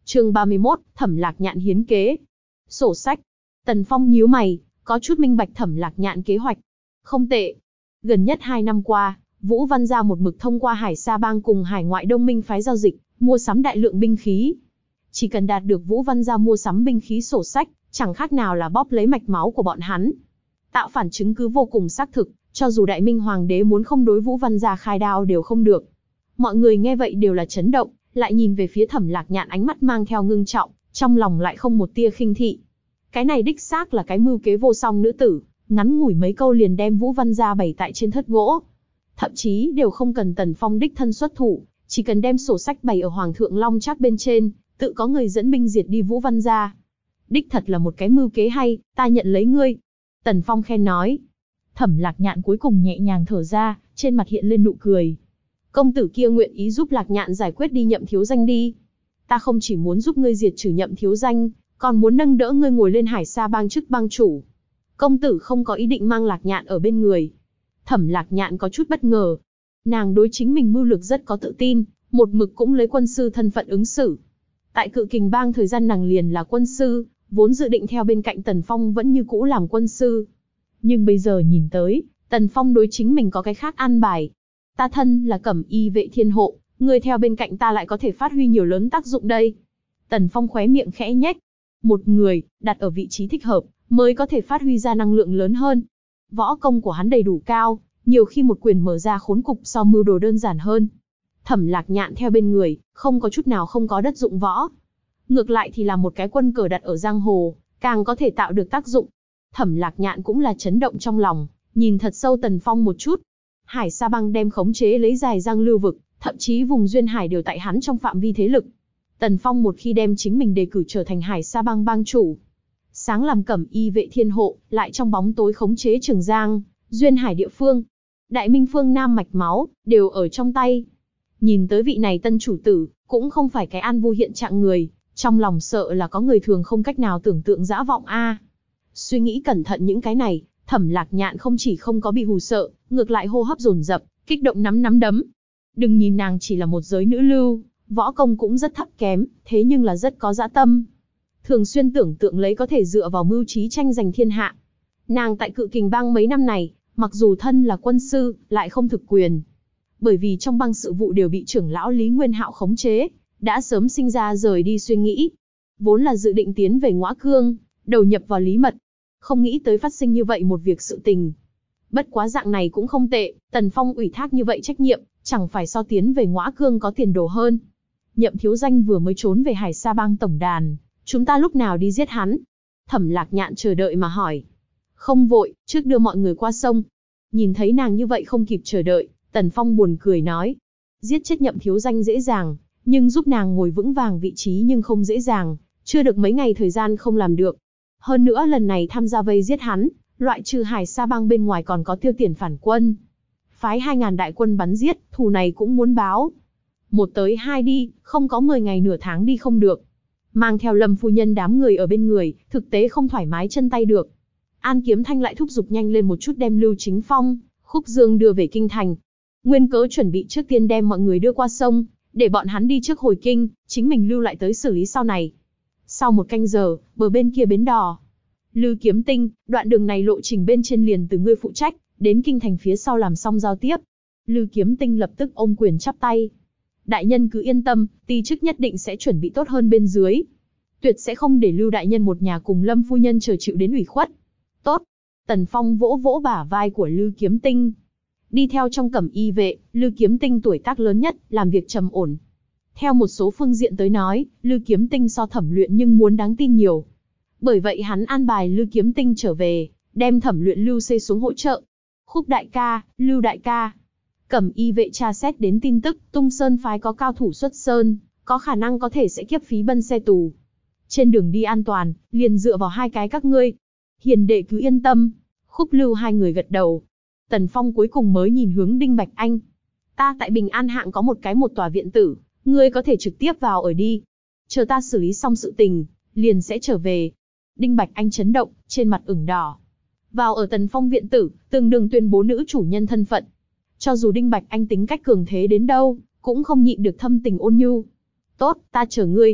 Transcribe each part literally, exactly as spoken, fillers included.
Chương ba mươi mốt, Thẩm Lạc Nhạn hiến kế. Sổ sách. Tần Phong nhíu mày, có chút minh bạch Thẩm Lạc Nhạn kế hoạch. Không tệ. Gần nhất hai năm qua, Vũ Văn gia một mực thông qua Hải Sa Bang cùng Hải Ngoại Đông Minh phái giao dịch, mua sắm đại lượng binh khí. Chỉ cần đạt được Vũ Văn gia mua sắm binh khí sổ sách, chẳng khác nào là bóp lấy mạch máu của bọn hắn. Tạo phản chứng cứ vô cùng xác thực, cho dù Đại Minh Hoàng đế muốn không đối Vũ Văn gia khai đao đều không được. Mọi người nghe vậy đều là chấn động, lại nhìn về phía Thẩm Lạc Nhạn ánh mắt mang theo ngưng trọng, trong lòng lại không một tia khinh thị. Cái này đích xác là cái mưu kế vô song nữ tử, ngắn ngủi mấy câu liền đem Vũ Văn gia bày tại trên thất gỗ. Thậm chí đều không cần Tần Phong đích thân xuất thủ, chỉ cần đem sổ sách bày ở Hoàng thượng Long Trác bên trên, tự có người dẫn binh diệt đi Vũ Văn gia. Đích thật là một cái mưu kế hay, ta nhận lấy ngươi. Tần Phong khen nói. Thẩm Lạc Nhạn cuối cùng nhẹ nhàng thở ra, trên mặt hiện lên nụ cười. Công tử kia nguyện ý giúp Lạc Nhạn giải quyết đi Nhậm thiếu danh đi. Ta không chỉ muốn giúp ngươi diệt trừ Nhậm thiếu danh, còn muốn nâng đỡ ngươi ngồi lên Hải Sa Bang chức bang chủ. Công tử không có ý định mang Lạc Nhạn ở bên người. Thẩm Lạc Nhạn có chút bất ngờ. Nàng đối chính mình mưu lược rất có tự tin, một mực cũng lấy quân sư thân phận ứng xử. Tại Cự Kình Bang thời gian nàng liền là quân sư, vốn dự định theo bên cạnh Tần Phong vẫn như cũ làm quân sư. Nhưng bây giờ nhìn tới, Tần Phong đối chính mình có cái khác an bài. Ta thân là Cẩm Y vệ thiên hộ, người theo bên cạnh ta lại có thể phát huy nhiều lớn tác dụng đây. Tần Phong khóe miệng khẽ nhếch. Một người, đặt ở vị trí thích hợp, mới có thể phát huy ra năng lượng lớn hơn. Võ công của hắn đầy đủ cao, nhiều khi một quyền mở ra khốn cục so mưu đồ đơn giản hơn. Thẩm Lạc Nhạn theo bên người, không có chút nào không có đất dụng võ. Ngược lại thì là một cái quân cờ đặt ở giang hồ, càng có thể tạo được tác dụng. Thẩm Lạc Nhạn cũng là chấn động trong lòng, nhìn thật sâu Tần Phong một chút. Hải Sa Bang đem khống chế lấy dài giang lưu vực, thậm chí vùng duyên hải đều tại hắn trong phạm vi thế lực. Tần Phong một khi đem chính mình đề cử trở thành Hải Sa Bang bang chủ, sáng làm Cẩm Y vệ thiên hộ, lại trong bóng tối khống chế Trường Giang, duyên hải địa phương, Đại Minh phương Nam mạch máu, đều ở trong tay. Nhìn tới vị này tân chủ tử, cũng không phải cái an vui hiện trạng người, trong lòng sợ là có người thường không cách nào tưởng tượng dã vọng a. Suy nghĩ cẩn thận những cái này, Thẩm Lạc Nhạn không chỉ không có bị hù sợ, ngược lại hô hấp dồn dập, kích động nắm nắm đấm. Đừng nhìn nàng chỉ là một giới nữ lưu, võ công cũng rất thấp kém, thế nhưng là rất có dã tâm. Thường xuyên tưởng tượng lấy có thể dựa vào mưu trí tranh giành thiên hạ. Nàng tại Cự Kình Bang mấy năm này, mặc dù thân là quân sư, lại không thực quyền. Bởi vì trong bang sự vụ đều bị trưởng lão Lý Nguyên Hạo khống chế, đã sớm sinh ra rời đi suy nghĩ. Vốn là dự định tiến về Ngõa Cương, đầu nhập vào Lý Mật. Không nghĩ tới phát sinh như vậy một việc sự tình. Bất quá dạng này cũng không tệ, Tần Phong ủy thác như vậy trách nhiệm, chẳng phải so tiến về Ngõa Cương có tiền đồ hơn. Nhậm thiếu danh vừa mới trốn về Hải Sa Bang tổng đàn, chúng ta lúc nào đi giết hắn? Thẩm Lạc Nhạn chờ đợi mà hỏi. Không vội, trước đưa mọi người qua sông. Nhìn thấy nàng như vậy không kịp chờ đợi, Tần Phong buồn cười nói. Giết chết Nhậm thiếu danh dễ dàng, nhưng giúp nàng ngồi vững vàng vị trí nhưng không dễ dàng, chưa được mấy ngày thời gian không làm được. Hơn nữa lần này tham gia vây giết hắn, loại trừ Hải Sa Bang bên ngoài còn có Tiêu Tiền phản quân. Phái hai ngàn đại quân bắn giết, thù này cũng muốn báo. Một tới hai đi, không có mười ngày nửa tháng đi không được. Mang theo Lâm phu nhân đám người ở bên người, thực tế không thoải mái chân tay được. An Kiếm Thanh lại thúc giục nhanh lên một chút đem Lưu Chính Phong, Khúc Dương đưa về kinh thành. Nguyên cớ chuẩn bị trước tiên đem mọi người đưa qua sông, để bọn hắn đi trước hồi kinh, chính mình lưu lại tới xử lý sau này. Sau một canh giờ, bờ bên kia bến đò. Lư Kiếm Tinh, đoạn đường này lộ trình bên trên liền từ ngươi phụ trách, đến kinh thành phía sau làm xong giao tiếp. Lư Kiếm Tinh lập tức ôm quyền chắp tay. Đại nhân cứ yên tâm, ti chức nhất định sẽ chuẩn bị tốt hơn bên dưới. Tuyệt sẽ không để Lưu đại nhân một nhà cùng Lâm phu nhân chờ chịu đến ủy khuất. Tốt. Tần Phong vỗ vỗ bả vai của Lư Kiếm Tinh. Đi theo trong Cẩm Y vệ, Lư Kiếm Tinh tuổi tác lớn nhất, làm việc trầm ổn. Theo một số phương diện tới nói, Lư Kiếm Tinh so Thẩm Luyện nhưng muốn đáng tin nhiều. Bởi vậy hắn an bài Lư Kiếm Tinh trở về, đem Thẩm Luyện lưu xê xuống hỗ trợ. Khúc đại ca, Lưu đại ca. Cẩm Y vệ tra xét đến tin tức, Tung Sơn phái có cao thủ xuất sơn, có khả năng có thể sẽ kiếp phí bân xe tù. Trên đường đi an toàn, liền dựa vào hai cái các ngươi. Hiền đệ cứ yên tâm. Khúc Lưu hai người gật đầu. Tần Phong cuối cùng mới nhìn hướng Đinh Bạch Anh. Ta tại Bình An hạng có một cái một tòa viện tử, ngươi có thể trực tiếp vào ở đi. Chờ ta xử lý xong sự tình, liền sẽ trở về. Đinh Bạch Anh chấn động, trên mặt ửng đỏ. Vào ở Tần Phong viện tử, tương đương tuyên bố nữ chủ nhân thân phận. Cho dù Đinh Bạch Anh tính cách cường thế đến đâu, cũng không nhịn được thâm tình ôn nhu. Tốt, ta chờ ngươi.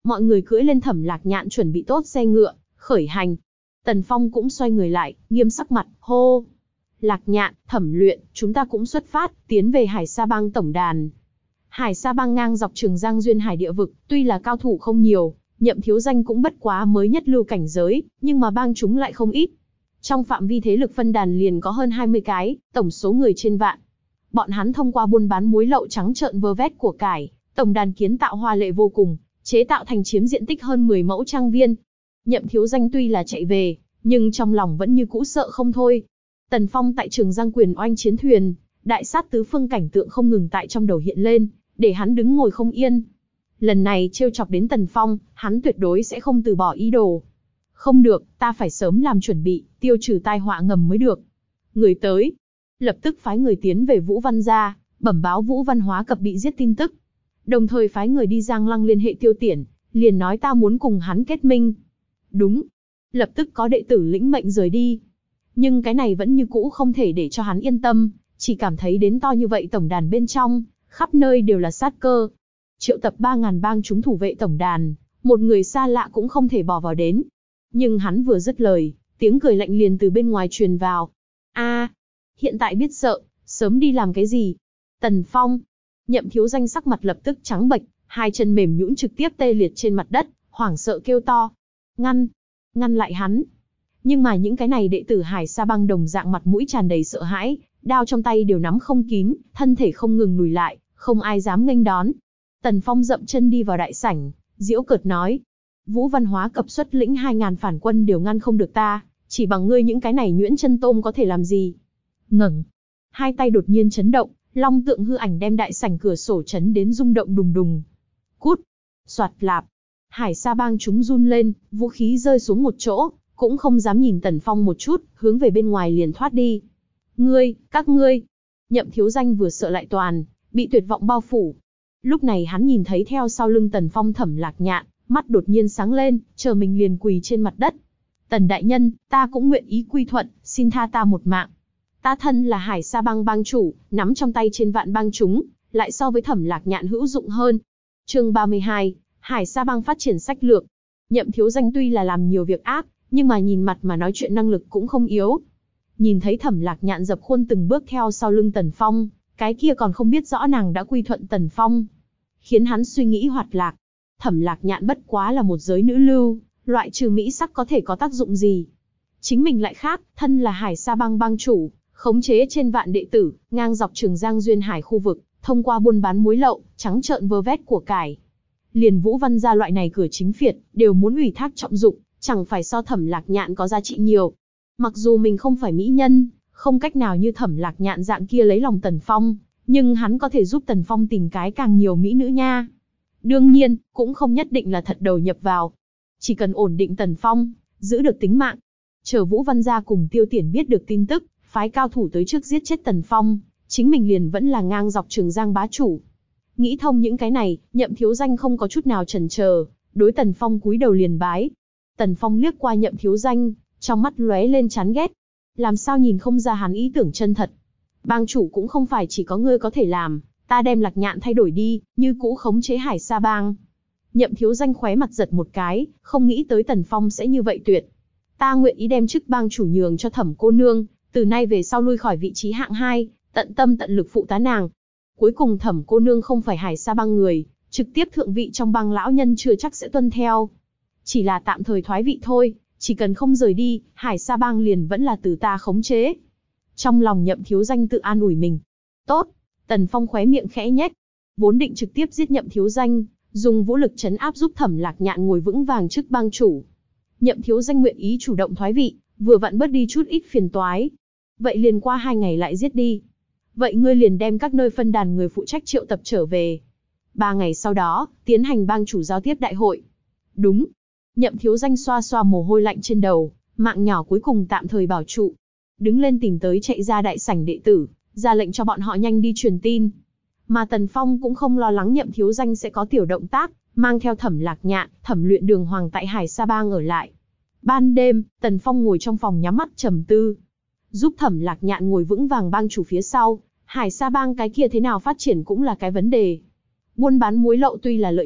Mọi người cưỡi lên Thẩm Lạc Nhạn chuẩn bị tốt xe ngựa, khởi hành. Tần Phong cũng xoay người lại, nghiêm sắc mặt, hô. Lạc Nhạn, Thẩm Luyện, chúng ta cũng xuất phát, tiến về Hải Sa Bang tổng đàn. Hải Sa Bang ngang dọc Trường Giang duyên hải địa vực, tuy là cao thủ không nhiều, Nhậm Thiếu Danh cũng bất quá mới nhất lưu cảnh giới, nhưng mà bang chúng lại không ít. Trong phạm vi thế lực phân đàn liền có hơn hai mươi cái, tổng số người trên vạn. Bọn hắn thông qua buôn bán muối lậu trắng trợn vơ vét của cải, tổng đàn kiến tạo hoa lệ vô cùng, chế tạo thành chiếm diện tích hơn mười mẫu trang viên. Nhậm Thiếu Danh tuy là chạy về, nhưng trong lòng vẫn như cũ sợ không thôi. Tần Phong tại Trường Giang quyền oanh chiến thuyền, đại sát tứ phương cảnh tượng không ngừng tại trong đầu hiện lên, để hắn đứng ngồi không yên. Lần này trêu chọc đến Tần Phong, hắn tuyệt đối sẽ không từ bỏ ý đồ. Không được, ta phải sớm làm chuẩn bị, tiêu trừ tai họa ngầm mới được. Người tới, lập tức phái người tiến về Vũ Văn gia, bẩm báo Vũ Văn Hóa Cập bị giết tin tức. Đồng thời phái người đi Giang Lăng liên hệ Tiêu Tiển, liền nói ta muốn cùng hắn kết minh. Đúng. Lập tức có đệ tử lĩnh mệnh rời đi. Nhưng cái này vẫn như cũ không thể để cho hắn yên tâm, chỉ cảm thấy đến to như vậy tổng đàn bên trong, khắp nơi đều là sát cơ. Triệu tập ba ngàn bang chúng thủ vệ tổng đàn, một người xa lạ cũng không thể bỏ vào đến. Nhưng hắn vừa dứt lời, tiếng cười lạnh liền từ bên ngoài truyền vào. A, hiện tại biết sợ, sớm đi làm cái gì? Tần Phong. Nhậm Thiếu Danh sắc mặt lập tức trắng bệch, hai chân mềm nhũn trực tiếp tê liệt trên mặt đất, hoảng sợ kêu to. Ngăn, ngăn lại hắn. Nhưng mà những cái này đệ tử Hải Sa Bang đồng dạng mặt mũi tràn đầy sợ hãi, đao trong tay đều nắm không kín, thân thể không ngừng lùi lại, không ai dám nghênh đón. Tần Phong dậm chân đi vào đại sảnh, giễu cợt nói. Vũ Văn Hóa Cập xuất lĩnh hai ngàn phản quân đều ngăn không được ta, chỉ bằng ngươi những cái này nhuyễn chân tôm có thể làm gì? Ngẩng, hai tay đột nhiên chấn động, long tượng hư ảnh đem đại sảnh cửa sổ chấn đến rung động đùng đùng. Cút, soạt lạp, Hải Sa Bang chúng run lên, vũ khí rơi xuống một chỗ, cũng không dám nhìn Tần Phong một chút, hướng về bên ngoài liền thoát đi. Ngươi, các ngươi, Nhậm Thiếu Danh vừa sợ lại toàn, bị tuyệt vọng bao phủ. Lúc này hắn nhìn thấy theo sau lưng Tần Phong Thẩm Lạc Nhạn, mắt đột nhiên sáng lên, chờ mình liền quỳ trên mặt đất. Tần đại nhân, ta cũng nguyện ý quy thuận, xin tha ta một mạng. Ta thân là Hải Sa Bang bang chủ, nắm trong tay trên vạn bang chúng, lại so với Thẩm Lạc Nhạn hữu dụng hơn. Chương ba mươi hai, Hải Sa Bang phát triển sách lược. Nhậm Thiếu Danh tuy là làm nhiều việc ác, nhưng mà nhìn mặt mà nói chuyện năng lực cũng không yếu. Nhìn thấy Thẩm Lạc Nhạn dập khuôn từng bước theo sau lưng Tần Phong, cái kia còn không biết rõ nàng đã quy thuận Tần Phong, khiến hắn suy nghĩ hoạt lạc. Thẩm Lạc Nhạn bất quá là một giới nữ lưu, loại trừ mỹ sắc có thể có tác dụng gì? Chính mình lại khác, thân là Hải Sa Bang bang chủ, khống chế trên vạn đệ tử, ngang dọc Trường Giang duyên hải khu vực, thông qua buôn bán muối lậu, trắng trợn vơ vét của cải. Liền Vũ Văn gia loại này cửa chính phiệt, đều muốn ủy thác trọng dụng, chẳng phải so Thẩm Lạc Nhạn có giá trị nhiều. Mặc dù mình không phải mỹ nhân, không cách nào như Thẩm Lạc Nhạn dạng kia lấy lòng Tần Phong, nhưng hắn có thể giúp Tần Phong tìm cái càng nhiều mỹ nữ nha. Đương nhiên, cũng không nhất định là thật đầu nhập vào. Chỉ cần ổn định Tần Phong, giữ được tính mạng. Chờ Vũ Văn gia cùng Tiêu Tiển biết được tin tức, phái cao thủ tới trước giết chết Tần Phong, chính mình liền vẫn là ngang dọc Trường Giang bá chủ. Nghĩ thông những cái này, Nhậm Thiếu Danh không có chút nào chần chờ, đối Tần Phong cúi đầu liền bái. Tần Phong liếc qua Nhậm Thiếu Danh, trong mắt lóe lên chán ghét. Làm sao nhìn không ra hắn ý tưởng chân thật. Bang chủ cũng không phải chỉ có ngươi có thể làm, ta đem Lạc Nhạn thay đổi đi, như cũ khống chế Hải Sa Bang. Nhậm Thiếu Danh khóe mặt giật một cái, không nghĩ tới Tần Phong sẽ như vậy tuyệt. Ta nguyện ý đem chức bang chủ nhường cho Thẩm cô nương, từ nay về sau lui khỏi vị trí hạng hai, tận tâm tận lực phụ tá nàng. Cuối cùng Thẩm cô nương không phải Hải Sa Bang người, trực tiếp thượng vị trong bang lão nhân chưa chắc sẽ tuân theo. Chỉ là tạm thời thoái vị thôi, chỉ cần không rời đi, Hải Sa Bang liền vẫn là từ ta khống chế. Trong lòng Nhậm Thiếu Danh tự an ủi mình. Tốt, Tần Phong khóe miệng khẽ nhếch, vốn định trực tiếp giết Nhậm Thiếu Danh, dùng vũ lực trấn áp giúp Thẩm Lạc Nhạn ngồi vững vàng chức bang chủ. Nhậm Thiếu Danh nguyện ý chủ động thoái vị, vừa vặn bớt đi chút ít phiền toái. Vậy liền qua hai ngày lại giết đi. Vậy ngươi liền đem các nơi phân đàn người phụ trách triệu tập trở về. Ba ngày sau đó, tiến hành bang chủ giao tiếp đại hội. Đúng. Nhậm Thiếu Danh xoa xoa mồ hôi lạnh trên đầu, mạng nhỏ cuối cùng tạm thời bảo trụ. Đứng lên tìm tới chạy ra đại sảnh đệ tử, ra lệnh cho bọn họ nhanh đi truyền tin. Mà Tần Phong cũng không lo lắng Nhậm Thiếu Danh sẽ có tiểu động tác, mang theo Thẩm Lạc Nhạn, Thẩm Luyện Đường Hoàng tại Hải Sa Bang ở lại. Ban đêm, Tần Phong ngồi trong phòng nhắm mắt trầm tư, giúp Thẩm Lạc Nhạn ngồi vững vàng bang chủ phía sau. Hải Sa Bang cái kia thế nào phát triển cũng là cái vấn đề. Buôn bán muối lậu tuy là lợi nhuận,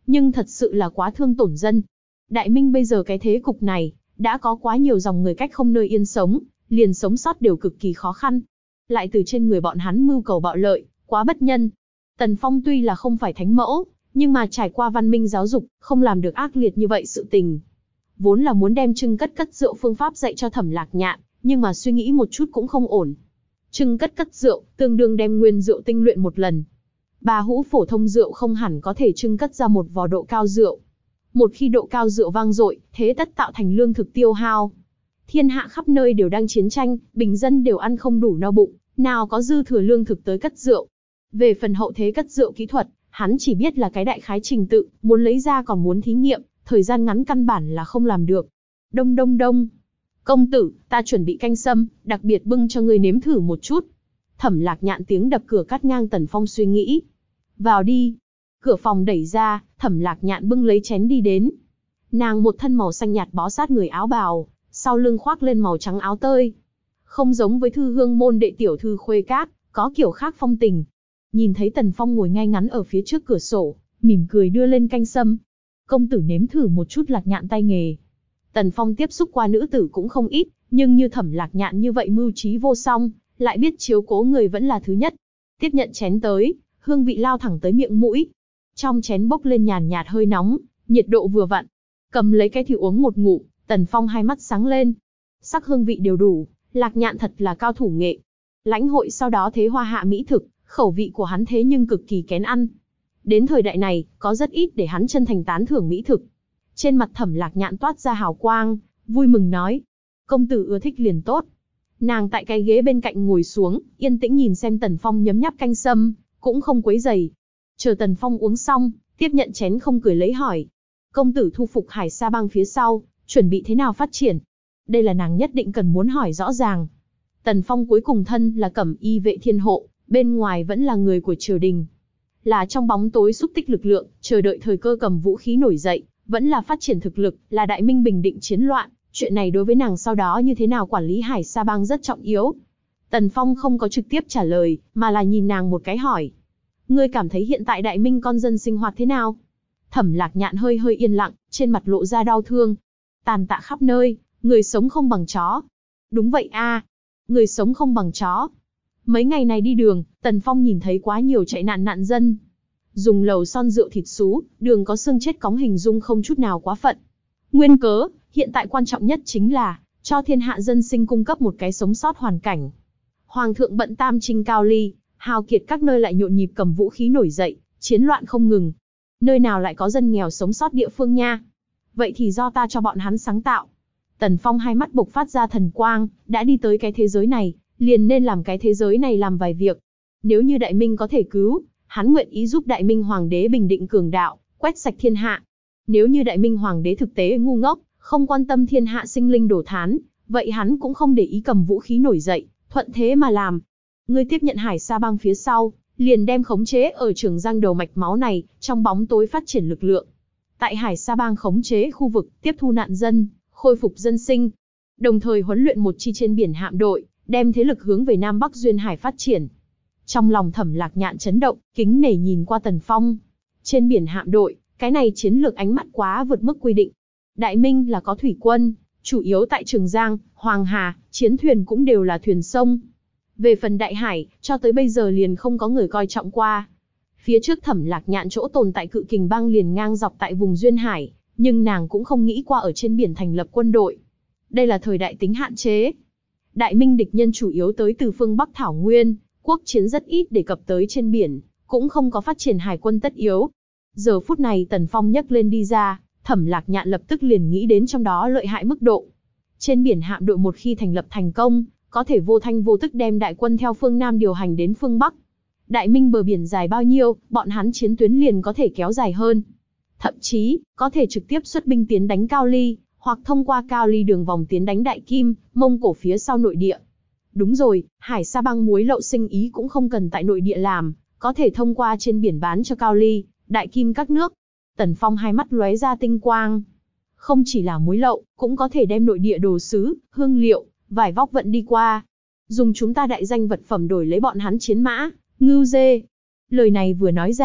nhưng thật sự là quá thương tổn dân. Đại Minh bây giờ cái thế cục này, đã có quá nhiều dòng người cách không nơi yên sống, liền sống sót đều cực kỳ khó khăn. Lại từ trên người bọn hắn mưu cầu bạo lợi, quá bất nhân. Tần Phong tuy là không phải thánh mẫu, nhưng mà trải qua văn minh giáo dục, không làm được ác liệt như vậy sự tình. Vốn là muốn đem trưng cất cất rượu phương pháp dạy cho Thẩm Lạc Nhạn, nhưng mà suy nghĩ một chút cũng không ổn. Trưng cất cất rượu, tương đương đem nguyên rượu tinh luyện một lần. Ba hũ phổ thông rượu không hẳn có thể trưng cất ra một vò độ cao rượu. Một khi độ cao rượu vang dội, thế tất tạo thành lương thực tiêu hao. Thiên hạ khắp nơi đều đang chiến tranh, bình dân đều ăn không đủ no bụng, nào có dư thừa lương thực tới cất rượu. Về phần hậu thế cất rượu kỹ thuật, hắn chỉ biết là cái đại khái trình tự, muốn lấy ra còn muốn thí nghiệm, thời gian ngắn căn bản là không làm được. Đông đông đông. Công tử, ta chuẩn bị canh sâm, đặc biệt bưng cho ngươi nếm thử một chút. Thẩm Lạc Nhạn tiếng đập cửa cắt ngang Tần Phong suy nghĩ. Vào đi. Cửa phòng đẩy ra, Thẩm Lạc Nhạn bưng lấy chén đi đến. Nàng một thân màu xanh nhạt bó sát người áo bào, sau lưng khoác lên màu trắng áo tơi. Không giống với Thư Hương môn đệ tiểu thư Khuê Các, có kiểu khác phong tình. Nhìn thấy Tần Phong ngồi ngay ngắn ở phía trước cửa sổ, mỉm cười đưa lên canh sâm. Công tử nếm thử một chút Lạc Nhạn tay nghề. Tần Phong tiếp xúc qua nữ tử cũng không ít, nhưng như Thẩm Lạc Nhạn như vậy mưu trí vô song, lại biết chiếu cố người vẫn là thứ nhất. Tiếp nhận chén tới, hương vị lao thẳng tới miệng mũi. Trong chén bốc lên nhàn nhạt hơi nóng, nhiệt độ vừa vặn. Cầm lấy cái thìa uống một ngụm, Tần Phong hai mắt sáng lên. Sắc hương vị đều đủ, Lạc Nhạn thật là cao thủ nghệ. Lãnh hội sau đó thế hoa hạ mỹ thực, khẩu vị của hắn thế nhưng cực kỳ kén ăn. Đến thời đại này, có rất ít để hắn chân thành tán thưởng mỹ thực. Trên mặt Thẩm Lạc Nhạn toát ra hào quang, vui mừng nói. Công tử ưa thích liền tốt. Nàng tại cái ghế bên cạnh ngồi xuống, yên tĩnh nhìn xem Tần Phong nhấm nháp canh sâm, cũng không quấy rầy. Chờ Tần Phong uống xong, tiếp nhận chén không cười lấy hỏi. Công tử thu phục Hải Sa Bang phía sau, chuẩn bị thế nào phát triển? Đây là nàng nhất định cần muốn hỏi rõ ràng. Tần Phong cuối cùng thân là Cẩm Y vệ thiên hộ, bên ngoài vẫn là người của triều đình. Là trong bóng tối xúc tích lực lượng, chờ đợi thời cơ cầm vũ khí nổi dậy, vẫn là phát triển thực lực, là đại minh bình định chiến loạn. Chuyện này đối với nàng sau đó như thế nào quản lý Hải Sa Bang rất trọng yếu. Tần Phong không có trực tiếp trả lời, mà là nhìn nàng một cái hỏi. Ngươi cảm thấy hiện tại đại minh con dân sinh hoạt thế nào? Thẩm Lạc Nhạn hơi hơi yên lặng, trên mặt lộ ra đau thương. Tàn tạ khắp nơi, người sống không bằng chó. Đúng vậy a, người sống không bằng chó. Mấy ngày này đi đường, Tần Phong nhìn thấy quá nhiều chạy nạn nạn dân. Dùng lầu son rượu thịt sú, đường có xương chết cóng hình dung không chút nào quá phận. Nguyên cớ, hiện tại quan trọng nhất chính là, cho thiên hạ dân sinh cung cấp một cái sống sót hoàn cảnh. Hoàng thượng bận tam trinh cao ly, hào kiệt các nơi lại nhộn nhịp cầm vũ khí nổi dậy, chiến loạn không ngừng. Nơi nào lại có dân nghèo sống sót địa phương nha? Vậy thì do ta cho bọn hắn sáng tạo. Tần Phong hai mắt bộc phát ra thần quang, đã đi tới cái thế giới này, liền nên làm cái thế giới này làm vài việc. Nếu như Đại Minh có thể cứu, hắn nguyện ý giúp Đại Minh Hoàng đế bình định cường đạo, quét sạch thiên hạ. Nếu như Đại Minh Hoàng đế thực tế ngu ngốc, không quan tâm thiên hạ sinh linh đổ thán, vậy hắn cũng không để ý cầm vũ khí nổi dậy, thuận thế mà làm. Ngươi tiếp nhận Hải Sa Bang phía sau, liền đem khống chế ở Trường Giang đầu mạch máu này, trong bóng tối phát triển lực lượng. Tại Hải Sa Bang khống chế khu vực, tiếp thu nạn dân, khôi phục dân sinh. Đồng thời huấn luyện một chi trên biển hạm đội, đem thế lực hướng về Nam Bắc Duyên Hải phát triển. Trong lòng Thẩm Lạc Nhạn chấn động, kính nể nhìn qua Tần Phong. Trên biển hạm đội, cái này chiến lược ánh mắt quá vượt mức quy định. Đại Minh là có thủy quân, chủ yếu tại Trường Giang, Hoàng Hà, chiến thuyền cũng đều là thuyền sông. Về phần Đại Hải, cho tới bây giờ liền không có người coi trọng qua. Phía trước Thẩm Lạc Nhạn chỗ tồn tại Cự Kình Bang liền ngang dọc tại vùng Duyên Hải, nhưng nàng cũng không nghĩ qua ở trên biển thành lập quân đội. Đây là thời đại tính hạn chế. Đại Minh địch nhân chủ yếu tới từ phương Bắc Thảo Nguyên, quốc chiến rất ít đề cập tới trên biển, cũng không có phát triển hải quân tất yếu. Giờ phút này Tần Phong nhấc lên đi ra, Thẩm Lạc Nhạn lập tức liền nghĩ đến trong đó lợi hại mức độ. Trên biển hạm đội một khi thành lập thành công, có thể vô thanh vô tức đem đại quân theo phương Nam điều hành đến phương Bắc. Đại Minh bờ biển dài bao nhiêu, bọn hắn chiến tuyến liền có thể kéo dài hơn. Thậm chí, có thể trực tiếp xuất binh tiến đánh Cao Ly, hoặc thông qua Cao Ly đường vòng tiến đánh Đại Kim, Mông Cổ phía sau nội địa. Đúng rồi, Hải Sa Bang muối lậu sinh ý cũng không cần tại nội địa làm, có thể thông qua trên biển bán cho Cao Ly, Đại Kim các nước. Tần Phong hai mắt lóe ra tinh quang. Không chỉ là muối lậu, cũng có thể đem nội địa đồ sứ, hương liệu, vải vóc vận đi qua. Dùng chúng ta đại danh vật phẩm đổi lấy bọn hắn chiến mã, ngưu dê. Lời này vừa nói ra,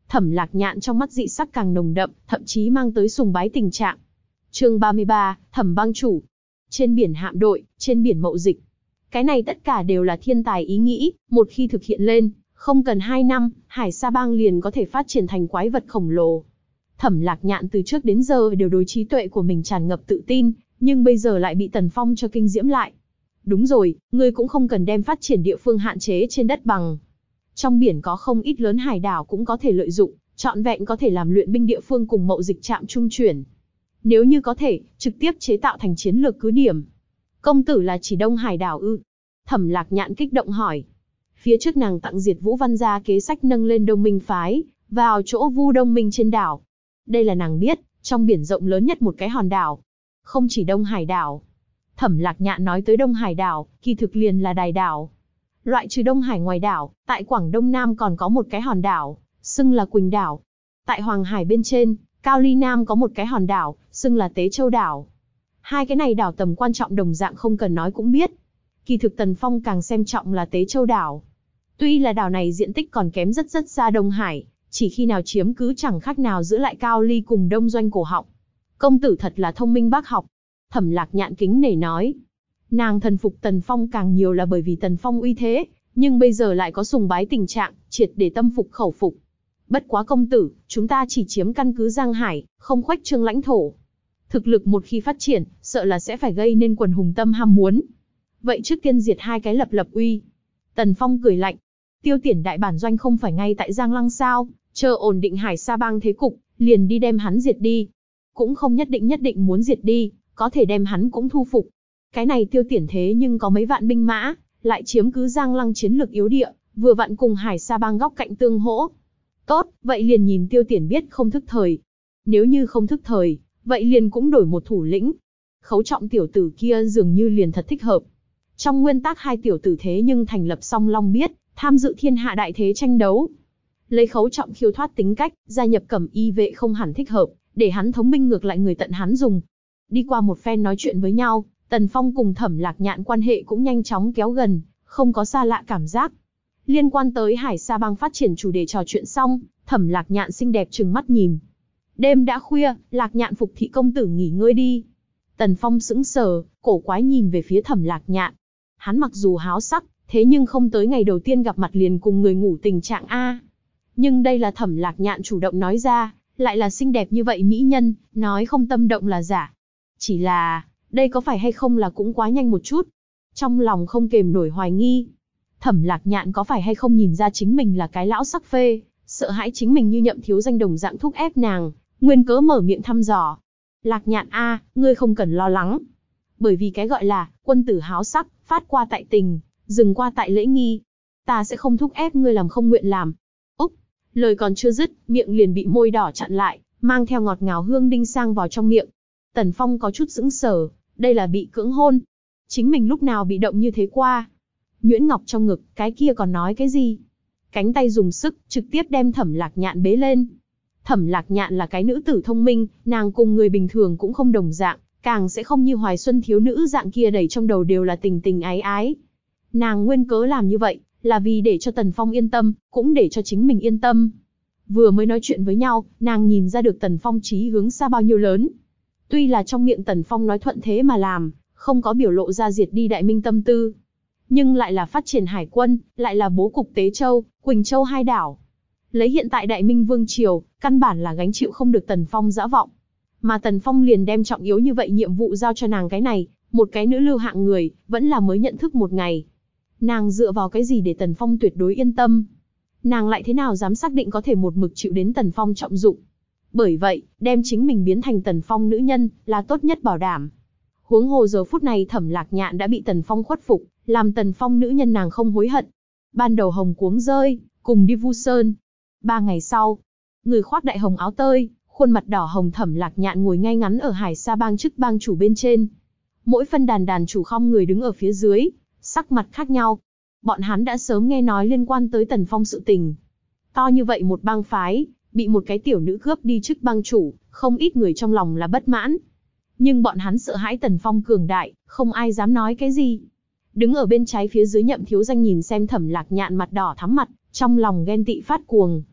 Thẩm Lạc Nhạn trong mắt dị sắc càng nồng đậm, thậm chí mang tới sùng bái tình trạng. Chương ba mươi ba, Thẩm bang chủ. Trên biển hạm đội, trên biển mậu dịch. Cái này tất cả đều là thiên tài ý nghĩ, một khi thực hiện lên, không cần hai năm, Hải Sa Bang liền có thể phát triển thành quái vật khổng lồ. Thẩm Lạc Nhạn từ trước đến giờ đều đối trí tuệ của mình tràn ngập tự tin, nhưng bây giờ lại bị Tần Phong cho kinh diễm lại. Đúng rồi, ngươi cũng không cần đem phát triển địa phương hạn chế trên đất bằng. Trong biển có không ít lớn hải đảo cũng có thể lợi dụng, trọn vẹn có thể làm luyện binh địa phương cùng mậu dịch trạm trung chuyển. Nếu như có thể, trực tiếp chế tạo thành chiến lược cứ điểm. Công tử là chỉ Đông Hải đảo ư? Thẩm Lạc Nhạn kích động hỏi. Phía trước nàng tặng diệt Vũ Văn gia kế sách nâng lên Đông Minh phái, vào chỗ Vu Đông Minh trên đảo. Đây là nàng biết, trong biển rộng lớn nhất một cái hòn đảo. Không chỉ Đông Hải đảo. Thẩm Lạc Nhạn nói tới Đông Hải đảo, kỳ thực liền là Đài đảo. Loại trừ Đông Hải ngoài đảo, tại Quảng Đông Nam còn có một cái hòn đảo, xưng là Quỳnh đảo. Tại Hoàng Hải bên trên, Cao Ly Nam có một cái hòn đảo, xưng là Tế Châu đảo. Hai cái này đảo tầm quan trọng đồng dạng không cần nói cũng biết. Kỳ thực Tần Phong càng xem trọng là Tế Châu đảo. Tuy là đảo này diện tích còn kém rất rất xa Đông Hải, chỉ khi nào chiếm cứ chẳng khác nào giữ lại Cao Ly cùng Đông Doanh cổ họng. Công tử thật là thông minh bác học. Thẩm Lạc Nhạn kính nể nói. Nàng thần phục Tần Phong càng nhiều là bởi vì Tần Phong uy thế, nhưng bây giờ lại có sùng bái tình trạng, triệt để tâm phục khẩu phục. Bất quá công tử, chúng ta chỉ chiếm căn cứ Giang Hải, không khuếch trương lãnh thổ. Thực lực một khi phát triển, sợ là sẽ phải gây nên quần hùng tâm ham muốn. Vậy trước tiên diệt hai cái lập lập uy. Tần Phong cười lạnh. Tiêu Tiển đại bản doanh không phải ngay tại Giang Lăng sao, chờ ổn định Hải Sa Bang thế cục, liền đi đem hắn diệt đi. Cũng không nhất định nhất định muốn diệt đi, có thể đem hắn cũng thu phục. Cái này Tiêu Tiển thế nhưng có mấy vạn binh mã, lại chiếm cứ Giang Lăng chiến lược yếu địa, vừa vặn cùng Hải Sa Bang góc cạnh tương hỗ. Tốt, vậy liền nhìn Tiêu Tiển biết không thức thời. Nếu như không thức thời, vậy liền cũng đổi một thủ lĩnh. Khấu Trọng tiểu tử kia dường như liền thật thích hợp. Trong nguyên tắc hai tiểu tử thế nhưng thành lập song long biết, tham dự thiên hạ đại thế tranh đấu. Lấy Khấu Trọng khiêu thoát tính cách, gia nhập Cẩm Y vệ không hẳn thích hợp, để hắn thống binh ngược lại người tận hắn dùng. Đi qua một phen nói chuyện với nhau, Tần Phong cùng Thẩm Lạc Nhạn quan hệ cũng nhanh chóng kéo gần, không có xa lạ cảm giác. Liên quan tới Hải Sa Bang phát triển chủ đề trò chuyện xong, Thẩm Lạc Nhạn xinh đẹp trừng mắt nhìn. Đêm đã khuya, Lạc Nhạn phục thị công tử nghỉ ngơi đi. Tần Phong sững sờ, cổ quái nhìn về phía Thẩm Lạc Nhạn. Hắn mặc dù háo sắc, thế nhưng không tới ngày đầu tiên gặp mặt liền cùng người ngủ tình trạng a. Nhưng đây là Thẩm Lạc Nhạn chủ động nói ra, lại là xinh đẹp như vậy mỹ nhân, nói không tâm động là giả. Chỉ là, đây có phải hay không là cũng quá nhanh một chút. Trong lòng không kềm nổi hoài nghi. Thẩm Lạc Nhạn có phải hay không nhìn ra chính mình là cái lão sắc phê, sợ hãi chính mình như Nhậm thiếu danh đồng dạng thúc ép nàng, nguyên cớ mở miệng thăm dò. Lạc Nhạn a, ngươi không cần lo lắng. Bởi vì cái gọi là, quân tử háo sắc, phát qua tại tình, dừng qua tại lễ nghi. Ta sẽ không thúc ép ngươi làm không nguyện làm. Úc, lời còn chưa dứt, miệng liền bị môi đỏ chặn lại, mang theo ngọt ngào hương đinh sang vào trong miệng. Tần Phong có chút sững sờ, đây là bị cưỡng hôn. Chính mình lúc nào bị động như thế qua. Nhuyễn Ngọc trong ngực, cái kia còn nói cái gì? Cánh tay dùng sức, trực tiếp đem Thẩm Lạc Nhạn bế lên. Thẩm Lạc Nhạn là cái nữ tử thông minh, nàng cùng người bình thường cũng không đồng dạng, càng sẽ không như Hoài Xuân thiếu nữ dạng kia đầy trong đầu đều là tình tình ái ái. Nàng nguyên cớ làm như vậy, là vì để cho Tần Phong yên tâm, cũng để cho chính mình yên tâm. Vừa mới nói chuyện với nhau, nàng nhìn ra được Tần Phong chí hướng xa bao nhiêu lớn. Tuy là trong miệng Tần Phong nói thuận thế mà làm, không có biểu lộ ra diệt đi Đại Minh tâm tư. Nhưng lại là phát triển hải quân, lại là bố cục Tế Châu, Quỳnh Châu hai đảo. Lấy hiện tại Đại Minh Vương Triều, căn bản là gánh chịu không được Tần Phong dã vọng. Mà Tần Phong liền đem trọng yếu như vậy nhiệm vụ giao cho nàng cái này, một cái nữ lưu hạng người, vẫn là mới nhận thức một ngày. Nàng dựa vào cái gì để Tần Phong tuyệt đối yên tâm? Nàng lại thế nào dám xác định có thể một mực chịu đến Tần Phong trọng dụng? Bởi vậy, đem chính mình biến thành Tần Phong nữ nhân, là tốt nhất bảo đảm. Huống hồ giờ phút này Thẩm Lạc Nhạn đã bị Tần Phong khuất phục, làm Tần Phong nữ nhân nàng không hối hận. Ban đầu hồng cuống rơi, cùng đi Vu Sơn. Ba ngày sau, người khoác đại hồng áo tơi, khuôn mặt đỏ hồng Thẩm Lạc Nhạn ngồi ngay ngắn ở Hải Sa Bang chức bang chủ bên trên. Mỗi phân đàn đàn chủ khom người đứng ở phía dưới, sắc mặt khác nhau. Bọn hắn đã sớm nghe nói liên quan tới Tần Phong sự tình. To như vậy một bang phái, bị một cái tiểu nữ cướp đi chức bang chủ, không ít người trong lòng là bất mãn. Nhưng bọn hắn sợ hãi Tần Phong cường đại, không ai dám nói cái gì. Đứng ở bên trái phía dưới Nhậm thiếu danh nhìn xem Thẩm Lạc Nhạn mặt đỏ thắm mặt, trong lòng ghen tị phát cuồng.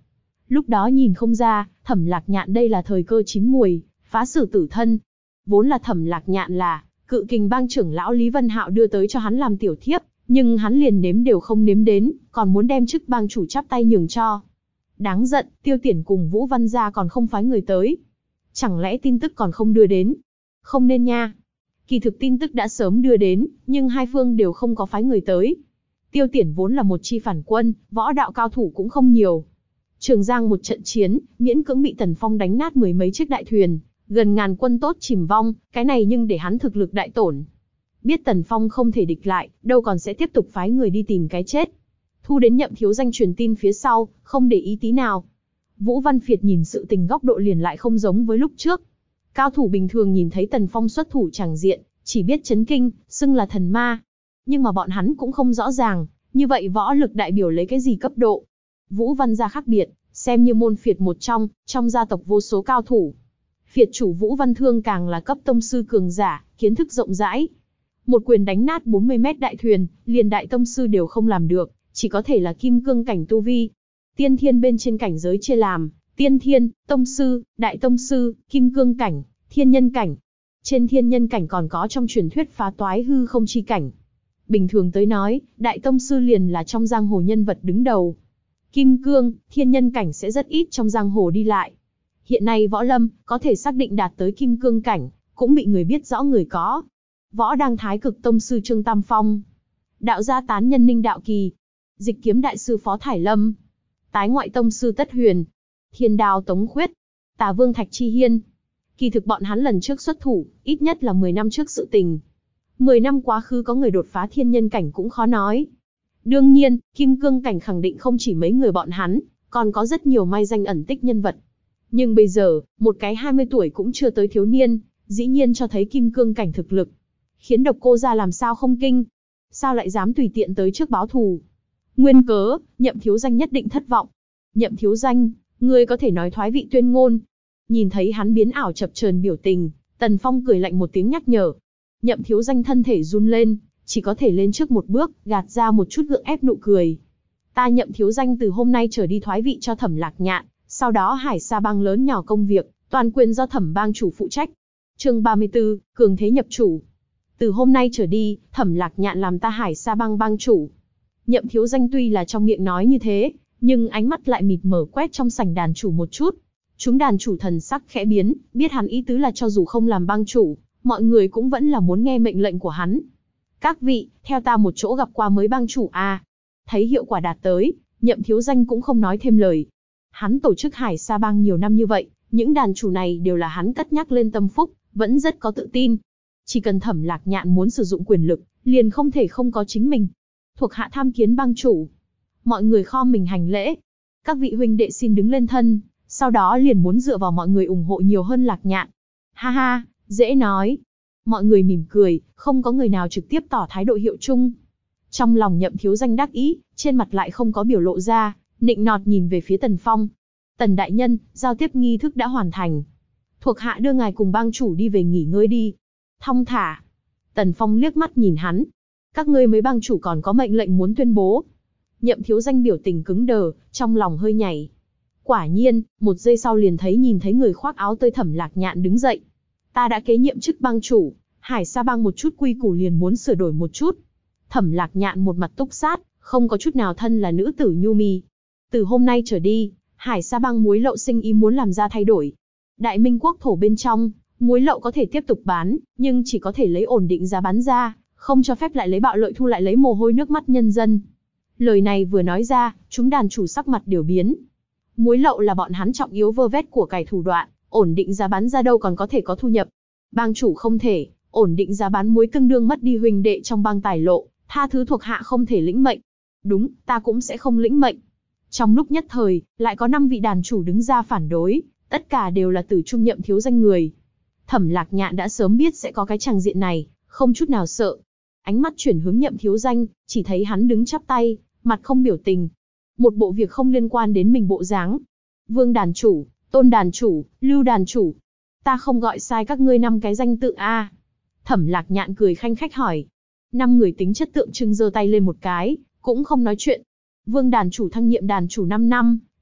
Lúc đó nhìn không ra, Thẩm Lạc Nhạn đây là thời cơ chín muồi, phá xử tử thân. Vốn là Thẩm Lạc Nhạn là Cự Kình Bang trưởng lão Lý Vân Hạo đưa tới cho hắn làm tiểu thiếp, nhưng hắn liền nếm đều không nếm đến, còn muốn đem chức bang chủ chắp tay nhường cho. Đáng giận, Tiêu Tiển cùng Vũ Văn gia còn không phái người tới. Chẳng lẽ tin tức còn không đưa đến? Không nên nha. Kỳ thực tin tức đã sớm đưa đến, nhưng hai phương đều không có phái người tới. Tiêu Tiển vốn là một chi phản quân, võ đạo cao thủ cũng không nhiều. Trường Giang một trận chiến, miễn cưỡng bị Tần Phong đánh nát mười mấy chiếc đại thuyền, gần ngàn quân tốt chìm vong, cái này nhưng để hắn thực lực đại tổn. Biết Tần Phong không thể địch lại, đâu còn sẽ tiếp tục phái người đi tìm cái chết. Thu đến Nhậm Thiếu Danh truyền tin phía sau, không để ý tí nào. Vũ Văn Phiệt nhìn sự tình góc độ liền lại không giống với lúc trước. Cao thủ bình thường nhìn thấy Tần Phong xuất thủ tràng diện, chỉ biết chấn kinh, xưng là thần ma. Nhưng mà bọn hắn cũng không rõ ràng, như vậy võ lực đại biểu lấy cái gì cấp độ. Vũ Văn gia khác biệt, xem như môn Phiệt một trong, trong gia tộc vô số cao thủ. Phiệt chủ Vũ Văn Thương càng là cấp tông sư cường giả, kiến thức rộng rãi. Một quyền đánh nát bốn mươi mét đại thuyền, liền đại tông sư đều không làm được, chỉ có thể là kim cương cảnh tu vi. Tiên thiên bên trên cảnh giới chia làm, tiên thiên, tông sư, đại tông sư, kim cương cảnh, thiên nhân cảnh. Trên thiên nhân cảnh còn có trong truyền thuyết phá toái hư không chi cảnh. Bình thường tới nói, đại tông sư liền là trong giang hồ nhân vật đứng đầu. Kim cương, thiên nhân cảnh sẽ rất ít trong giang hồ đi lại. Hiện nay võ lâm, có thể xác định đạt tới kim cương cảnh, cũng bị người biết rõ người có. Võ Đăng Thái Cực Tông sư Trương Tam Phong, Đạo gia tán nhân Ninh Đạo Kỳ, Dịch kiếm đại sư Phó Thải Lâm, Tái ngoại tông sư Tất Huyền, Thiên Đao Tống Khuyết, Tà Vương Thạch Chi Hiên. Kỳ thực bọn hắn lần trước xuất thủ, ít nhất là mười năm trước sự tình. mười năm quá khứ có người đột phá thiên nhân cảnh cũng khó nói. Đương nhiên, kim cương cảnh khẳng định không chỉ mấy người bọn hắn, còn có rất nhiều mai danh ẩn tích nhân vật. Nhưng bây giờ, một cái hai mươi tuổi cũng chưa tới thiếu niên, dĩ nhiên cho thấy kim cương cảnh thực lực. Khiến Độc Cô gia làm sao không kinh? Sao lại dám tùy tiện tới trước báo thù? Nguyên cớ, Nhậm Thiếu Danh nhất định thất vọng. Nhậm Thiếu Danh, ngươi có thể nói thoái vị tuyên ngôn. Nhìn thấy hắn biến ảo chập chờn biểu tình, Tần Phong cười lạnh một tiếng nhắc nhở. Nhậm Thiếu Danh thân thể run lên, chỉ có thể lên trước một bước, gạt ra một chút gượng ép nụ cười. Ta Nhậm Thiếu Danh từ hôm nay trở đi thoái vị cho Thẩm Lạc Nhạn, sau đó Hải Sa bang lớn nhỏ công việc, toàn quyền do Thẩm bang chủ phụ trách. Chương ba mươi tư, cường thế nhập chủ. Từ hôm nay trở đi, Thẩm Lạc Nhạn làm ta Hải Sa bang bang chủ. Nhậm Thiếu Danh tuy là trong miệng nói như thế, nhưng ánh mắt lại mịt mờ quét trong sảnh đàn chủ một chút. Chúng đàn chủ thần sắc khẽ biến, biết hắn ý tứ là cho dù không làm bang chủ, mọi người cũng vẫn là muốn nghe mệnh lệnh của hắn. Các vị, theo ta một chỗ gặp qua mới bang chủ a. À. Thấy hiệu quả đạt tới, Nhậm Thiếu Danh cũng không nói thêm lời. Hắn tổ chức Hải Sa bang nhiều năm như vậy, những đàn chủ này đều là hắn cất nhắc lên tâm phúc, vẫn rất có tự tin. Chỉ cần Thẩm Lạc Nhạn muốn sử dụng quyền lực, liền không thể không có chính mình. Thuộc hạ tham kiến bang chủ. Mọi người khom mình hành lễ. Các vị huynh đệ xin đứng lên thân, sau đó liền muốn dựa vào mọi người ủng hộ nhiều hơn Lạc Nhạn. Ha ha, dễ nói. Mọi người mỉm cười, không có người nào trực tiếp tỏ thái độ hiệu chung. Trong lòng Nhậm Thiếu Danh đắc ý, trên mặt lại không có biểu lộ ra, nịnh nọt nhìn về phía Tần Phong. Tần đại nhân, giao tiếp nghi thức đã hoàn thành. Thuộc hạ đưa ngài cùng bang chủ đi về nghỉ ngơi đi. Thong thả. Tần Phong liếc mắt nhìn hắn. Các ngươi mới bang chủ còn có mệnh lệnh muốn tuyên bố. Nhậm Thiếu Danh biểu tình cứng đờ, trong lòng hơi nhảy. Quả nhiên, một giây sau liền thấy nhìn thấy người khoác áo tơi Thẩm Lạc Nhạn đứng dậy. Ta đã kế nhiệm chức bang chủ, Hải Sa bang một chút quy củ liền muốn sửa đổi một chút. Thẩm Lạc Nhạn một mặt túc sát, không có chút nào thân là nữ tử nhu mì. Từ hôm nay trở đi, Hải Sa bang muối lậu sinh ý muốn làm ra thay đổi. Đại Minh quốc thổ bên trong, muối lậu có thể tiếp tục bán, nhưng chỉ có thể lấy ổn định giá bán ra, không cho phép lại lấy bạo lợi thu lại lấy mồ hôi nước mắt nhân dân. Lời này vừa nói ra, chúng đàn chủ sắc mặt đều biến. Muối lậu là bọn hắn trọng yếu vơ vét của cải thủ đoạn, ổn định giá bán ra đâu còn có thể có thu nhập. Bang chủ không thể, ổn định giá bán muối tương đương mất đi huynh đệ trong bang tài lộ, tha thứ thuộc hạ không thể lĩnh mệnh. Đúng, ta cũng sẽ không lĩnh mệnh. Trong lúc nhất thời, lại có năm vị đàn chủ đứng ra phản đối, tất cả đều là tử trung Nhậm Thiếu Danh người. Thẩm Lạc Nhạn đã sớm biết sẽ có cái tràng diện này, không chút nào sợ. Ánh mắt chuyển hướng Nhậm Thiếu Danh, chỉ thấy hắn đứng chắp tay, mặt không biểu tình. Một bộ việc không liên quan đến mình bộ dáng. Vương đàn chủ, Tôn đàn chủ, Lưu đàn chủ. Ta không gọi sai các ngươi năm cái danh tự a. À. Thẩm Lạc Nhạn cười khanh khách hỏi. Năm người tính chất tượng trưng giơ tay lên một cái, cũng không nói chuyện. Vương đàn chủ thăng nhiệm đàn chủ năm năm,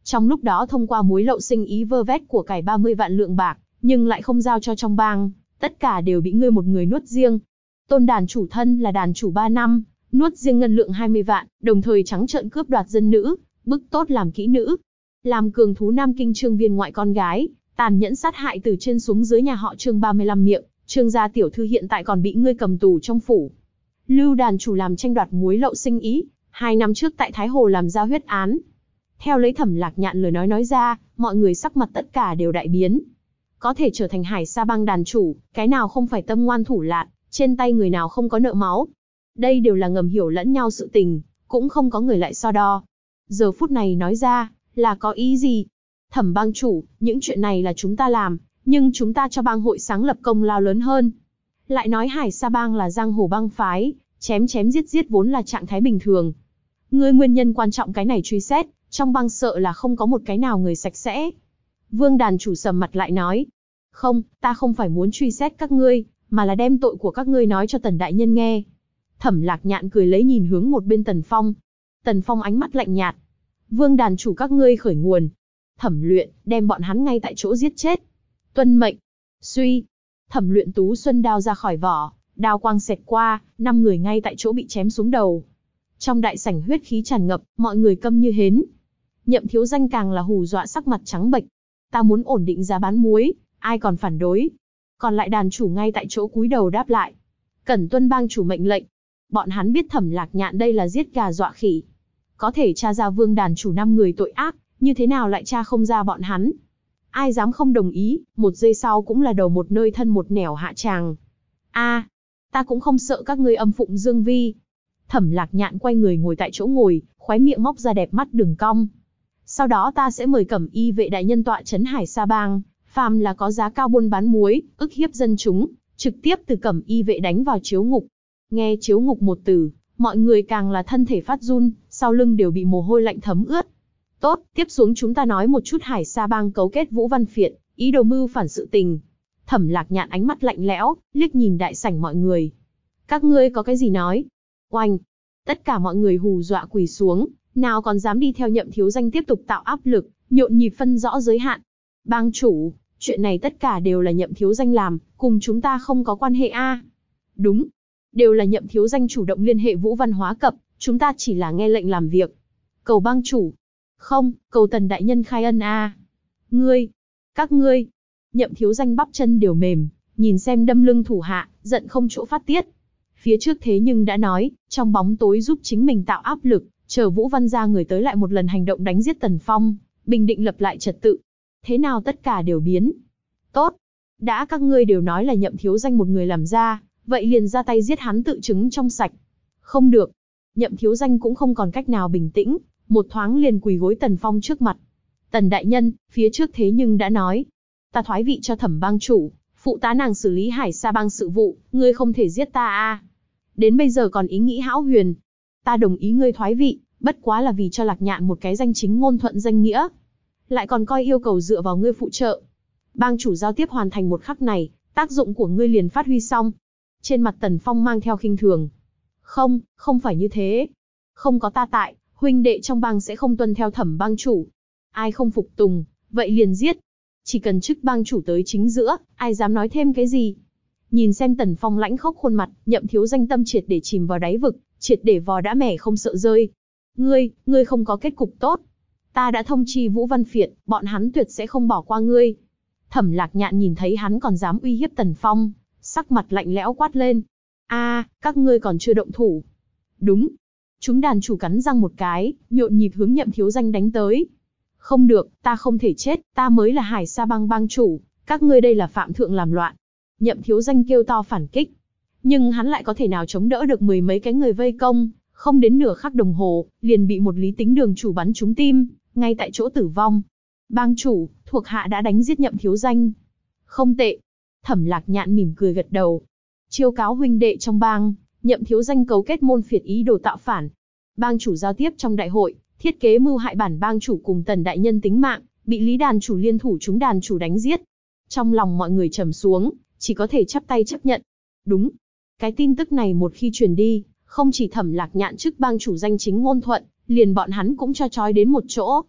Trong lúc đó thông qua muối lậu sinh ý vơ vét của cải ba mươi vạn lượng bạc, nhưng lại không giao cho trong bang, tất cả đều bị ngươi một người nuốt riêng. Tôn đàn chủ thân là đàn chủ ba năm, nuốt riêng ngân lượng hai mươi vạn, đồng thời trắng trợn cướp đoạt dân nữ, bức tốt làm kỹ nữ. Làm cường thú Nam Kinh Trương viên ngoại con gái, tàn nhẫn sát hại từ trên xuống dưới nhà họ Trương ba mươi lăm miệng, Trương gia tiểu thư hiện tại còn bị ngươi cầm tù trong phủ. Lưu đàn chủ làm tranh đoạt muối lậu sinh ý, hai năm trước tại Thái Hồ làm ra huyết án. Theo lấy Thẩm Lạc Nhạn lời nói nói ra, mọi người sắc mặt tất cả đều đại biến. Có thể trở thành Hải Sa bang đàn chủ, cái nào không phải tâm ngoan thủ lạn, trên tay người nào không có nợ máu. Đây đều là ngầm hiểu lẫn nhau sự tình, cũng không có người lại so đo. Giờ phút này nói ra, là có ý gì? Thẩm bang chủ, những chuyện này là chúng ta làm, nhưng chúng ta cho bang hội sáng lập công lao lớn hơn. Lại nói Hải Sa bang là giang hồ bang phái, chém chém giết giết vốn là trạng thái bình thường. Ngươi nguyên nhân quan trọng cái này truy xét, trong bang sợ là không có một cái nào người sạch sẽ. Vương đàn chủ sầm mặt lại nói, không, ta không phải muốn truy xét các ngươi, mà là đem tội của các ngươi nói cho Tần đại nhân nghe. Thẩm Lạc Nhạn cười lấy nhìn hướng một bên Tần Phong. Tần Phong ánh mắt lạnh nhạt. Vương đàn chủ các ngươi khởi nguồn. Thẩm Luyện, đem bọn hắn ngay tại chỗ giết chết. Tuân mệnh. Suy. Thẩm Luyện tú xuân đao ra khỏi vỏ, đao quang xẹt qua, năm người ngay tại chỗ bị chém xuống đầu. Trong đại sảnh huyết khí tràn ngập, mọi người câm như hến. Nhậm Thiếu Danh càng là hù dọa sắc mặt trắng bệch. Ta muốn ổn định giá bán muối, ai còn phản đối? Còn lại đàn chủ ngay tại chỗ cúi đầu đáp lại. Cẩn tuân bang chủ mệnh lệnh. Bọn hắn biết Thẩm Lạc Nhạn đây là giết gà dọa khỉ. Có thể tra ra Vương đàn chủ năm người tội ác, như thế nào lại tra không ra bọn hắn? Ai dám không đồng ý, một giây sau cũng là đầu một nơi thân một nẻo hạ tràng. A, ta cũng không sợ các ngươi âm phụng dương vi. Thẩm Lạc Nhạn quay người ngồi tại chỗ ngồi, khóe miệng móc ra đẹp mắt đường cong. Sau đó ta sẽ mời Cẩm Y vệ đại nhân tọa trấn Hải Sa bang, phàm là có giá cao buôn bán muối, ức hiếp dân chúng, trực tiếp từ Cẩm Y vệ đánh vào chiếu ngục. Nghe chiếu ngục một từ, mọi người càng là thân thể phát run, sau lưng đều bị mồ hôi lạnh thấm ướt. Tốt, tiếp xuống chúng ta nói một chút Hải Sa bang cấu kết Vũ Văn Phiện, ý đồ mưu phản sự tình. Thẩm Lạc Nhạn ánh mắt lạnh lẽo, liếc nhìn đại sảnh mọi người. Các ngươi có cái gì nói? Oanh! Tất cả mọi người hù dọa quỳ xuống, nào còn dám đi theo Nhậm Thiếu Danh tiếp tục tạo áp lực, nhộn nhịp phân rõ giới hạn. Bang chủ, chuyện này tất cả đều là Nhậm Thiếu Danh làm, cùng chúng ta không có quan hệ a. À? Đúng, đều là Nhậm Thiếu Danh chủ động liên hệ Vũ Văn Hóa Cập, chúng ta chỉ là nghe lệnh làm việc. Cầu bang chủ. Không, cầu Tần đại nhân khai ân a. À. Ngươi, các ngươi. Nhậm Thiếu Danh bắp chân đều mềm, nhìn xem đâm lưng thủ hạ, giận không chỗ phát tiết. Phía trước thế nhưng đã nói, trong bóng tối giúp chính mình tạo áp lực, chờ Vũ Văn gia người tới lại một lần hành động đánh giết Tần Phong, bình định lập lại trật tự. Thế nào tất cả đều biến. Tốt, đã các ngươi đều nói là Nhậm Thiếu Danh một người làm ra, vậy liền ra tay giết hắn tự chứng trong sạch. Không được. Nhậm Thiếu Danh cũng không còn cách nào bình tĩnh, một thoáng liền quỳ gối Tần Phong trước mặt. Tần đại nhân, phía trước thế nhưng đã nói, ta thoái vị cho Thẩm bang chủ, phụ tá nàng xử lý Hải Sa bang sự vụ, ngươi không thể giết ta a. À. Đến bây giờ còn ý nghĩ hão huyền. Ta đồng ý ngươi thoái vị, bất quá là vì cho Lạc Nhạn một cái danh chính ngôn thuận danh nghĩa. Lại còn coi yêu cầu dựa vào ngươi phụ trợ. Bang chủ giao tiếp hoàn thành một khắc này, tác dụng của ngươi liền phát huy xong. Trên mặt Tần Phong mang theo khinh thường. Không, không phải như thế. Không có ta tại, huynh đệ trong bang sẽ không tuân theo Thẩm bang chủ. Ai không phục tùng, vậy liền giết. Chỉ cần chức bang chủ tới chính giữa, ai dám nói thêm cái gì. Nhìn xem Tần Phong lãnh khốc khuôn mặt, Nhậm Thiếu Danh tâm triệt để chìm vào đáy vực, triệt để vò đã mẻ không sợ rơi. Ngươi, ngươi không có kết cục tốt. Ta đã thông chi Vũ Văn Phiện, bọn hắn tuyệt sẽ không bỏ qua ngươi. Thẩm Lạc Nhạn nhìn thấy hắn còn dám uy hiếp Tần Phong, sắc mặt lạnh lẽo quát lên. A, à, các ngươi còn chưa động thủ. Đúng. Chúng đàn chủ cắn răng một cái, nhộn nhịp hướng Nhậm Thiếu Danh đánh tới. Không được, ta không thể chết, ta mới là Hải Sa bang bang chủ, các ngươi đây là phạm thượng làm loạn. Nhậm Thiếu Danh kêu to phản kích. Nhưng hắn lại có thể nào chống đỡ được mười mấy cái người vây công, không đến nửa khắc đồng hồ, liền bị một Lý Tính đường chủ bắn trúng tim, ngay tại chỗ tử vong. Bang chủ, thuộc hạ đã đánh giết Nhậm Thiếu Danh. Không tệ. Thẩm Lạc Nhạn mỉm cười gật đầu. Chiêu cáo huynh đệ trong bang, Nhậm Thiếu Danh cấu kết môn phiệt ý đồ tạo phản. Bang chủ giao tiếp trong đại hội, thiết kế mưu hại bản bang chủ cùng Tần đại nhân tính mạng, bị Lý đàn chủ liên thủ chúng đàn chủ đánh giết. Trong lòng mọi người trầm xuống, chỉ có thể chắp tay chấp nhận. Đúng. Cái tin tức này một khi truyền đi, không chỉ Thẩm Lạc Nhạn chức bang chủ danh chính ngôn thuận, liền bọn hắn cũng cho trói đến một chỗ.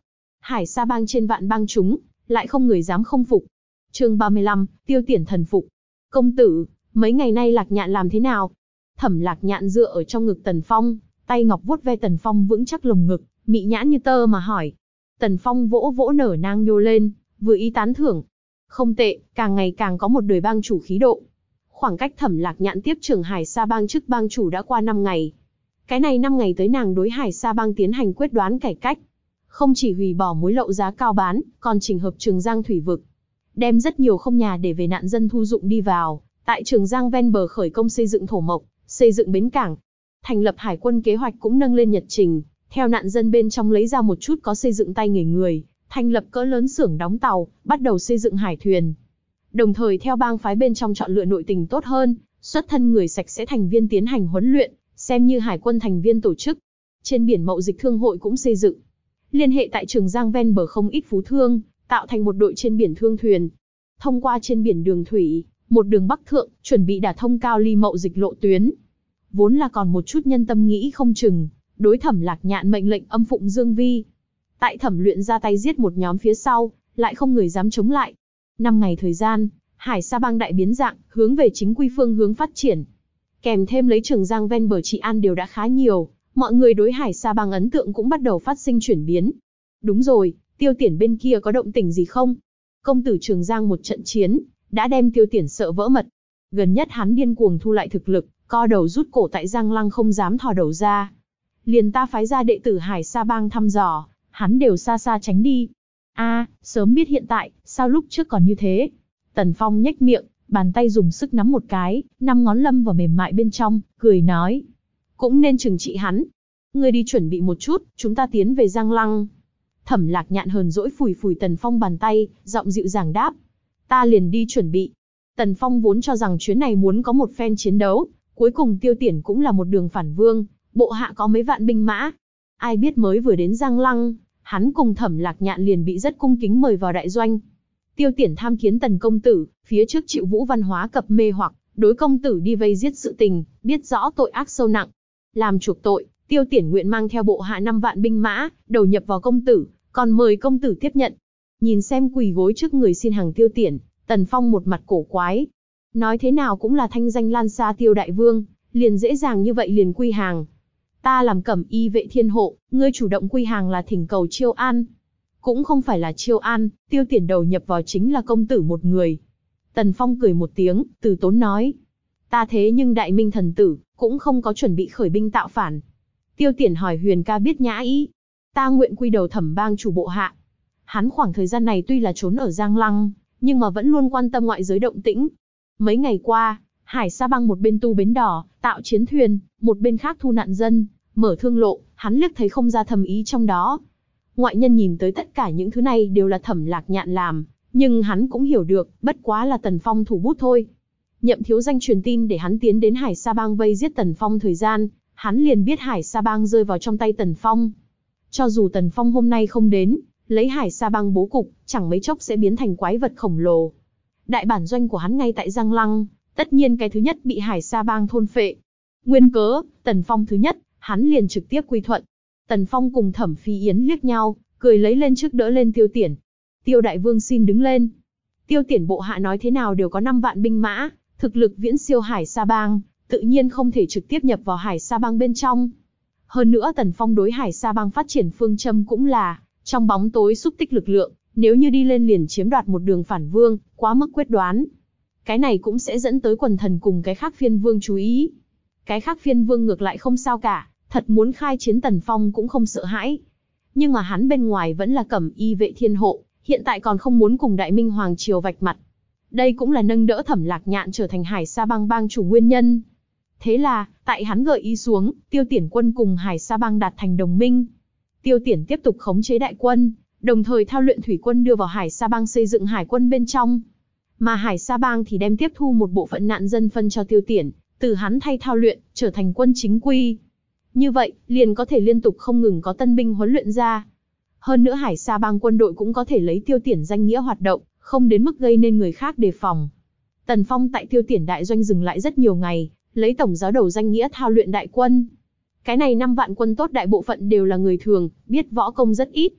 Hải Sa Bang trên vạn bang chúng, lại không người dám không phục. Chương ba mươi lăm, Tiêu Tiển thần phục. Công tử, mấy ngày nay Lạc Nhạn làm thế nào? Thẩm Lạc Nhạn dựa ở trong ngực Tần Phong, tay ngọc vuốt ve Tần Phong vững chắc lồng ngực, mị nhãn như tơ mà hỏi. Tần Phong vỗ vỗ nở nang nhô lên, vừa ý tán thưởng. Không tệ, càng ngày càng có một đời bang chủ khí độ. Khoảng cách Thẩm Lạc Nhạn tiếp trưởng Hải Sa Bang chức bang chủ đã qua năm ngày. Cái này năm ngày tới nàng đối Hải Sa Bang tiến hành quyết đoán cải cách. Không chỉ hủy bỏ muối lậu giá cao bán, còn chỉnh hợp Trường Giang thủy vực. Đem rất nhiều không nhà để về nạn dân thu dụng đi vào, tại Trường Giang ven bờ khởi công xây dựng thổ mộc, xây dựng bến cảng. Thành lập hải quân kế hoạch cũng nâng lên nhật trình, theo nạn dân bên trong lấy ra một chút có xây dựng tay nghề người, thành lập cỡ lớn xưởng đóng tàu, bắt đầu xây dựng hải thuyền. Đồng thời theo bang phái bên trong chọn lựa nội tình tốt hơn, xuất thân người sạch sẽ thành viên tiến hành huấn luyện, xem như hải quân thành viên tổ chức. Trên biển mậu dịch thương hội cũng xây dựng. Liên hệ tại Trường Giang ven bờ không ít phú thương, tạo thành một đội trên biển thương thuyền. Thông qua trên biển đường thủy, một đường bắc thượng, chuẩn bị đả thông cao ly mậu dịch lộ tuyến. Vốn là còn một chút nhân tâm nghĩ không chừng, đối Thẩm Lạc Nhạn mệnh lệnh âm phụng dương vi. Tại Thẩm Luyện ra tay giết một nhóm phía sau, lại không người dám chống lại. Năm ngày thời gian, Hải Sa Bang đại biến dạng, hướng về chính quy phương hướng phát triển. Kèm thêm lấy Trường Giang ven bờ trị an đều đã khá nhiều, mọi người đối Hải Sa Bang ấn tượng cũng bắt đầu phát sinh chuyển biến. Đúng rồi, Tiêu Tiển bên kia có động tĩnh gì không? Công tử Trường Giang một trận chiến, đã đem Tiêu Tiển sợ vỡ mật. Gần nhất hắn điên cuồng thu lại thực lực, co đầu rút cổ tại Giang Lăng không dám thò đầu ra. Liền ta phái ra đệ tử Hải Sa Bang thăm dò, hắn đều xa xa tránh đi. A, à, sớm biết hiện tại, sao lúc trước còn như thế? Tần Phong nhếch miệng, bàn tay dùng sức nắm một cái, năm ngón lâm vào mềm mại bên trong, cười nói. Cũng nên trừng trị hắn. Ngươi đi chuẩn bị một chút, chúng ta tiến về Giang Lăng. Thẩm Lạc Nhạn hờn dỗi phủi phủi Tần Phong bàn tay, giọng dịu dàng đáp. Ta liền đi chuẩn bị. Tần Phong vốn cho rằng chuyến này muốn có một phen chiến đấu, cuối cùng Tiêu Tiển cũng là một đường phản vương, bộ hạ có mấy vạn binh mã. Ai biết mới vừa đến Giang Lăng, hắn cùng Thẩm Lạc Nhạn liền bị rất cung kính mời vào đại doanh. Tiêu Tiển tham kiến Tần công tử, phía trước chịu Vũ Văn Hóa cập mê hoặc, đối công tử đi vây giết sự tình, biết rõ tội ác sâu nặng. Làm chuộc tội, Tiêu Tiển nguyện mang theo bộ hạ năm vạn binh mã, đầu nhập vào công tử, còn mời công tử tiếp nhận. Nhìn xem quỳ gối trước người xin hàng Tiêu Tiển, Tần Phong một mặt cổ quái. Nói thế nào cũng là thanh danh lan xa Tiêu đại vương, liền dễ dàng như vậy liền quy hàng. Ta làm Cẩm Y vệ thiên hộ, ngươi chủ động quy hàng là thỉnh cầu chiêu an. Cũng không phải là chiêu an, Tiêu Tiển đầu nhập vào chính là công tử một người. Tần Phong cười một tiếng, từ tốn nói. Ta thế nhưng đại minh thần tử, cũng không có chuẩn bị khởi binh tạo phản. Tiêu Tiển hỏi Huyền ca biết nhã ý. Ta nguyện quy đầu Thẩm bang chủ bộ hạ. Hắn khoảng thời gian này tuy là trốn ở Giang Lăng, nhưng mà vẫn luôn quan tâm ngoại giới động tĩnh. Mấy ngày qua, Hải Sa Bang một bên tu bến đỏ, tạo chiến thuyền, một bên khác thu nạn dân, mở thương lộ, hắn liếc thấy không ra thầm ý trong đó. Ngoại nhân nhìn tới tất cả những thứ này đều là Thẩm Lạc Nhạn làm, nhưng hắn cũng hiểu được, bất quá là Tần Phong thủ bút thôi. Nhậm thiếu danh truyền tin để hắn tiến đến Hải Sa Bang vây giết Tần Phong thời gian, hắn liền biết Hải Sa Bang rơi vào trong tay Tần Phong. Cho dù Tần Phong hôm nay không đến, lấy Hải Sa Bang bố cục, chẳng mấy chốc sẽ biến thành quái vật khổng lồ. Đại bản doanh của hắn ngay tại Giang Lăng, tất nhiên cái thứ nhất bị Hải Sa Bang thôn phệ. Nguyên cớ, Tần Phong thứ nhất, hắn liền trực tiếp quy thuận. Tần Phong cùng Thẩm Phi Yến liếc nhau, cười lấy lên trước đỡ lên Tiêu Tiển. Tiêu đại vương xin đứng lên. Tiêu Tiển bộ hạ nói thế nào đều có năm vạn binh mã, thực lực viễn siêu Hải Sa Bang, tự nhiên không thể trực tiếp nhập vào Hải Sa Bang bên trong. Hơn nữa Tần Phong đối Hải Sa Bang phát triển phương châm cũng là trong bóng tối xúc tích lực lượng, nếu như đi lên liền chiếm đoạt một đường phản vương, quá mức quyết đoán. Cái này cũng sẽ dẫn tới quần thần cùng cái khác phiên vương chú ý. Cái khác phiên vương ngược lại không sao cả, thật muốn khai chiến Tần Phong cũng không sợ hãi. Nhưng mà hắn bên ngoài vẫn là Cẩm Y vệ thiên hộ, hiện tại còn không muốn cùng Đại Minh Hoàng triều vạch mặt. Đây cũng là nâng đỡ Thẩm Lạc Nhạn trở thành Hải Sa Bang bang chủ nguyên nhân. Thế là, tại hắn gợi ý xuống, Tiêu Tiển quân cùng Hải Sa Bang đạt thành đồng minh. Tiêu Tiển tiếp tục khống chế đại quân, đồng thời thao luyện thủy quân đưa vào Hải Sa Bang xây dựng hải quân bên trong. Mà Hải Sa Bang thì đem tiếp thu một bộ phận nạn dân phân cho Tiêu Tiển, từ hắn thay thao luyện, trở thành quân chính quy. Như vậy, liền có thể liên tục không ngừng có tân binh huấn luyện ra. Hơn nữa Hải Sa Bang quân đội cũng có thể lấy Tiêu Tiển danh nghĩa hoạt động, không đến mức gây nên người khác đề phòng. Tần Phong tại Tiêu Tiển đại doanh dừng lại rất nhiều ngày, lấy tổng giáo đầu danh nghĩa thao luyện đại quân. Cái này năm vạn quân tốt đại bộ phận đều là người thường, biết võ công rất ít.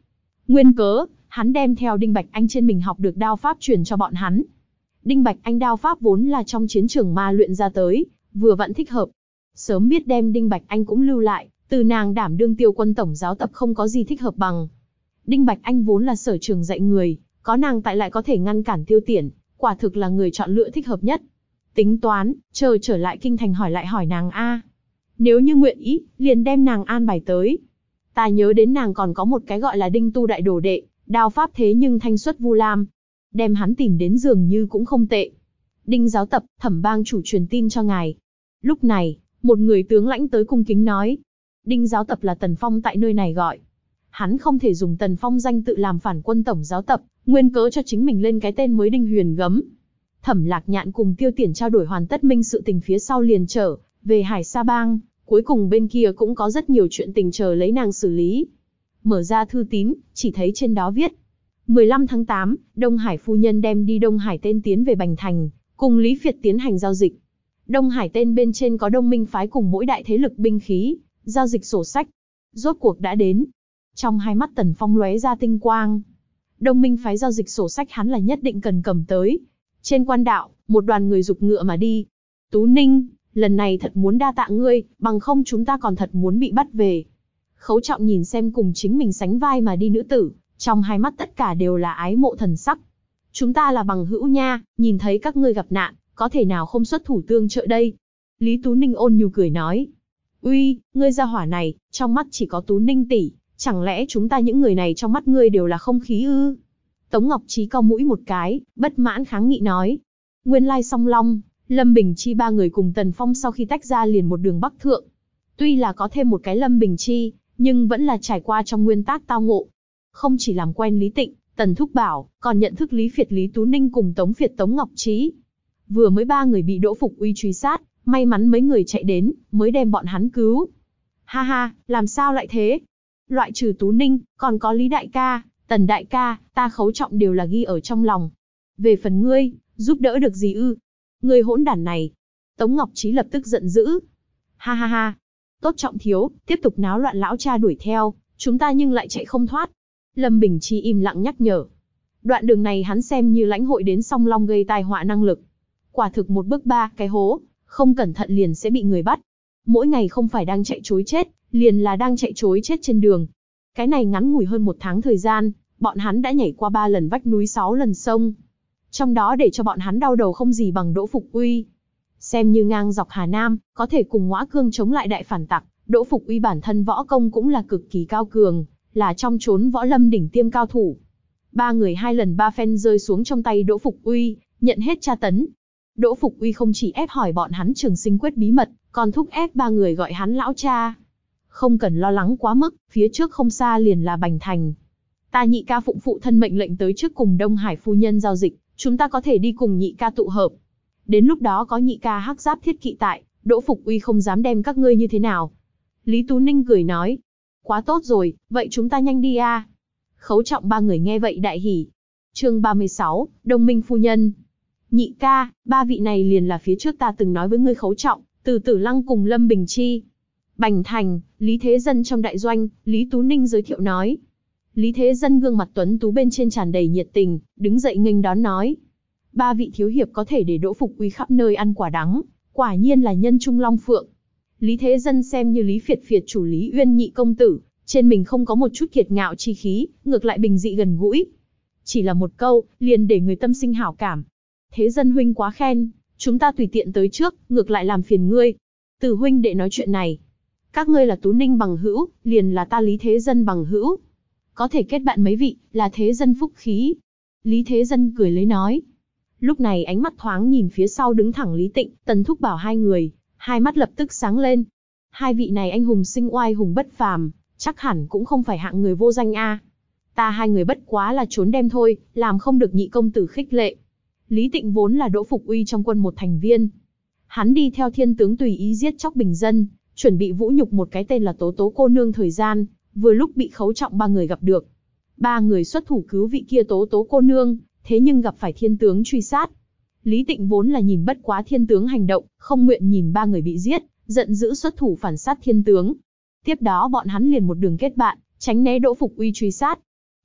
Nguyên cớ, hắn đem theo Đinh Bạch Anh trên mình học được đao pháp truyền cho bọn hắn. Đinh Bạch Anh đao pháp vốn là trong chiến trường ma luyện ra tới, vừa vặn thích hợp. Sớm biết đem Đinh Bạch Anh cũng lưu lại, từ nàng đảm đương Tiêu Quân tổng giáo tập không có gì thích hợp bằng. Đinh Bạch Anh vốn là sở trường dạy người, có nàng tại lại có thể ngăn cản Tiêu Tiễn, quả thực là người chọn lựa thích hợp nhất. Tính toán, chờ trở lại kinh thành hỏi lại hỏi nàng a. Nếu như nguyện ý, liền đem nàng an bài tới. Ta nhớ đến nàng còn có một cái gọi là Đinh Tu đại đồ đệ, đao pháp thế nhưng thanh xuất vu lam. Đem hắn tìm đến dường như cũng không tệ. Đinh giáo tập, Thẩm bang chủ truyền tin cho ngài. Lúc này, một người tướng lãnh tới cung kính nói. Đinh giáo tập là Tần Phong tại nơi này gọi. Hắn không thể dùng Tần Phong danh tự làm phản quân tổng giáo tập, nguyên cớ cho chính mình lên cái tên mới Đinh Huyền Gấm. Thẩm Lạc Nhạn cùng Tiêu Tiễn trao đổi hoàn tất minh sự tình phía sau liền trở về Hải Sa Bang, cuối cùng bên kia cũng có rất nhiều chuyện tình chờ lấy nàng xử lý. Mở ra thư tín, chỉ thấy trên đó viết: mười lăm tháng tám, Đông Hải phu nhân đem đi Đông Hải tên tiến về Bành Thành, cùng Lý Việt tiến hành giao dịch. Đông Hải tên bên trên có Đông Minh phái cùng mỗi đại thế lực binh khí, giao dịch sổ sách. Rốt cuộc đã đến. Trong hai mắt Tần Phong lóe ra tinh quang. Đông Minh phái giao dịch sổ sách hắn là nhất định cần cầm tới. Trên quan đạo, một đoàn người giục ngựa mà đi. Tú Ninh, lần này thật muốn đa tạ ngươi, bằng không chúng ta còn thật muốn bị bắt về. Khấu Trọng nhìn xem cùng chính mình sánh vai mà đi nữ tử, trong hai mắt tất cả đều là ái mộ thần sắc. Chúng ta là bằng hữu nha, nhìn thấy các ngươi gặp nạn, có thể nào không xuất thủ tương trợ đây? Lý Tú Ninh ôn nhu cười nói. Uy, ngươi gia hỏa này, trong mắt chỉ có Tú Ninh tỷ, chẳng lẽ chúng ta những người này trong mắt ngươi đều là không khí ư? Tống Ngọc Trí cau mũi một cái, bất mãn kháng nghị nói. Nguyên lai Song Long, Lâm Bình Chi ba người cùng Tần Phong sau khi tách ra liền một đường bắc thượng. Tuy là có thêm một cái Lâm Bình Chi, nhưng vẫn là trải qua trong nguyên tắc tao ngộ. Không chỉ làm quen Lý Tịnh, Tần Thúc Bảo, còn nhận thức Lý Việt Lý Tú Ninh cùng Tống Việt Tống Ngọc Trí. Vừa mới ba người bị Đỗ Phục Uy truy sát, may mắn mấy người chạy đến, mới đem bọn hắn cứu. Ha ha, làm sao lại thế? Loại trừ Tú Ninh, còn có Lý Đại ca, Tần Đại ca, ta Khấu Trọng đều là ghi ở trong lòng. Về phần ngươi, giúp đỡ được gì ư? Ngươi hỗn đản này. Tống Ngọc Trí lập tức giận dữ. Ha ha ha. Tốt Trọng thiếu, tiếp tục náo loạn lão cha đuổi theo, chúng ta nhưng lại chạy không thoát. Lâm Bình Chi im lặng nhắc nhở. Đoạn đường này hắn xem như lãnh hội đến Song Long gây tai họa năng lực. Quả thực một bước ba cái hố, không cẩn thận liền sẽ bị người bắt. Mỗi ngày không phải đang chạy trối chết, liền là đang chạy trối chết trên đường. Cái này ngắn ngủi hơn một tháng thời gian, bọn hắn đã nhảy qua ba lần vách núi sáu lần sông. Trong đó để cho bọn hắn đau đầu không gì bằng Đỗ Phục Uy. Xem như ngang dọc Hà Nam, có thể cùng Ngõa Cương chống lại đại phản tặc, Đỗ Phục Uy bản thân võ công cũng là cực kỳ cao cường, là trong chốn võ lâm đỉnh tiêm cao thủ. Ba người hai lần ba phen rơi xuống trong tay Đỗ Phục Uy, nhận hết tra tấn. Đỗ Phục Uy không chỉ ép hỏi bọn hắn trường sinh quyết bí mật, còn thúc ép ba người gọi hắn lão cha. Không cần lo lắng quá mức, phía trước không xa liền là Bành Thành. Ta Nhị ca phụng phụ thân mệnh lệnh tới trước cùng Đông Hải phu nhân giao dịch, chúng ta có thể đi cùng Nhị ca tụ hợp. Đến lúc đó có Nhị ca hắc giáp thiết kỵ tại, Đỗ Phục Uy không dám đem các ngươi như thế nào. Lý Tú Ninh cười nói. Quá tốt rồi, vậy chúng ta nhanh đi a. Khấu Trọng ba người nghe vậy đại hỉ. Chương ba mươi sáu, Đông Minh phu nhân. Nhị ca, ba vị này liền là phía trước ta từng nói với ngươi Khấu Trọng, Từ Tử Lăng cùng Lâm Bình Chi. Bành Thành, Lý Thế Dân trong đại doanh, Lý Tú Ninh giới thiệu nói. Lý Thế Dân gương mặt tuấn tú bên trên tràn đầy nhiệt tình, đứng dậy nghênh đón nói. Ba vị thiếu hiệp có thể để Đỗ Phục Uy khắp nơi ăn quả đắng, quả nhiên là nhân trung long phượng. Lý Thế Dân xem như Lý Phiệt Phiệt chủ Lý Uyên nhị công tử, trên mình không có một chút kiệt ngạo chi khí, ngược lại bình dị gần gũi. Chỉ là một câu, liền để người tâm sinh hảo cảm. Thế Dân huynh quá khen, chúng ta tùy tiện tới trước, ngược lại làm phiền ngươi. Từ huynh đệ nói chuyện này. Các ngươi là Tú Ninh bằng hữu, liền là ta Lý Thế Dân bằng hữu. Có thể kết bạn mấy vị, là Thế Dân phúc khí. Lý Thế Dân cười lấy nói. Lúc này ánh mắt thoáng nhìn phía sau đứng thẳng Lý Tịnh, Tần Thúc Bảo hai người, hai mắt lập tức sáng lên. Hai vị này anh hùng sinh oai hùng bất phàm, chắc hẳn cũng không phải hạng người vô danh a. Ta hai người bất quá là trốn đem thôi, làm không được nhị công tử khích lệ. Lý Tịnh vốn là Đỗ Phục Uy trong quân một thành viên. Hắn đi theo thiên tướng tùy ý giết chóc bình dân, chuẩn bị vũ nhục một cái tên là Tố Tố cô nương thời gian, vừa lúc bị Khấu Trọng ba người gặp được. Ba người xuất thủ cứu vị kia Tố Tố cô nương, thế nhưng gặp phải thiên tướng truy sát. Lý Tịnh vốn là nhìn bất quá thiên tướng hành động, không nguyện nhìn ba người bị giết, giận dữ xuất thủ phản sát thiên tướng. Tiếp đó bọn hắn liền một đường kết bạn, tránh né Đỗ Phục Uy truy sát.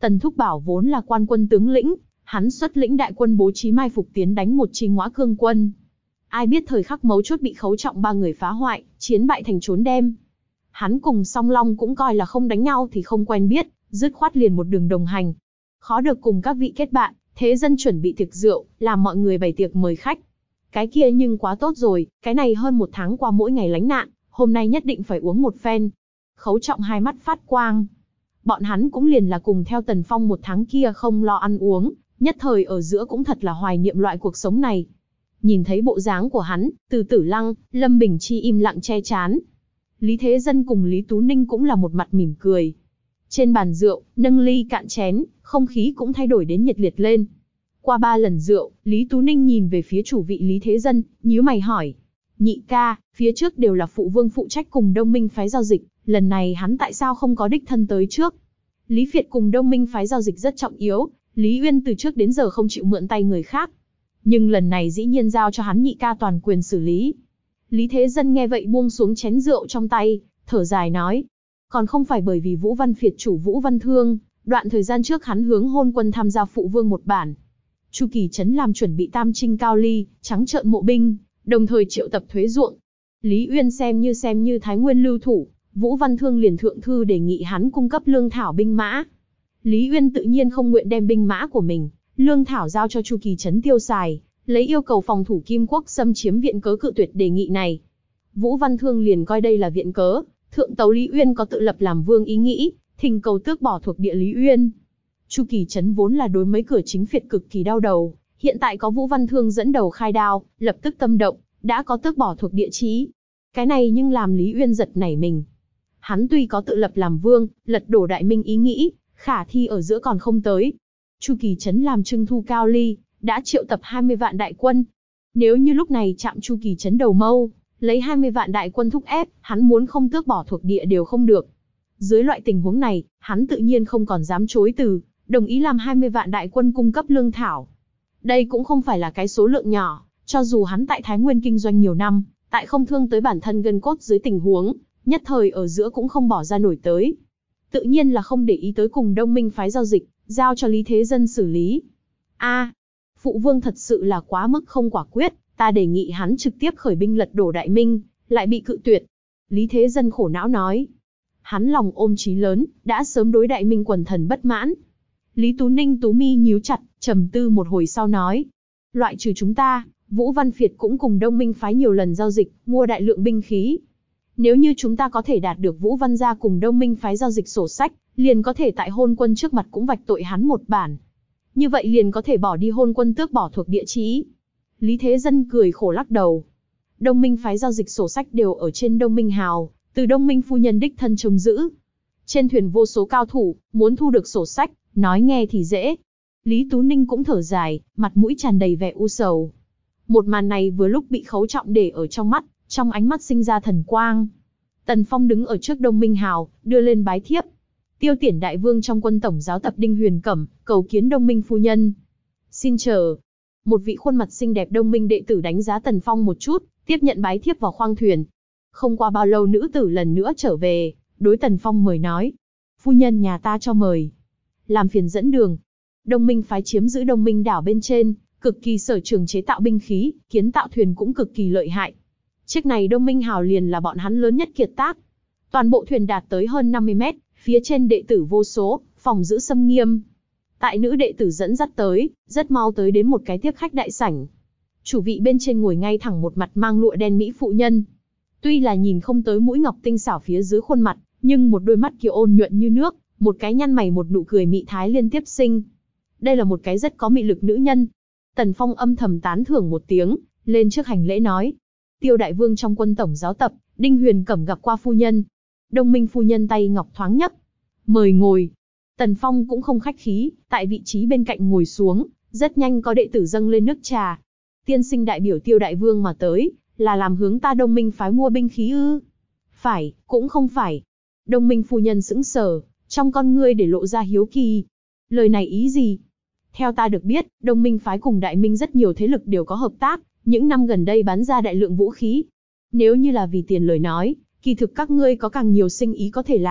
Tần Thúc Bảo vốn là quan quân tướng lĩnh, hắn xuất lĩnh đại quân bố trí mai phục tiến đánh một chi Ngõa Cương quân. Ai biết thời khắc mấu chốt bị Khấu Trọng ba người phá hoại, chiến bại thành trốn đem. Hắn cùng Song Long cũng coi là không đánh nhau thì không quen biết, dứt khoát liền một đường đồng hành. Khó được cùng các vị kết bạn, thế dân chuẩn bị tiệc rượu, làm mọi người bày tiệc mời khách. Cái kia nhưng quá tốt rồi, cái này hơn một tháng qua mỗi ngày lánh nạn, hôm nay nhất định phải uống một phen. Khấu Trọng hai mắt phát quang. Bọn hắn cũng liền là cùng theo Tần Phong một tháng kia không lo ăn uống, nhất thời ở giữa cũng thật là hoài niệm loại cuộc sống này. Nhìn thấy bộ dáng của hắn, Từ Tử Lăng, Lâm Bình Chi im lặng che chán. Lý Thế Dân cùng Lý Tú Ninh cũng là một mặt mỉm cười. Trên bàn rượu, nâng ly cạn chén, không khí cũng thay đổi đến nhiệt liệt lên. Qua ba lần rượu, Lý Tú Ninh nhìn về phía chủ vị Lý Thế Dân, nhíu mày hỏi. Nhị ca, phía trước đều là phụ vương phụ trách cùng Đông Minh phái giao dịch, lần này hắn tại sao không có đích thân tới trước? Lý Việt cùng Đông Minh phái giao dịch rất trọng yếu, Lý Uyên từ trước đến giờ không chịu mượn tay người khác. Nhưng lần này dĩ nhiên giao cho hắn nhị ca toàn quyền xử lý. Lý Thế Dân nghe vậy buông xuống chén rượu trong tay, thở dài nói. Còn không phải bởi vì Vũ Văn Việt chủ Vũ Văn Thương, đoạn thời gian trước hắn hướng hôn quân tham gia phụ vương một bản. Chu Kỳ Trấn làm chuẩn bị tam trinh cao ly, trắng trợn mộ binh, đồng thời triệu tập thuế ruộng. Lý Uyên xem như xem như Thái Nguyên lưu thủ, Vũ Văn Thương liền thượng thư đề nghị hắn cung cấp lương thảo binh mã. Lý Uyên tự nhiên không nguyện đem binh mã của mình, lương thảo giao cho Chu Kỳ Trấn tiêu xài, lấy yêu cầu phòng thủ Kim Quốc xâm chiếm viện cớ cự tuyệt đề nghị này. Vũ Văn Thương liền coi đây là viện cớ, thượng tấu Lý Uyên có tự lập làm vương ý nghĩ, thỉnh cầu tước bỏ thuộc địa Lý Uyên. Chu Kỳ Trấn vốn là đối mấy cửa chính phiệt cực kỳ đau đầu, hiện tại có Vũ Văn Thương dẫn đầu khai đao, lập tức tâm động, đã có tước bỏ thuộc địa chí. Cái này nhưng làm Lý Uyên giật nảy mình. Hắn tuy có tự lập làm vương, lật đổ đại minh ý nghĩ, khả thi ở giữa còn không tới. Chu Kỳ Trấn làm trưng thu cao ly, đã triệu tập hai mươi vạn đại quân. Nếu như lúc này chạm Chu Kỳ Trấn đầu mâu, lấy hai mươi vạn đại quân thúc ép, hắn muốn không tước bỏ thuộc địa đều không được. Dưới loại tình huống này, hắn tự nhiên không còn dám chối từ, đồng ý làm hai mươi vạn đại quân cung cấp lương thảo. Đây cũng không phải là cái số lượng nhỏ, cho dù hắn tại Thái Nguyên kinh doanh nhiều năm, tại không thương tới bản thân gân cốt dưới tình huống, nhất thời ở giữa cũng không bỏ ra nổi tới. Tự nhiên là không để ý tới cùng Đông Minh phái giao dịch, giao cho Lý Thế Dân xử lý. A, phụ vương thật sự là quá mức không quả quyết, ta đề nghị hắn trực tiếp khởi binh lật đổ Đại Minh, lại bị cự tuyệt. Lý Thế Dân khổ não nói. Hắn lòng ôm chí lớn, đã sớm đối Đại Minh quần thần bất mãn. Lý Tú Ninh tú mi nhíu chặt, trầm tư một hồi sau nói. Loại trừ chúng ta, Vũ Văn Việt cũng cùng Đông Minh phái nhiều lần giao dịch, mua đại lượng binh khí. Nếu như chúng ta có thể đạt được Vũ Văn gia cùng Đông Minh phái giao dịch sổ sách, liền có thể tại hôn quân trước mặt cũng vạch tội hắn một bản. Như vậy liền có thể bỏ đi hôn quân tước bỏ thuộc địa chí. Lý Thế Dân cười khổ lắc đầu. Đông Minh phái giao dịch sổ sách đều ở trên Đông Minh Hào, từ Đông Minh phu nhân đích thân trông giữ. Trên thuyền vô số cao thủ, muốn thu được sổ sách, nói nghe thì dễ. Lý Tú Ninh cũng thở dài, mặt mũi tràn đầy vẻ u sầu. Một màn này vừa lúc bị Khấu Trọng để ở trong mắt, trong ánh mắt sinh ra thần quang. Tần Phong đứng ở trước Đông Minh Hào, đưa lên bái thiếp. Tiêu Tiển đại vương trong quân tổng giáo tập Đinh Huyền Cẩm, cầu kiến Đông Minh phu nhân. Xin chờ. Một vị khuôn mặt xinh đẹp Đông Minh đệ tử đánh giá Tần Phong một chút, tiếp nhận bái thiếp vào khoang thuyền. Không qua bao lâu nữ tử lần nữa trở về, đối Tần Phong mời nói. Phu nhân nhà ta cho mời. Làm phiền dẫn đường. Đông Minh phái chiếm giữ Đông Minh đảo bên trên, cực kỳ sở trường chế tạo binh khí, kiến tạo thuyền cũng cực kỳ lợi hại. Chiếc này Đông Minh Hào liền là bọn hắn lớn nhất kiệt tác. Toàn bộ thuyền đạt tới hơn năm mươi mét, phía trên đệ tử vô số, phòng giữ xâm nghiêm. Tại nữ đệ tử dẫn dắt tới, rất mau tới đến một cái tiếp khách đại sảnh. Chủ vị bên trên ngồi ngay thẳng một mặt mang lụa đen mỹ phụ nhân. Tuy là nhìn không tới mũi ngọc tinh xảo phía dưới khuôn mặt, nhưng một đôi mắt kia ôn nhuận như nước, một cái nhăn mày một nụ cười mị thái liên tiếp sinh. Đây là một cái rất có mị lực nữ nhân. Tần Phong âm thầm tán thưởng một tiếng, lên trước hành lễ nói. Tiêu đại vương trong quân tổng giáo tập, Đinh Huyền Cẩm gặp qua phu nhân. Đông Minh phu nhân tay ngọc thoáng nhấc. Mời ngồi. Tần Phong cũng không khách khí, tại vị trí bên cạnh ngồi xuống, rất nhanh có đệ tử dâng lên nước trà. Tiên sinh đại biểu Tiêu đại vương mà tới, là làm hướng ta Đông Minh phái mua binh khí ư? Phải, cũng không phải. Đông Minh phu nhân sững sờ, trong con ngươi để lộ ra hiếu kỳ. Lời này ý gì? Theo ta được biết, Đông Minh phái cùng Đại Minh rất nhiều thế lực đều có hợp tác, những năm gần đây bán ra đại lượng vũ khí. Nếu như là vì tiền lời nói, kỳ thực các ngươi có càng nhiều sinh ý có thể làm,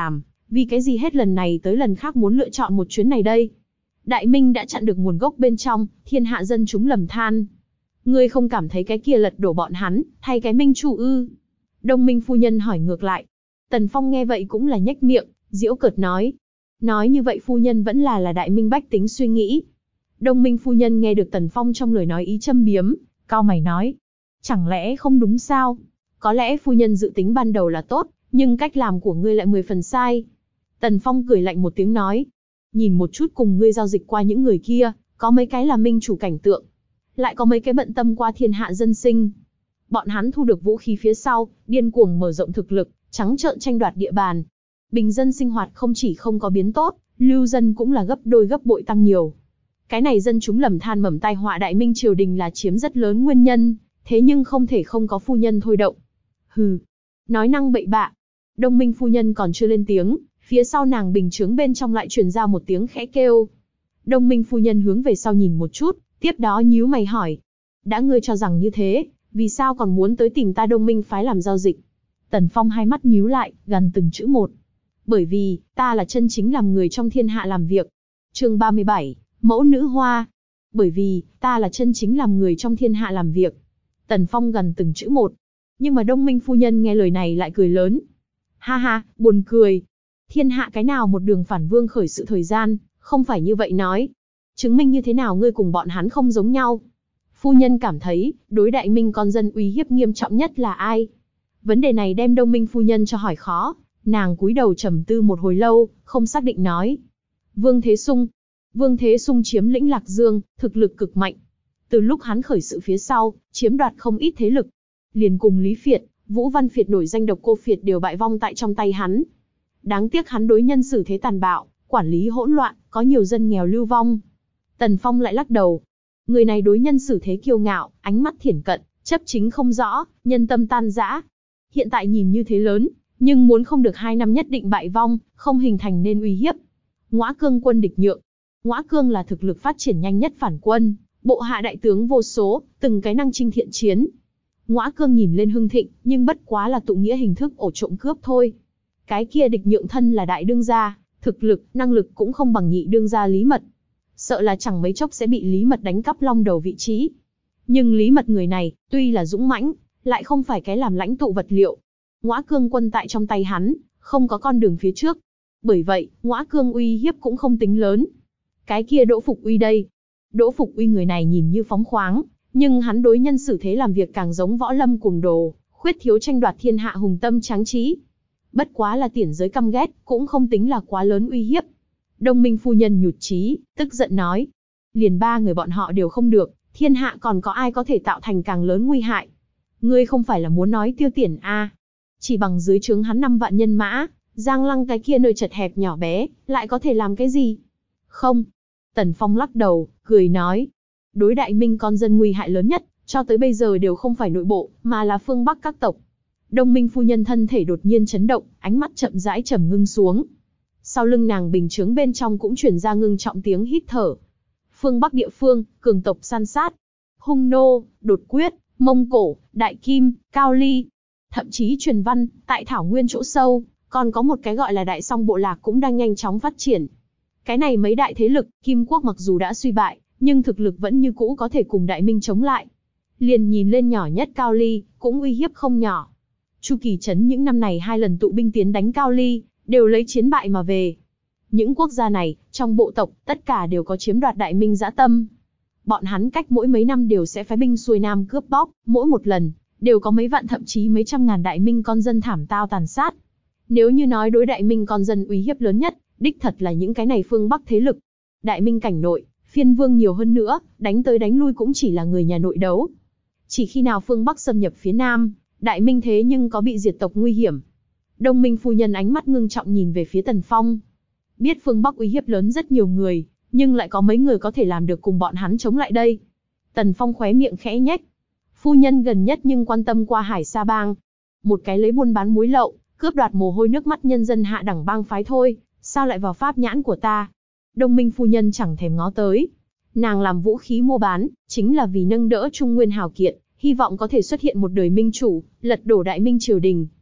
Vì cái gì hết lần này tới lần khác muốn lựa chọn một chuyến này đây? Đại Minh đã chặn được nguồn gốc bên trong, thiên hạ dân chúng lầm than. Ngươi không cảm thấy cái kia lật đổ bọn hắn, thay cái Minh chủ ư? Đông Minh phu nhân hỏi ngược lại. Tần Phong nghe vậy cũng là nhếch miệng, giễu cợt nói. Nói như vậy phu nhân vẫn là là Đại Minh bách tính suy nghĩ. Đông Minh phu nhân nghe được Tần Phong trong lời nói ý châm biếm, cau mày nói. Chẳng lẽ không đúng sao? Có lẽ phu nhân dự tính ban đầu là tốt, nhưng cách làm của ngươi lại mười phần sai. Tần Phong cười lạnh một tiếng nói. Nhìn một chút cùng ngươi giao dịch qua những người kia, có mấy cái là minh chủ cảnh tượng. Lại có mấy cái bận tâm qua thiên hạ dân sinh. Bọn hắn thu được vũ khí phía sau, điên cuồng mở rộng thực lực, trắng trợn tranh đoạt địa bàn. Bình dân sinh hoạt không chỉ không có biến tốt, lưu dân cũng là gấp đôi gấp bội tăng nhiều. Cái này dân chúng lầm than mầm tai họa Đại Minh triều đình là chiếm rất lớn nguyên nhân, thế nhưng không thể không có phu nhân thôi động. Hừ, nói năng bậy bạ. Đông Minh phu nhân còn chưa lên tiếng, phía sau nàng bình chướng bên trong lại truyền ra một tiếng khẽ kêu. Đông Minh phu nhân hướng về sau nhìn một chút, tiếp đó nhíu mày hỏi. Đã ngươi cho rằng như thế, vì sao còn muốn tới tìm ta Đông Minh phái làm giao dịch? Tần Phong hai mắt nhíu lại, gần từng chữ một. Bởi vì, ta là chân chính làm người trong thiên hạ làm việc. Chương ba mươi bảy, Mẫu Nữ Hoa. Bởi vì, ta là chân chính làm người trong thiên hạ làm việc. Tần Phong gần từng chữ một. Nhưng mà Đông Minh phu nhân nghe lời này lại cười lớn. Ha ha, buồn cười. Thiên hạ cái nào một đường phản vương khởi sự thời gian, không phải như vậy nói. Chứng minh như thế nào ngươi cùng bọn hắn không giống nhau. Phu nhân cảm thấy, đối Đại Minh con dân uy hiếp nghiêm trọng nhất là ai? Vấn đề này đem Đông Minh phu nhân cho hỏi khó, nàng cúi đầu trầm tư một hồi lâu, không xác định nói. Vương Thế Sung. Vương Thế Sung chiếm lĩnh Lạc Dương, thực lực cực mạnh. Từ lúc hắn khởi sự phía sau, chiếm đoạt không ít thế lực. Liền cùng Lý Phiệt, Vũ Văn Phiệt nổi danh độc cô Phiệt đều bại vong tại trong tay hắn. Đáng tiếc hắn đối nhân xử thế tàn bạo, quản lý hỗn loạn, có nhiều dân nghèo lưu vong. Tần Phong lại lắc đầu. Người này đối nhân xử thế kiêu ngạo, ánh mắt thiển cận, chấp chính không rõ, nhân tâm tan rã. Hiện tại nhìn như thế lớn, nhưng muốn không được hai năm nhất định bại vong, không hình thành nên uy hiếp. Ngõa Cương quân địch nhượng. Ngõa Cương là thực lực phát triển nhanh nhất phản quân, bộ hạ đại tướng vô số, từng cái năng chinh thiện chiến. Ngõa Cương nhìn lên hưng thịnh, nhưng bất quá là tụ nghĩa hình thức ổ trộm cướp thôi. Cái kia địch nhượng thân là đại đương gia, thực lực, năng lực cũng không bằng nhị đương gia Lý Mật. Sợ là chẳng mấy chốc sẽ bị Lý Mật đánh cắp long đầu vị trí. Nhưng Lý Mật người này, tuy là dũng mãnh, lại không phải cái làm lãnh tụ vật liệu. Ngõa Cương quân tại trong tay hắn, không có con đường phía trước. Bởi vậy, Ngõa Cương uy hiếp cũng không tính lớn. Cái kia Đỗ Phục Uy đây. Đỗ Phục Uy người này nhìn như phóng khoáng, nhưng hắn đối nhân xử thế làm việc càng giống võ lâm cuồng đồ, khuyết thiếu tranh đoạt thiên hạ hùng tâm tráng trí. Bất quá là tiền giới căm ghét, cũng không tính là quá lớn uy hiếp. Đông Minh phu nhân nhụt chí, tức giận nói. Liền ba người bọn họ đều không được, thiên hạ còn có ai có thể tạo thành càng lớn nguy hại. Ngươi không phải là muốn nói Tiêu Tiển a? Chỉ bằng dưới trướng hắn năm vạn nhân mã, Giang Lăng cái kia nơi chật hẹp nhỏ bé, lại có thể làm cái gì? Không. Tần Phong lắc đầu, cười nói. Đối Đại Minh con dân nguy hại lớn nhất, cho tới bây giờ đều không phải nội bộ, mà là phương Bắc các tộc. Đông Minh phu nhân thân thể đột nhiên chấn động, ánh mắt chậm rãi trầm ngưng xuống. Sau lưng nàng bình chướng bên trong cũng truyền ra ngưng trọng tiếng hít thở. Phương Bắc địa phương, cường tộc san sát. Hung nô, đột quyết, Mông Cổ, Đại Kim, Cao Ly. Thậm chí truyền văn, tại Thảo Nguyên chỗ sâu, còn có một cái gọi là Đại Song bộ lạc cũng đang nhanh chóng phát triển. Cái này mấy đại thế lực, Kim Quốc mặc dù đã suy bại, nhưng thực lực vẫn như cũ có thể cùng Đại Minh chống lại. Liền nhìn lên nhỏ nhất Cao Ly, cũng uy hiếp không nhỏ. Chu Kỳ Trấn những năm này hai lần tụ binh tiến đánh Cao Ly, đều lấy chiến bại mà về. Những quốc gia này, trong bộ tộc, tất cả đều có chiếm đoạt Đại Minh dã tâm. Bọn hắn cách mỗi mấy năm đều sẽ phái binh xuôi nam cướp bóc, mỗi một lần, đều có mấy vạn thậm chí mấy trăm ngàn Đại Minh con dân thảm tao tàn sát. Nếu như nói đối Đại Minh con dân uy hiếp lớn nhất, đích thật là những cái này phương Bắc thế lực. Đại Minh cảnh nội, phiên vương nhiều hơn nữa, đánh tới đánh lui cũng chỉ là người nhà nội đấu. Chỉ khi nào phương Bắc xâm nhập phía Nam, Đại Minh thế nhưng có bị diệt tộc nguy hiểm. Đông Minh phu nhân ánh mắt ngưng trọng nhìn về phía Tần Phong. Biết phương Bắc uy hiếp lớn rất nhiều người, nhưng lại có mấy người có thể làm được cùng bọn hắn chống lại đây. Tần Phong khóe miệng khẽ nhếch. Phu nhân gần nhất nhưng quan tâm qua Hải Sa Bang. Một cái lấy buôn bán muối lậu, cướp đoạt mồ hôi nước mắt nhân dân hạ đẳng bang phái thôi, sao lại vào pháp nhãn của ta? Đông Minh phu nhân chẳng thèm ngó tới. Nàng làm vũ khí mua bán, chính là vì nâng đỡ Trung Nguyên hào kiệt, hy vọng có thể xuất hiện một đời minh chủ, lật đổ Đại Minh triều đình.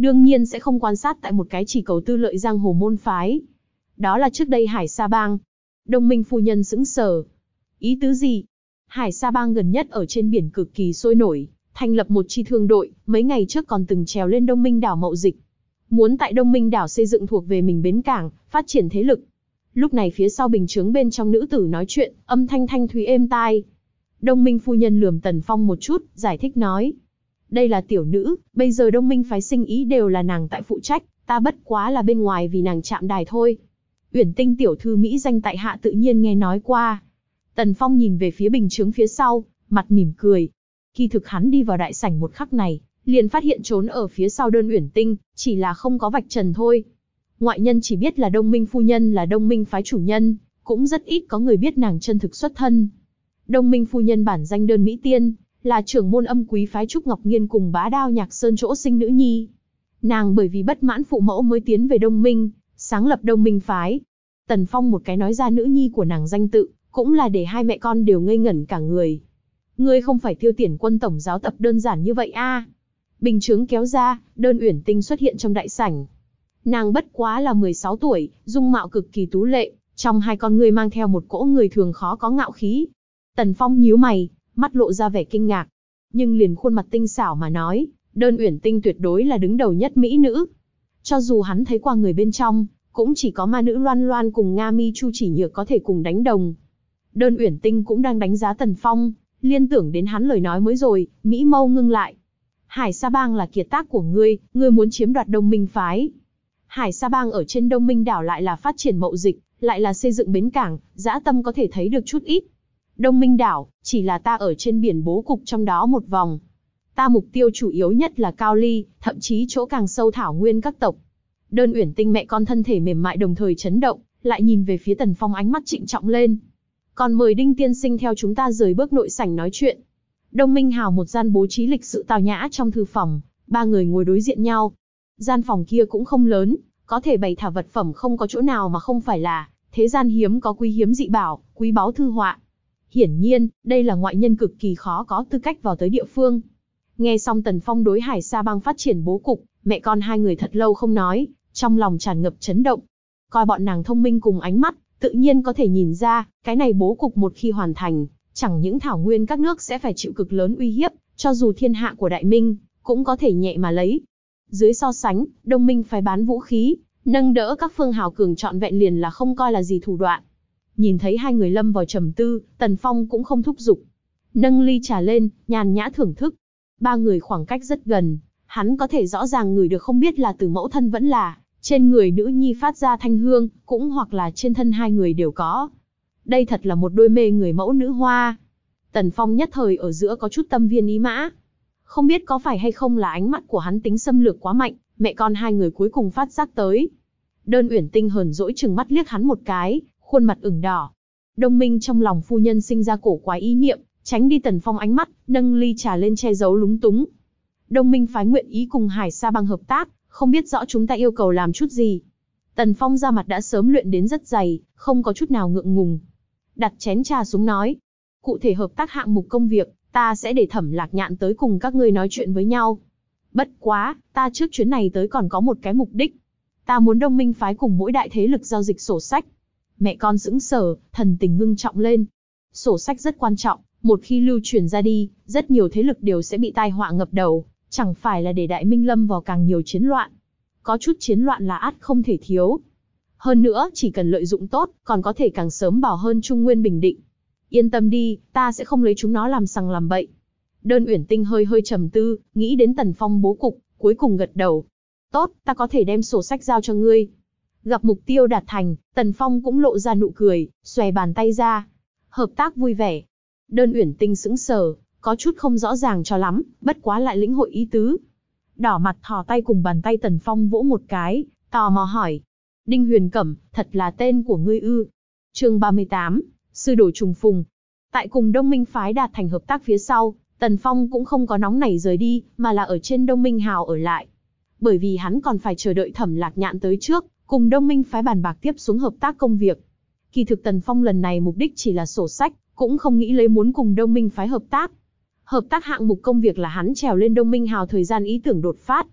đương nhiên sẽ không quan sát tại một cái chỉ cầu tư lợi giang hồ môn phái. Đó là trước đây Hải Sa Bang. Đông Minh phu nhân sững sờ. Ý tứ gì? Hải Sa Bang gần nhất ở trên biển cực kỳ sôi nổi, thành lập một chi thương đội, mấy ngày trước còn từng trèo lên Đông Minh đảo mậu dịch. Muốn tại Đông Minh đảo xây dựng thuộc về mình bến cảng, phát triển thế lực. Lúc này phía sau bình chướng bên trong nữ tử nói chuyện, âm thanh thanh thúy êm tai. Đông Minh phu nhân lườm Tần Phong một chút, giải thích nói. Đây là tiểu nữ, bây giờ Đông Minh phái sinh ý đều là nàng tại phụ trách, ta bất quá là bên ngoài vì nàng chạm đài thôi. Uyển Tinh tiểu thư mỹ danh tại hạ tự nhiên nghe nói qua. Tần Phong nhìn về phía bình chướng phía sau, mặt mỉm cười. Kỳ thực hắn đi vào đại sảnh một khắc này, liền phát hiện trốn ở phía sau Đơn Uyển Tinh, chỉ là không có vạch trần thôi. Ngoại nhân chỉ biết là Đông Minh phu nhân là Đông Minh phái chủ nhân, cũng rất ít có người biết nàng chân thực xuất thân. Đông Minh phu nhân bản danh Đơn Mỹ Tiên, là trưởng môn âm quý phái Trúc Ngọc Nghiên cùng Bá Đao Nhạc Sơn chỗ sinh nữ nhi. Nàng bởi vì bất mãn phụ mẫu mới tiến về Đông Minh, sáng lập Đông Minh phái. Tần Phong một cái nói ra nữ nhi của nàng danh tự, cũng là để hai mẹ con đều ngây ngẩn cả người. Ngươi không phải Tiêu Tiền Quân tổng giáo tập đơn giản như vậy a? Bình chướng kéo ra, Đơn Uyển Tinh xuất hiện trong đại sảnh. Nàng bất quá là mười sáu tuổi, dung mạo cực kỳ tú lệ, trong hai con ngươi mang theo một cỗ người thường khó có ngạo khí. Tần Phong nhíu mày, mắt lộ ra vẻ kinh ngạc. Nhưng liền khuôn mặt tinh xảo mà nói, Đơn Uyển Tinh tuyệt đối là đứng đầu nhất mỹ nữ. Cho dù hắn thấy qua người bên trong, cũng chỉ có ma nữ Loan Loan cùng Nga Mi Chu Chỉ Nhược có thể cùng đánh đồng. Đơn Uyển Tinh cũng đang đánh giá Tần Phong, liên tưởng đến hắn lời nói mới rồi, mỹ mâu ngưng lại. Hải Sa Bang là kiệt tác của ngươi, ngươi muốn chiếm đoạt Đông Minh phái. Hải Sa Bang ở trên Đông Minh đảo lại là phát triển mậu dịch, lại là xây dựng bến cảng, dã tâm có thể thấy được chút ít. Đông Minh đảo, chỉ là ta ở trên biển bố cục trong đó một vòng. Ta mục tiêu chủ yếu nhất là Cao Ly, thậm chí chỗ càng sâu thảo nguyên các tộc. Đơn Uyển Tinh mẹ con thân thể mềm mại đồng thời chấn động, lại nhìn về phía Tần Phong ánh mắt trịnh trọng lên. Còn mời Đinh tiên sinh theo chúng ta rời bước nội sảnh nói chuyện. Đông Minh hào một gian bố trí lịch sự tao nhã trong thư phòng, ba người ngồi đối diện nhau. Gian phòng kia cũng không lớn, có thể bày thả vật phẩm không có chỗ nào mà không phải là thế gian hiếm có quý hiếm dị bảo, quý báu thư họa. Hiển nhiên, đây là ngoại nhân cực kỳ khó có tư cách vào tới địa phương. Nghe xong Tần Phong đối Hải Sa Bang phát triển bố cục, mẹ con hai người thật lâu không nói, trong lòng tràn ngập chấn động. Coi bọn nàng thông minh cùng ánh mắt, tự nhiên có thể nhìn ra, cái này bố cục một khi hoàn thành, chẳng những thảo nguyên các nước sẽ phải chịu cực lớn uy hiếp, cho dù thiên hạ của Đại Minh, cũng có thể nhẹ mà lấy. Dưới so sánh, Đông Minh phải bán vũ khí, nâng đỡ các phương hào cường trọn vẹn liền là không coi là gì thủ đoạn. Nhìn thấy hai người lâm vào trầm tư, Tần Phong cũng không thúc giục. Nâng ly trà lên, nhàn nhã thưởng thức. Ba người khoảng cách rất gần, hắn có thể rõ ràng ngửi được không biết là từ mẫu thân vẫn là trên người nữ nhi phát ra thanh hương, cũng hoặc là trên thân hai người đều có. Đây thật là một đôi mê người mẫu nữ hoa. Tần Phong nhất thời ở giữa có chút tâm viên ý mã. Không biết có phải hay không là ánh mắt của hắn tính xâm lược quá mạnh, mẹ con hai người cuối cùng phát giác tới. Đơn Uyển Tinh hờn dỗi trừng mắt liếc hắn một cái, khuôn mặt ửng đỏ. Đông Minh trong lòng phu nhân sinh ra cổ quái ý niệm, tránh đi Tần Phong ánh mắt, nâng ly trà lên che giấu lúng túng. Đông Minh phái nguyện ý cùng Hải Sa Bang hợp tác, không biết rõ chúng ta yêu cầu làm chút gì. Tần Phong ra mặt đã sớm luyện đến rất dày, không có chút nào ngượng ngùng. Đặt chén trà xuống nói, cụ thể hợp tác hạng mục công việc, ta sẽ để Thẩm Lạc Nhạn tới cùng các ngươi nói chuyện với nhau. Bất quá, ta trước chuyến này tới còn có một cái mục đích. Ta muốn Đông Minh phái cùng mỗi đại thế lực giao dịch sổ sách. Mẹ con sững sờ, thần tình ngưng trọng lên. Sổ sách rất quan trọng, một khi lưu truyền ra đi, rất nhiều thế lực đều sẽ bị tai họa ngập đầu, chẳng phải là để Đại Minh lâm vào càng nhiều chiến loạn. Có chút chiến loạn là ắt không thể thiếu. Hơn nữa, chỉ cần lợi dụng tốt, còn có thể càng sớm bảo hơn Trung Nguyên bình định. Yên tâm đi, ta sẽ không lấy chúng nó làm sằng làm bậy. Đơn Uyển Tinh hơi hơi trầm tư, nghĩ đến Tần Phong bố cục, cuối cùng gật đầu. Tốt, ta có thể đem sổ sách giao cho ngươi. Gặp mục tiêu đạt thành, Tần Phong cũng lộ ra nụ cười, xòe bàn tay ra. Hợp tác vui vẻ. Đơn Uyển Tinh sững sờ, có chút không rõ ràng cho lắm, bất quá lại lĩnh hội ý tứ. Đỏ mặt thò tay cùng bàn tay Tần Phong vỗ một cái, tò mò hỏi. Đinh Huyền Cẩm, thật là tên của ngươi ư? Chương ba mươi tám, sư đồ trùng phùng. Tại cùng Đông Minh phái đạt thành hợp tác phía sau, Tần Phong cũng không có nóng nảy rời đi, mà là ở trên Đông Minh hào ở lại. Bởi vì hắn còn phải chờ đợi Thẩm Lạc Nhạn tới trước, cùng Đông Minh phái bàn bạc tiếp xuống hợp tác công việc. Kỳ thực Tần Phong lần này mục đích chỉ là sổ sách, cũng không nghĩ lấy muốn cùng Đông Minh phái hợp tác. Hợp tác hạng mục công việc là hắn trèo lên Đông Minh hào thời gian ý tưởng đột phát.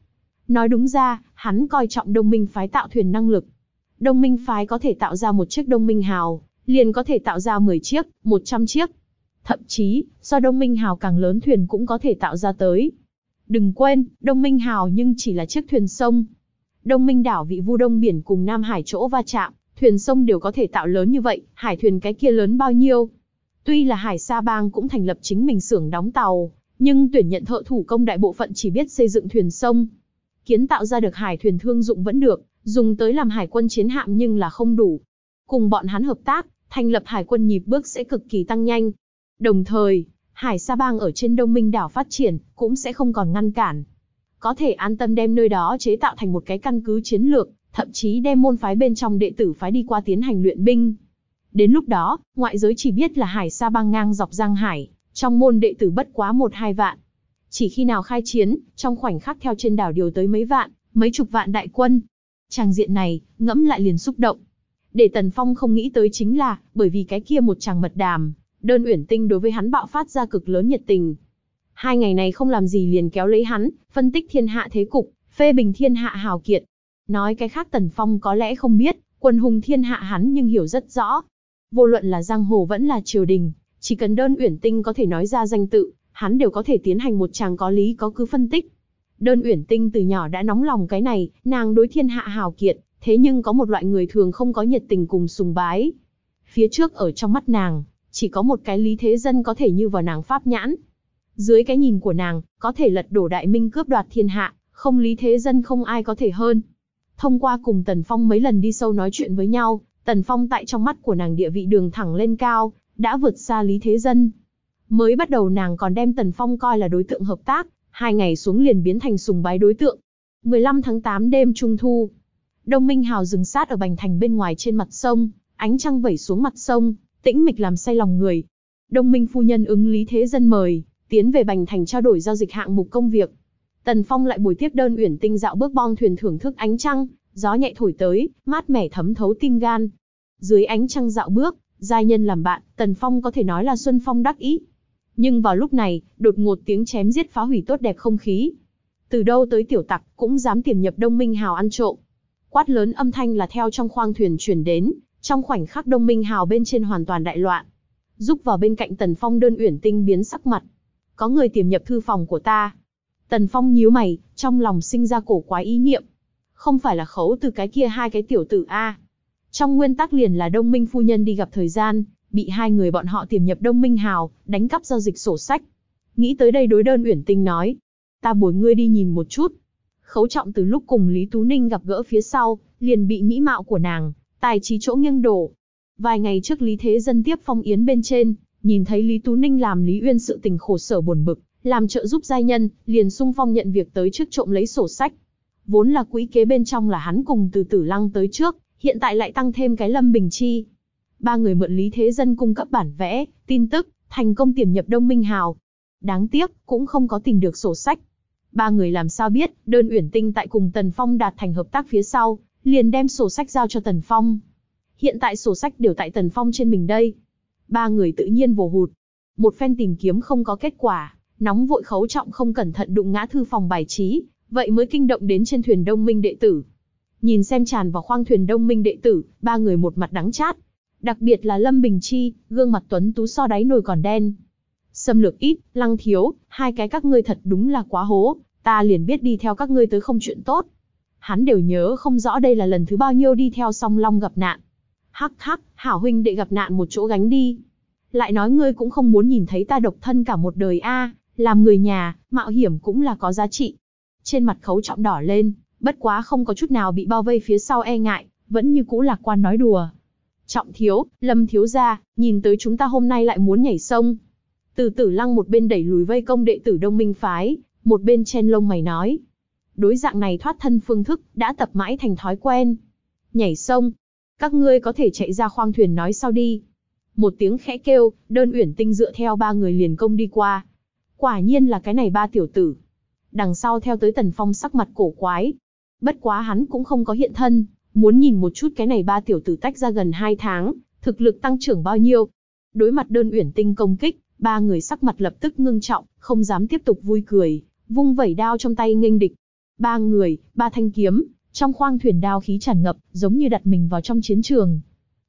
Nói đúng ra, hắn coi trọng Đông Minh phái tạo thuyền năng lực. Đông Minh phái có thể tạo ra một chiếc Đông Minh Hào, liền có thể tạo ra mười chiếc, một trăm chiếc. Thậm chí, do Đông Minh Hào càng lớn thuyền cũng có thể tạo ra tới. Đừng quên, Đông Minh Hào nhưng chỉ là chiếc thuyền sông. Đông Minh đảo vị Vu Đông biển cùng Nam Hải chỗ va chạm, thuyền sông đều có thể tạo lớn như vậy, hải thuyền cái kia lớn bao nhiêu. Tuy là Hải Sa Bang cũng thành lập chính mình xưởng đóng tàu, nhưng tuyển nhận thợ thủ công đại bộ phận chỉ biết xây dựng thuyền sông. Kiến tạo ra được hải thuyền thương dụng vẫn được, dùng tới làm hải quân chiến hạm nhưng là không đủ. Cùng bọn hắn hợp tác, thành lập hải quân nhịp bước sẽ cực kỳ tăng nhanh. Đồng thời, Hải Sa Bang ở trên Đông Minh đảo phát triển, cũng sẽ không còn ngăn cản. Có thể an tâm đem nơi đó chế tạo thành một cái căn cứ chiến lược, thậm chí đem môn phái bên trong đệ tử phái đi qua tiến hành luyện binh. Đến lúc đó, ngoại giới chỉ biết là Hải Sa Bang ngang dọc Giang Hải, trong môn đệ tử bất quá một hai vạn. Chỉ khi nào khai chiến, trong khoảnh khắc theo trên đảo điều tới mấy vạn, mấy chục vạn đại quân. Tràng diện này, ngẫm lại liền xúc động. Để Tần Phong không nghĩ tới chính là, bởi vì cái kia một tràng mật đàm, Đơn Uyển Tinh đối với hắn bạo phát ra cực lớn nhiệt tình. Hai ngày này không làm gì liền kéo lấy hắn, phân tích thiên hạ thế cục, phê bình thiên hạ hào kiệt. Nói cái khác Tần Phong có lẽ không biết, quần hùng thiên hạ hắn nhưng hiểu rất rõ. Vô luận là giang hồ vẫn là triều đình, chỉ cần Đơn Uyển Tinh có thể nói ra danh tự, hắn đều có thể tiến hành một tràng có lý có cứ phân tích. Đơn Uyển Tinh từ nhỏ đã nóng lòng cái này, nàng đối thiên hạ hào kiệt, thế nhưng có một loại người thường không có nhiệt tình cùng sùng bái. Phía trước ở trong mắt nàng, chỉ có một cái Lý Thế Dân có thể như vào nàng pháp nhãn. Dưới cái nhìn của nàng, có thể lật đổ Đại Minh cướp đoạt thiên hạ, không Lý Thế Dân không ai có thể hơn. Thông qua cùng Tần Phong mấy lần đi sâu nói chuyện với nhau, Tần Phong tại trong mắt của nàng địa vị đường thẳng lên cao, đã vượt xa Lý Thế Dân. Mới bắt đầu nàng còn đem Tần Phong coi là đối tượng hợp tác, hai ngày xuống liền biến thành sùng bái đối tượng. mười lăm tháng tám đêm Trung Thu, Đông Minh Hào dừng sát ở Bành Thành bên ngoài trên mặt sông, ánh trăng vẩy xuống mặt sông, tĩnh mịch làm say lòng người. Đông Minh phu nhân ứng Lý Thế Dân mời, tiến về Bành Thành trao đổi giao dịch hạng mục công việc. Tần Phong lại bồi tiếp Đơn Uyển Tinh dạo bước bon thuyền thưởng thức ánh trăng, gió nhẹ thổi tới, mát mẻ thấm thấu tim gan. Dưới ánh trăng dạo bước, giai nhân làm bạn, Tần Phong có thể nói là xuân phong đắc ý. Nhưng vào lúc này, đột ngột tiếng chém giết phá hủy tốt đẹp không khí. Từ đâu tới tiểu tặc cũng dám tiềm nhập Đông Minh Hào ăn trộm. Quát lớn âm thanh là theo trong khoang thuyền truyền đến, trong khoảnh khắc Đông Minh Hào bên trên hoàn toàn đại loạn. Giúp vào bên cạnh Tần Phong Đơn Uyển Tinh biến sắc mặt. Có người tiềm nhập thư phòng của ta. Tần Phong nhíu mày, trong lòng sinh ra cổ quái ý niệm. Không phải là Khấu Từ cái kia hai cái tiểu tử a? Trong nguyên tắc liền là Đông Minh phu nhân đi gặp thời gian, bị hai người bọn họ tiềm nhập Đông Minh Hào, đánh cắp giao dịch sổ sách. Nghĩ tới đây đối Đơn Uyển Tinh nói, ta bồi ngươi đi nhìn một chút. Khấu Trọng từ lúc cùng Lý Tú Ninh gặp gỡ phía sau, liền bị mỹ mạo của nàng, tài trí chỗ nghiêng đổ. Vài ngày trước Lý Thế Dân tiếp phong yến bên trên, nhìn thấy Lý Tú Ninh làm Lý Uyên sự tình khổ sở buồn bực, làm trợ giúp giai nhân, liền xung phong nhận việc tới trước trộm lấy sổ sách. Vốn là quỹ kế bên trong là hắn cùng Từ Tử Lăng tới trước, hiện tại lại tăng thêm cái Lâm Bình Chi. Ba người mượn Lý Thế Dân cung cấp bản vẽ, tin tức, thành công tiềm nhập Đông Minh Hào. Đáng tiếc, cũng không có tìm được sổ sách. Ba người làm sao biết, Đơn Uyển Tinh tại cùng Tần Phong đạt thành hợp tác phía sau, liền đem sổ sách giao cho Tần Phong. Hiện tại sổ sách đều tại Tần Phong trên mình đây. Ba người tự nhiên vồ hụt. Một phen tìm kiếm không có kết quả, nóng vội Khấu Trọng không cẩn thận đụng ngã thư phòng bài trí, vậy mới kinh động đến trên thuyền Đông Minh đệ tử. Nhìn xem tràn vào khoang thuyền Đông Minh đệ tử, ba người một mặt đắng chát. Đặc biệt là Lâm Bình Chi, gương mặt tuấn tú so đáy nồi còn đen. Xâm lược ít, Lăng thiếu, hai cái các ngươi thật đúng là quá hố, ta liền biết đi theo các ngươi tới không chuyện tốt. Hắn đều nhớ không rõ đây là lần thứ bao nhiêu đi theo Song Long gặp nạn. Hắc hắc, hảo huynh đệ gặp nạn một chỗ gánh đi. Lại nói ngươi cũng không muốn nhìn thấy ta độc thân cả một đời a, làm người nhà, mạo hiểm cũng là có giá trị. Trên mặt Khấu Trọng đỏ lên, bất quá không có chút nào bị bao vây phía sau e ngại, vẫn như cũ lạc quan nói đùa. Trọng thiếu, Lâm thiếu gia, nhìn tới chúng ta hôm nay lại muốn nhảy sông. Từ Tử Lăng một bên đẩy lùi vây công đệ tử Đông Minh phái, một bên chen lông mày nói. Đối dạng này thoát thân phương thức, đã tập mãi thành thói quen. Nhảy sông, các ngươi có thể chạy ra khoang thuyền nói sau đi. Một tiếng khẽ kêu, Đơn Uyển Tinh dựa theo ba người liền công đi qua. Quả nhiên là cái này ba tiểu tử. Đằng sau theo tới Tần Phong sắc mặt cổ quái. Bất quá hắn cũng không có hiện thân, muốn nhìn một chút cái này ba tiểu tử tách ra gần hai tháng, thực lực tăng trưởng bao nhiêu. Đối mặt Đơn Uyển Tinh công kích, ba người sắc mặt lập tức ngưng trọng, không dám tiếp tục vui cười, vung vẩy đao trong tay nghênh địch. Ba người, ba thanh kiếm, trong khoang thuyền đao khí tràn ngập, giống như đặt mình vào trong chiến trường.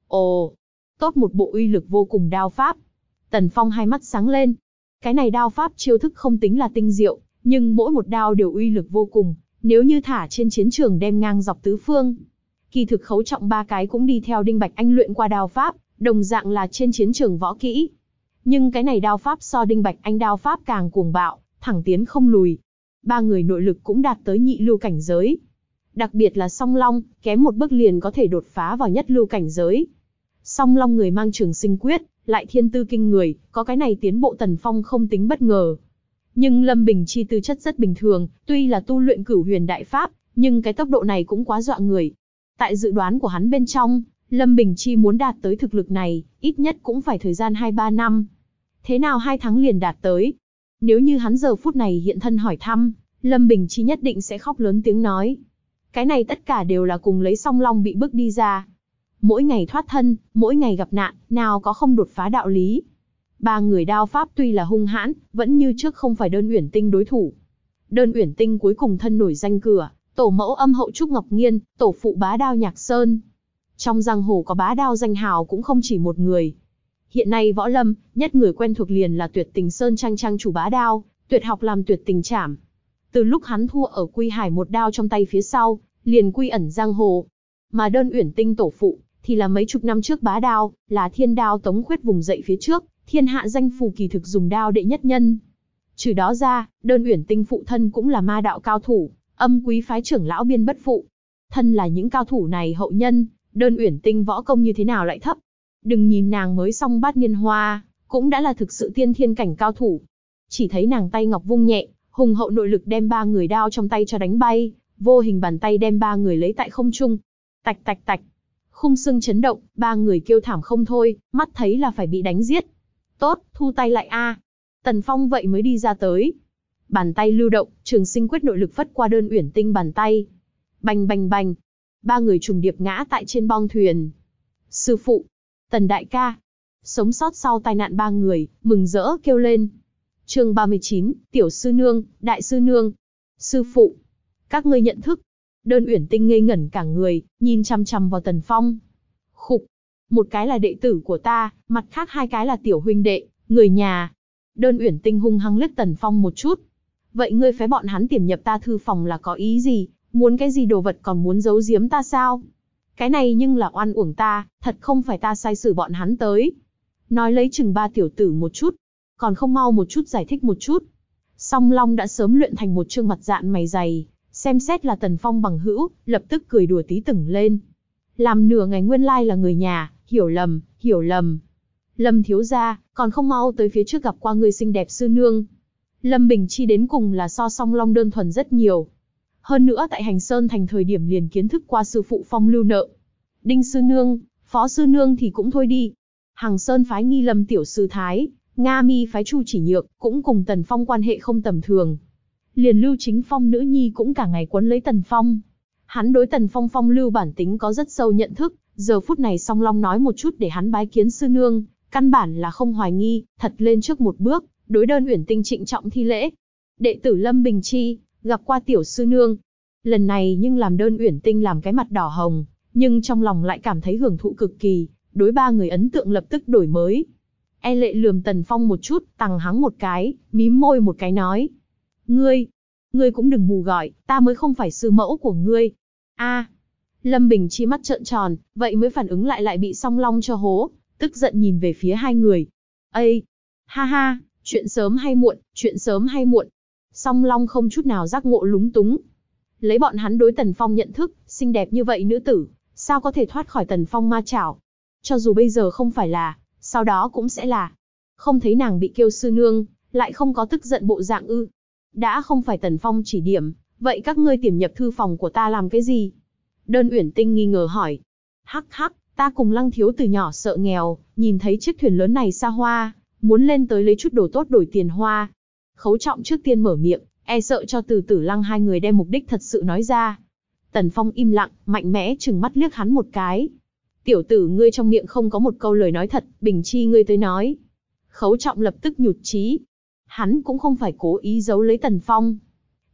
Ồ, tốt một bộ uy lực vô cùng đao pháp. Tần Phong hai mắt sáng lên. Cái này đao pháp chiêu thức không tính là tinh diệu, nhưng mỗi một đao đều uy lực vô cùng, nếu như thả trên chiến trường đem ngang dọc tứ phương. Kỳ thực Khấu Trọng ba cái cũng đi theo Đinh Bạch Anh luyện qua đao pháp, đồng dạng là trên chiến trường võ kỹ. Nhưng cái này đao pháp so Đinh Bạch Anh đao pháp càng cuồng bạo, thẳng tiến không lùi. Ba người nội lực cũng đạt tới nhị lưu cảnh giới. Đặc biệt là Song Long, kém một bước liền có thể đột phá vào nhất lưu cảnh giới. Song Long người mang Trường Sinh Quyết, lại thiên tư kinh người, có cái này tiến bộ Tần Phong không tính bất ngờ. Nhưng Lâm Bình Chi tư chất rất bình thường, tuy là tu luyện Cửu Huyền Đại Pháp, nhưng cái tốc độ này cũng quá dọa người. Tại dự đoán của hắn bên trong, Lâm Bình Chi muốn đạt tới thực lực này, ít nhất cũng phải thời gian hai ba năm. Thế nào hai tháng liền đạt tới? Nếu như hắn giờ phút này hiện thân hỏi thăm, Lâm Bình Chi nhất định sẽ khóc lớn tiếng nói. Cái này tất cả đều là cùng lấy Song Long bị bức đi ra. Mỗi ngày thoát thân, mỗi ngày gặp nạn, nào có không đột phá đạo lý. Ba người đao pháp tuy là hung hãn, vẫn như trước không phải Đơn Uyển Tinh đối thủ. Đơn Uyển Tinh cuối cùng thân nổi danh cửa, tổ mẫu âm hậu Trúc Ngọc Nghiên, tổ phụ bá đao Nhạc Sơn. Trong giang hồ có bá đao danh hào cũng không chỉ một người. Hiện nay võ lâm, nhất người quen thuộc liền là Tuyệt Tình Sơn Trang trang chủ bá đao, tuyệt học làm Tuyệt Tình Trảm. Từ lúc hắn thua ở Quy Hải một đao trong tay phía sau, liền quy ẩn giang hồ. Mà Đơn Uyển Tinh tổ phụ, thì là mấy chục năm trước bá đao, là thiên đao Tống Khuyết vùng dậy phía trước, thiên hạ danh phù kỳ thực dùng đao đệ nhất nhân. Trừ đó ra, Đơn Uyển Tinh phụ thân cũng là ma đạo cao thủ, Âm Quý phái trưởng lão Biên Bất Phụ. Thân là những cao thủ này hậu nhân, Đơn Uyển Tinh võ công như thế nào lại thấp? Đừng nhìn nàng mới xong bát niên hoa, cũng đã là thực sự tiên thiên cảnh cao thủ. Chỉ thấy nàng tay ngọc vung nhẹ, hùng hậu nội lực đem ba người đao trong tay cho đánh bay, vô hình bàn tay đem ba người lấy tại không trung. Tạch tạch tạch, khung xương chấn động, ba người kêu thảm không thôi, mắt thấy là phải bị đánh giết. Tốt, thu tay lại a. Tần Phong vậy mới đi ra tới. Bàn tay lưu động, Trường Sinh Quyết nội lực phất qua Đơn Uyển Tinh bàn tay. Bành bành bành, ba người trùng điệp ngã tại trên bong thuyền. Sư phụ, Tần đại ca, sống sót sau tai nạn ba người, mừng rỡ kêu lên. Chương ba mươi chín, tiểu sư nương, đại sư nương. Sư phụ, các ngươi nhận thức. Đơn Uyển Tinh ngây ngẩn cả người, nhìn chằm chằm vào Tần Phong. Khục, một cái là đệ tử của ta, mặt khác hai cái là tiểu huynh đệ, người nhà. Đơn Uyển Tinh hung hăng liếc Tần Phong một chút. Vậy ngươi phái bọn hắn tiềm nhập ta thư phòng là có ý gì, muốn cái gì đồ vật còn muốn giấu giếm ta sao? Cái này nhưng là oan uổng ta, thật không phải ta sai xử bọn hắn tới. Nói lấy chừng ba tiểu tử một chút, còn không mau một chút giải thích một chút. Song Long đã sớm luyện thành một trương mặt dạn mày dày, xem xét là Tần Phong bằng hữu, lập tức cười đùa tí tửng lên. Làm nửa ngày nguyên lai là người nhà, hiểu lầm, hiểu lầm. Lâm thiếu gia, còn không mau tới phía trước gặp qua người xinh đẹp sư nương. Lâm Bình Chi đến cùng là so Song Long đơn thuần rất nhiều. Hơn nữa tại Hành Sơn thành thời điểm liền kiến thức qua sư phụ phong lưu nợ. Đinh sư nương, phó sư nương thì cũng thôi đi. Hằng Sơn phái Nghi Lâm tiểu sư thái, Nga Mi phái Chu Chỉ Nhược, cũng cùng Tần Phong quan hệ không tầm thường. Liền Lưu Chính Phong nữ nhi cũng cả ngày quấn lấy Tần Phong. Hắn đối Tần Phong phong lưu bản tính có rất sâu nhận thức, giờ phút này Song Long nói một chút để hắn bái kiến sư nương, căn bản là không hoài nghi, thật lên trước một bước, đối Đơn Uyển Tinh trịnh trọng thi lễ. Đệ tử Lâm Bình Chi, gặp qua tiểu sư nương. Lần này nhưng làm Đơn Uyển Tinh làm cái mặt đỏ hồng, nhưng trong lòng lại cảm thấy hưởng thụ cực kỳ, đối ba người ấn tượng lập tức đổi mới. E lệ lườm Tần Phong một chút, tằng hắng một cái, mím môi một cái nói. Ngươi, ngươi cũng đừng mù gọi, ta mới không phải sư mẫu của ngươi. A, Lâm Bình Chi mắt trợn tròn, vậy mới phản ứng lại lại bị Song Long cho hố, tức giận nhìn về phía hai người. Ây, ha ha, chuyện sớm hay muộn, chuyện sớm hay muộn. Song Long không chút nào giác ngộ lúng túng. Lấy bọn hắn đối Tần Phong nhận thức, xinh đẹp như vậy nữ tử, sao có thể thoát khỏi Tần Phong ma chảo? Cho dù bây giờ không phải là, sau đó cũng sẽ là. Không thấy nàng bị kêu sư nương, lại không có tức giận bộ dạng ư? Đã không phải Tần Phong chỉ điểm, vậy các ngươi tiềm nhập thư phòng của ta làm cái gì? Đơn Uyển Tinh nghi ngờ hỏi. Hắc hắc, ta cùng Lăng thiếu từ nhỏ sợ nghèo, nhìn thấy chiếc thuyền lớn này xa hoa, muốn lên tới lấy chút đồ tốt đổi tiền hoa. Khấu Trọng trước tiên mở miệng, e sợ cho Từ Tử Lăng hai người đem mục đích thật sự nói ra. Tần Phong im lặng, mạnh mẽ trừng mắt liếc hắn một cái. Tiểu tử ngươi trong miệng không có một câu lời nói thật, Bình Chi ngươi tới nói. Khấu Trọng lập tức nhụt chí. Hắn cũng không phải cố ý giấu lấy Tần Phong.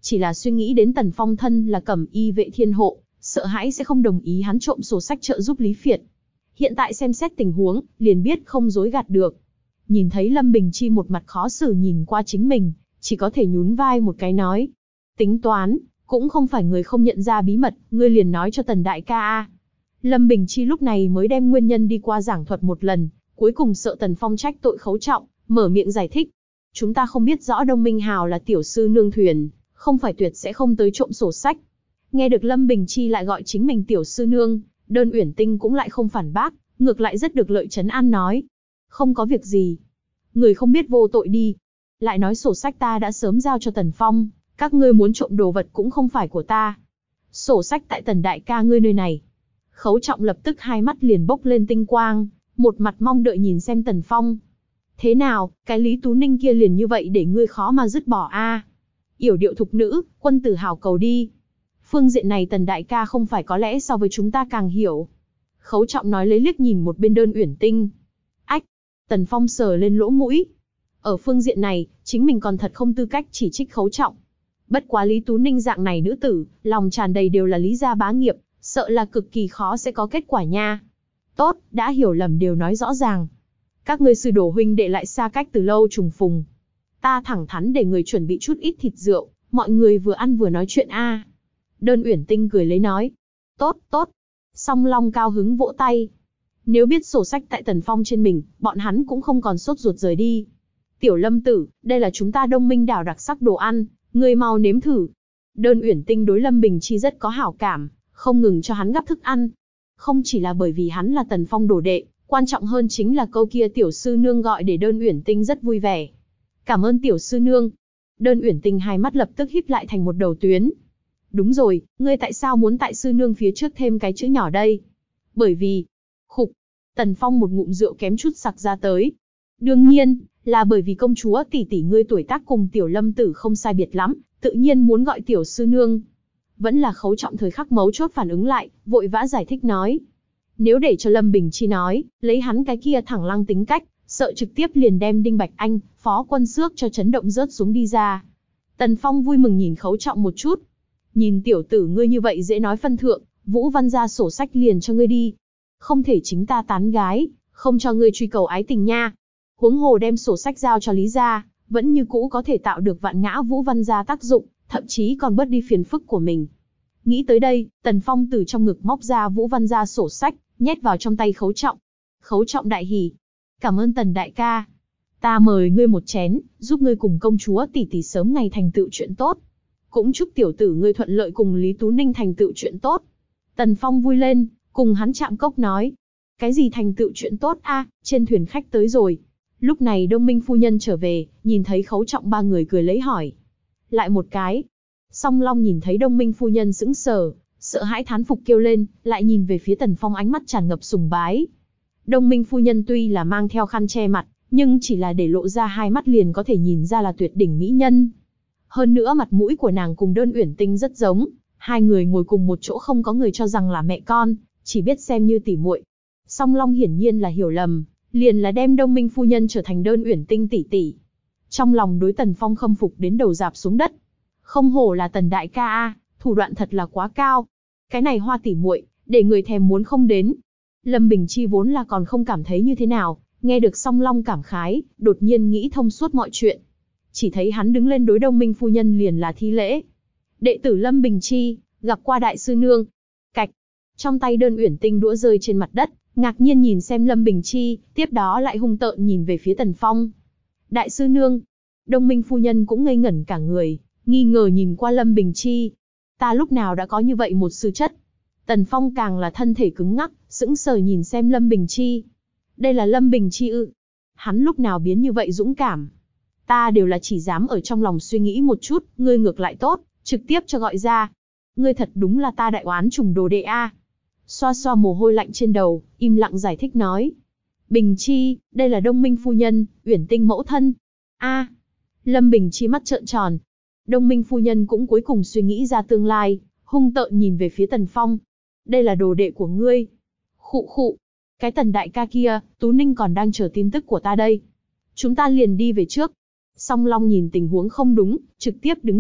chỉ là suy nghĩ đến Tần Phong thân là Cẩm Y vệ thiên hộ, sợ hãi sẽ không đồng ý hắn trộm sổ sách trợ giúp Lý Phiệt. Hiện tại xem xét tình huống, liền biết không dối gạt được. Nhìn thấy Lâm Bình Chi một mặt khó xử nhìn qua chính mình, chỉ có thể nhún vai một cái nói. Tính toán, cũng không phải người không nhận ra bí mật, ngươi liền nói cho Tần đại ca a. Lâm Bình Chi lúc này mới đem nguyên nhân đi qua giảng thuật một lần, cuối cùng sợ Tần Phong trách tội Khấu Trọng, mở miệng giải thích. Chúng ta không biết rõ Đông Minh Hào là tiểu sư nương thuyền, không phải tuyệt sẽ không tới trộm sổ sách. Nghe được Lâm Bình Chi lại gọi chính mình tiểu sư nương, Đơn Uyển Tinh cũng lại không phản bác, ngược lại rất được lợi trấn an nói. Không có việc gì. Người không biết vô tội đi. Lại nói sổ sách ta đã sớm giao cho Tần Phong, các ngươi muốn trộm đồ vật cũng không phải của ta. Sổ sách tại Tần đại ca ngươi nơi này. Khấu Trọng lập tức hai mắt liền bốc lên tinh quang, một mặt mong đợi nhìn xem Tần Phong. Thế nào, cái Lý Tú Ninh kia liền như vậy để ngươi khó mà dứt bỏ a? À? Yểu điệu thục nữ, quân tử hào cầu đi. Phương diện này Tần đại ca không phải có lẽ so với chúng ta càng hiểu. Khấu Trọng nói lấy liếc nhìn một bên Đơn Uyển Tinh. Ách, Tần Phong sờ lên lỗ mũi. Ở phương diện này, chính mình còn thật không tư cách chỉ trích Khấu Trọng. Bất quá Lý Tú Ninh dạng này nữ tử, lòng tràn đầy đều là lý gia bá nghiệp, sợ là cực kỳ khó sẽ có kết quả nha. Tốt, đã hiểu lầm đều nói rõ ràng. Các ngươi sư đồ huynh đệ lại xa cách từ lâu trùng phùng. Ta thẳng thắn để người chuẩn bị chút ít thịt rượu, mọi người vừa ăn vừa nói chuyện a. Đơn Uyển Tinh cười lấy nói. Tốt, tốt. Song Long cao hứng vỗ tay. Nếu biết sổ sách tại Tần Phong trên mình, bọn hắn cũng không còn sốt ruột rời đi. Tiểu Lâm tử, đây là chúng ta Đông Minh đảo đặc sắc đồ ăn, ngươi mau nếm thử. Đơn Uyển Tinh đối Lâm Bình Chi rất có hảo cảm, không ngừng cho hắn gắp thức ăn. Không chỉ là bởi vì hắn là Tần Phong đồ đệ, quan trọng hơn chính là câu kia tiểu sư nương gọi để Đơn Uyển Tinh rất vui vẻ. Cảm ơn tiểu sư nương. Đơn Uyển Tinh hai mắt lập tức híp lại thành một đầu tuyến. Đúng rồi, ngươi tại sao muốn tại sư nương phía trước thêm cái chữ nhỏ đây? Bởi vì... Khục. Tần Phong một ngụm rượu kém chút sặc ra tới. Đương nhiên, là bởi vì công chúa tỷ tỷ ngươi tuổi tác cùng tiểu Lâm tử không sai biệt lắm, tự nhiên muốn gọi tiểu sư nương. Vẫn là Khấu Trọng thời khắc mấu chốt phản ứng lại, vội vã giải thích nói. Nếu để cho Lâm Bình Chi nói, lấy hắn cái kia thẳng lăng tính cách, sợ trực tiếp liền đem Đinh Bạch Anh, phó quân xước cho chấn động rớt xuống đi ra. Tần Phong vui mừng nhìn Khấu Trọng một chút. Nhìn tiểu tử ngươi như vậy dễ nói phân thượng, Vũ Văn ra sổ sách liền cho ngươi đi. Không thể chính ta tán gái, không cho ngươi truy cầu ái tình nha. Huống hồ đem sổ sách giao cho Lý gia, vẫn như cũ có thể tạo được vạn ngã Vũ Văn gia tác dụng, thậm chí còn bớt đi phiền phức của mình. Nghĩ tới đây, Tần Phong từ trong ngực móc ra Vũ Văn gia sổ sách, nhét vào trong tay Khấu Trọng. Khấu Trọng đại hỉ. Cảm ơn Tần đại ca. Ta mời ngươi một chén, giúp ngươi cùng công chúa tỷ tỷ sớm ngày thành tựu chuyện tốt. Cũng chúc tiểu tử ngươi thuận lợi cùng Lý Tú Ninh thành tựu chuyện tốt. Tần Phong vui lên, cùng hắn chạm cốc nói. Cái gì thành tựu chuyện tốt a? À, trên thuyền khách tới rồi. Lúc này Đông Minh phu nhân trở về, nhìn thấy Khấu Trọng ba người cười lấy hỏi. Lại một cái. Song Long nhìn thấy Đông Minh phu nhân sững sờ, sợ hãi thán phục kêu lên, lại nhìn về phía Tần Phong ánh mắt tràn ngập sùng bái. Đông Minh phu nhân tuy là mang theo khăn che mặt, nhưng chỉ là để lộ ra hai mắt liền có thể nhìn ra là tuyệt đỉnh mỹ nhân. Hơn nữa mặt mũi của nàng cùng Đơn Uyển Tinh rất giống, hai người ngồi cùng một chỗ không có người cho rằng là mẹ con, chỉ biết xem như tỉ muội. Song Long hiển nhiên là hiểu lầm, liền là đem Đông Minh phu nhân trở thành Đơn Uyển Tinh tỷ tỷ. Trong lòng đối Tần Phong khâm phục đến đầu rạp xuống đất. Không hổ là Tần đại ca a, thủ đoạn thật là quá cao. Cái này hoa tỉ muội, để người thèm muốn không đến. Lâm Bình Chi vốn là còn không cảm thấy như thế nào, nghe được Song Long cảm khái, đột nhiên nghĩ thông suốt mọi chuyện. Chỉ thấy hắn đứng lên đối Đông Minh phu nhân liền là thi lễ. Đệ tử Lâm Bình Chi, gặp qua đại sư nương. Cạch. Trong tay Đơn Uyển Tinh đũa rơi trên mặt đất, ngạc nhiên nhìn xem Lâm Bình Chi, tiếp đó lại hung tợn nhìn về phía Tần Phong. Đại sư nương. Đông Minh phu nhân cũng ngây ngẩn cả người, nghi ngờ nhìn qua Lâm Bình Chi. Ta lúc nào đã có như vậy một sư chất? Tần Phong càng là thân thể cứng ngắc, sững sờ nhìn xem Lâm Bình Chi. Đây là Lâm Bình Chi ư? Hắn lúc nào biến như vậy dũng cảm? Ta đều là chỉ dám ở trong lòng suy nghĩ một chút, ngươi ngược lại tốt, trực tiếp cho gọi ra. Ngươi thật đúng là ta đại oán trùng đồ đệ a. Xoa xoa mồ hôi lạnh trên đầu, im lặng giải thích nói. Bình Chi, đây là Đông Minh phu nhân, Uyển Tinh mẫu thân. A. Lâm Bình Chi mắt trợn tròn. Đông Minh phu nhân cũng cuối cùng suy nghĩ ra tương lai, hung tợn nhìn về phía Tần Phong. Đây là đồ đệ của ngươi. Khụ khụ. Cái Tần đại ca kia, Tú Ninh còn đang chờ tin tức của ta đây. Chúng ta liền đi về trước. Song Long nhìn tình huống không đúng, trực tiếp đứng dậy,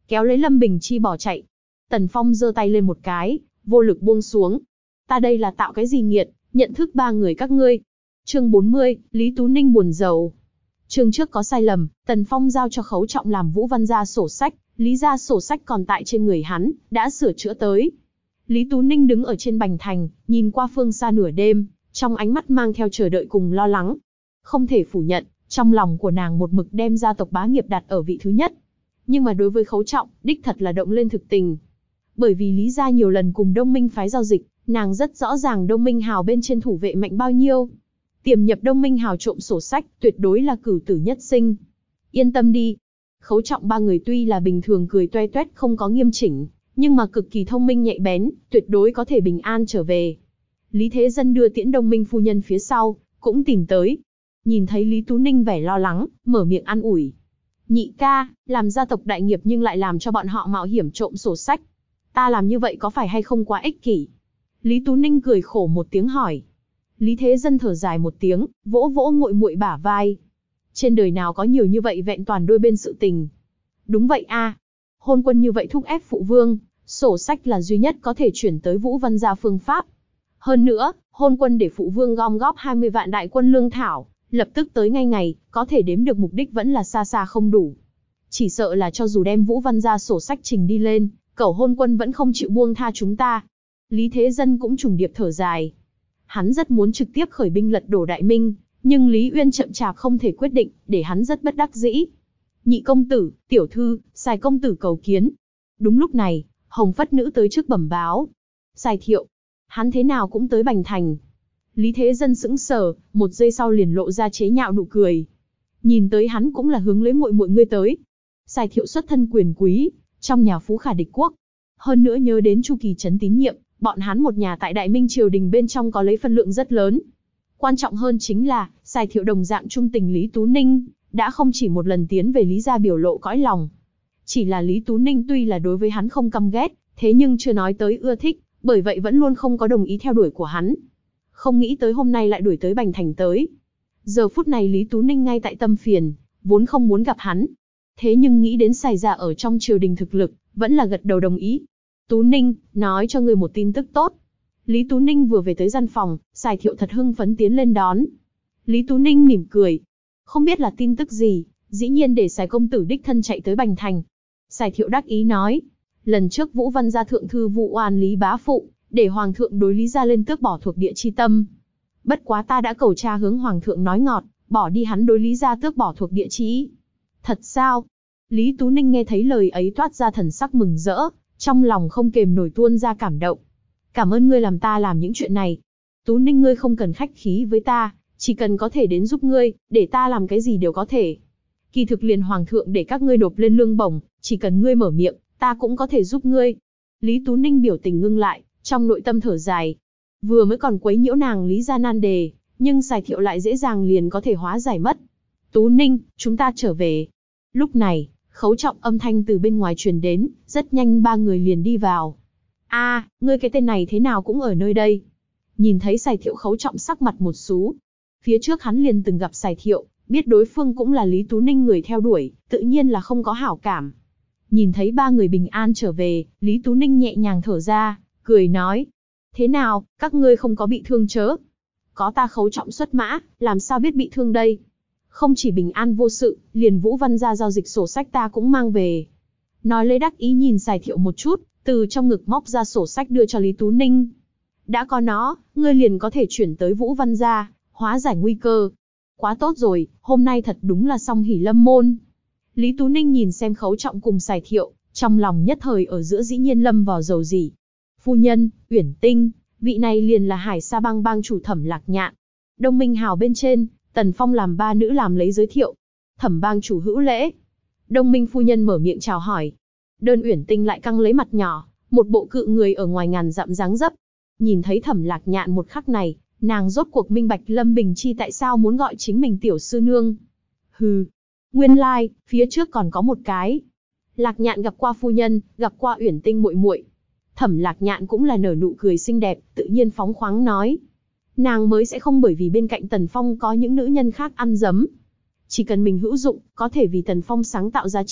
kéo lấy Lâm Bình Chi bỏ chạy. Tần Phong giơ tay lên một cái, vô lực buông xuống. Ta đây là tạo cái gì nghiệt, nhận thức ba người các ngươi. Chương bốn mươi, Lý Tú Ninh buồn rầu. Chương trước có sai lầm, Tần Phong giao cho Khấu Trọng làm Vũ Văn gia sổ sách, Lý gia sổ sách còn tại trên người hắn, đã sửa chữa tới. Lý Tú Ninh đứng ở trên bành thành, nhìn qua phương xa nửa đêm, trong ánh mắt mang theo chờ đợi cùng lo lắng. Không thể phủ nhận, trong lòng của nàng một mực đem gia tộc bá nghiệp đặt ở vị thứ nhất. Nhưng mà đối với Khấu Trọng, đích thật là động lên thực tình. Bởi vì Lý gia nhiều lần cùng Đông Minh phái giao dịch, nàng rất rõ ràng Đông Minh Hào bên trên thủ vệ mạnh bao nhiêu. Tiềm nhập Đông Minh Hào trộm sổ sách, tuyệt đối là cửu tử nhất sinh. Yên tâm đi. Khấu Trọng ba người tuy là bình thường cười toe toét không có nghiêm chỉnh, nhưng mà cực kỳ thông minh nhạy bén, tuyệt đối có thể bình an trở về. Lý Thế Dân đưa tiễn Đông Minh phu nhân phía sau, cũng tìm tới. Nhìn thấy Lý Tú Ninh vẻ lo lắng, mở miệng an ủi. Nhị ca, làm gia tộc đại nghiệp nhưng lại làm cho bọn họ mạo hiểm trộm sổ sách. Ta làm như vậy có phải hay không quá ích kỷ? Lý Tú Ninh cười khổ một tiếng hỏi. Lý Thế Dân thở dài một tiếng, vỗ vỗ muội muội bả vai. Trên đời nào có nhiều như vậy vẹn toàn đôi bên sự tình. Đúng vậy a, hôn quân như vậy thúc ép phụ vương, sổ sách là duy nhất có thể chuyển tới Vũ Văn gia phương pháp. Hơn nữa, hôn quân để phụ vương gom góp hai mươi vạn đại quân lương thảo, lập tức tới ngay ngày, có thể đếm được mục đích vẫn là xa xa không đủ. Chỉ sợ là cho dù đem Vũ Văn gia sổ sách trình đi lên, cẩu hôn quân vẫn không chịu buông tha chúng ta. Lý Thế Dân cũng trùng điệp thở dài. Hắn rất muốn trực tiếp khởi binh lật đổ Đại Minh, nhưng Lý Uyên chậm chạp không thể quyết định, để hắn rất bất đắc dĩ. Nhị công tử, tiểu thư, Sài công tử cầu kiến. Đúng lúc này, Hồng Phất Nữ tới trước bẩm báo. Sài Thiệu, hắn thế nào cũng tới Bành Thành. Lý Thế Dân sững sờ, một giây sau liền lộ ra chế nhạo nụ cười. Nhìn tới hắn cũng là hướng lấy muội muội ngươi tới. Sài Thiệu xuất thân quyền quý, trong nhà phú khả địch quốc. Hơn nữa nhớ đến Chu Kỳ Trấn tín nhiệm, bọn hắn một nhà tại Đại Minh triều đình bên trong có lấy phân lượng rất lớn. Quan trọng hơn chính là, Sài Thiệu đồng dạng trung tình Lý Tú Ninh, đã không chỉ một lần tiến về Lý gia biểu lộ cõi lòng. Chỉ là Lý Tú Ninh tuy là đối với hắn không căm ghét, thế nhưng chưa nói tới ưa thích, bởi vậy vẫn luôn không có đồng ý theo đuổi của hắn. Không nghĩ tới hôm nay lại đuổi tới Bành Thành tới. Giờ phút này Lý Tú Ninh ngay tại tâm phiền, vốn không muốn gặp hắn. Thế nhưng nghĩ đến Sài gia ở trong triều đình thực lực, vẫn là gật đầu đồng ý. Tú Ninh, nói cho ngươi một tin tức tốt. Lý Tú Ninh vừa về tới gian phòng, Sài Thiệu thật hưng phấn tiến lên đón. Lý Tú Ninh mỉm cười. Không biết là tin tức gì, dĩ nhiên để Sài công tử đích thân chạy tới Bành Thành. Sài Thiệu đắc ý nói. Lần trước Vũ Văn gia thượng thư vụ oan Lý bá phụ, để Hoàng thượng đối Lý gia lên tước bỏ thuộc địa chi tâm. Bất quá ta đã cầu tra hướng Hoàng thượng nói ngọt, bỏ đi hắn đối Lý gia tước bỏ thuộc địa chi. Thật sao? Lý Tú Ninh nghe thấy lời ấy toát ra thần sắc mừng rỡ, trong lòng không kềm nổi tuôn ra cảm động. Cảm ơn ngươi làm ta làm những chuyện này. Tú Ninh ngươi không cần khách khí với ta, chỉ cần có thể đến giúp ngươi, để ta làm cái gì đều có thể. Kỳ thực liền Hoàng thượng để các ngươi nộp lên lương bổng, chỉ cần ngươi mở miệng, ta cũng có thể giúp ngươi. Lý Tú Ninh biểu tình ngưng lại, trong nội tâm thở dài. Vừa mới còn quấy nhiễu nàng Lý gia nan đề, nhưng Sài Thiệu lại dễ dàng liền có thể hóa giải mất. Tú Ninh, chúng ta trở về. Lúc này, Khấu Trọng âm thanh từ bên ngoài truyền đến, rất nhanh ba người liền đi vào. A, à, ngươi cái tên này thế nào cũng ở nơi đây? Nhìn thấy Sài Thiệu, Khấu Trọng sắc mặt một xú. Phía trước hắn liền từng gặp Sài Thiệu, biết đối phương cũng là Lý Tú Ninh người theo đuổi, tự nhiên là không có hảo cảm. Nhìn thấy ba người bình an trở về, Lý Tú Ninh nhẹ nhàng thở ra, cười nói. Thế nào, các ngươi không có bị thương chớ? Có ta Khấu Trọng xuất mã, làm sao biết bị thương đây? Không chỉ bình an vô sự, liền Vũ Văn gia giao dịch sổ sách ta cũng mang về. Nói lấy đắc ý nhìn Sài Thiệu một chút, từ trong ngực móc ra sổ sách đưa cho Lý Tú Ninh. Đã có nó, ngươi liền có thể chuyển tới Vũ Văn gia, hóa giải nguy cơ. Quá tốt rồi, hôm nay thật đúng là song hỷ lâm môn. Lý Tú Ninh nhìn xem Khấu Trọng cùng Sài Thiệu, trong lòng nhất thời ở giữa dĩ nhiên lâm vào dầu dỉ. Phu nhân, Uyển Tinh, vị này liền là Hải Sa bang bang chủ Thẩm Lạc Nhạn. Đông Minh Hào bên trên, Tần Phong làm ba nữ làm lấy giới thiệu. Thẩm bang chủ hữu lễ. Đông Minh phu nhân mở miệng chào hỏi. Đơn Uyển Tinh lại căng lấy mặt nhỏ, một bộ cự người ở ngoài ngàn dặm dáng dấp. Nhìn thấy Thẩm Lạc Nhạn một khắc này, nàng rốt cuộc minh bạch Lâm Bình Chi tại sao muốn gọi chính mình tiểu sư nương. Hừ, nguyên lai, like, phía trước còn có một cái. Lạc Nhạn gặp qua phu nhân, gặp qua Uyển Tinh muội muội. Thẩm Lạc Nhạn cũng là nở nụ cười xinh đẹp, tự nhiên phóng khoáng nói. Nàng mới sẽ không bởi vì bên cạnh Tần Phong có những nữ nhân khác ăn dấm. Chỉ cần mình hữu dụng, có thể vì Tần Phong sáng tạo giá trị,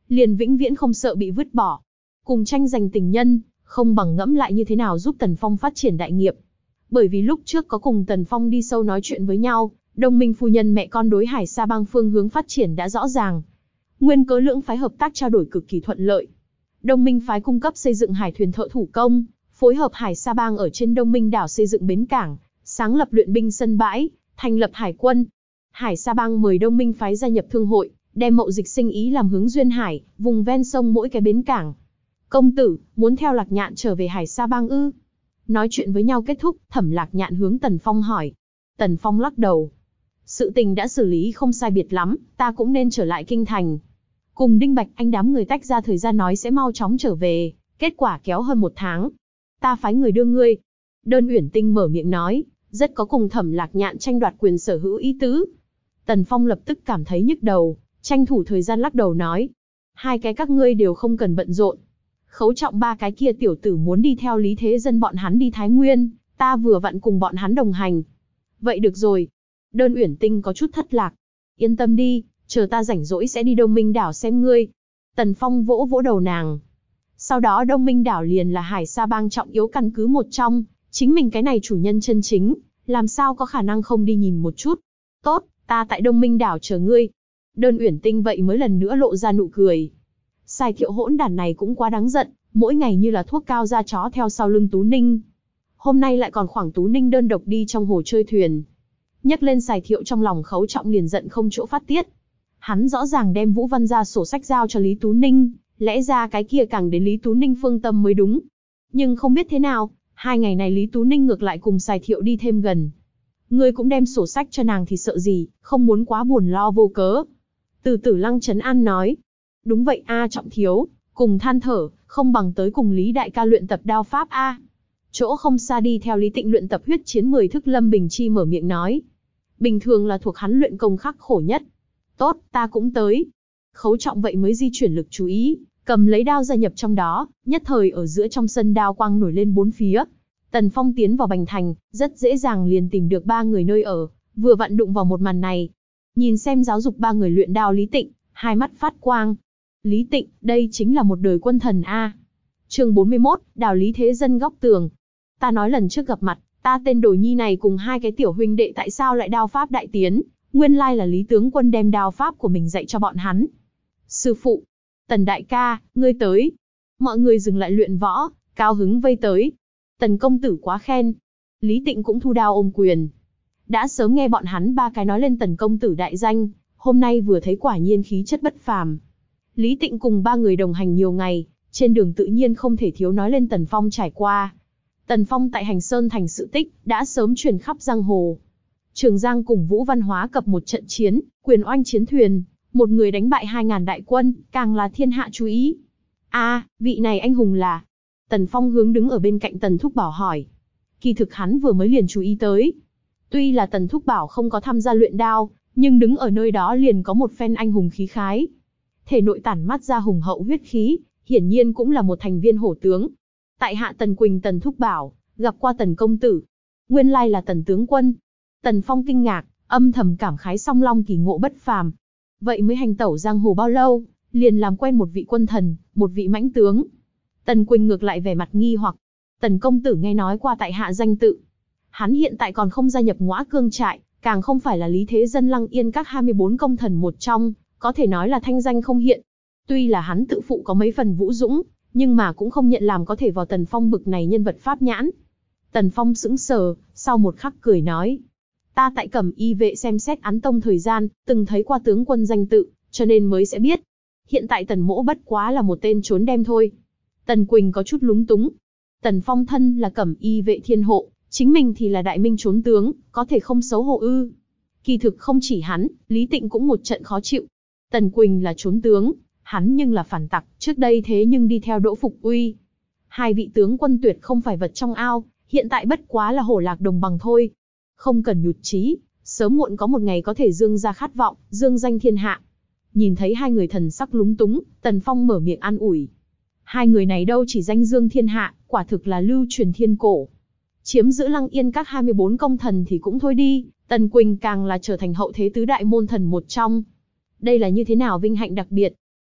liền vĩnh viễn không sợ bị vứt bỏ. Cùng tranh giành tình nhân, không bằng ngẫm lại như thế nào giúp Tần Phong phát triển đại nghiệp. Bởi vì lúc trước có cùng Tần Phong đi sâu nói chuyện với nhau, Đông Minh phu nhân mẹ con đối Hải Sa Bang phương hướng phát triển đã rõ ràng. Nguyên cớ lưỡng phái hợp tác trao đổi cực kỳ thuận lợi. Đông Minh phái cung cấp xây dựng hải thuyền thợ thủ công, phối hợp Hải Sa Bang ở trên Đông Minh đảo xây dựng bến cảng, sáng lập luyện binh sân bãi, thành lập hải quân. Hải Sa Bang mời Đông Minh phái gia nhập thương hội, đem mậu dịch sinh ý làm hướng duyên hải, vùng ven sông mỗi cái bến cảng. Công tử, muốn theo Lạc Nhạn trở về Hải Sa Bang ư? Nói chuyện với nhau kết thúc, Thẩm Lạc Nhạn hướng Tần Phong hỏi. Tần Phong lắc đầu. Sự tình đã xử lý không sai biệt lắm, ta cũng nên trở lại kinh thành. Cùng Đinh Bạch Anh đám người tách ra thời gian nói sẽ mau chóng trở về, kết quả kéo hơn một tháng. Ta phái người đưa ngươi. Đơn Uyển Tinh mở miệng nói, rất có cùng Thẩm Lạc Nhạn tranh đoạt quyền sở hữu ý tứ. Tần Phong lập tức cảm thấy nhức đầu, tranh thủ thời gian lắc đầu nói. Hai cái các ngươi đều không cần bận rộn. Khấu Trọng ba cái kia tiểu tử muốn đi theo Lý Thế Dân bọn hắn đi Thái Nguyên, ta vừa vặn cùng bọn hắn đồng hành. Vậy được rồi. Đơn Uyển Tinh có chút thất lạc. Yên tâm đi, chờ ta rảnh rỗi sẽ đi Đông Minh đảo xem ngươi. Tần Phong vỗ vỗ đầu nàng. Sau đó Đông Minh đảo liền là Hải Sa Bang trọng yếu căn cứ một trong, chính mình cái này chủ nhân chân chính, làm sao có khả năng không đi nhìn một chút. Tốt, ta tại Đông Minh đảo chờ ngươi. Đơn Uyển Tinh vậy mới lần nữa lộ ra nụ cười. Sài Thiệu hỗn đản này cũng quá đáng giận, mỗi ngày như là thuốc cao da chó theo sau lưng Tú Ninh. Hôm nay lại còn khoảng Tú Ninh đơn độc đi trong hồ chơi thuyền. Nhắc lên Sài Thiệu trong lòng Khấu Trọng liền giận không chỗ phát tiết. Hắn rõ ràng đem Vũ Văn gia sổ sách giao cho Lý Tú Ninh, lẽ ra cái kia càng đến Lý Tú Ninh phương tâm mới đúng. Nhưng không biết thế nào, hai ngày này Lý Tú Ninh ngược lại cùng Sài Thiệu đi thêm gần. Ngươi cũng đem sổ sách cho nàng thì sợ gì, không muốn quá buồn lo vô cớ. Từ Tử Lăng trấn an nói. Đúng vậy a Trọng thiếu, cùng than thở, không bằng tới cùng Lý đại ca luyện tập đao pháp a. Chỗ không xa đi theo Lý Tịnh luyện tập huyết chiến mười thức Lâm Bình Chi mở miệng nói. Bình thường là thuộc hắn luyện công khắc khổ nhất. Tốt, ta cũng tới. Khấu Trọng vậy mới di chuyển lực chú ý, cầm lấy đao gia nhập trong đó, nhất thời ở giữa trong sân đao quang nổi lên bốn phía. Tần Phong tiến vào Bành Thành, rất dễ dàng liền tìm được ba người nơi ở, vừa vặn đụng vào một màn này. Nhìn xem giáo dục ba người luyện đao Lý Tịnh, hai mắt phát quang. Lý Tịnh, đây chính là một đời quân thần a. Chương bốn mươi mốt, đào Lý Thế Dân góc tường. Ta nói lần trước gặp mặt, ta tên Đồ Nhi này cùng hai cái tiểu huynh đệ tại sao lại đao pháp đại tiến, nguyên lai là Lý tướng quân đem đao pháp của mình dạy cho bọn hắn. Sư phụ, Tần đại ca, ngươi tới. Mọi người dừng lại luyện võ, cao hứng vây tới. Tần công tử quá khen. Lý Tịnh cũng thu đao ôm quyền. Đã sớm nghe bọn hắn ba cái nói lên Tần công tử đại danh, hôm nay vừa thấy quả nhiên khí chất bất phàm. Lý Tịnh cùng ba người đồng hành nhiều ngày, trên đường tự nhiên không thể thiếu nói lên Tần Phong trải qua. Tần Phong tại Hành Sơn thành sự tích, đã sớm truyền khắp giang hồ. Trường Giang cùng Vũ Văn Hóa cập một trận chiến, quyền oanh chiến thuyền, một người đánh bại hai ngàn đại quân, càng là thiên hạ chú ý. A, vị này anh hùng là? Tần Phong hướng đứng ở bên cạnh Tần Thúc Bảo hỏi. Kỳ thực hắn vừa mới liền chú ý tới. Tuy là Tần Thúc Bảo không có tham gia luyện đao, nhưng đứng ở nơi đó liền có một phen anh hùng khí khái. Thể nội tản mát ra hùng hậu huyết khí, hiển nhiên cũng là một thành viên hổ tướng. Tại hạ Tần Quỳnh Tần Thúc Bảo, gặp qua Tần công tử. Nguyên lai là Tần tướng quân. Tần Phong kinh ngạc, âm thầm cảm khái song long kỳ ngộ bất phàm. Vậy mới hành tẩu giang hồ bao lâu, liền làm quen một vị quân thần, một vị mãnh tướng. Tần Quỳnh ngược lại vẻ mặt nghi hoặc. Tần công tử nghe nói qua tại hạ danh tự. Hắn hiện tại còn không gia nhập Ngõa Cương trại, càng không phải là Lý Thế Dân Lăng Yên các hai mươi bốn công thần một trong, có thể nói là thanh danh không hiện. Tuy là hắn tự phụ có mấy phần vũ dũng, nhưng mà cũng không nhận làm có thể vào Tần Phong bực này nhân vật pháp nhãn. Tần Phong sững sờ, sau một khắc cười nói. Ta tại Cẩm Y vệ xem xét án tông thời gian, từng thấy qua tướng quân danh tự, cho nên mới sẽ biết. Hiện tại Tần mỗ bất quá là một tên trốn đem thôi. Tần Quỳnh có chút lúng túng. Tần Phong thân là Cẩm Y vệ thiên hộ, chính mình thì là đại minh trốn tướng, có thể không xấu hổ ư? Kỳ thực không chỉ hắn, Lý Tịnh cũng một trận khó chịu. Tần Quỳnh là trốn tướng, hắn nhưng là phản tặc, trước đây thế nhưng đi theo Đỗ Phục Uy. Hai vị tướng quân tuyệt không phải vật trong ao, hiện tại bất quá là hổ lạc đồng bằng thôi. Không cần nhụt chí, sớm muộn có một ngày có thể dương ra khát vọng, dương danh thiên hạ. Nhìn thấy hai người thần sắc lúng túng, Tần Phong mở miệng an ủi. Hai người này đâu chỉ danh dương thiên hạ, quả thực là lưu truyền thiên cổ. Chiếm giữ Lăng Yên các hai mươi bốn công thần thì cũng thôi đi, Tần Quỳnh càng là trở thành hậu thế tứ đại môn thần một trong. Đây là như thế nào vinh hạnh đặc biệt?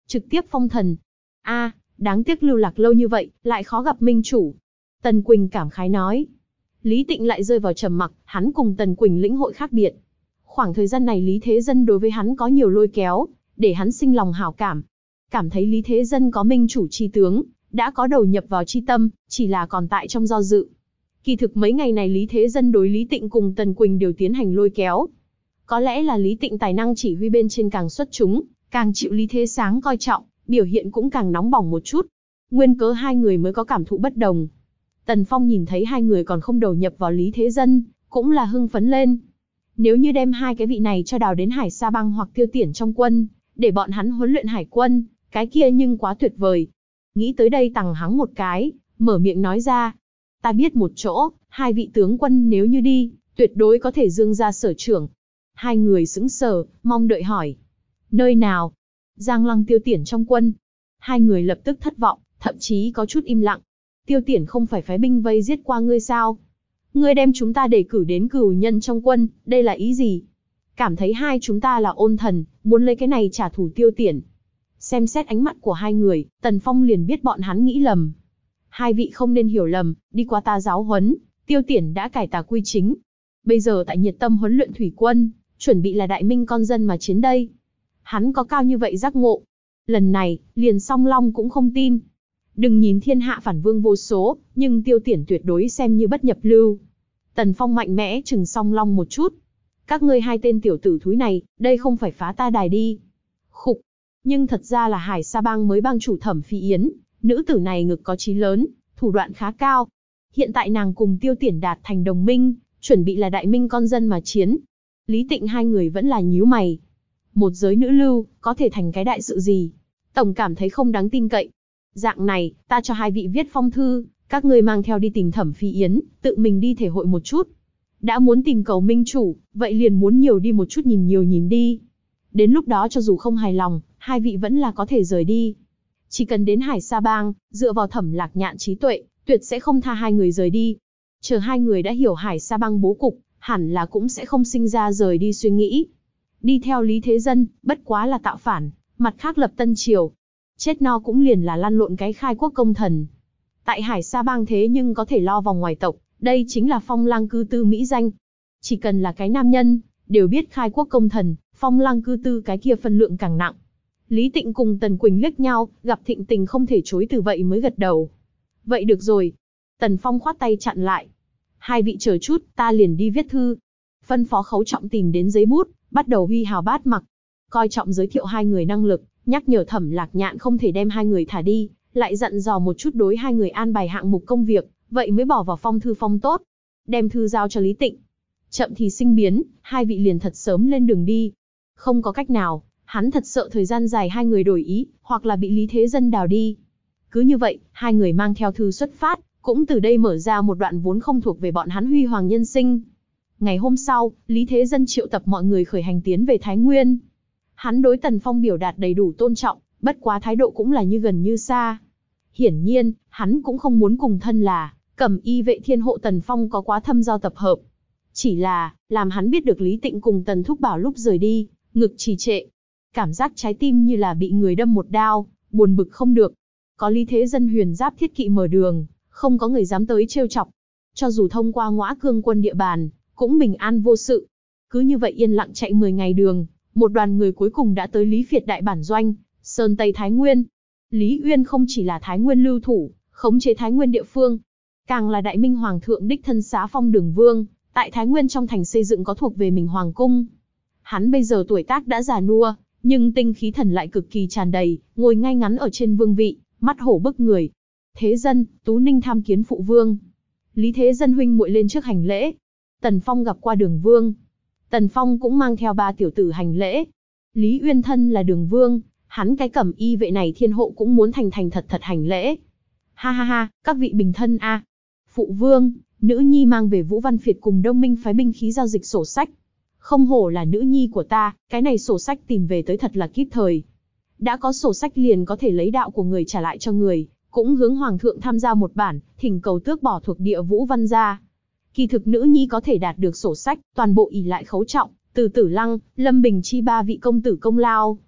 trực tiếp phong thần. A, đáng tiếc lưu lạc lâu như vậy, lại khó gặp minh chủ. Tần Quỳnh cảm khái nói. Lý Tịnh lại rơi vào trầm mặc, hắn cùng Tần Quỳnh lĩnh hội khác biệt. Khoảng thời gian này Lý Thế Dân đối với hắn có nhiều lôi kéo, để hắn sinh lòng hảo cảm. Cảm thấy Lý Thế Dân có minh chủ chi tướng, đã có đầu nhập vào chi tâm, chỉ là còn tại trong do dự. Kỳ thực mấy ngày này Lý Thế Dân đối Lý Tịnh cùng Tần Quỳnh đều tiến hành lôi kéo. Có lẽ là Lý Tịnh tài năng chỉ huy bên trên càng xuất chúng, càng chịu Lý Thế Sáng coi trọng, biểu hiện cũng càng nóng bỏng một chút. Nguyên cớ hai người mới có cảm thụ bất đồng. Tần Phong nhìn thấy hai người còn không đầu nhập vào Lý Thế Dân, cũng là hưng phấn lên. Nếu như đem hai cái vị này cho đào đến Hải Sa Bang hoặc Tiêu Tiển trong quân, để bọn hắn huấn luyện hải quân, cái kia nhưng quá tuyệt vời. Nghĩ tới đây tằng hắng một cái, mở miệng nói ra. Ta biết một chỗ, hai vị tướng quân nếu như đi, tuyệt đối có thể dương ra sở trưởng. Hai người sững sờ, mong đợi hỏi. Nơi nào? Giang Lăng Tiêu Tiển trong quân. Hai người lập tức thất vọng, thậm chí có chút im lặng. Tiêu Tiển không phải phái binh vây giết qua ngươi sao? Ngươi đem chúng ta đề cử đến cửu nhân trong quân, đây là ý gì? Cảm thấy hai chúng ta là ôn thần, muốn lấy cái này trả thù Tiêu Tiển. Xem xét ánh mắt của hai người, Tần Phong liền biết bọn hắn nghĩ lầm. Hai vị không nên hiểu lầm, đi qua ta giáo huấn, Tiêu Tiển đã cải tà quy chính. Bây giờ tại nhiệt tâm huấn luyện thủy quân, chuẩn bị là đại minh con dân mà chiến đây. Hắn có cao như vậy giác ngộ. Lần này, liền Song Long cũng không tin. Đừng nhìn thiên hạ phản vương vô số, nhưng Tiêu Tiển tuyệt đối xem như bất nhập lưu. Tần Phong mạnh mẽ chừng Song Long một chút. Các ngươi hai tên tiểu tử thúi này, đây không phải phá ta đài đi. Khục. Nhưng thật ra là Hải Sa Bang mới bang chủ Thẩm Phi Yến, nữ tử này ngực có chí lớn, thủ đoạn khá cao. Hiện tại nàng cùng Tiêu Tiển đạt thành đồng minh, chuẩn bị là đại minh con dân mà chiến. Lý Tịnh hai người vẫn là nhíu mày. Một giới nữ lưu, có thể thành cái đại sự gì? Tổng cảm thấy không đáng tin cậy. Dạng này, ta cho hai vị viết phong thư, các ngươi mang theo đi tìm Thẩm Phi Yến, tự mình đi thể hội một chút. Đã muốn tìm cầu minh chủ, vậy liền muốn nhiều đi một chút nhìn nhiều nhìn đi. Đến lúc đó cho dù không hài lòng, hai vị vẫn là có thể rời đi. Chỉ cần đến Hải Sa Bang, dựa vào Thẩm Lạc Nhạn trí tuệ, tuyệt sẽ không tha hai người rời đi. Chờ hai người đã hiểu Hải Sa Bang bố cục, hẳn là cũng sẽ không sinh ra rời đi suy nghĩ. Đi theo Lý Thế Dân, bất quá là tạo phản, mặt khác lập Tân Triều. Chết no cũng liền là lăn lộn cái khai quốc công thần. Tại Hải Sa Bang thế nhưng có thể lo vòng ngoài tộc, đây chính là phong lang cư tư mỹ danh. Chỉ cần là cái nam nhân, đều biết khai quốc công thần, phong lang cư tư cái kia phân lượng càng nặng. Lý Tịnh cùng Tần Quỳnh liếc nhau, gặp thịnh tình không thể chối từ vậy mới gật đầu. Vậy được rồi. Tần Phong khoát tay chặn lại. Hai vị chờ chút, ta liền đi viết thư. Phân phó Khấu Trọng tìm đến giấy bút, bắt đầu huy hào bát mặc. Coi trọng giới thiệu hai người năng lực, nhắc nhở Thẩm Lạc Nhạn không thể đem hai người thả đi, lại dặn dò một chút đối hai người an bài hạng mục công việc, vậy mới bỏ vào phong thư phong tốt. Đem thư giao cho Lý Tịnh. Chậm thì sinh biến, hai vị liền thật sớm lên đường đi. Không có cách nào, hắn thật sợ thời gian dài hai người đổi ý, hoặc là bị Lý Thế Dân đào đi. Cứ như vậy, hai người mang theo thư xuất phát, cũng từ đây mở ra một đoạn vốn không thuộc về bọn hắn huy hoàng nhân sinh. Ngày hôm sau, Lý Thế Dân triệu tập mọi người khởi hành tiến về Thái Nguyên. Hắn đối Tần Phong biểu đạt đầy đủ tôn trọng, bất quá thái độ cũng là như gần như xa. Hiển nhiên, hắn cũng không muốn cùng thân là Cẩm Y vệ thiên hộ Tần Phong có quá thâm giao tập hợp. Chỉ là, làm hắn biết được Lý Tịnh cùng Tần Thúc Bảo lúc rời đi, ngực trì trệ. Cảm giác trái tim như là bị người đâm một đao, buồn bực không được. Có Lý Thế Dân huyền giáp thiết kỵ mở đường, không có người dám tới trêu chọc. Cho dù thông qua Ngõa Cương quân địa bàn, cũng bình an vô sự. Cứ như vậy yên lặng chạy mười ngày đường, một đoàn người cuối cùng đã tới Lý Việt đại bản doanh, Sơn Tây Thái Nguyên. Lý Uyên không chỉ là Thái Nguyên lưu thủ, khống chế Thái Nguyên địa phương, càng là đại minh hoàng thượng đích thân xá phong Đường Vương, tại Thái Nguyên trong thành xây dựng có thuộc về mình hoàng cung. Hắn bây giờ tuổi tác đã già nua, nhưng tinh khí thần lại cực kỳ tràn đầy, ngồi ngay ngắn ở trên vương vị, mắt hổ bức người. Thế Dân, Tú Ninh tham kiến phụ vương. Lý Thế Dân huynh muội lên trước hành lễ. Tần Phong gặp qua Đường Vương. Tần Phong cũng mang theo ba tiểu tử hành lễ. Lý Uyên thân là Đường Vương, hắn cái Cẩm Y vệ này thiên hộ cũng muốn thành thành thật thật hành lễ. Ha ha ha, các vị bình thân a. Phụ vương, nữ nhi mang về Vũ Văn Phiệt cùng Đông Minh phái binh khí giao dịch sổ sách. Không hổ là nữ nhi của ta, cái này sổ sách tìm về tới thật là kịp thời. Đã có sổ sách liền có thể lấy đạo của người trả lại cho người, cũng hướng hoàng thượng tham gia một bản, thỉnh cầu tước bỏ thuộc địa Vũ Văn gia. Kỳ thực nữ nhi có thể đạt được sổ sách, toàn bộ ỷ lại Khấu Trọng, Từ Tử Lăng, Lâm Bình chi ba vị công tử công lao.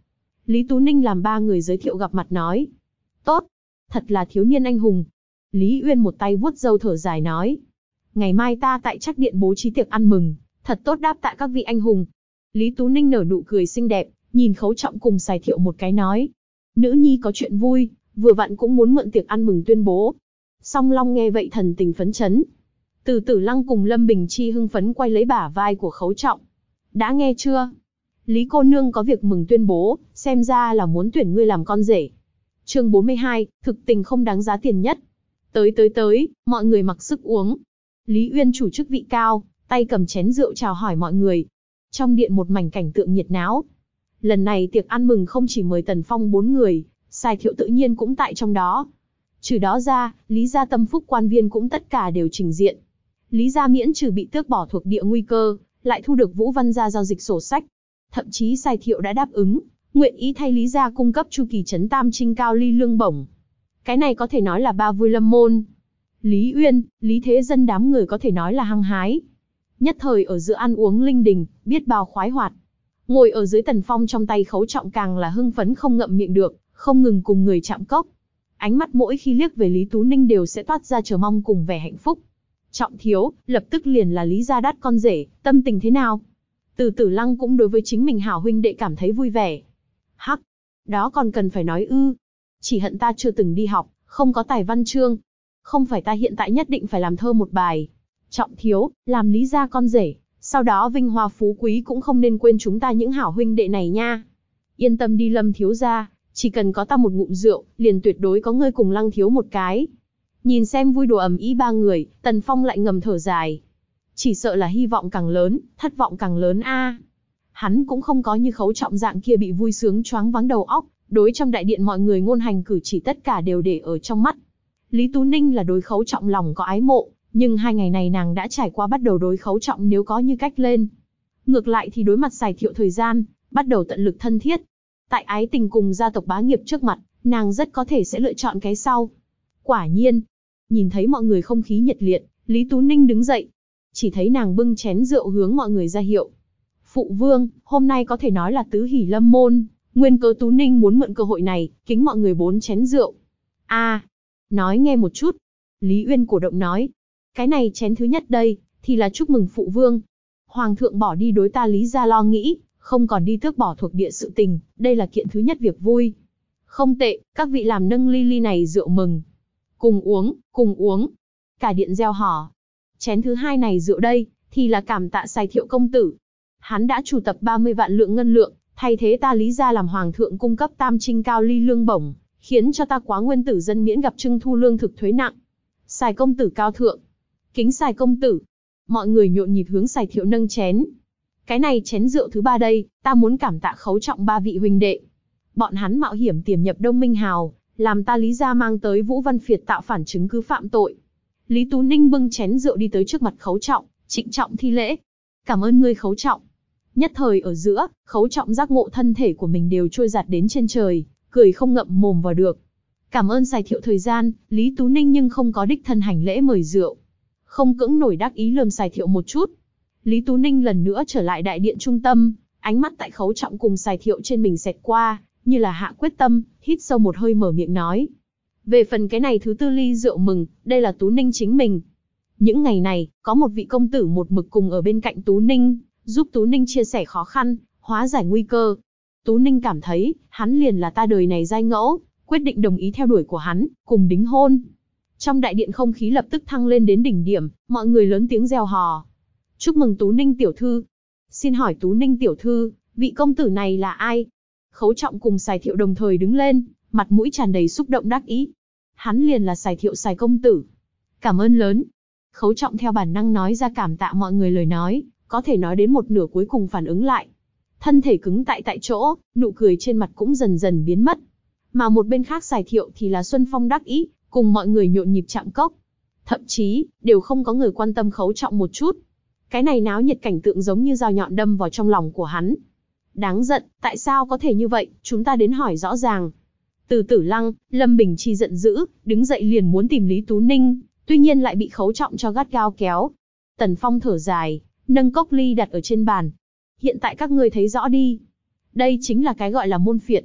Lý Tú Ninh làm ba người giới thiệu gặp mặt nói. Tốt, thật là thiếu niên anh hùng. Lý Uyên một tay vuốt râu thở dài nói. Ngày mai ta tại Trắc Điện bố trí tiệc ăn mừng, thật tốt đáp tạ các vị anh hùng. Lý Tú Ninh nở nụ cười xinh đẹp, nhìn Khấu Trọng cùng Sài Thiệu một cái nói. Nữ nhi có chuyện vui, vừa vặn cũng muốn mượn tiệc ăn mừng tuyên bố. Song Long nghe vậy thần tình phấn chấn. Từ Tử Lăng cùng Lâm Bình Chi hưng phấn quay lấy bả vai của Khấu Trọng. Đã nghe chưa? Lý cô nương có việc mừng tuyên bố, xem ra là muốn tuyển ngươi làm con rể. Chương bốn mươi hai, thực tình không đáng giá tiền nhất. Tới tới tới, mọi người mặc sức uống. Lý Uyên chủ chức vị cao, tay cầm chén rượu chào hỏi mọi người. Trong điện một mảnh cảnh tượng nhiệt náo. Lần này tiệc ăn mừng không chỉ mời Tần Phong bốn người, Sài Thiệu tự nhiên cũng tại trong đó. Trừ đó ra, Lý gia tâm phúc quan viên cũng tất cả đều trình diện. Lý gia miễn trừ bị tước bỏ thuộc địa nguy cơ, lại thu được Vũ Văn gia giao dịch sổ sách. Thậm chí Sài Thiệu đã đáp ứng, nguyện ý thay Lý gia cung cấp chu kỳ trấn tam trinh cao ly lương bổng. Cái này có thể nói là ba vui lâm môn. Lý Uyên, Lý Thế Dân đám người có thể nói là hăng hái. Nhất thời ở giữa ăn uống linh đình, biết bao khoái hoạt. Ngồi ở dưới Tần Phong trong tay Khấu Trọng càng là hưng phấn không ngậm miệng được, không ngừng cùng người chạm cốc. Ánh mắt mỗi khi liếc về Lý Tú Ninh đều sẽ toát ra chờ mong cùng vẻ hạnh phúc. Trọng thiếu, lập tức liền là Lý gia đắt con rể, tâm tình thế nào? Từ Tử Lăng cũng đối với chính mình hảo huynh đệ cảm thấy vui vẻ. Hắc, đó còn cần phải nói ư? Chỉ hận ta chưa từng đi học, không có tài văn chương. Không phải ta hiện tại nhất định phải làm thơ một bài. Trọng thiếu, làm Lý gia con rể, sau đó vinh hoa phú quý cũng không nên quên chúng ta những hảo huynh đệ này nha. Yên tâm đi Lâm thiếu gia, chỉ cần có ta một ngụm rượu, liền tuyệt đối có ngươi cùng Lăng thiếu một cái. Nhìn xem vui đùa ầm ĩ ba người, Tần Phong lại ngầm thở dài. Chỉ sợ là hy vọng càng lớn, thất vọng càng lớn a. Hắn cũng không có như Khấu Trọng dạng kia bị vui sướng choáng váng đầu óc, đối trong đại điện mọi người ngôn hành cử chỉ tất cả đều để ở trong mắt. Lý Tú Ninh là đối Khấu Trọng lòng có ái mộ, nhưng hai ngày này nàng đã trải qua bắt đầu đối Khấu Trọng nếu có như cách lên. Ngược lại thì đối mặt Sài Thiệu thời gian, bắt đầu tận lực thân thiết. Tại ái tình cùng gia tộc bá nghiệp trước mặt, nàng rất có thể sẽ lựa chọn cái sau. Quả nhiên, nhìn thấy mọi người không khí nhiệt liệt, Lý Tú Ninh đứng dậy. Chỉ thấy nàng bưng chén rượu hướng mọi người ra hiệu. Phụ vương, hôm nay có thể nói là tứ hỷ lâm môn, nguyên cớ Tú Ninh muốn mượn cơ hội này, kính mọi người bốn chén rượu. A, à, nói nghe một chút. Lý Uyên cổ động nói. Cái này chén thứ nhất đây, thì là chúc mừng phụ vương. Hoàng thượng bỏ đi đối ta Lý gia lo nghĩ, không còn đi tước bỏ thuộc địa sự tình, đây là kiện thứ nhất việc vui. Không tệ, các vị làm nâng ly ly này rượu mừng. Cùng uống, cùng uống. Cả điện reo hò. Chén thứ hai này rượu đây, thì là cảm tạ Sài Thiệu công tử. Hắn đã chủ tập ba mươi vạn lượng ngân lượng, thay thế ta Lý gia làm hoàng thượng cung cấp tam trinh cao ly lương bổng, khiến cho ta Quá Nguyên tử dân miễn gặp trưng thu lương thực thuế nặng. Sài công tử cao thượng. Kính Sài công tử. Mọi người nhộn nhịp hướng Sài Thiệu nâng chén. Cái này chén rượu thứ ba đây, ta muốn cảm tạ Khấu Trọng ba vị huynh đệ. Bọn hắn mạo hiểm tiềm nhập Đông Minh Hào, làm ta Lý gia mang tới Vũ Văn Phiệt tạo phản chứng cứ phạm tội. Lý Tú Ninh bưng chén rượu đi tới trước mặt Khấu Trọng, trịnh trọng thi lễ. Cảm ơn ngươi Khấu Trọng. Nhất thời ở giữa, Khấu Trọng giác ngộ thân thể của mình đều trôi giạt đến trên trời, cười không ngậm mồm vào được. Cảm ơn Sài Thiệu thời gian, Lý Tú Ninh nhưng không có đích thân hành lễ mời rượu. Không cưỡng nổi đắc ý lườm Sài Thiệu một chút. Lý Tú Ninh lần nữa trở lại đại điện trung tâm, ánh mắt tại Khấu Trọng cùng Sài Thiệu trên mình xẹt qua, như là hạ quyết tâm, hít sâu một hơi mở miệng nói. Về phần cái này thứ tư ly rượu mừng, đây là Tú Ninh chính mình. Những ngày này, có một vị công tử một mực cùng ở bên cạnh Tú Ninh, giúp Tú Ninh chia sẻ khó khăn, hóa giải nguy cơ. Tú Ninh cảm thấy, hắn liền là ta đời này giai ngẫu, quyết định đồng ý theo đuổi của hắn, cùng đính hôn. Trong đại điện không khí lập tức thăng lên đến đỉnh điểm, mọi người lớn tiếng reo hò. Chúc mừng Tú Ninh tiểu thư. Xin hỏi Tú Ninh tiểu thư, vị công tử này là ai? Khấu Trọng cùng Sài Thiệu đồng thời đứng lên, mặt mũi tràn đầy xúc động đắc ý. Hắn liền là Sài Thiệu Sài công tử. Cảm ơn lớn. Khấu Trọng theo bản năng nói ra cảm tạ mọi người lời nói, có thể nói đến một nửa cuối cùng phản ứng lại. Thân thể cứng tại tại chỗ, nụ cười trên mặt cũng dần dần biến mất. Mà một bên khác Sài Thiệu thì là Xuân Phong đắc ý, cùng mọi người nhộn nhịp chạm cốc. Thậm chí, đều không có người quan tâm Khấu Trọng một chút. Cái này náo nhiệt cảnh tượng giống như dao nhọn đâm vào trong lòng của hắn. Đáng giận, tại sao có thể như vậy, chúng ta đến hỏi rõ ràng. Từ Tử Lăng, Lâm Bình Chi giận dữ, đứng dậy liền muốn tìm Lý Tú Ninh, tuy nhiên lại bị Khấu Trọng cho gắt gao kéo. Tần Phong thở dài, nâng cốc ly đặt ở trên bàn. Hiện tại các ngươi thấy rõ đi. Đây chính là cái gọi là môn phiệt.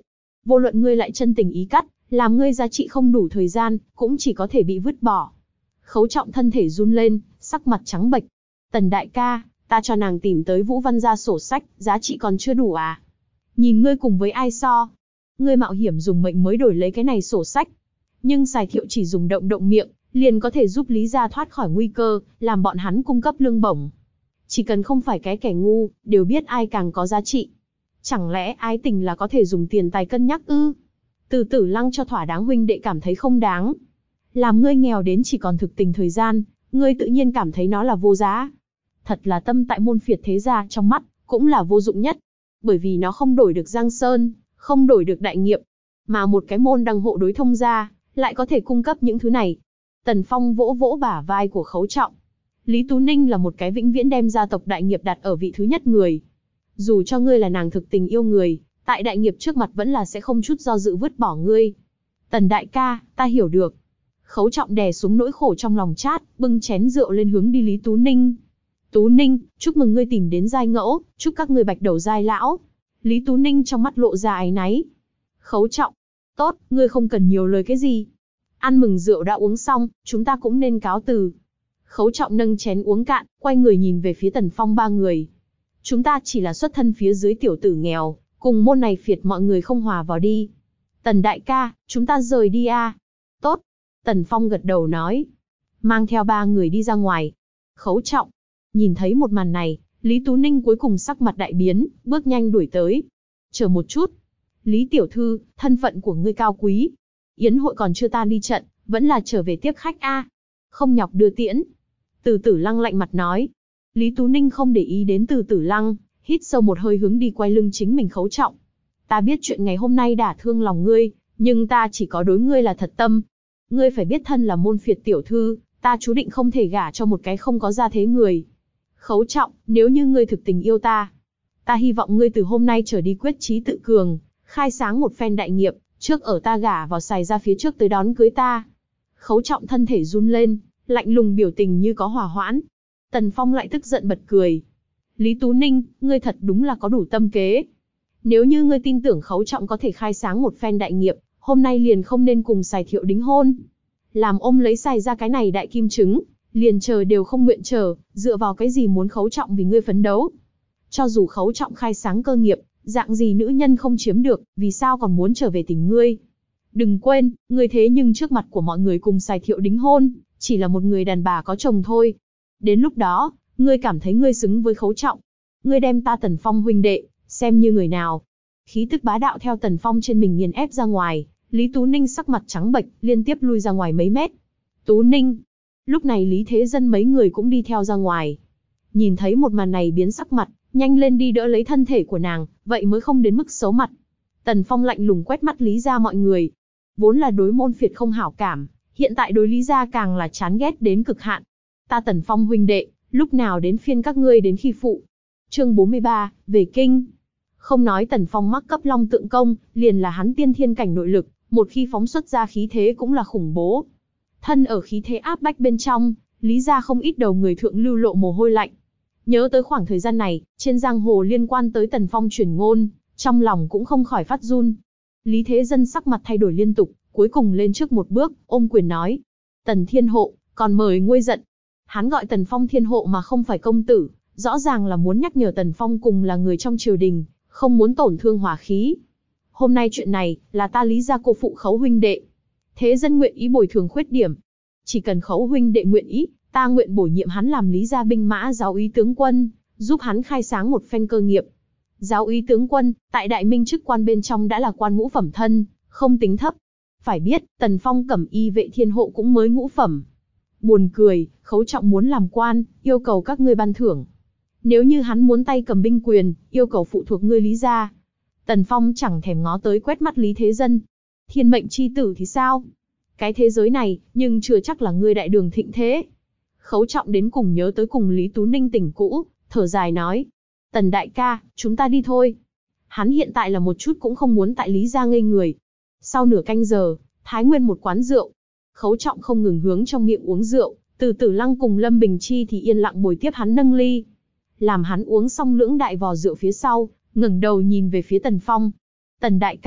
Vô luận ngươi lại chân tình ý cắt, làm ngươi giá trị không đủ thời gian, cũng chỉ có thể bị vứt bỏ. Khấu Trọng thân thể run lên, sắc mặt trắng bệch. Tần đại ca, ta cho nàng tìm tới Vũ Văn gia sổ sách, giá trị còn chưa đủ à? Nhìn ngươi cùng với ai so? Ngươi mạo hiểm dùng mệnh mới đổi lấy cái này sổ sách. Nhưng Sài Thiệu chỉ dùng động động miệng, liền có thể giúp Lý gia thoát khỏi nguy cơ, làm bọn hắn cung cấp lương bổng. Chỉ cần không phải cái kẻ ngu, đều biết ai càng có giá trị. Chẳng lẽ ái tình là có thể dùng tiền tài cân nhắc ư? Từ Tử Lăng cho thỏa đáng huynh đệ cảm thấy không đáng. Làm ngươi nghèo đến chỉ còn thực tình thời gian, ngươi tự nhiên cảm thấy nó là vô giá. Thật là tâm tại môn phiệt thế gia trong mắt, cũng là vô dụng nhất. Bởi vì nó không đổi được Giang Sơn, không đổi được đại nghiệp. Mà một cái môn đăng hộ đối thông gia, lại có thể cung cấp những thứ này. Tần Phong vỗ vỗ bả vai của Khấu Trọng. Lý Tú Ninh là một cái vĩnh viễn đem gia tộc đại nghiệp đặt ở vị thứ nhất người. Dù cho ngươi là nàng thực tình yêu người, tại đại nghiệp trước mặt vẫn là sẽ không chút do dự vứt bỏ ngươi. Tần đại ca, ta hiểu được. Khấu Trọng đè xuống nỗi khổ trong lòng chát, bưng chén rượu lên hướng đi Lý Tú Ninh. Tú Ninh, chúc mừng ngươi tìm đến giai ngẫu, chúc các ngươi bạch đầu giai lão. Lý Tú Ninh trong mắt lộ ra áy náy. Khấu Trọng, tốt, ngươi không cần nhiều lời cái gì. Ăn mừng rượu đã uống xong, chúng ta cũng nên cáo từ. Khấu Trọng nâng chén uống cạn, quay người nhìn về phía Tần Phong ba người. Chúng ta chỉ là xuất thân phía dưới tiểu tử nghèo, cùng môn này phiệt mọi người không hòa vào đi. Tần đại ca, chúng ta rời đi a. À? Tốt. Tần Phong gật đầu nói. Mang theo ba người đi ra ngoài. Khấu Trọng. Nhìn thấy một màn này, Lý Tú Ninh cuối cùng sắc mặt đại biến, bước nhanh đuổi tới. Chờ một chút. Lý tiểu thư, thân phận của ngươi cao quý. Yến hội còn chưa tan đi trận, vẫn là trở về tiếp khách a. À? Không nhọc đưa tiễn. Từ Tử Lăng lạnh mặt nói. Lý Tú Ninh không để ý đến Từ Tử Lăng, hít sâu một hơi hướng đi quay lưng chính mình Khấu Trọng. Ta biết chuyện ngày hôm nay đả thương lòng ngươi, nhưng ta chỉ có đối ngươi là thật tâm. Ngươi phải biết thân là môn phiệt tiểu thư, ta chú định không thể gả cho một cái không có gia thế người. Khấu Trọng, nếu như ngươi thực tình yêu ta, ta hy vọng ngươi từ hôm nay trở đi quyết chí tự cường, khai sáng một phen đại nghiệp, trước ở ta gả vào Sài ra phía trước tới đón cưới ta. Khấu Trọng thân thể run lên, lạnh lùng biểu tình như có hỏa hoãn. Tần Phong lại tức giận bật cười. Lý Tú Ninh, ngươi thật đúng là có đủ tâm kế. Nếu như ngươi tin tưởng Khấu Trọng có thể khai sáng một phen đại nghiệp, hôm nay liền không nên cùng Sài Thiệu đính hôn. Làm ôm lấy Sài ra cái này đại kim trứng, liền chờ đều không nguyện chờ, dựa vào cái gì muốn Khấu Trọng vì ngươi phấn đấu. Cho dù Khấu Trọng khai sáng cơ nghiệp, dạng gì nữ nhân không chiếm được, vì sao còn muốn trở về tình ngươi. Đừng quên, ngươi thế nhưng trước mặt của mọi người cùng Sài Thiệu đính hôn, chỉ là một người đàn bà có chồng thôi. Đến lúc đó, ngươi cảm thấy ngươi xứng với Khấu Trọng. Ngươi đem ta Tần Phong huynh đệ, xem như người nào. Khí tức bá đạo theo Tần Phong trên mình nghiền ép ra ngoài, Lý Tú Ninh sắc mặt trắng bệch, liên tiếp lui ra ngoài mấy mét. Tú Ninh. Lúc này Lý Thế Dân mấy người cũng đi theo ra ngoài. Nhìn thấy một màn này biến sắc mặt, nhanh lên đi đỡ lấy thân thể của nàng, vậy mới không đến mức xấu mặt. Tần Phong lạnh lùng quét mắt Lý gia mọi người. Vốn là đối môn phiệt không hảo cảm, hiện tại đối Lý gia càng là chán ghét đến cực hạn. Ta Tần Phong huynh đệ, lúc nào đến phiên các ngươi đến khi phụ. Chương bốn mươi ba, về kinh. Không nói Tần Phong mắc cấp long tượng công, liền là hắn tiên thiên cảnh nội lực, một khi phóng xuất ra khí thế cũng là khủng bố. Thân ở khí thế áp bách bên trong, Lý gia không ít đầu người thượng lưu lộ mồ hôi lạnh. Nhớ tới khoảng thời gian này, trên giang hồ liên quan tới Tần Phong truyền ngôn, trong lòng cũng không khỏi phát run. Lý Thế Dân sắc mặt thay đổi liên tục, cuối cùng lên trước một bước, ôm quyền nói. Tần Thiên Hộ, còn mời nguôi giận. Hắn gọi Tần Phong Thiên Hộ mà không phải công tử, rõ ràng là muốn nhắc nhở Tần Phong cùng là người trong triều đình, không muốn tổn thương hòa khí. Hôm nay chuyện này, là ta Lý gia cô phụ Khấu huynh đệ. Thế Dân nguyện ý bồi thường khuyết điểm. Chỉ cần Khấu huynh đệ nguyện ý, ta nguyện bổ nhiệm hắn làm Lý gia binh mã giáo úy tướng quân, giúp hắn khai sáng một phen cơ nghiệp. Giáo úy tướng quân, tại Đại Minh chức quan bên trong đã là quan ngũ phẩm thân, không tính thấp. Phải biết, Tần Phong cẩm y vệ Thiên Hộ cũng mới ngũ phẩm. Buồn cười, Khấu Trọng muốn làm quan, yêu cầu các ngươi ban thưởng. Nếu như hắn muốn tay cầm binh quyền, yêu cầu phụ thuộc ngươi Lý gia. Tần Phong chẳng thèm ngó tới quét mắt Lý Thế Dân. Thiên mệnh chi tử thì sao? Cái thế giới này, nhưng chưa chắc là ngươi đại đường thịnh thế. Khấu Trọng đến cùng nhớ tới cùng Lý Tú Ninh tình cũ, thở dài nói. Tần đại ca, chúng ta đi thôi. Hắn hiện tại là một chút cũng không muốn tại Lý gia ngây người. Sau nửa canh giờ, Thái Nguyên một quán rượu. Khấu Trọng không ngừng hướng trong miệng uống rượu, Từ Tử Lăng cùng Lâm Bình Chi thì yên lặng bồi tiếp hắn nâng ly. Làm hắn uống xong lưỡng đại vò rượu phía sau, ngẩng đầu nhìn về phía Tần Phong. Tần đại ca,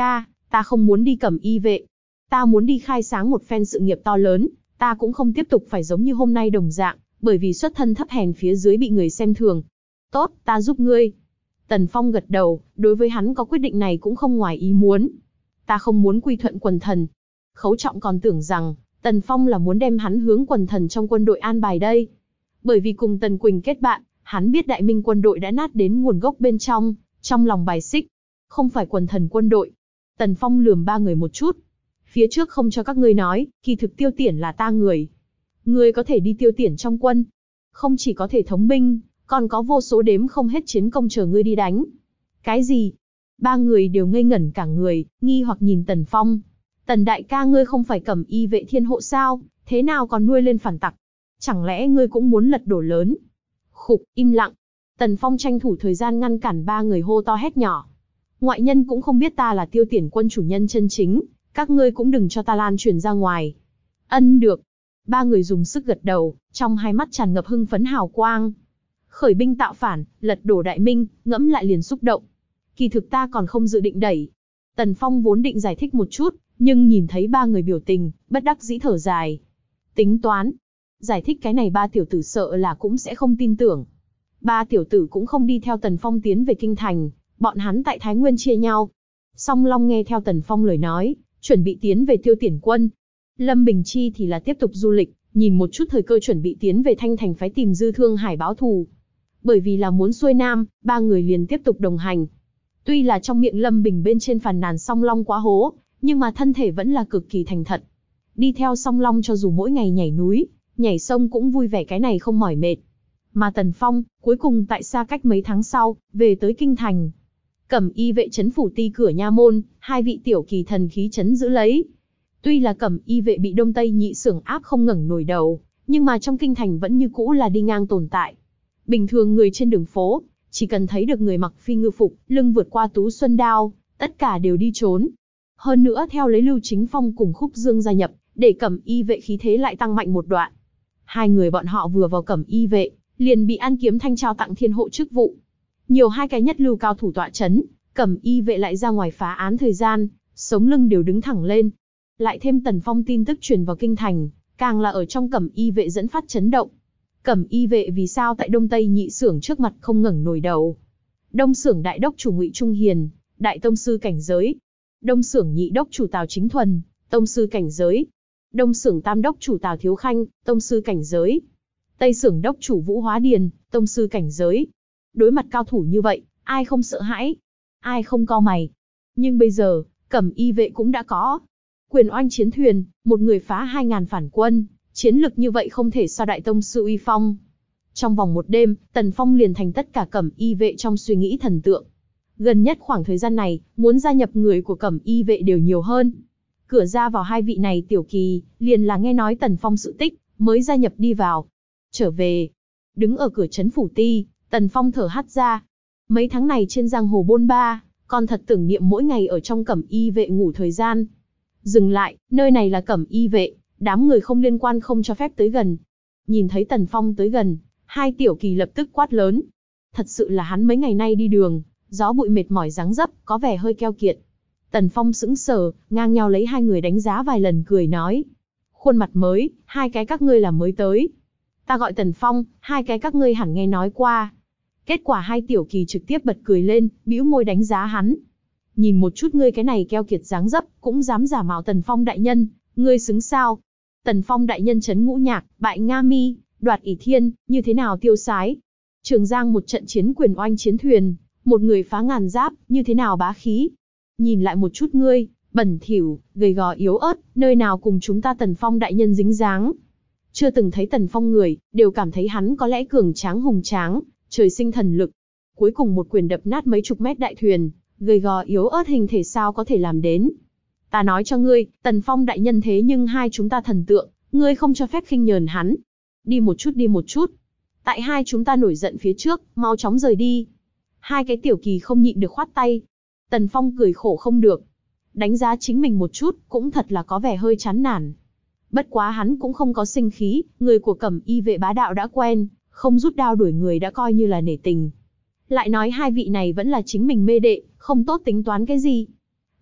Ta không muốn đi Cẩm Y vệ. Ta muốn đi khai sáng một phen sự nghiệp to lớn, ta cũng không tiếp tục phải giống như hôm nay đồng dạng, bởi vì xuất thân thấp hèn phía dưới bị người xem thường. Tốt, ta giúp ngươi. Tần Phong gật đầu, đối với hắn có quyết định này cũng không ngoài ý muốn. Ta không muốn quy thuận quần thần. Khấu Trọng còn tưởng rằng, Tần Phong là muốn đem hắn hướng quần thần trong quân đội an bài đây. Bởi vì cùng Tần Quỳnh kết bạn, hắn biết Đại Minh quân đội đã nát đến nguồn gốc bên trong, trong lòng bài xích. Không phải quần thần quân đội. Tần Phong lườm ba người một chút. Phía trước không cho các ngươi nói, kỳ thực Tiêu Tiển là ta người. Ngươi có thể đi Tiêu Tiển trong quân. Không chỉ có thể thống binh, còn có vô số đếm không hết chiến công chờ ngươi đi đánh. Cái gì? Ba người đều ngây ngẩn cả người, nghi hoặc nhìn Tần Phong. Tần đại ca ngươi không phải Cẩm Y vệ thiên hộ sao, thế nào còn nuôi lên phản tặc? Chẳng lẽ ngươi cũng muốn lật đổ lớn? Khục, im lặng. Tần Phong tranh thủ thời gian ngăn cản ba người hô to hét nhỏ. Ngoại nhân cũng không biết ta là Tiêu Tiển quân chủ nhân chân chính, các ngươi cũng đừng cho ta lan truyền ra ngoài. Ân được. Ba người dùng sức gật đầu, trong hai mắt tràn ngập hưng phấn hào quang. Khởi binh tạo phản, lật đổ Đại Minh, ngẫm lại liền xúc động. Kỳ thực ta còn không dự định đẩy. Tần Phong vốn định giải thích một chút, nhưng nhìn thấy ba người biểu tình, bất đắc dĩ thở dài. Tính toán. Giải thích cái này ba tiểu tử sợ là cũng sẽ không tin tưởng. Ba tiểu tử cũng không đi theo Tần Phong tiến về kinh thành, bọn hắn tại Thái Nguyên chia nhau. Song Long nghe theo Tần Phong lời nói, chuẩn bị tiến về Tiêu Tiển quân. Lâm Bình Chi thì là tiếp tục du lịch, nhìn một chút thời cơ chuẩn bị tiến về Thanh Thành phái tìm Dư Thương Hải báo thù. Bởi vì là muốn xuôi nam, ba người liền tiếp tục đồng hành. Tuy là trong miệng Lâm Bình bên trên phàn nàn Song Long quá hố, nhưng mà thân thể vẫn là cực kỳ thành thật. Đi theo Song Long cho dù mỗi ngày nhảy núi, nhảy sông cũng vui vẻ, cái này không mỏi mệt. Mà Tần Phong, cuối cùng tại xa cách mấy tháng sau, về tới kinh thành. Cẩm Y vệ trấn phủ ti cửa nha môn, hai vị tiểu kỳ thần khí trấn giữ lấy. Tuy là Cẩm Y vệ bị Đông Tây nhị xưởng áp không ngẩng nổi đầu, nhưng mà trong kinh thành vẫn như cũ là đi ngang tồn tại. Bình thường người trên đường phố, chỉ cần thấy được người mặc phi ngư phục, lưng vượt qua tú xuân đao, tất cả đều đi trốn. Hơn nữa theo lấy Lưu Chính Phong cùng Khúc Dương gia nhập, để Cẩm Y vệ khí thế lại tăng mạnh một đoạn. Hai người bọn họ vừa vào Cẩm Y vệ, liền bị An Kiếm Thanh trao tặng thiên hộ chức vụ. Nhiều hai cái nhất lưu cao thủ tọa chấn, Cẩm Y vệ lại ra ngoài phá án thời gian, sống lưng đều đứng thẳng lên. Lại thêm Tần Phong tin tức truyền vào kinh thành, càng là ở trong Cẩm Y vệ dẫn phát chấn động. Cẩm Y vệ vì sao tại Đông Tây nhị xưởng trước mặt không ngẩng nổi đầu? Đông xưởng đại đốc chủ Ngụy Trung Hiền, đại tông sư cảnh giới. Đông xưởng nhị đốc chủ Tào Chính Thuần, tông sư cảnh giới. Đông xưởng tam đốc chủ Tào Thiếu Khanh, tông sư cảnh giới. Tây xưởng đốc chủ Vũ Hóa Điền, tông sư cảnh giới. Đối mặt cao thủ như vậy, ai không sợ hãi? Ai không cau mày? Nhưng bây giờ, Cẩm Y vệ cũng đã có Quyền Oanh chiến thuyền, một người phá hai ngàn phản quân, chiến lực như vậy không thể so đại tông sư uy phong. Trong vòng một đêm, Tần Phong liền thành tất cả Cẩm Y vệ trong suy nghĩ thần tượng. Gần nhất khoảng thời gian này, muốn gia nhập người của Cẩm Y vệ đều nhiều hơn. Cửa ra vào hai vị này tiểu kỳ, liền là nghe nói Tần Phong sự tích, mới gia nhập đi vào. Trở về, đứng ở cửa trấn phủ ti, Tần Phong thở hắt ra. Mấy tháng này trên giang hồ bôn ba, còn thật tưởng niệm mỗi ngày ở trong Cẩm Y vệ ngủ thời gian. Dừng lại, nơi này là Cẩm Y vệ, đám người không liên quan không cho phép tới gần. Nhìn thấy Tần Phong tới gần, hai tiểu kỳ lập tức quát lớn. Thật sự là hắn mấy ngày nay đi đường, gió bụi mệt mỏi dáng dấp, có vẻ hơi keo kiệt. Tần Phong sững sờ, ngang nhau lấy hai người đánh giá vài lần cười nói. Khuôn mặt mới, hai cái các ngươi là mới tới. Ta gọi Tần Phong, hai cái các ngươi hẳn nghe nói qua. Kết quả hai tiểu kỳ trực tiếp bật cười lên, bĩu môi đánh giá hắn. Nhìn một chút ngươi cái này keo kiệt dáng dấp, cũng dám giả mạo Tần Phong đại nhân, ngươi xứng sao? Tần Phong đại nhân trấn Ngũ Nhạc, bại Nga Mi, đoạt ỷ Thiên, như thế nào tiêu sái? Trường Giang một trận chiến Quyền Oanh chiến thuyền, một người phá ngàn giáp, như thế nào bá khí? Nhìn lại một chút ngươi, bẩn thỉu, gầy gò yếu ớt, nơi nào cùng chúng ta Tần Phong đại nhân dính dáng? Chưa từng thấy Tần Phong người, đều cảm thấy hắn có lẽ cường tráng hùng tráng, trời sinh thần lực. Cuối cùng một quyền đập nát mấy chục mét đại thuyền, gầy gò yếu ớt hình thể sao có thể làm đến? Ta nói cho ngươi, Tần Phong đại nhân thế nhưng hai chúng ta thần tượng, ngươi không cho phép khinh nhờn hắn. Đi một chút đi một chút. Tại hai chúng ta nổi giận phía trước, mau chóng rời đi. Hai cái tiểu kỳ không nhịn được khoát tay. Tần Phong cười khổ không được. Đánh giá chính mình một chút, cũng thật là có vẻ hơi chán nản. Bất quá hắn cũng không có sinh khí, người của Cẩm Y vệ bá đạo đã quen, không rút đao đuổi người đã coi như là nể tình. Lại nói hai vị này vẫn là chính mình mê đệ, không tốt tính toán cái gì.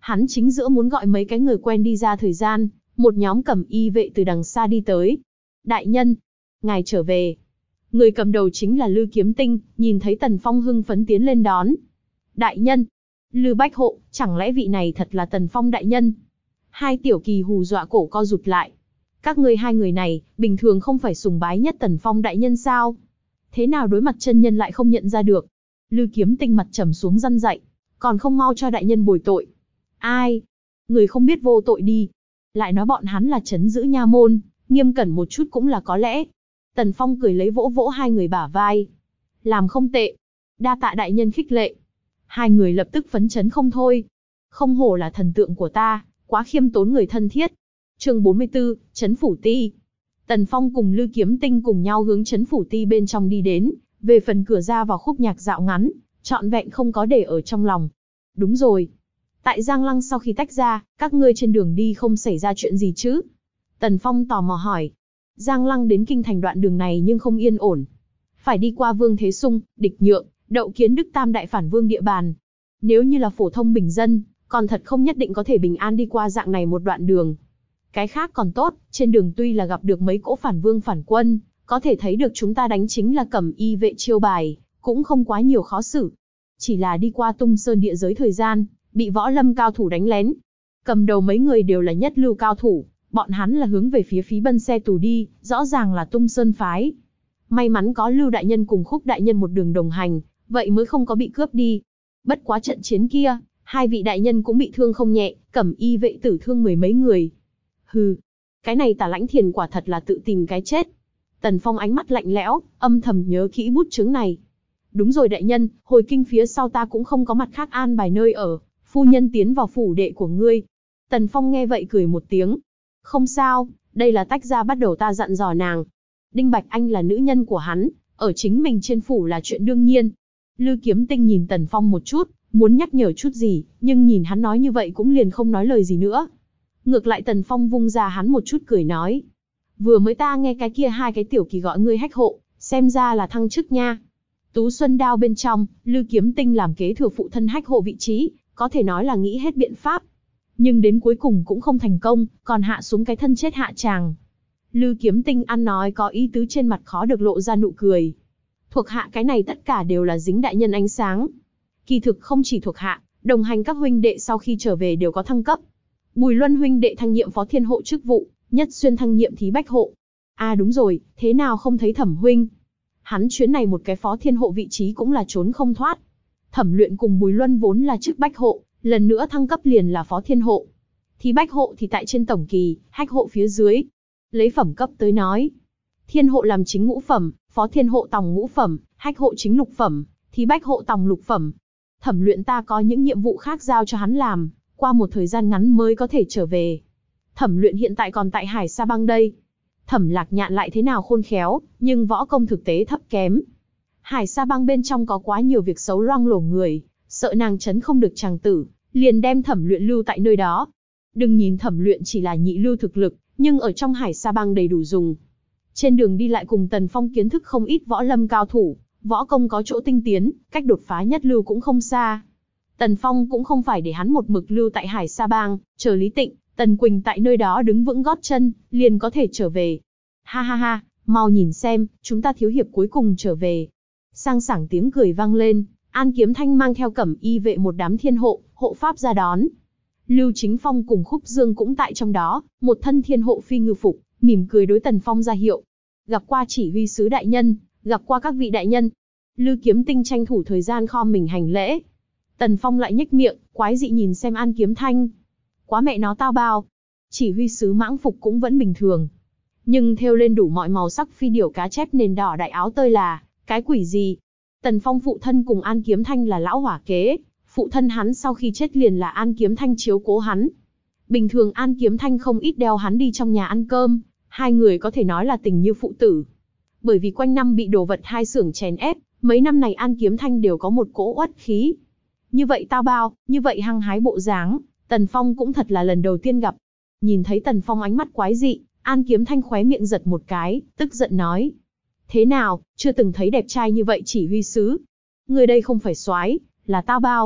Hắn chính giữa muốn gọi mấy cái người quen đi ra thời gian, một nhóm cẩm y vệ từ đằng xa đi tới. Đại nhân, ngài trở về. Người cầm đầu chính là Lư Kiếm Tinh, nhìn thấy Tần Phong hưng phấn tiến lên đón. Đại nhân, Lư Bách Hộ, chẳng lẽ vị này thật là Tần Phong đại nhân? Hai tiểu kỳ hù dọa cổ co rụt lại. Các ngươi hai người này, bình thường không phải sùng bái nhất Tần Phong đại nhân sao? Thế nào đối mặt chân nhân lại không nhận ra được? Lư Kiếm Tinh mặt trầm xuống răn dạy, còn không mau cho đại nhân bồi tội. Ai? Người không biết vô tội đi. Lại nói bọn hắn là trấn giữ nha môn, nghiêm cẩn một chút cũng là có lẽ. Tần Phong cười lấy vỗ vỗ hai người bả vai. Làm không tệ. Đa tạ đại nhân khích lệ. Hai người lập tức phấn chấn không thôi. Không hổ là thần tượng của ta, quá khiêm tốn người thân thiết. Chương bốn mươi tư, Trấn Phủ Ti. Tần Phong cùng Lư Kiếm Tinh cùng nhau hướng Trấn Phủ Ti bên trong đi đến, về phần cửa ra vào khúc nhạc dạo ngắn, trọn vẹn không có để ở trong lòng. Đúng rồi. Tại Giang Lăng sau khi tách ra, các ngươi trên đường đi không xảy ra chuyện gì chứ? Tần Phong tò mò hỏi. Giang Lăng đến Kinh Thành đoạn đường này nhưng không yên ổn. Phải đi qua Vương Thế Sung, Địch Nhượng, Đậu Kiến Đức tam đại phản vương địa bàn. Nếu như là phổ thông bình dân, còn thật không nhất định có thể bình an đi qua dạng này một đoạn đường. Cái khác còn tốt, trên đường tuy là gặp được mấy cỗ phản vương phản quân, có thể thấy được chúng ta đánh chính là cẩm y vệ chiêu bài, cũng không quá nhiều khó xử. Chỉ là đi qua Tung Sơn địa giới thời gian, bị võ lâm cao thủ đánh lén. Cầm đầu mấy người đều là nhất lưu cao thủ, bọn hắn là hướng về phía Phí Bân xe tù đi, rõ ràng là Tung Sơn phái. May mắn có Lưu đại nhân cùng Khúc đại nhân một đường đồng hành, vậy mới không có bị cướp đi. Bất quá trận chiến kia, hai vị đại nhân cũng bị thương không nhẹ, cẩm y vệ tử thương mười mấy người. Hừ, cái này Tả Lãnh Thiền quả thật là tự tìm cái chết. Tần Phong ánh mắt lạnh lẽo, âm thầm nhớ kỹ bút chướng này. Đúng rồi đại nhân, hồi kinh phía sau ta cũng không có mặt khác an bài nơi ở, phu nhân tiến vào phủ đệ của ngươi. Tần Phong nghe vậy cười một tiếng. Không sao, đây là tách ra bắt đầu ta dặn dò nàng. Đinh Bạch Anh là nữ nhân của hắn, ở chính mình trên phủ là chuyện đương nhiên. Lư Kiếm Tinh nhìn Tần Phong một chút, muốn nhắc nhở chút gì, nhưng nhìn hắn nói như vậy cũng liền không nói lời gì nữa. Ngược lại Tần Phong vung ra hắn một chút cười nói. Vừa mới ta nghe cái kia hai cái tiểu kỳ gọi ngươi hách hộ, xem ra là thăng chức nha. Tú Xuân Đao bên trong, Lư Kiếm Tinh làm kế thừa phụ thân hách hộ vị trí, có thể nói là nghĩ hết biện pháp. Nhưng đến cuối cùng cũng không thành công, còn hạ xuống cái thân chết hạ tràng. Lư Kiếm Tinh ăn nói có ý tứ trên mặt khó được lộ ra nụ cười. Thuộc hạ cái này tất cả đều là dính đại nhân ánh sáng. Kỳ thực không chỉ thuộc hạ, đồng hành các huynh đệ sau khi trở về đều có thăng cấp. Bùi Luân huynh đệ thăng nhiệm phó thiên hộ chức vụ, Nhất Xuyên thăng nhiệm thí bách hộ. À đúng rồi, thế nào không thấy Thẩm huynh? Hắn chuyến này một cái phó thiên hộ vị trí cũng là trốn không thoát. Thẩm Luyện cùng Bùi Luân vốn là chức bách hộ, lần nữa thăng cấp liền là phó thiên hộ. Thí bách hộ thì tại trên tổng kỳ, hách hộ phía dưới. Lấy phẩm cấp tới nói, thiên hộ làm chính ngũ phẩm, phó thiên hộ tòng ngũ phẩm, hách hộ chính lục phẩm, thí bách hộ tòng lục phẩm. Thẩm Luyện ta có những nhiệm vụ khác giao cho hắn làm, qua một thời gian ngắn mới có thể trở về. Thẩm Luyện hiện tại còn tại Hải Sa Bang đây. Thẩm Lạc Nhạn lại thế nào khôn khéo, nhưng võ công thực tế thấp kém. Hải Sa Bang bên trong có quá nhiều việc xấu loang lổ người, sợ nàng trấn không được chàng tử, liền đem Thẩm Luyện lưu tại nơi đó. Đừng nhìn Thẩm Luyện chỉ là nhị lưu thực lực, nhưng ở trong Hải Sa Bang đầy đủ dùng. Trên đường đi lại cùng Tần Phong kiến thức không ít võ lâm cao thủ, võ công có chỗ tinh tiến, cách đột phá nhất lưu cũng không xa. Tần Phong cũng không phải để hắn một mực lưu tại Hải Sa Bang, chờ Lý Tịnh, Tần Quỳnh tại nơi đó đứng vững gót chân, liền có thể trở về. Ha ha ha, mau nhìn xem, chúng ta thiếu hiệp cuối cùng trở về. Sang sảng tiếng cười vang lên, An Kiếm Thanh mang theo cẩm y vệ một đám thiên hộ, hộ pháp ra đón. Lưu Chính Phong cùng Khúc Dương cũng tại trong đó, một thân thiên hộ phi ngư phục, mỉm cười đối Tần Phong ra hiệu. Gặp qua chỉ huy sứ đại nhân, gặp qua các vị đại nhân. Lư Kiếm Tinh tranh thủ thời gian khom mình hành lễ. Tần Phong lại nhếch miệng, quái dị nhìn xem An Kiếm Thanh. Quá mẹ nó tao bao. Chỉ huy sứ mãng phục cũng vẫn bình thường. Nhưng thêu lên đủ mọi màu sắc phi điểu cá chép nền đỏ đại áo tơi là, cái quỷ gì? Tần Phong phụ thân cùng An Kiếm Thanh là lão hỏa kế, phụ thân hắn sau khi chết liền là An Kiếm Thanh chiếu cố hắn. Bình thường An Kiếm Thanh không ít đeo hắn đi trong nhà ăn cơm, hai người có thể nói là tình như phụ tử. Bởi vì quanh năm bị đồ vật hai xưởng chèn ép, mấy năm này An Kiếm Thanh đều có một cỗ uất khí. Như vậy tao bao, như vậy hăng hái bộ dáng, Tần Phong cũng thật là lần đầu tiên gặp. Nhìn thấy Tần Phong ánh mắt quái dị, An Kiếm Thanh khóe miệng giật một cái, tức giận nói. Thế nào, chưa từng thấy đẹp trai như vậy chỉ huy sứ. Người đây không phải soái, là tao bao.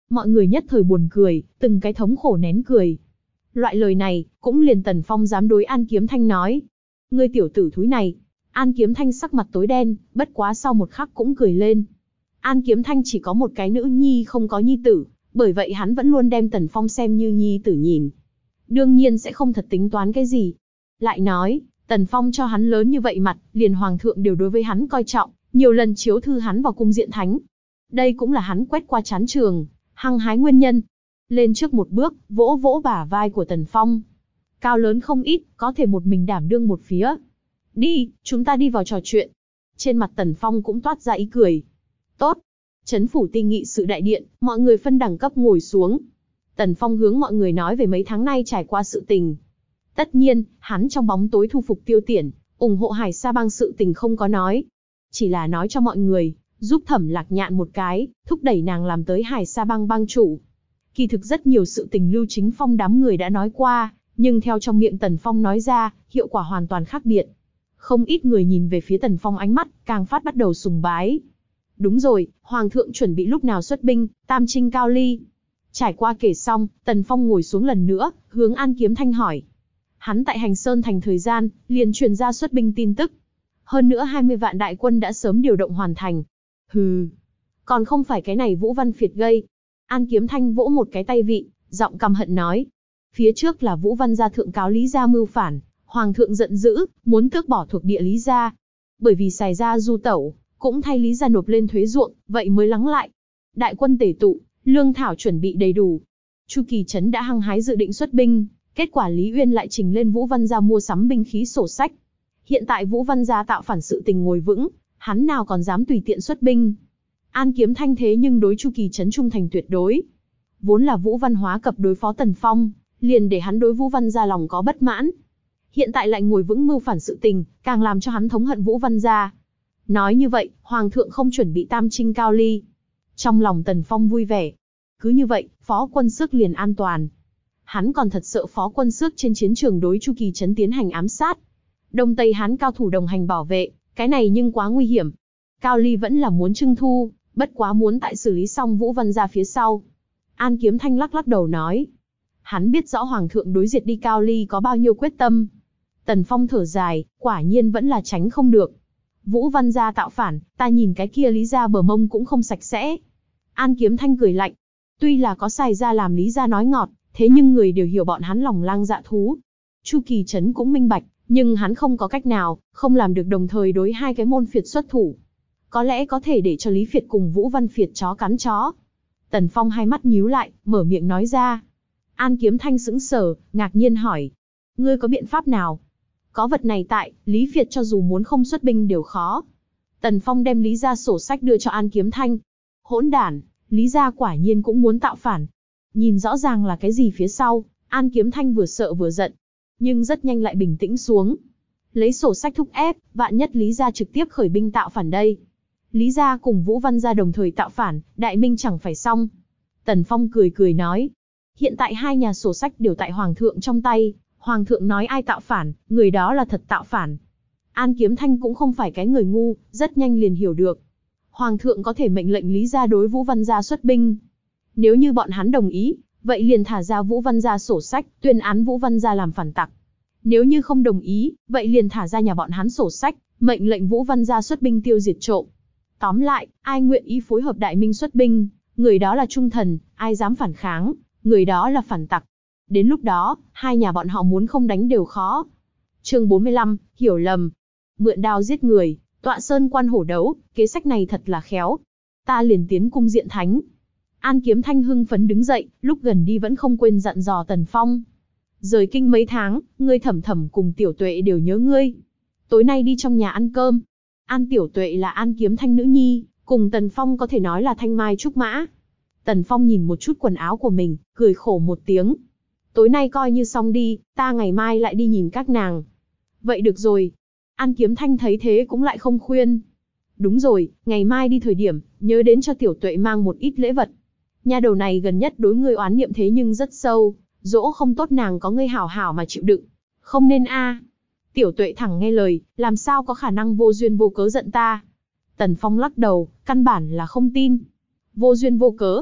Mọi người nhất thời buồn cười, từng cái thống khổ nén cười. Loại lời này, cũng liền Tần Phong dám đối An Kiếm Thanh nói. Ngươi tiểu tử thúi này. An Kiếm Thanh sắc mặt tối đen, bất quá sau một khắc cũng cười lên. An Kiếm Thanh chỉ có một cái nữ nhi không có nhi tử, bởi vậy hắn vẫn luôn đem Tần Phong xem như nhi tử nhìn. Đương nhiên sẽ không thật tính toán cái gì. Lại nói, Tần Phong cho hắn lớn như vậy mặt, liền hoàng thượng đều đối với hắn coi trọng, nhiều lần chiếu thư hắn vào cung diện thánh. Đây cũng là hắn quét qua chán trường, hăng hái nguyên nhân. Lên trước một bước, vỗ vỗ bả vai của Tần Phong. Cao lớn không ít, có thể một mình đảm đương một phía. Đi, chúng ta đi vào trò chuyện. Trên mặt Tần Phong cũng toát ra ý cười. Tốt. Trấn phủ ti nghị sự đại điện, mọi người phân đẳng cấp ngồi xuống. Tần Phong hướng mọi người nói về mấy tháng nay trải qua sự tình. Tất nhiên, hắn trong bóng tối thu phục Tiêu Tiễn, ủng hộ Hải Sa Bang sự tình không có nói. Chỉ là nói cho mọi người, giúp Thẩm Lạc Nhạn một cái, thúc đẩy nàng làm tới Hải Sa Bang bang chủ. Kỳ thực rất nhiều sự tình Lưu Chính Phong đám người đã nói qua, nhưng theo trong miệng Tần Phong nói ra, hiệu quả hoàn toàn khác biệt. Không ít người nhìn về phía Tần Phong ánh mắt, càng phát bắt đầu sùng bái. Đúng rồi, Hoàng thượng chuẩn bị lúc nào xuất binh, tam chinh cao ly. Trải qua kể xong, Tần Phong ngồi xuống lần nữa, hướng An Kiếm Thanh hỏi. Hắn tại Hành Sơn thành thời gian, liền truyền ra xuất binh tin tức. Hơn nữa hai mươi vạn đại quân đã sớm điều động hoàn thành. Hừ, còn không phải cái này Vũ Văn Phiệt gây. An Kiếm Thanh vỗ một cái tay vị, giọng căm hận nói. Phía trước là Vũ Văn gia thượng cáo Lý gia mưu phản, Hoàng thượng giận dữ, muốn tước bỏ thuộc địa Lý gia. Bởi vì xài ra du tẩu, cũng thay Lý gia nộp lên thuế ruộng, vậy mới lắng lại. Đại quân tề tụ, lương thảo chuẩn bị đầy đủ. Chu Kỳ Trấn đã hăng hái dự định xuất binh, kết quả Lý Uyên lại trình lên Vũ Văn gia mua sắm binh khí sổ sách. Hiện tại Vũ Văn gia tạo phản sự tình ngồi vững, hắn nào còn dám tùy tiện xuất binh. An Kiếm Thanh thế nhưng đối Chu Kỳ Trấn trung thành tuyệt đối. Vốn là Vũ Văn Hóa cập đối phó Tần Phong, liền để hắn đối Vũ Văn gia lòng có bất mãn. Hiện tại lại ngồi vững mưu phản sự tình, càng làm cho hắn thống hận Vũ Văn gia. Nói như vậy, Hoàng thượng không chuẩn bị tam chinh cao ly. Trong lòng Tần Phong vui vẻ. Cứ như vậy, Phó Quân Xước liền an toàn. Hắn còn thật sợ Phó Quân Xước trên chiến trường đối Chu Kỳ Trấn tiến hành ám sát. Đông Tây Hán cao thủ đồng hành bảo vệ, cái này nhưng quá nguy hiểm. Cao ly vẫn là muốn trưng thu, bất quá muốn tại xử lý xong Vũ Văn gia phía sau. An Kiếm Thanh lắc lắc đầu nói. Hắn biết rõ Hoàng thượng đối diệt đi Cao ly có bao nhiêu quyết tâm. Tần Phong thở dài, quả nhiên vẫn là tránh không được. Vũ Văn gia tạo phản, ta nhìn cái kia Lý gia bờ mông cũng không sạch sẽ. An Kiếm Thanh cười lạnh. Tuy là có xài ra làm Lý gia nói ngọt, thế nhưng người đều hiểu bọn hắn lòng lang dạ thú. Chu Kỳ Trấn cũng minh bạch, nhưng hắn không có cách nào, không làm được đồng thời đối hai cái môn phiệt xuất thủ. Có lẽ có thể để cho Lý Phiệt cùng Vũ Văn Phiệt chó cắn chó. Tần Phong hai mắt nhíu lại, mở miệng nói ra. An Kiếm Thanh sững sờ, ngạc nhiên hỏi. Ngươi có biện pháp nào? Có vật này tại, Lý Phiệt cho dù muốn không xuất binh đều khó. Tần Phong đem Lý gia sổ sách đưa cho An Kiếm Thanh. Hỗn đản, Lý gia quả nhiên cũng muốn tạo phản. Nhìn rõ ràng là cái gì phía sau, An Kiếm Thanh vừa sợ vừa giận. Nhưng rất nhanh lại bình tĩnh xuống. Lấy sổ sách thúc ép, vạn nhất Lý gia trực tiếp khởi binh tạo phản đây. Lý gia cùng Vũ Văn gia đồng thời tạo phản, đại minh chẳng phải xong. Tần Phong cười cười nói. Hiện tại hai nhà sổ sách đều tại Hoàng thượng trong tay. Hoàng thượng nói ai tạo phản, người đó là thật tạo phản. An Kiếm Thanh cũng không phải cái người ngu, rất nhanh liền hiểu được. Hoàng thượng có thể mệnh lệnh Lý gia đối Vũ Văn gia xuất binh. Nếu như bọn hắn đồng ý, vậy liền thả ra Vũ Văn gia sổ sách, tuyên án Vũ Văn gia làm phản tặc. Nếu như không đồng ý, vậy liền thả ra nhà bọn hắn sổ sách, mệnh lệnh Vũ Văn gia xuất binh tiêu diệt trộm. Tóm lại, ai nguyện ý phối hợp đại minh xuất binh, người đó là trung thần, ai dám phản kháng, người đó là phản tặc. Đến lúc đó, hai nhà bọn họ muốn không đánh đều khó. Chương bốn mươi lăm, hiểu lầm. Mượn đao giết người, tọa sơn quan hổ đấu, kế sách này thật là khéo. Ta liền tiến cung diện thánh. An Kiếm Thanh hưng phấn đứng dậy, lúc gần đi vẫn không quên dặn dò Tần Phong. Rời kinh mấy tháng, ngươi Thẩm Thẩm cùng Tiểu Tuệ đều nhớ ngươi. Tối nay đi trong nhà ăn cơm. An Tiểu Tuệ là An Kiếm Thanh nữ nhi, cùng Tần Phong có thể nói là thanh mai trúc mã. Tần Phong nhìn một chút quần áo của mình, cười khổ một tiếng. Tối nay coi như xong đi, ta ngày mai lại đi nhìn các nàng. Vậy được rồi. An Kiếm Thanh thấy thế cũng lại không khuyên. Đúng rồi, ngày mai đi thời điểm, nhớ đến cho Tiểu Tuệ mang một ít lễ vật. Nha đầu này gần nhất đối ngươi oán niệm thế nhưng rất sâu, dỗ không tốt nàng có ngươi hảo hảo mà chịu đựng. Không nên a. Tiểu Tuệ thẳng nghe lời, làm sao có khả năng vô duyên vô cớ giận ta. Tần Phong lắc đầu, căn bản là không tin. Vô duyên vô cớ.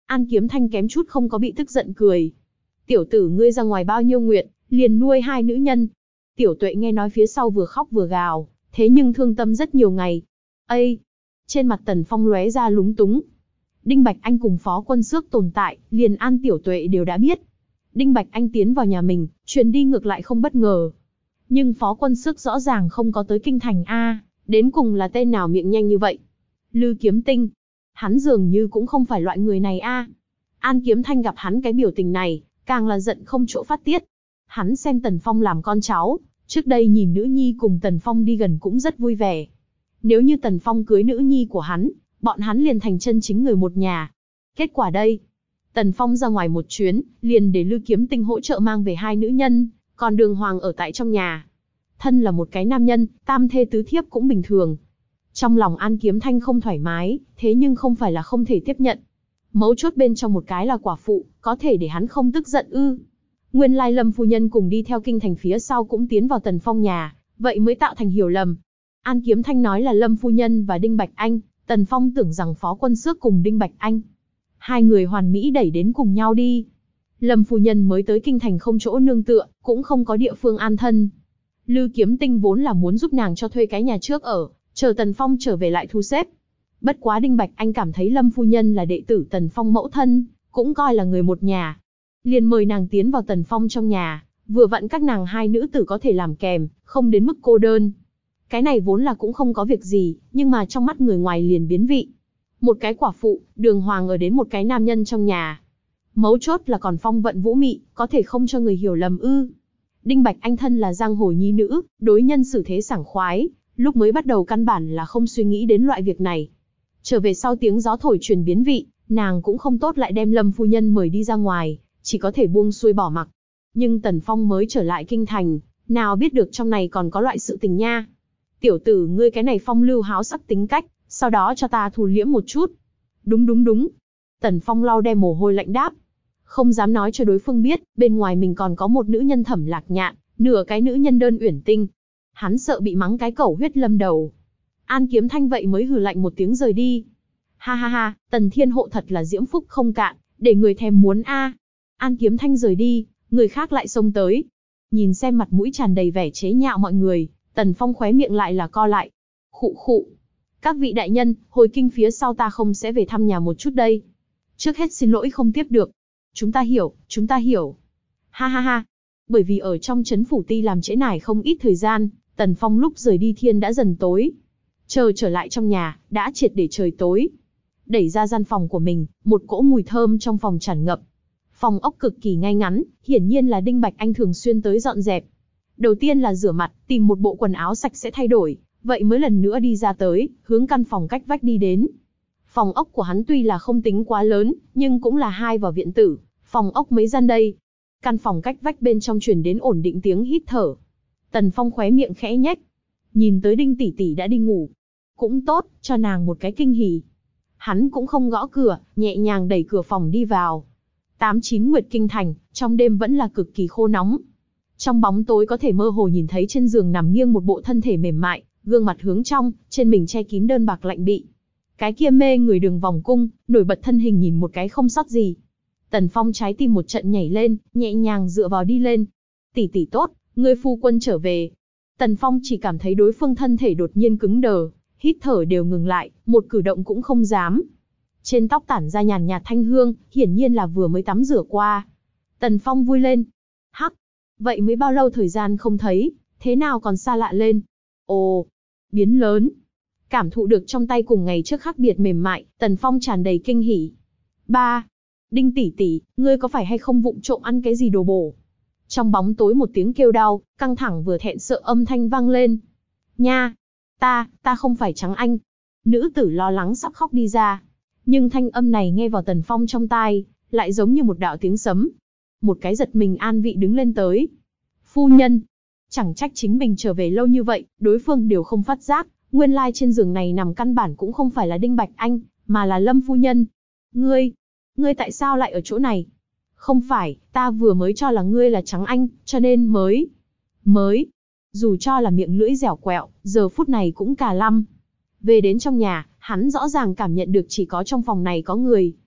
An Kiếm Thanh kém chút không có bị tức giận cười. Tiểu tử ngươi ra ngoài bao nhiêu nguyện, liền nuôi hai nữ nhân. Tiểu Tuệ nghe nói phía sau vừa khóc vừa gào, thế nhưng thương tâm rất nhiều ngày. Ây! Trên mặt Tần Phong lóe ra lúng túng. Đinh Bạch Anh cùng Phó Quân Xước tồn tại, liền An Tiểu Tuệ đều đã biết. Đinh Bạch Anh tiến vào nhà mình, truyền đi ngược lại không bất ngờ. Nhưng Phó Quân Xước rõ ràng không có tới kinh thành a, đến cùng là tên nào miệng nhanh như vậy? Lư Kiếm Tinh. Hắn dường như cũng không phải loại người này a. An Kiếm Thanh gặp hắn cái biểu tình này, càng là giận không chỗ phát tiết. Hắn xem Tần Phong làm con cháu, trước đây nhìn nữ nhi cùng Tần Phong đi gần cũng rất vui vẻ. Nếu như Tần Phong cưới nữ nhi của hắn, bọn hắn liền thành chân chính người một nhà. Kết quả đây, Tần Phong ra ngoài một chuyến, liền để Lư Kiếm Tinh hỗ trợ mang về hai nữ nhân, còn Đường Hoàng ở tại trong nhà. Thân là một cái nam nhân, tam thê tứ thiếp cũng bình thường. Trong lòng An Kiếm Thanh không thoải mái, thế nhưng không phải là không thể tiếp nhận. Mấu chốt bên trong một cái là quả phụ, có thể để hắn không tức giận ư? Nguyên lai Lâm phu nhân cùng đi theo kinh thành phía sau cũng tiến vào Tần Phong nhà, vậy mới tạo thành hiểu lầm. An Kiếm Thanh nói là Lâm phu nhân và Đinh Bạch Anh, Tần Phong tưởng rằng Phó Quân Xước cùng Đinh Bạch Anh. Hai người hoàn mỹ đẩy đến cùng nhau đi. Lâm phu nhân mới tới kinh thành không chỗ nương tựa, cũng không có địa phương an thân. Lư Kiếm Tinh vốn là muốn giúp nàng cho thuê cái nhà trước ở, chờ Tần Phong trở về lại thu xếp. Bất quá Đinh Bạch Anh cảm thấy Lâm phu nhân là đệ tử Tần Phong mẫu thân, cũng coi là người một nhà. Liền mời nàng tiến vào Tần Phong trong nhà, vừa vặn các nàng hai nữ tử có thể làm kèm, không đến mức cô đơn. Cái này vốn là cũng không có việc gì, nhưng mà trong mắt người ngoài liền biến vị. Một cái quả phụ, Đường Hoàng ở đến một cái nam nhân trong nhà. Mấu chốt là còn phong vận vũ mị, có thể không cho người hiểu lầm ư. Đinh Bạch Anh thân là giang hồ nhi nữ, đối nhân xử thế sảng khoái, lúc mới bắt đầu căn bản là không suy nghĩ đến loại việc này. Trở về sau tiếng gió thổi truyền biến vị, nàng cũng không tốt lại đem Lâm phu nhân mời đi ra ngoài, chỉ có thể buông xuôi bỏ mặc. Nhưng Tần Phong mới trở lại kinh thành, nào biết được trong này còn có loại sự tình nha. Tiểu tử ngươi cái này phong lưu háo sắc tính cách, sau đó cho ta thu liễm một chút. Đúng đúng đúng. Tần Phong lau đem mồ hôi lạnh đáp. Không dám nói cho đối phương biết, bên ngoài mình còn có một nữ nhân Thẩm Lạc Nhạn, nửa cái nữ nhân Đơn Uyển Tinh. Hắn sợ bị mắng cái cẩu huyết lâm đầu. An Kiếm Thanh vậy mới hừ lạnh một tiếng rời đi. Ha ha ha, Tần Thiên Hộ thật là diễm phúc không cạn, để người thèm muốn a. An Kiếm Thanh rời đi, người khác lại xông tới. Nhìn xem mặt mũi tràn đầy vẻ chế nhạo mọi người, Tần Phong khóe miệng lại là co lại. Khụ khụ. Các vị đại nhân, hồi kinh phía sau ta không sẽ về thăm nhà một chút đây. Trước hết xin lỗi không tiếp được. Chúng ta hiểu, chúng ta hiểu. Ha ha ha. Bởi vì ở trong trấn phủ ti làm trễ nải không ít thời gian, Tần Phong lúc rời đi thiên đã dần tối. Chờ trở lại trong nhà, đã triệt để trời tối. Đẩy ra gian phòng của mình, một cỗ mùi thơm trong phòng tràn ngập. Phòng ốc cực kỳ ngay ngắn, hiển nhiên là Đinh Bạch Anh thường xuyên tới dọn dẹp. Đầu tiên là rửa mặt, tìm một bộ quần áo sạch sẽ thay đổi, vậy mới lần nữa đi ra tới, hướng căn phòng cách vách đi đến. Phòng ốc của hắn tuy là không tính quá lớn, nhưng cũng là hai vào viện tử, phòng ốc mấy gian đây. Căn phòng cách vách bên trong truyền đến ổn định tiếng hít thở. Tần Phong khóe miệng khẽ nhếch, nhìn tới Đinh tỷ tỷ đã đi ngủ. Cũng tốt, cho nàng một cái kinh hỉ. Hắn cũng không gõ cửa, nhẹ nhàng đẩy cửa phòng đi vào. Tám chín nguyệt kinh thành, trong đêm vẫn là cực kỳ khô nóng. Trong bóng tối có thể mơ hồ nhìn thấy trên giường nằm nghiêng một bộ thân thể mềm mại, gương mặt hướng trong, trên mình che kín đơn bạc lạnh bị. Cái kia mê người đường vòng cung, nổi bật thân hình nhìn một cái không sót gì. Tần Phong trái tim một trận nhảy lên, nhẹ nhàng dựa vào đi lên. Tỷ tỷ tốt, ngươi phu quân trở về. Tần Phong chỉ cảm thấy đối phương thân thể đột nhiên cứng đờ, hít thở đều ngừng lại, một cử động cũng không dám. Trên tóc tản ra nhàn nhạt thanh hương, hiển nhiên là vừa mới tắm rửa qua. Tần Phong vui lên. Hắc, vậy mới bao lâu thời gian không thấy, thế nào còn xa lạ lên. Ồ, biến lớn. Cảm thụ được trong tay cùng ngày trước khác biệt mềm mại, Tần Phong tràn đầy kinh hỉ. Ba, Đinh tỷ tỷ, ngươi có phải hay không vụng trộm ăn cái gì đồ bổ? Trong bóng tối một tiếng kêu đau, căng thẳng vừa thẹn sợ âm thanh vang lên. Nha, ta, ta không phải Trắng Anh. Nữ tử lo lắng sắp khóc đi ra. Nhưng thanh âm này nghe vào Tần Phong trong tai, lại giống như một đạo tiếng sấm. Một cái giật mình an vị đứng lên tới. Phu nhân, chẳng trách chính mình trở về lâu như vậy, đối phương đều không phát giác. Nguyên lai trên giường này nằm căn bản cũng không phải là Đinh Bạch Anh, mà là Lâm phu nhân. Ngươi, ngươi tại sao lại ở chỗ này? Không phải, ta vừa mới cho là ngươi là Trắng Anh, cho nên mới... Mới... Dù cho là miệng lưỡi dẻo quẹo, giờ phút này cũng cà lăm. Về đến trong nhà, hắn rõ ràng cảm nhận được chỉ có trong phòng này có người.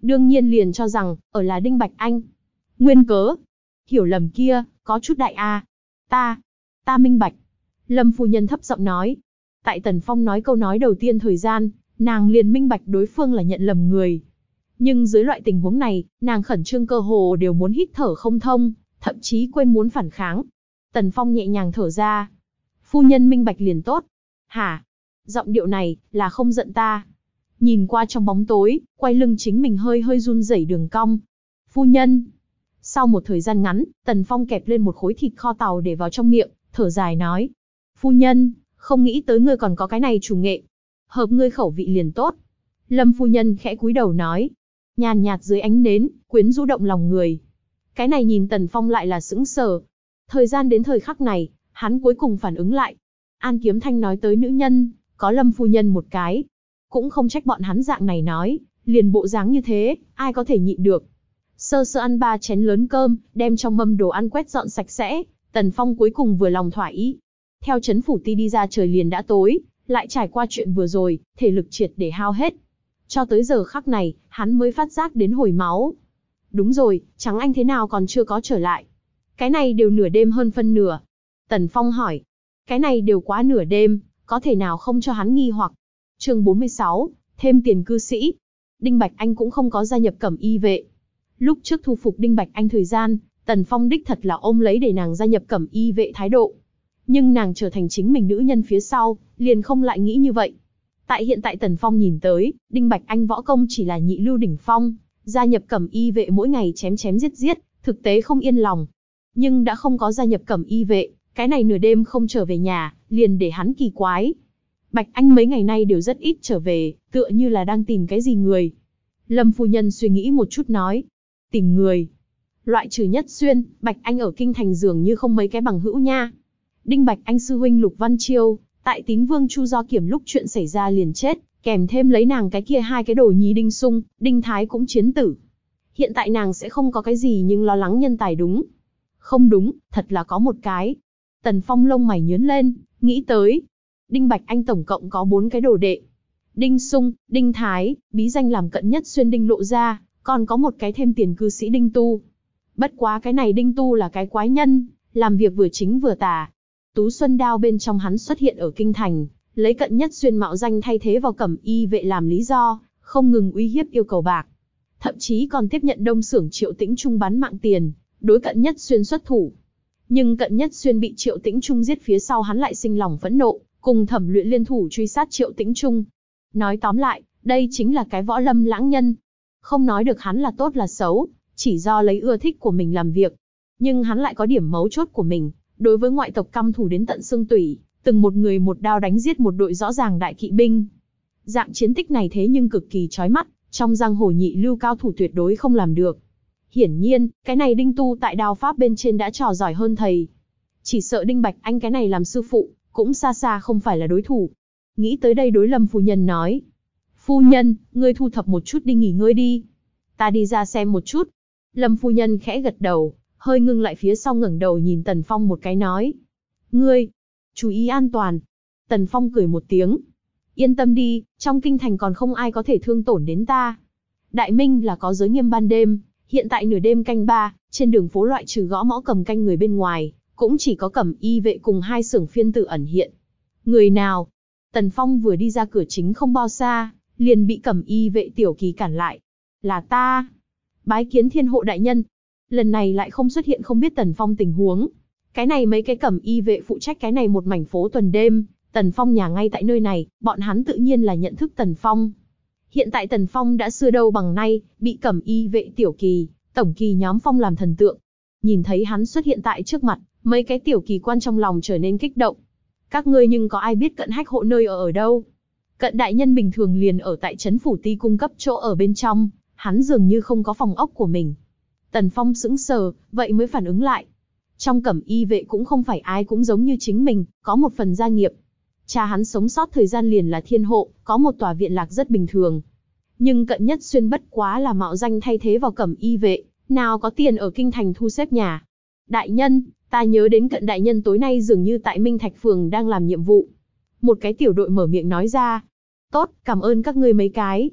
đương nhiên liền cho rằng, ở là Đinh Bạch Anh. Nguyên cớ, hiểu lầm kia, có chút đại a. Ta, ta minh bạch. Lâm phu nhân thấp giọng nói. Tại Tần Phong nói câu nói đầu tiên thời gian, nàng liền minh bạch đối phương là nhận lầm người. Nhưng dưới loại tình huống này, nàng khẩn trương cơ hồ đều muốn hít thở không thông, thậm chí quên muốn phản kháng. Tần Phong nhẹ nhàng thở ra. Phu nhân minh bạch liền tốt. Hả? Giọng điệu này, là không giận ta. Nhìn qua trong bóng tối, quay lưng chính mình hơi hơi run rẩy đường cong. Phu nhân. Sau một thời gian ngắn, Tần Phong kẹp lên một khối thịt kho tàu để vào trong miệng, thở dài nói. Phu nhân, không nghĩ tới ngươi còn có cái này chủ nghệ. Hợp ngươi khẩu vị liền tốt. Lâm phu nhân khẽ cúi đầu nói. Nhàn nhạt dưới ánh nến, quyến rũ động lòng người. Cái này nhìn Tần Phong lại là sững sờ. Thời gian đến thời khắc này, hắn cuối cùng phản ứng lại. An Kiếm Thanh nói tới nữ nhân, có Lâm phu nhân một cái. Cũng không trách bọn hắn dạng này nói, liền bộ dáng như thế, ai có thể nhịn được. Sơ sơ ăn ba chén lớn cơm, đem trong mâm đồ ăn quét dọn sạch sẽ, Tần Phong cuối cùng vừa lòng thỏa ý. Theo trấn phủ ti đi ra trời liền đã tối, lại trải qua chuyện vừa rồi, thể lực triệt để hao hết. Cho tới giờ khắc này, hắn mới phát giác đến hồi máu. Đúng rồi, Trắng Anh thế nào còn chưa có trở lại? Cái này đều nửa đêm hơn phân nửa. Tần Phong hỏi. Cái này đều quá nửa đêm, có thể nào không cho hắn nghi hoặc. Chương bốn mươi sáu, thêm tiền cư sĩ. Đinh Bạch Anh cũng không có gia nhập Cẩm Y vệ. Lúc trước thu phục Đinh Bạch Anh thời gian, Tần Phong đích thật là ôm lấy để nàng gia nhập Cẩm Y vệ thái độ. Nhưng nàng trở thành chính mình nữ nhân phía sau, liền không lại nghĩ như vậy. Tại hiện tại Tần Phong nhìn tới, Đinh Bạch Anh võ công chỉ là nhị lưu đỉnh phong, gia nhập Cẩm Y vệ mỗi ngày chém chém giết giết, thực tế không yên lòng. Nhưng đã không có gia nhập Cẩm Y vệ, cái này nửa đêm không trở về nhà, liền để hắn kỳ quái. Bạch Anh mấy ngày nay đều rất ít trở về, tựa như là đang tìm cái gì người. Lâm phu nhân suy nghĩ một chút nói. Tìm người. Loại trừ Nhất Xuyên, Bạch Anh ở kinh thành dường như không mấy cái bằng hữu nha. Đinh Bạch Anh sư huynh Lục Văn Chiêu, tại Tín Vương Chu Do Kiểm lúc chuyện xảy ra liền chết, kèm thêm lấy nàng cái kia hai cái đồ nhi Đinh Sung, Đinh Thái cũng chiến tử. Hiện tại nàng sẽ không có cái gì nhưng lo lắng nhân tài đúng. Không đúng, thật là có một cái. Tần Phong lông mày nhướng lên, nghĩ tới. Đinh Bạch Anh tổng cộng có bốn cái đồ đệ. Đinh Sung, Đinh Thái, bí danh làm Cận Nhất Xuyên Đinh Lộ Gia, còn có một cái thêm tiền cư sĩ Đinh Tu. Bất quá cái này Đinh Tu là cái quái nhân, làm việc vừa chính vừa tà. Tú Xuân Đao bên trong hắn xuất hiện ở kinh thành, lấy Cận Nhất Xuyên mạo danh thay thế vào Cẩm Y vệ làm lý do, không ngừng uy hiếp yêu cầu bạc. Thậm chí còn tiếp nhận Đông Xưởng Triệu Tĩnh Trung bán mạng tiền, đối Cận Nhất Xuyên xuất thủ. Nhưng Cận Nhất Xuyên bị Triệu Tĩnh Trung giết phía sau hắn lại sinh lòng phẫn nộ, cùng Thẩm Luyện liên thủ truy sát Triệu Tĩnh Trung. Nói tóm lại, đây chính là cái võ lâm lãng nhân. Không nói được hắn là tốt là xấu, chỉ do lấy ưa thích của mình làm việc. Nhưng hắn lại có điểm mấu chốt của mình, đối với ngoại tộc căm thù đến tận xương tủy, từng một người một đao đánh giết một đội rõ ràng đại kỵ binh. Dạng chiến tích này thế nhưng cực kỳ chói mắt, trong giang hồ nhị lưu cao thủ tuyệt đối không làm được. Hiển nhiên, cái này Đinh Tu tại đao pháp bên trên đã trò giỏi hơn thầy. Chỉ sợ Đinh Bạch Anh cái này làm sư phụ, cũng xa xa không phải là đối thủ. Nghĩ tới đây đối Lâm phu nhân nói. Phu nhân, ngươi thu thập một chút đi nghỉ ngơi đi. Ta đi ra xem một chút. Lâm phu nhân khẽ gật đầu, hơi ngưng lại phía sau ngẩng đầu nhìn Tần Phong một cái nói. Ngươi, chú ý an toàn. Tần Phong cười một tiếng. Yên tâm đi, trong kinh thành còn không ai có thể thương tổn đến ta. Đại Minh là có giới nghiêm ban đêm, hiện tại nửa đêm canh ba, trên đường phố loại trừ gõ mõ cầm canh người bên ngoài, cũng chỉ có Cẩm Y vệ cùng hai xưởng phiên tự ẩn hiện. Người nào? Tần Phong vừa đi ra cửa chính không bao xa, liền bị Cẩm Y vệ tiểu kỳ cản lại. Là ta. Bái kiến thiên hộ đại nhân. Lần này lại không xuất hiện không biết Tần Phong tình huống. Cái này mấy cái Cẩm Y vệ phụ trách cái này một mảnh phố tuần đêm, Tần Phong nhà ngay tại nơi này, bọn hắn tự nhiên là nhận thức Tần Phong. Hiện tại Tần Phong đã xưa đâu bằng nay, bị Cẩm Y vệ tiểu kỳ, tổng kỳ nhóm phong làm thần tượng. Nhìn thấy hắn xuất hiện tại trước mặt, mấy cái tiểu kỳ quan trong lòng trở nên kích động. Các ngươi nhưng có ai biết Cận Hách hộ nơi ở ở đâu? Cận đại nhân bình thường liền ở tại trấn phủ ti cung cấp chỗ ở bên trong, hắn dường như không có phòng ốc của mình. Tần Phong sững sờ, vậy mới phản ứng lại. Trong Cẩm Y vệ cũng không phải ai cũng giống như chính mình, có một phần gia nghiệp. Cha hắn sống sót thời gian liền là thiên hộ, có một tòa viện lạc rất bình thường. Nhưng Cận Nhất Xuyên bất quá là mạo danh thay thế vào Cẩm Y vệ, nào có tiền ở kinh thành thu xếp nhà. Đại nhân, ta nhớ đến Cận đại nhân tối nay dường như tại Minh Thạch phường đang làm nhiệm vụ. Một cái tiểu đội mở miệng nói ra. Tốt, cảm ơn các ngươi mấy cái.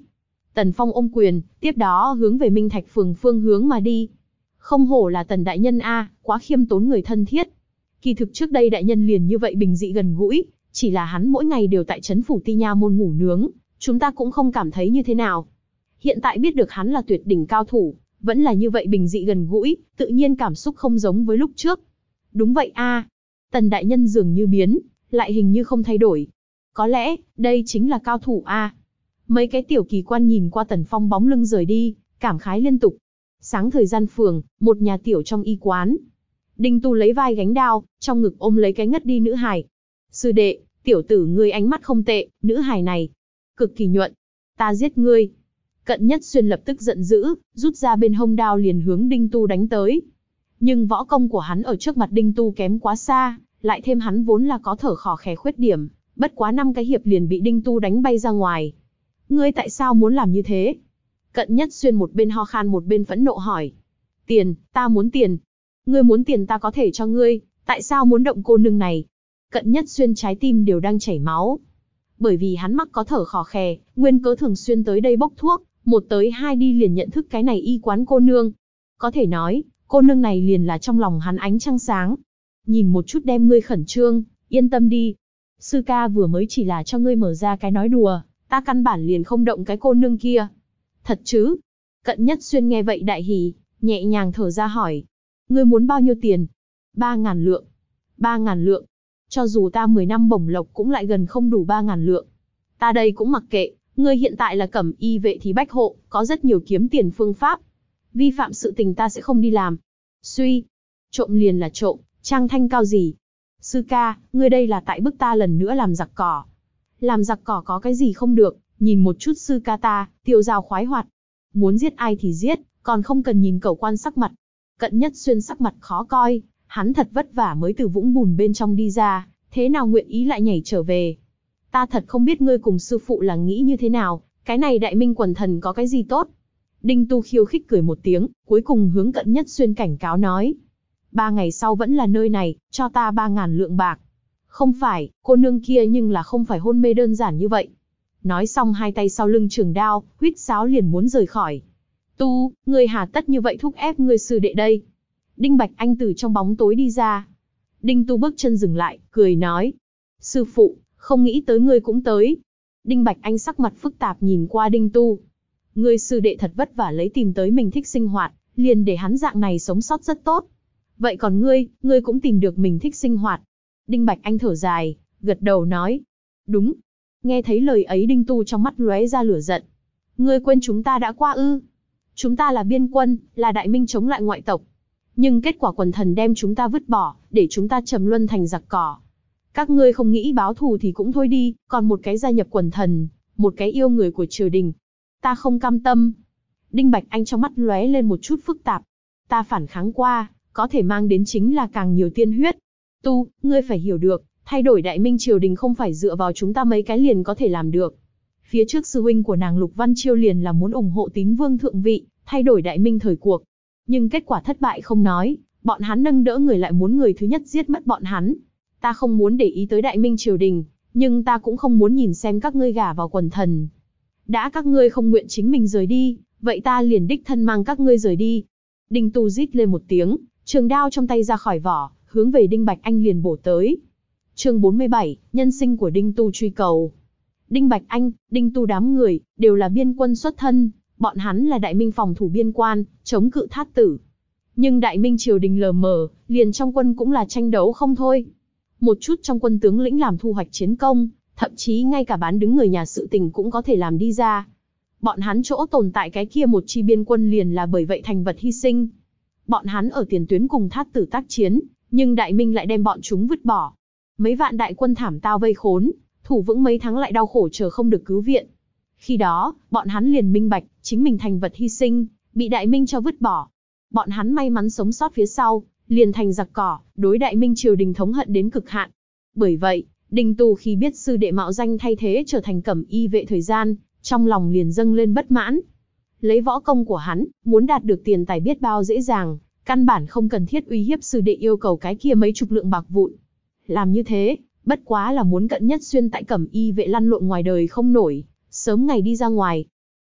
Tần Phong ôm quyền, tiếp đó hướng về Minh Thạch Phường phương hướng mà đi. Không hổ là Tần đại nhân a, quá khiêm tốn người thân thiết. Kỳ thực trước đây đại nhân liền như vậy bình dị gần gũi, chỉ là hắn mỗi ngày đều tại trấn phủ Ti Nha môn ngủ nướng, chúng ta cũng không cảm thấy như thế nào. Hiện tại biết được hắn là tuyệt đỉnh cao thủ, vẫn là như vậy bình dị gần gũi, tự nhiên cảm xúc không giống với lúc trước. Đúng vậy a. Tần đại nhân dường như biến, lại hình như không thay đổi. Có lẽ, đây chính là cao thủ a. Mấy cái tiểu kỳ quan nhìn qua Tần Phong bóng lưng rời đi, cảm khái liên tục. Sáng thời gian phường, một nhà tiểu trong y quán. Đinh Tu lấy vai gánh đao, trong ngực ôm lấy cái ngất đi nữ hài. Sư đệ, tiểu tử ngươi ánh mắt không tệ, nữ hài này cực kỳ nhuận. Ta giết ngươi. Cận Nhất Xuyên lập tức giận dữ, rút ra bên hông đao liền hướng Đinh Tu đánh tới. Nhưng võ công của hắn ở trước mặt Đinh Tu kém quá xa, lại thêm hắn vốn là có thở khò khè khuyết điểm, bất quá năm cái hiệp liền bị Đinh Tu đánh bay ra ngoài. Ngươi tại sao muốn làm như thế? Cận Nhất Xuyên một bên ho khan một bên phẫn nộ hỏi. Tiền, ta muốn tiền. Ngươi muốn tiền ta có thể cho ngươi, tại sao muốn động cô nương này? Cận Nhất Xuyên trái tim đều đang chảy máu. Bởi vì hắn mắc có thở khò khè, nguyên cớ thường xuyên tới đây bốc thuốc, một tới hai đi liền nhận thức cái này y quán cô nương. Có thể nói, cô nương này liền là trong lòng hắn ánh trăng sáng. Nhìn một chút đem ngươi khẩn trương, yên tâm đi. Sư ca vừa mới chỉ là cho ngươi mở ra cái nói đùa, ta căn bản liền không động cái cô nương kia. Thật chứ? Cận Nhất Xuyên nghe vậy đại hỉ, nhẹ nhàng thở ra hỏi. Ngươi muốn bao nhiêu tiền? Ba ngàn lượng. Ba ngàn lượng. Cho dù ta mười năm bổng lộc cũng lại gần không đủ ba ngàn lượng. Ta đây cũng mặc kệ, ngươi hiện tại là cẩm y vệ thì bách hộ, có rất nhiều kiếm tiền phương pháp. Vi phạm sự tình ta sẽ không đi làm. Suy. Trộm liền là trộm, trang thanh cao gì? Sư ca, ngươi đây là tại bức ta lần nữa làm giặc cỏ. Làm giặc cỏ có cái gì không được, nhìn một chút sư ca ta, tiêu dao khoái hoạt. Muốn giết ai thì giết, còn không cần nhìn cẩu quan sắc mặt. Cận Nhất Xuyên sắc mặt khó coi, hắn thật vất vả mới từ vũng bùn bên trong đi ra, thế nào nguyện ý lại nhảy trở về. Ta thật không biết ngươi cùng sư phụ là nghĩ như thế nào, cái này đại minh quần thần có cái gì tốt. Đinh Tu khiêu khích cười một tiếng, cuối cùng hướng Cận Nhất Xuyên cảnh cáo nói. Ba ngày sau vẫn là nơi này, cho ta ba ngàn lượng bạc. Không phải, cô nương kia nhưng là không phải hôn mê đơn giản như vậy. Nói xong hai tay sau lưng trường đao, huýt sáo liền muốn rời khỏi. Tu, ngươi hà tất như vậy thúc ép ngươi sư đệ đây. Đinh Bạch Anh từ trong bóng tối đi ra. Đinh Tu bước chân dừng lại, cười nói. Sư phụ, không nghĩ tới ngươi cũng tới. Đinh Bạch Anh sắc mặt phức tạp nhìn qua Đinh Tu. Ngươi sư đệ thật vất vả lấy tìm tới mình thích sinh hoạt, liền để hắn dạng này sống sót rất tốt. Vậy còn ngươi, ngươi cũng tìm được mình thích sinh hoạt. Đinh Bạch Anh thở dài, gật đầu nói. Đúng. Nghe thấy lời ấy Đinh Tu trong mắt lóe ra lửa giận. Ngươi quên chúng ta đã qua ư? Chúng ta là biên quân, là đại minh chống lại ngoại tộc. Nhưng kết quả quần thần đem chúng ta vứt bỏ, để chúng ta trầm luân thành giặc cỏ. Các ngươi không nghĩ báo thù thì cũng thôi đi, còn một cái gia nhập quần thần, một cái yêu người của triều đình. Ta không cam tâm. Đinh Bạch Anh trong mắt lóe lên một chút phức tạp. Ta phản kháng qua, có thể mang đến chính là càng nhiều tiên huyết. Tu, ngươi phải hiểu được, thay đổi đại minh triều đình không phải dựa vào chúng ta mấy cái liền có thể làm được. Phía trước sư huynh của nàng Lục Văn Chiêu liền là muốn ủng hộ Tín Vương thượng vị, thay đổi đại minh thời cuộc. Nhưng kết quả thất bại không nói, bọn hắn nâng đỡ người lại muốn người thứ nhất giết mất bọn hắn. Ta không muốn để ý tới đại minh triều đình, nhưng ta cũng không muốn nhìn xem các ngươi gả vào quần thần. Đã các ngươi không nguyện chính mình rời đi, vậy ta liền đích thân mang các ngươi rời đi. Đinh Tu rít lên một tiếng, trường đao trong tay ra khỏi vỏ, hướng về Đinh Bạch Anh liền bổ tới. Chương bốn mươi bảy, nhân sinh của Đinh Tu truy cầu. Đinh Bạch Anh, Đinh Tu đám người, đều là biên quân xuất thân, bọn hắn là đại minh phòng thủ biên quan, chống cự Thát Tử. Nhưng đại minh triều đình lờ mờ, liền trong quân cũng là tranh đấu không thôi. Một chút trong quân tướng lĩnh làm thu hoạch chiến công, thậm chí ngay cả bán đứng người nhà sự tình cũng có thể làm đi ra. Bọn hắn chỗ tồn tại cái kia một chi biên quân liền là bởi vậy thành vật hy sinh. Bọn hắn ở tiền tuyến cùng Thát Tử tác chiến, nhưng đại minh lại đem bọn chúng vứt bỏ. Mấy vạn đại quân thảm tao vây khốn, thủ vững mấy tháng lại đau khổ chờ không được cứu viện. Khi đó, bọn hắn liền minh bạch, chính mình thành vật hy sinh, bị đại minh cho vứt bỏ. Bọn hắn may mắn sống sót phía sau, liền thành giặc cỏ, đối đại minh triều đình thống hận đến cực hạn. Bởi vậy, Đinh Tu khi biết sư đệ mạo danh thay thế trở thành cẩm y vệ thời gian, trong lòng liền dâng lên bất mãn. Lấy võ công của hắn, muốn đạt được tiền tài biết bao dễ dàng, căn bản không cần thiết uy hiếp sư đệ yêu cầu cái kia mấy chục lượng bạc vụn. Làm như thế, bất quá là muốn Cận Nhất Xuyên tại cẩm y vệ lăn lộn ngoài đời không nổi, sớm ngày đi ra ngoài.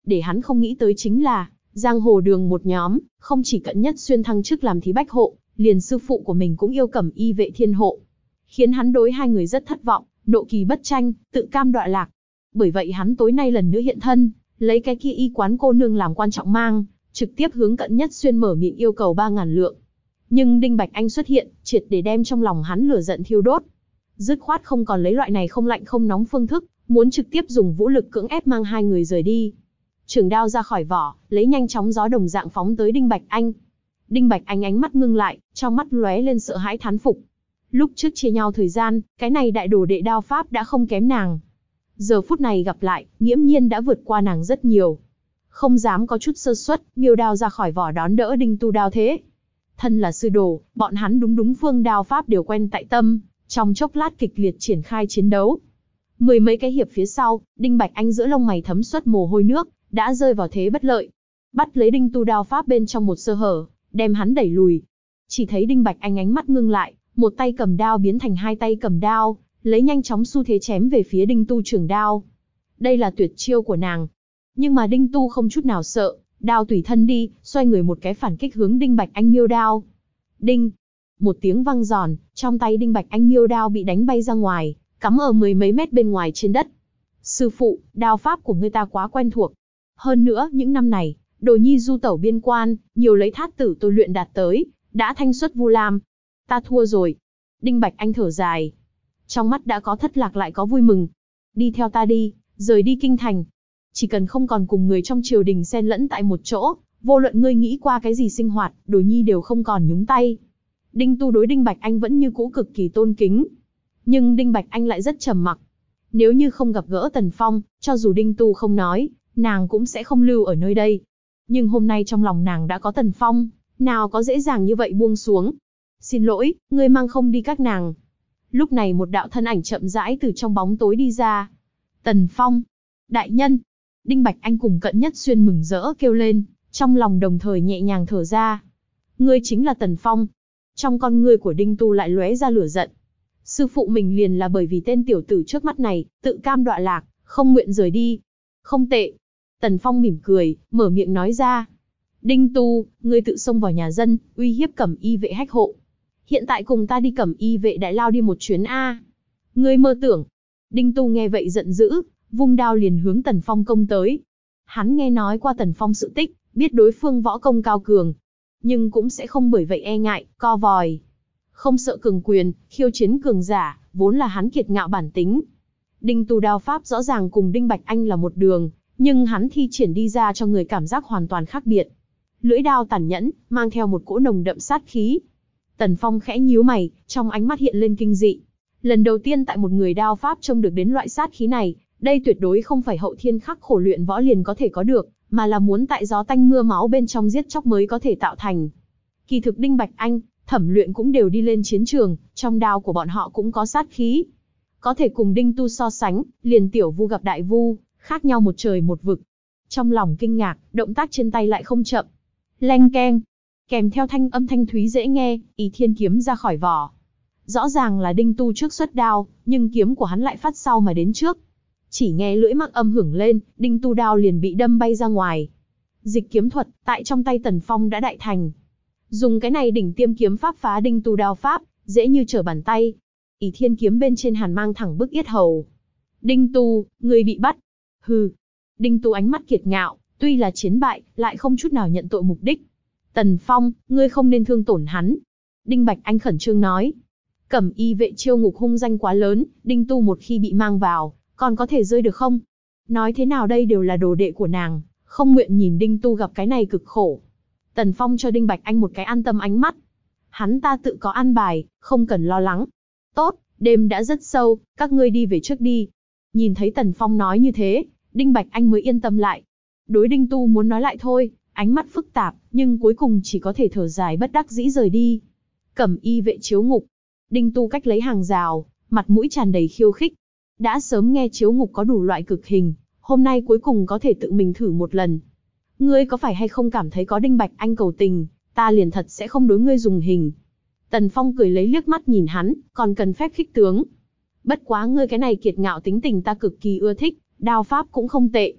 Để hắn không nghĩ tới chính là, giang hồ đường một nhóm, không chỉ Cận Nhất Xuyên thăng chức làm thí bách hộ, liền sư phụ của mình cũng yêu Cẩm Y vệ thiên hộ. Khiến hắn đối hai người rất thất vọng, nộ kỳ bất tranh, tự cam đọa lạc. Bởi vậy hắn tối nay lần nữa hiện thân, lấy cái kia y quán cô nương làm quan trọng mang, trực tiếp hướng Cận Nhất Xuyên mở miệng yêu cầu ba ngàn lượng. Nhưng Đinh Bạch Anh xuất hiện, triệt để đem trong lòng hắn lửa giận thiêu đốt. Dứt khoát không còn lấy loại này không lạnh không nóng phương thức, muốn trực tiếp dùng vũ lực cưỡng ép mang hai người rời đi. Trường đao ra khỏi vỏ, lấy nhanh chóng gió đồng dạng phóng tới Đinh Bạch Anh. Đinh Bạch Anh ánh mắt ngưng lại, trong mắt lóe lên sợ hãi thán phục. Lúc trước chia nhau thời gian, cái này đại đồ đệ đao pháp đã không kém nàng. Giờ phút này gặp lại, nghiễm nhiên đã vượt qua nàng rất nhiều. Không dám có chút sơ suất, miêu đao ra khỏi vỏ đón đỡ Đinh Tu đao thế. Thân là sư đồ, bọn hắn đúng đúng phương đao pháp đều quen tại tâm, trong chốc lát kịch liệt triển khai chiến đấu. Mười mấy cái hiệp phía sau, Đinh Bạch Anh giữa lông mày thấm xuất mồ hôi nước, đã rơi vào thế bất lợi. Bắt lấy Đinh Tu đao pháp bên trong một sơ hở, đem hắn đẩy lùi. Chỉ thấy Đinh Bạch Anh ánh mắt ngưng lại, một tay cầm đao biến thành hai tay cầm đao, lấy nhanh chóng xu thế chém về phía Đinh Tu trường đao. Đây là tuyệt chiêu của nàng. Nhưng mà Đinh Tu không chút nào sợ, đao tùy thân đi, xoay người một cái phản kích hướng Đinh Bạch Anh miêu đao. Đinh! Một tiếng vang giòn, trong tay Đinh Bạch Anh miêu đao bị đánh bay ra ngoài, cắm ở mười mấy mét bên ngoài trên đất. Sư phụ, đao pháp của ngươi ta quá quen thuộc. Hơn nữa, những năm này, Đồ Nhi du tẩu biên quan, nhiều lấy thát tử tôi luyện đạt tới, đã thanh xuất vu lam. Ta thua rồi. Đinh Bạch Anh thở dài. Trong mắt đã có thất lạc lại có vui mừng. Đi theo ta đi, rời đi kinh thành. Chỉ cần không còn cùng người trong triều đình xen lẫn tại một chỗ, vô luận ngươi nghĩ qua cái gì sinh hoạt, Đồ Nhi đều không còn nhúng tay. Đinh Tu đối Đinh Bạch Anh vẫn như cũ cực kỳ tôn kính. Nhưng Đinh Bạch Anh lại rất trầm mặc. Nếu như không gặp gỡ Tần Phong, cho dù Đinh Tu không nói, nàng cũng sẽ không lưu ở nơi đây. Nhưng hôm nay trong lòng nàng đã có Tần Phong, nào có dễ dàng như vậy buông xuống. Xin lỗi, ngươi mang không đi các nàng. Lúc này một đạo thân ảnh chậm rãi từ trong bóng tối đi ra. Tần Phong! Đại nhân! Đinh Bạch Anh cùng Cận Nhất Xuyên mừng rỡ kêu lên, trong lòng đồng thời nhẹ nhàng thở ra. Ngươi chính là Tần Phong. Trong con ngươi của Đinh Tu lại lóe ra lửa giận. Sư phụ mình liền là bởi vì tên tiểu tử trước mắt này, tự cam đọa lạc, không nguyện rời đi. Không tệ. Tần Phong mỉm cười, mở miệng nói ra. Đinh Tu, ngươi tự xông vào nhà dân, uy hiếp Cẩm Y vệ hách hộ. Hiện tại cùng ta đi Cẩm Y vệ đại lao đi một chuyến a. Ngươi mơ tưởng. Đinh Tu nghe vậy giận dữ, vung đao liền hướng Tần Phong công tới. Hắn nghe nói qua Tần Phong sự tích, biết đối phương võ công cao cường, nhưng cũng sẽ không bởi vậy e ngại, co vòi. Không sợ cường quyền, khiêu chiến cường giả, vốn là hắn kiệt ngạo bản tính. Đinh Tu đao pháp rõ ràng cùng Đinh Bạch Anh là một đường, nhưng hắn thi triển đi ra cho người cảm giác hoàn toàn khác biệt. Lưỡi đao tàn nhẫn, mang theo một cỗ nồng đậm sát khí. Tần Phong khẽ nhíu mày, trong ánh mắt hiện lên kinh dị. Lần đầu tiên tại một người đao pháp trông được đến loại sát khí này, đây tuyệt đối không phải hậu thiên khắc khổ luyện võ liền có thể có được, mà là muốn tại gió tanh mưa máu bên trong giết chóc mới có thể tạo thành. Kỳ thực Đinh Bạch Anh, Thẩm Luyện cũng đều đi lên chiến trường, trong đao của bọn họ cũng có sát khí. Có thể cùng Đinh Tu so sánh, liền tiểu vu gặp đại vu, khác nhau một trời một vực. Trong lòng kinh ngạc, động tác trên tay lại không chậm. Leng keng, kèm theo thanh âm thanh thúy dễ nghe, Ỷ Thiên kiếm ra khỏi vỏ. Rõ ràng là Đinh Tu trước xuất đao, nhưng kiếm của hắn lại phát sau mà đến trước. Chỉ nghe lưỡi mắc âm hưởng lên, Đinh Tu đao liền bị đâm bay ra ngoài. Dịch kiếm thuật, tại trong tay Tần Phong đã đại thành. Dùng cái này đỉnh tiêm kiếm pháp phá Đinh Tu đao pháp, dễ như trở bàn tay. Ỷ Thiên kiếm bên trên hàn mang thẳng bức yết hầu. Đinh Tu, người bị bắt. Hừ. Đinh Tu ánh mắt kiệt ngạo, tuy là chiến bại, lại không chút nào nhận tội mục đích. Tần Phong, ngươi không nên thương tổn hắn. Đinh Bạch Anh khẩn trương nói. Cẩm Y vệ chiêu ngục hung danh quá lớn, Đinh Tu một khi bị mang vào, còn có thể rơi được không? Nói thế nào đây đều là đồ đệ của nàng, không nguyện nhìn Đinh Tu gặp cái này cực khổ. Tần Phong cho Đinh Bạch Anh một cái an tâm ánh mắt. Hắn ta tự có an bài, không cần lo lắng. Tốt, đêm đã rất sâu, các ngươi đi về trước đi. Nhìn thấy Tần Phong nói như thế, Đinh Bạch Anh mới yên tâm lại. Đối Đinh Tu muốn nói lại thôi, ánh mắt phức tạp, nhưng cuối cùng chỉ có thể thở dài bất đắc dĩ rời đi. Cẩm Y vệ chiếu ngục. Đinh Tu cách lấy hàng rào, mặt mũi tràn đầy khiêu khích. Đã sớm nghe chiếu ngục có đủ loại cực hình, hôm nay cuối cùng có thể tự mình thử một lần. Ngươi có phải hay không cảm thấy có Đinh Bạch Anh cầu tình, ta liền thật sẽ không đối ngươi dùng hình. Tần Phong cười lấy liếc mắt nhìn hắn, còn cần phép khích tướng. Bất quá ngươi cái này kiệt ngạo tính tình ta cực kỳ ưa thích, đao pháp cũng không tệ.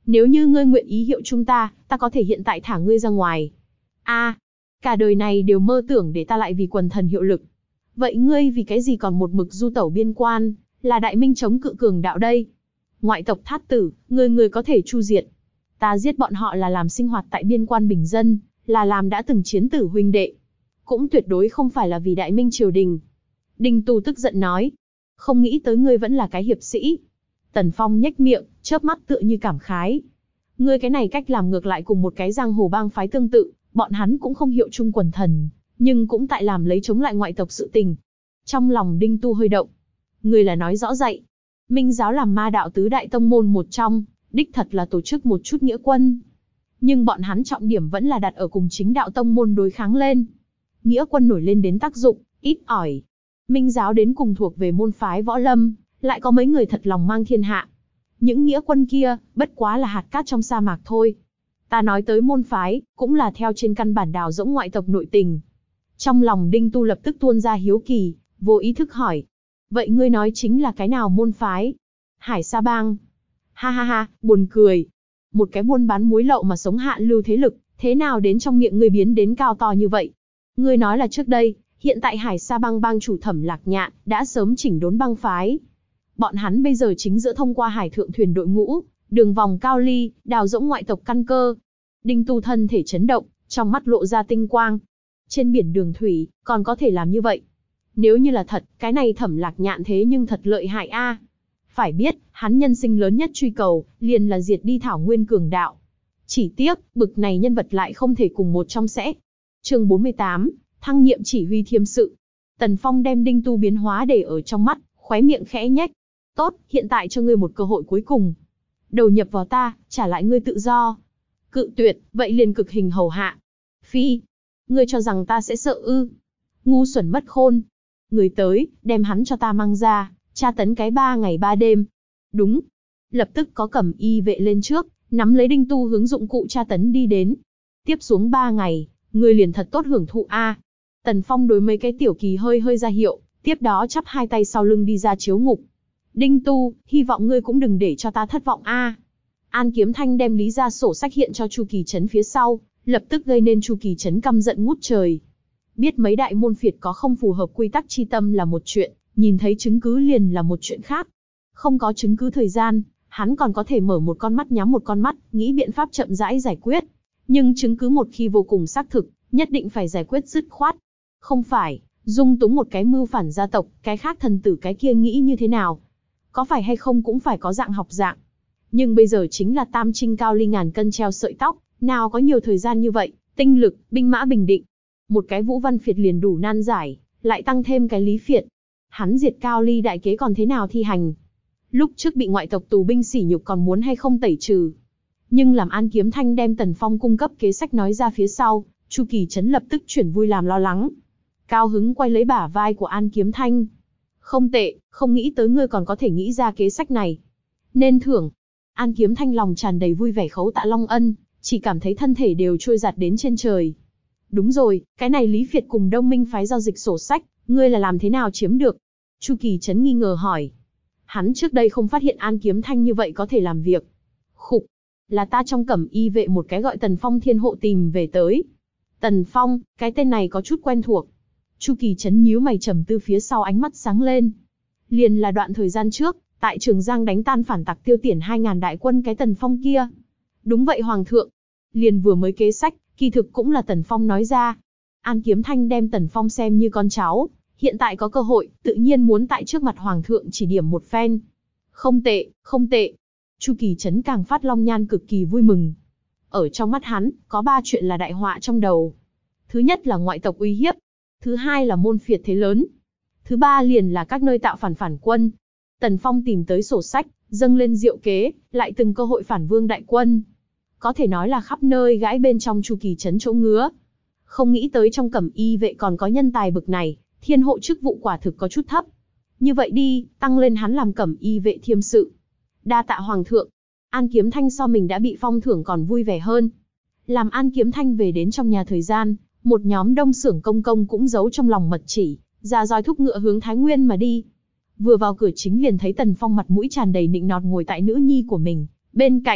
Nếu như ngươi nguyện ý hiệu chung ta, ta có thể hiện tại thả ngươi ra ngoài. A, cả đời này đều mơ tưởng để ta lại vì quần thần hiệu lực. Vậy ngươi vì cái gì còn một mực du tẩu biên quan, là đại minh chống cự cường đạo đây? Ngoại tộc thát tử, người người có thể chu diệt. Ta giết bọn họ là làm sinh hoạt tại biên quan bình dân, là làm đã từng chiến tử huynh đệ. Cũng tuyệt đối không phải là vì đại minh triều đình. Đinh Tu tức giận nói. Không nghĩ tới ngươi vẫn là cái hiệp sĩ. Tần Phong nhếch miệng, chớp mắt tựa như cảm khái. Ngươi cái này cách làm ngược lại cùng một cái giang hồ bang phái tương tự, bọn hắn cũng không hiệu chung quần thần, nhưng cũng tại làm lấy chống lại ngoại tộc sự tình. Trong lòng Đinh Tu hơi động. Ngươi là nói rõ dạy. Minh giáo làm ma đạo tứ đại tông môn một trong, đích thật là tổ chức một chút nghĩa quân. Nhưng bọn hắn trọng điểm vẫn là đặt ở cùng chính đạo tông môn đối kháng lên. Nghĩa quân nổi lên đến tác dụng, ít ỏi. Minh giáo đến cùng thuộc về môn phái võ lâm, lại có mấy người thật lòng mang thiên hạ. Những nghĩa quân kia, bất quá là hạt cát trong sa mạc thôi. Ta nói tới môn phái, cũng là theo trên căn bản đào rỗng ngoại tộc nội tình. Trong lòng Đinh Tu lập tức tuôn ra hiếu kỳ, vô ý thức hỏi. Vậy ngươi nói chính là cái nào môn phái? Hải Sa Bang. Ha ha ha, buồn cười. Một cái buôn bán muối lậu mà sống hạ lưu thế lực, thế nào đến trong miệng ngươi biến đến cao to như vậy? Ngươi nói là trước đây, hiện tại Hải Sa Bang bang chủ Thẩm Lạc Nhạn đã sớm chỉnh đốn bang phái. Bọn hắn bây giờ chính giữa thông qua hải thượng thuyền đội ngũ, đường vòng cao ly, đào rỗng ngoại tộc căn cơ. Đinh Tu thân thể chấn động, trong mắt lộ ra tinh quang. Trên biển đường thủy, còn có thể làm như vậy. Nếu như là thật, cái này Thẩm Lạc Nhạn thế nhưng thật lợi hại a. Phải biết, hắn nhân sinh lớn nhất truy cầu, liền là diệt đi thảo nguyên cường đạo. Chỉ tiếc, bực này nhân vật lại không thể cùng một trong sẽ. Chương bốn mươi tám, thăng nhiệm chỉ huy thiêm sự. Tần Phong đem Đinh Tu biến hóa để ở trong mắt, khóe miệng khẽ nhếch. Tốt, hiện tại cho ngươi một cơ hội cuối cùng. Đầu nhập vào ta, trả lại ngươi tự do. Cự tuyệt, vậy liền cực hình hầu hạ. Phi, ngươi cho rằng ta sẽ sợ ư? Ngu xuẩn mất khôn. Người tới, đem hắn cho ta mang ra, tra tấn cái ba ngày ba đêm. Đúng. Lập tức có cẩm y vệ lên trước, nắm lấy Đinh Tu hướng dụng cụ tra tấn đi đến. Tiếp xuống ba ngày, ngươi liền thật tốt hưởng thụ a. Tần Phong đối mấy cái tiểu kỳ hơi hơi ra hiệu, tiếp đó chắp hai tay sau lưng đi ra chiếu ngục. Đinh Tu, hy vọng ngươi cũng đừng để cho ta thất vọng a. An Kiếm Thanh đem lý ra sổ sách hiện cho Chu Kỳ Trấn phía sau, lập tức gây nên Chu Kỳ Trấn căm giận ngút trời. Biết mấy đại môn phiệt có không phù hợp quy tắc chi tâm là một chuyện, nhìn thấy chứng cứ liền là một chuyện khác. Không có chứng cứ thời gian, hắn còn có thể mở một con mắt nhắm một con mắt, nghĩ biện pháp chậm rãi giải quyết. Nhưng chứng cứ một khi vô cùng xác thực, nhất định phải giải quyết dứt khoát. Không phải, dung túng một cái mưu phản gia tộc, cái khác thần tử cái kia nghĩ như thế nào? Có phải hay không cũng phải có dạng học dạng. Nhưng bây giờ chính là tam trinh cao ly ngàn cân treo sợi tóc, nào có nhiều thời gian như vậy, tinh lực, binh mã bình định. Một cái Vũ Văn Phiệt liền đủ nan giải, lại tăng thêm cái Lý Phiệt. Hắn diệt cao ly đại kế còn thế nào thi hành? Lúc trước bị ngoại tộc tù binh sỉ nhục còn muốn hay không tẩy trừ? Nhưng làm An Kiếm Thanh đem Tần Phong cung cấp kế sách nói ra phía sau, Chu Kỳ Trấn lập tức chuyển vui làm lo lắng. Cao hứng quay lấy bả vai của An Kiếm Thanh. Không tệ, không nghĩ tới ngươi còn có thể nghĩ ra kế sách này. Nên thưởng. An Kiếm Thanh lòng tràn đầy vui vẻ khấu tạ Long Ân, chỉ cảm thấy thân thể đều trôi giạt đến trên trời. Đúng rồi, cái này Lý Phiệt cùng Đông Minh phái giao dịch sổ sách, ngươi là làm thế nào chiếm được? Chu Kỳ Trấn nghi ngờ hỏi. Hắn trước đây không phát hiện An Kiếm Thanh như vậy có thể làm việc. Khục, là ta trong cẩm y vệ một cái gọi Tần Phong thiên hộ tìm về tới. Tần Phong, cái tên này có chút quen thuộc. Chu Kỳ Trấn nhíu mày trầm tư phía sau ánh mắt sáng lên. Liền là đoạn thời gian trước, tại Trường Giang đánh tan phản tặc tiêu tiền hai ngàn đại quân cái Tần Phong kia. Đúng vậy Hoàng thượng. Liền vừa mới kế sách, kỳ thực cũng là Tần Phong nói ra. An Kiếm Thanh đem Tần Phong xem như con cháu. Hiện tại có cơ hội, tự nhiên muốn tại trước mặt Hoàng thượng chỉ điểm một phen. Không tệ, không tệ. Chu Kỳ Trấn càng phát long nhan cực kỳ vui mừng. Ở trong mắt hắn, có ba chuyện là đại họa trong đầu. Thứ nhất là ngoại tộc uy hiếp. Thứ hai là môn phiệt thế lớn. Thứ ba liền là các nơi tạo phản phản quân. Tần Phong tìm tới sổ sách, dâng lên diệu kế, lại từng cơ hội phản vương đại quân. Có thể nói là khắp nơi gãi bên trong Chu Kỳ Trấn chỗ ngứa. Không nghĩ tới trong cẩm y vệ còn có nhân tài bực này, thiên hộ chức vụ quả thực có chút thấp. Như vậy đi, tăng lên hắn làm cẩm y vệ thiêm sự. Đa tạ Hoàng thượng. An Kiếm Thanh so mình đã bị phong thưởng còn vui vẻ hơn. Làm An Kiếm Thanh về đến trong nhà thời gian, một nhóm đông xưởng công công cũng giấu trong lòng mật chỉ, ra roi thúc ngựa hướng Thái Nguyên mà đi. Vừa vào cửa chính liền thấy Tần Phong mặt mũi tràn đầy nịnh nọt ngồi tại nữ nhi của mình bên cạnh.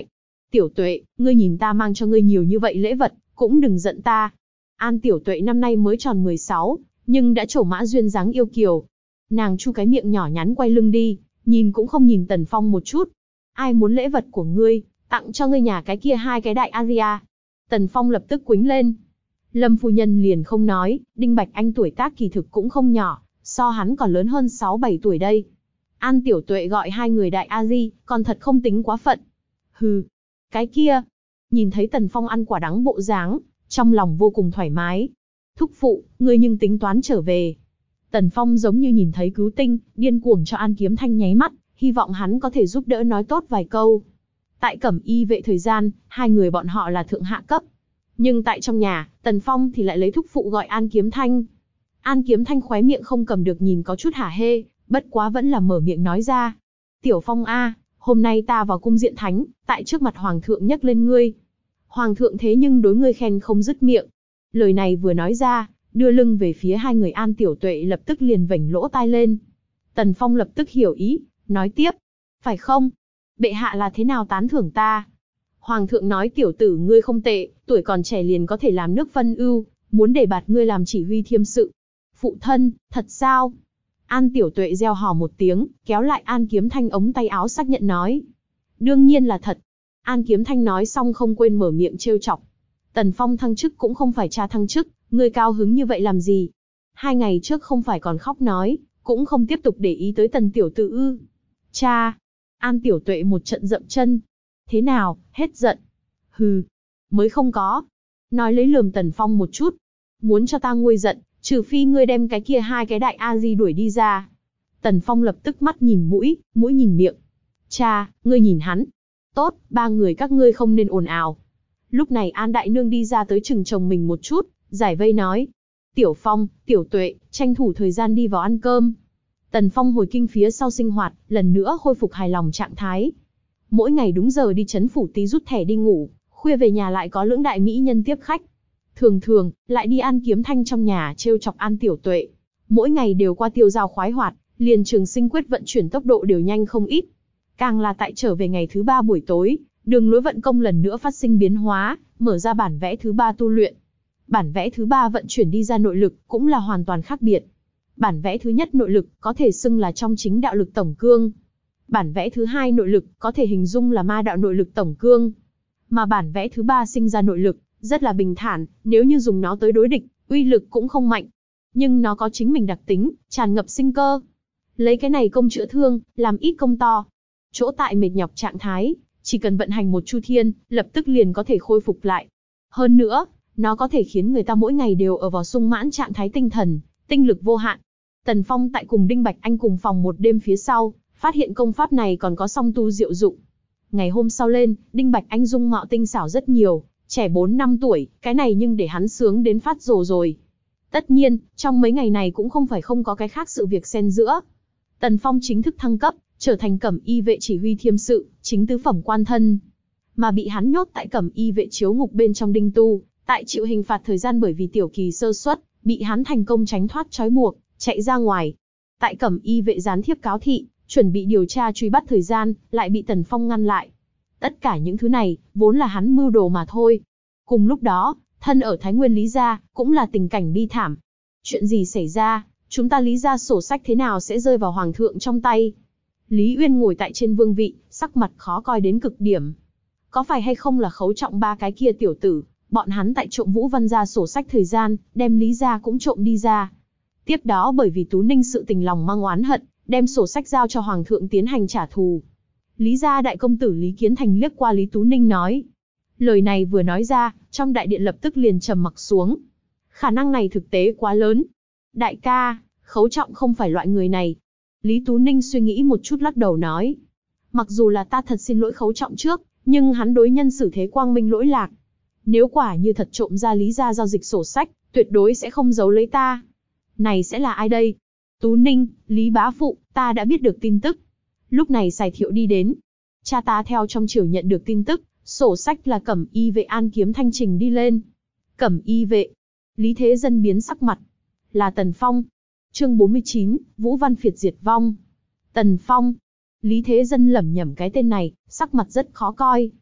Tiểu Tuệ, ngươi nhìn ta mang cho ngươi nhiều như vậy lễ vật, cũng đừng giận ta. An Tiểu Tuệ năm nay mới tròn mười sáu, nhưng đã trổ mã duyên dáng yêu kiều. Nàng chu cái miệng nhỏ nhắn quay lưng đi, nhìn cũng không nhìn Tần Phong một chút. Ai muốn lễ vật của ngươi, tặng cho ngươi nhà cái kia hai cái đại Aria. Tần Phong lập tức quĩnh lên. Lâm phu nhân liền không nói, Đinh Bạch Anh tuổi tác kỳ thực cũng không nhỏ, so hắn còn lớn hơn sáu bảy tuổi đây. An Tiểu Tuệ gọi hai người đại Aji, còn thật không tính quá phận. Hừ, cái kia. Nhìn thấy Tần Phong ăn quả đắng bộ dáng, trong lòng vô cùng thoải mái. Thúc phụ, ngươi nhưng tính toán trở về. Tần Phong giống như nhìn thấy cứu tinh, điên cuồng cho An Kiếm Thanh nháy mắt, hy vọng hắn có thể giúp đỡ nói tốt vài câu. Tại Cẩm Y vệ thời gian, hai người bọn họ là thượng hạ cấp. Nhưng tại trong nhà, Tần Phong thì lại lấy thúc phụ gọi An Kiếm Thanh. An Kiếm Thanh khóe miệng không cầm được nhìn có chút hả hê, bất quá vẫn là mở miệng nói ra. Tiểu Phong a, hôm nay ta vào cung diện thánh, tại trước mặt Hoàng thượng nhắc lên ngươi. Hoàng thượng thế nhưng đối ngươi khen không dứt miệng. Lời này vừa nói ra, đưa lưng về phía hai người An Tiểu Tuệ lập tức liền vểnh lỗ tai lên. Tần Phong lập tức hiểu ý, nói tiếp. Phải không? Bệ hạ là thế nào tán thưởng ta? Hoàng thượng nói tiểu tử ngươi không tệ, tuổi còn trẻ liền có thể làm nước phân ưu, muốn để bạt ngươi làm chỉ huy thiêm sự. Phụ thân, thật sao? An Tiểu Tuệ reo hò một tiếng, kéo lại An Kiếm Thanh ống tay áo xác nhận nói. Đương nhiên là thật. An Kiếm Thanh nói xong không quên mở miệng trêu chọc. Tần Phong thăng chức cũng không phải cha thăng chức, ngươi cao hứng như vậy làm gì? Hai ngày trước không phải còn khóc nói, cũng không tiếp tục để ý tới Tần tiểu tử ư? Cha! An Tiểu Tuệ một trận dậm chân. Thế nào, hết giận? Hừ, mới không có. Nói lấy lườm Tần Phong một chút. Muốn cho ta nguôi giận, trừ phi ngươi đem cái kia hai cái đại A-di đuổi đi ra. Tần Phong lập tức mắt nhìn mũi, mũi nhìn miệng. Cha, ngươi nhìn hắn. Tốt, ba người các ngươi không nên ồn ào. Lúc này An Đại Nương đi ra tới chừng chồng mình một chút, giải vây nói. Tiểu Phong, Tiểu Tuệ, tranh thủ thời gian đi vào ăn cơm. Tần Phong hồi kinh phía sau sinh hoạt, lần nữa khôi phục hài lòng trạng thái. Mỗi ngày đúng giờ đi trấn phủ tí rút thẻ đi ngủ, khuya về nhà lại có lưỡng đại mỹ nhân tiếp khách. Thường thường, lại đi An Kiếm Thanh trong nhà trêu chọc An Tiểu Tuệ. Mỗi ngày đều qua tiêu giao khoái hoạt, liền trường sinh quyết vận chuyển tốc độ đều nhanh không ít. Càng là tại trở về ngày thứ ba buổi tối, đường lối vận công lần nữa phát sinh biến hóa, mở ra bản vẽ thứ ba tu luyện. Bản vẽ thứ ba vận chuyển đi ra nội lực cũng là hoàn toàn khác biệt. Bản vẽ thứ nhất nội lực có thể xưng là trong chính đạo lực tổng cương. Bản vẽ thứ hai nội lực có thể hình dung là ma đạo nội lực tổng cương. Mà bản vẽ thứ ba sinh ra nội lực, rất là bình thản, nếu như dùng nó tới đối địch, uy lực cũng không mạnh. Nhưng nó có chính mình đặc tính, tràn ngập sinh cơ. Lấy cái này công chữa thương, làm ít công to. Chỗ tại mệt nhọc trạng thái, chỉ cần vận hành một chu thiên, lập tức liền có thể khôi phục lại. Hơn nữa, nó có thể khiến người ta mỗi ngày đều ở vào sung mãn trạng thái tinh thần, tinh lực vô hạn. Tần Phong tại cùng Đinh Bạch Anh cùng phòng một đêm phía sau, phát hiện công pháp này còn có song tu diệu dụng. Ngày hôm sau lên, Đinh Bạch Anh dung mạo tinh xảo rất nhiều, trẻ bốn năm tuổi, cái này nhưng để hắn sướng đến phát rồ rồi. Tất nhiên, trong mấy ngày này cũng không phải không có cái khác sự việc xen giữa. Tần Phong chính thức thăng cấp, trở thành Cẩm Y vệ chỉ huy thiêm sự, chính tứ phẩm quan thân. Mà bị hắn nhốt tại Cẩm Y vệ chiếu ngục bên trong Đinh Tu, tại chịu hình phạt thời gian bởi vì tiểu kỳ sơ suất, bị hắn thành công tránh thoát trói buộc, chạy ra ngoài. Tại Cẩm Y vệ gián thiếp cáo thị, chuẩn bị điều tra truy bắt thời gian, lại bị Tần Phong ngăn lại. Tất cả những thứ này, vốn là hắn mưu đồ mà thôi. Cùng lúc đó, thân ở Thái Nguyên Lý gia, cũng là tình cảnh bi thảm. Chuyện gì xảy ra, chúng ta Lý gia sổ sách thế nào sẽ rơi vào Hoàng thượng trong tay? Lý Uyên ngồi tại trên vương vị, sắc mặt khó coi đến cực điểm. Có phải hay không là Khấu Trọng ba cái kia tiểu tử, bọn hắn tại trộm Vũ Văn gia sổ sách thời gian, đem Lý gia cũng trộm đi ra. Tiếp đó bởi vì Tú Ninh sự tình lòng mang oán hận, đem sổ sách giao cho Hoàng thượng tiến hành trả thù. Lý gia đại công tử Lý Kiến Thành liếc qua Lý Tú Ninh nói. Lời này vừa nói ra, trong đại điện lập tức liền trầm mặc xuống. Khả năng này thực tế quá lớn. Đại ca, Khấu Trọng không phải loại người này. Lý Tú Ninh suy nghĩ một chút lắc đầu nói. Mặc dù là ta thật xin lỗi Khấu Trọng trước, nhưng hắn đối nhân xử thế quang minh lỗi lạc. Nếu quả như thật trộm ra Lý gia giao dịch sổ sách, tuyệt đối sẽ không giấu lấy ta. Này sẽ là ai đây? Tú Ninh, Lý bá phụ, ta đã biết được tin tức. Lúc này Sài Thiệu đi đến. Cha ta theo trong triều nhận được tin tức, sổ sách là Cẩm Y vệ An Kiếm Thanh trình đi lên. Cẩm Y vệ. Lý Thế Dân biến sắc mặt. Là Tần Phong. Chương bốn mươi chín, Vũ Văn Phiệt diệt vong. Tần Phong. Lý Thế Dân lẩm nhẩm cái tên này, sắc mặt rất khó coi.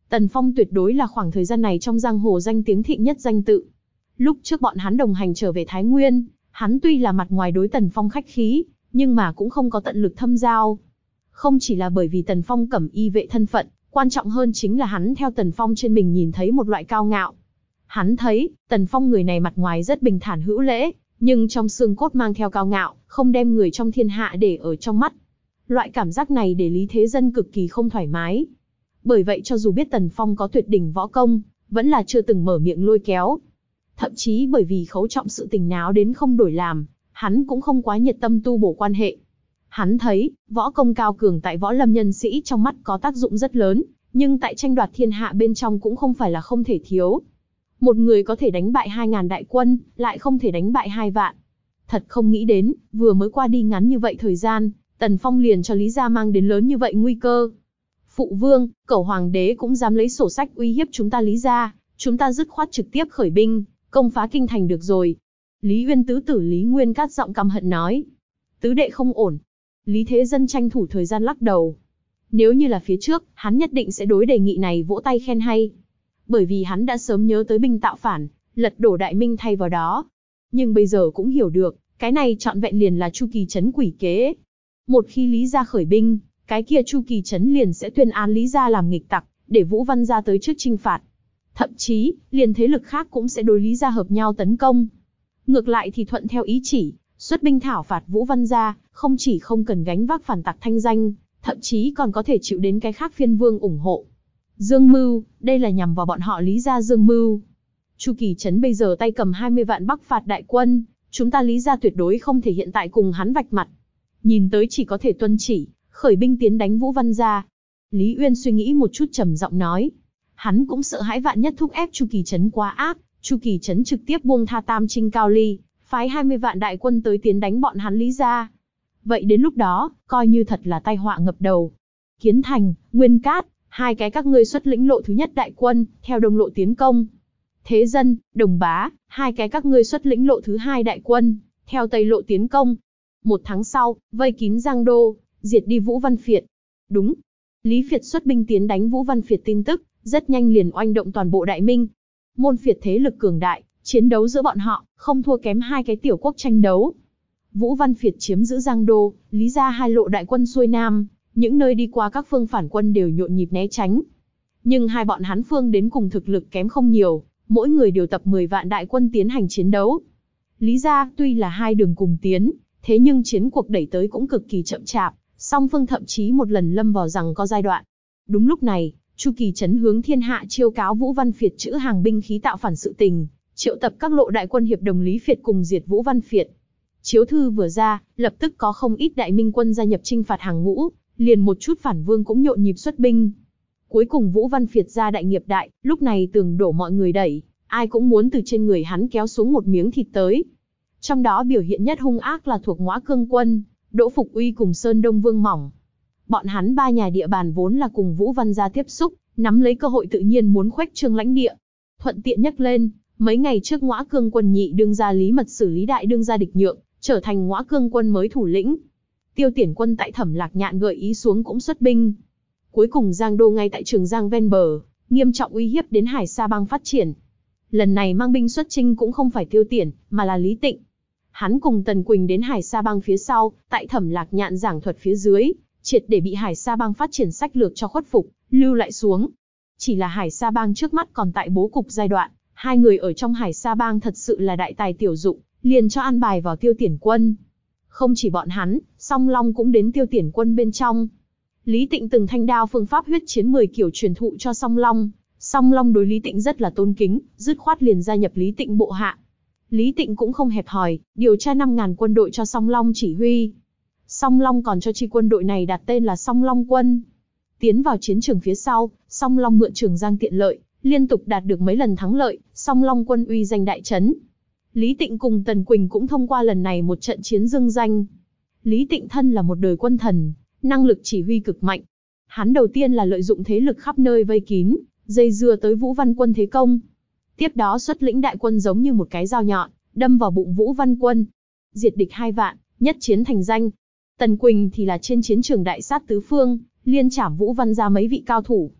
Tần Phong tuyệt đối là khoảng thời gian này trong giang hồ danh tiếng thịnh nhất danh tự. Lúc trước bọn hắn đồng hành trở về Thái Nguyên, hắn tuy là mặt ngoài đối Tần Phong khách khí, nhưng mà cũng không có tận lực thâm giao. Không chỉ là bởi vì Tần Phong cẩm y vệ thân phận, quan trọng hơn chính là hắn theo Tần Phong trên mình nhìn thấy một loại cao ngạo. Hắn thấy, Tần Phong người này mặt ngoài rất bình thản hữu lễ, nhưng trong xương cốt mang theo cao ngạo, không đem người trong thiên hạ để ở trong mắt. Loại cảm giác này để Lý Thế Dân cực kỳ không thoải mái. Bởi vậy cho dù biết Tần Phong có tuyệt đỉnh võ công, vẫn là chưa từng mở miệng lôi kéo. Thậm chí bởi vì khấu trọng sự tình náo đến không đổi làm, hắn cũng không quá nhiệt tâm tu bổ quan hệ. Hắn thấy, võ công cao cường tại võ lâm nhân sĩ trong mắt có tác dụng rất lớn, nhưng tại tranh đoạt thiên hạ bên trong cũng không phải là không thể thiếu. Một người có thể đánh bại hai ngàn đại quân, lại không thể đánh bại hai vạn. Thật không nghĩ đến, vừa mới qua đi ngắn như vậy thời gian, Tần Phong liền cho Lý gia mang đến lớn như vậy nguy cơ. Phụ vương, Cẩu hoàng đế cũng dám lấy sổ sách uy hiếp chúng ta Lý gia, chúng ta dứt khoát trực tiếp khởi binh, công phá kinh thành được rồi. Lý Uyên tứ tử Lý Nguyên cát giọng căm hận nói. Tứ đệ không ổn. Lý Thế Dân tranh thủ thời gian lắc đầu. Nếu như là phía trước, hắn nhất định sẽ đối đề nghị này vỗ tay khen hay. Bởi vì hắn đã sớm nhớ tới binh tạo phản, lật đổ Đại Minh thay vào đó. Nhưng bây giờ cũng hiểu được, cái này trọn vẹn liền là Chu Kỳ Trấn quỷ kế. Một khi Lý gia khởi binh, cái kia Chu Kỳ Trấn liền sẽ tuyên án Lý gia làm nghịch tặc, để Vũ Văn gia tới trước chinh phạt. Thậm chí, liền thế lực khác cũng sẽ đối Lý gia hợp nhau tấn công. Ngược lại thì thuận theo ý chỉ, xuất binh thảo phạt Vũ Văn gia, không chỉ không cần gánh vác phản tặc thanh danh, thậm chí còn có thể chịu đến cái khác phiên vương ủng hộ. Dương mưu, đây là nhằm vào bọn họ Lý gia dương mưu. Chu Kỳ Trấn bây giờ tay cầm hai mươi vạn bắc phạt đại quân, chúng ta Lý gia tuyệt đối không thể hiện tại cùng hắn vạch mặt. Nhìn tới chỉ có thể tuân chỉ, khởi binh tiến đánh Vũ Văn gia. Lý Uyên suy nghĩ một chút trầm giọng nói. Hắn cũng sợ hãi vạn nhất thúc ép Chu Kỳ Trấn quá ác, Chu Kỳ Trấn trực tiếp buông tha Tam Trinh Cao Ly, phái hai mươi vạn đại quân tới tiến đánh bọn hắn Lý gia. Vậy đến lúc đó, coi như thật là tai họa ngập đầu. Kiến Thành, Nguyên Cát, hai cái các ngươi xuất lĩnh lộ thứ nhất đại quân, theo đông lộ tiến công. Thế Dân, Đồng Bá, hai cái các ngươi xuất lĩnh lộ thứ hai đại quân, theo tây lộ tiến công. Một tháng sau, vây kín Giang Đô, diệt đi Vũ Văn Phiệt. Đúng. Lý Phiệt xuất binh tiến đánh Vũ Văn Phiệt tin tức, rất nhanh liền oanh động toàn bộ Đại Minh. Môn Phiệt thế lực cường đại, chiến đấu giữa bọn họ, không thua kém hai cái tiểu quốc tranh đấu. Vũ Văn Phiệt chiếm giữ Giang Đô, Lý gia hai lộ đại quân xuôi nam, những nơi đi qua các phương phản quân đều nhộn nhịp né tránh. Nhưng hai bọn hắn phương đến cùng thực lực kém không nhiều, mỗi người điều tập mười vạn đại quân tiến hành chiến đấu. Lý gia tuy là hai đường cùng tiến, thế nhưng chiến cuộc đẩy tới cũng cực kỳ chậm chạp, song phương thậm chí một lần lâm vào rằng có giai đoạn. Đúng lúc này, Chu Kỳ Trấn hướng thiên hạ chiêu cáo Vũ Văn Phiệt trữ hàng binh khí tạo phản sự tình, triệu tập các lộ đại quân hiệp đồng Lý Phiệt cùng diệt Vũ Văn Phiệt. Chiếu thư vừa ra, lập tức có không ít đại minh quân gia nhập chinh phạt hàng ngũ, liền một chút phản vương cũng nhộn nhịp xuất binh. Cuối cùng Vũ Văn Phiệt ra đại nghiệp đại, lúc này tường đổ mọi người đẩy, ai cũng muốn từ trên người hắn kéo xuống một miếng thịt tới. Trong đó biểu hiện nhất hung ác là thuộc Ngõa Cương quân, Đỗ Phục Uy cùng Sơn Đông Vương Mỏng. Bọn hắn ba nhà địa bàn vốn là cùng Vũ Văn gia tiếp xúc, nắm lấy cơ hội tự nhiên muốn khuếch trương lãnh địa. Thuận tiện nhắc lên, mấy ngày trước Ngõa Cương quân nhị đương gia Lý Mật xử lý đại đương gia Địch Nhượng, trở thành Ngõa Cương quân mới thủ lĩnh. Tiêu Tiển quân tại Thẩm Lạc Nhạn gợi ý xuống cũng xuất binh. Cuối cùng Giang Đô ngay tại Trường Giang ven bờ, nghiêm trọng uy hiếp đến Hải Sa Bang phát triển. Lần này mang binh xuất chinh cũng không phải Tiêu Tiển, mà là Lý Tịnh. Hắn cùng Tần Quỳnh đến Hải Sa Bang phía sau, tại Thẩm Lạc Nhạn giảng thuật phía dưới, triệt để bị Hải Sa Bang phát triển sách lược cho khuất phục, lưu lại xuống. Chỉ là Hải Sa Bang trước mắt còn tại bố cục giai đoạn, hai người ở trong Hải Sa Bang thật sự là đại tài tiểu dụng, liền cho an bài vào Tiêu Tiển quân. Không chỉ bọn hắn, Song Long cũng đến Tiêu Tiển quân bên trong. Lý Tịnh từng thanh đao phương pháp huyết chiến mười kiểu truyền thụ cho Song Long, Song Long đối Lý Tịnh rất là tôn kính, dứt khoát liền gia nhập Lý Tịnh bộ hạ. Lý Tịnh cũng không hẹp hòi, điều tra năm ngàn quân đội cho Song Long chỉ huy. Song Long còn cho chi quân đội này đặt tên là Song Long quân. Tiến vào chiến trường phía sau, Song Long mượn Trường Giang tiện lợi, liên tục đạt được mấy lần thắng lợi, Song Long quân uy danh đại chấn. Lý Tịnh cùng Tần Quỳnh cũng thông qua lần này một trận chiến dương danh. Lý Tịnh thân là một đời quân thần, năng lực chỉ huy cực mạnh. Hắn đầu tiên là lợi dụng thế lực khắp nơi vây kín, dây dưa tới Vũ Văn quân thế công. Tiếp đó xuất lĩnh đại quân giống như một cái dao nhọn, đâm vào bụng Vũ Văn quân. Diệt địch hai vạn, nhất chiến thành danh. Tần Quỳnh thì là trên chiến trường đại sát tứ phương, liên trảm Vũ Văn ra mấy vị cao thủ.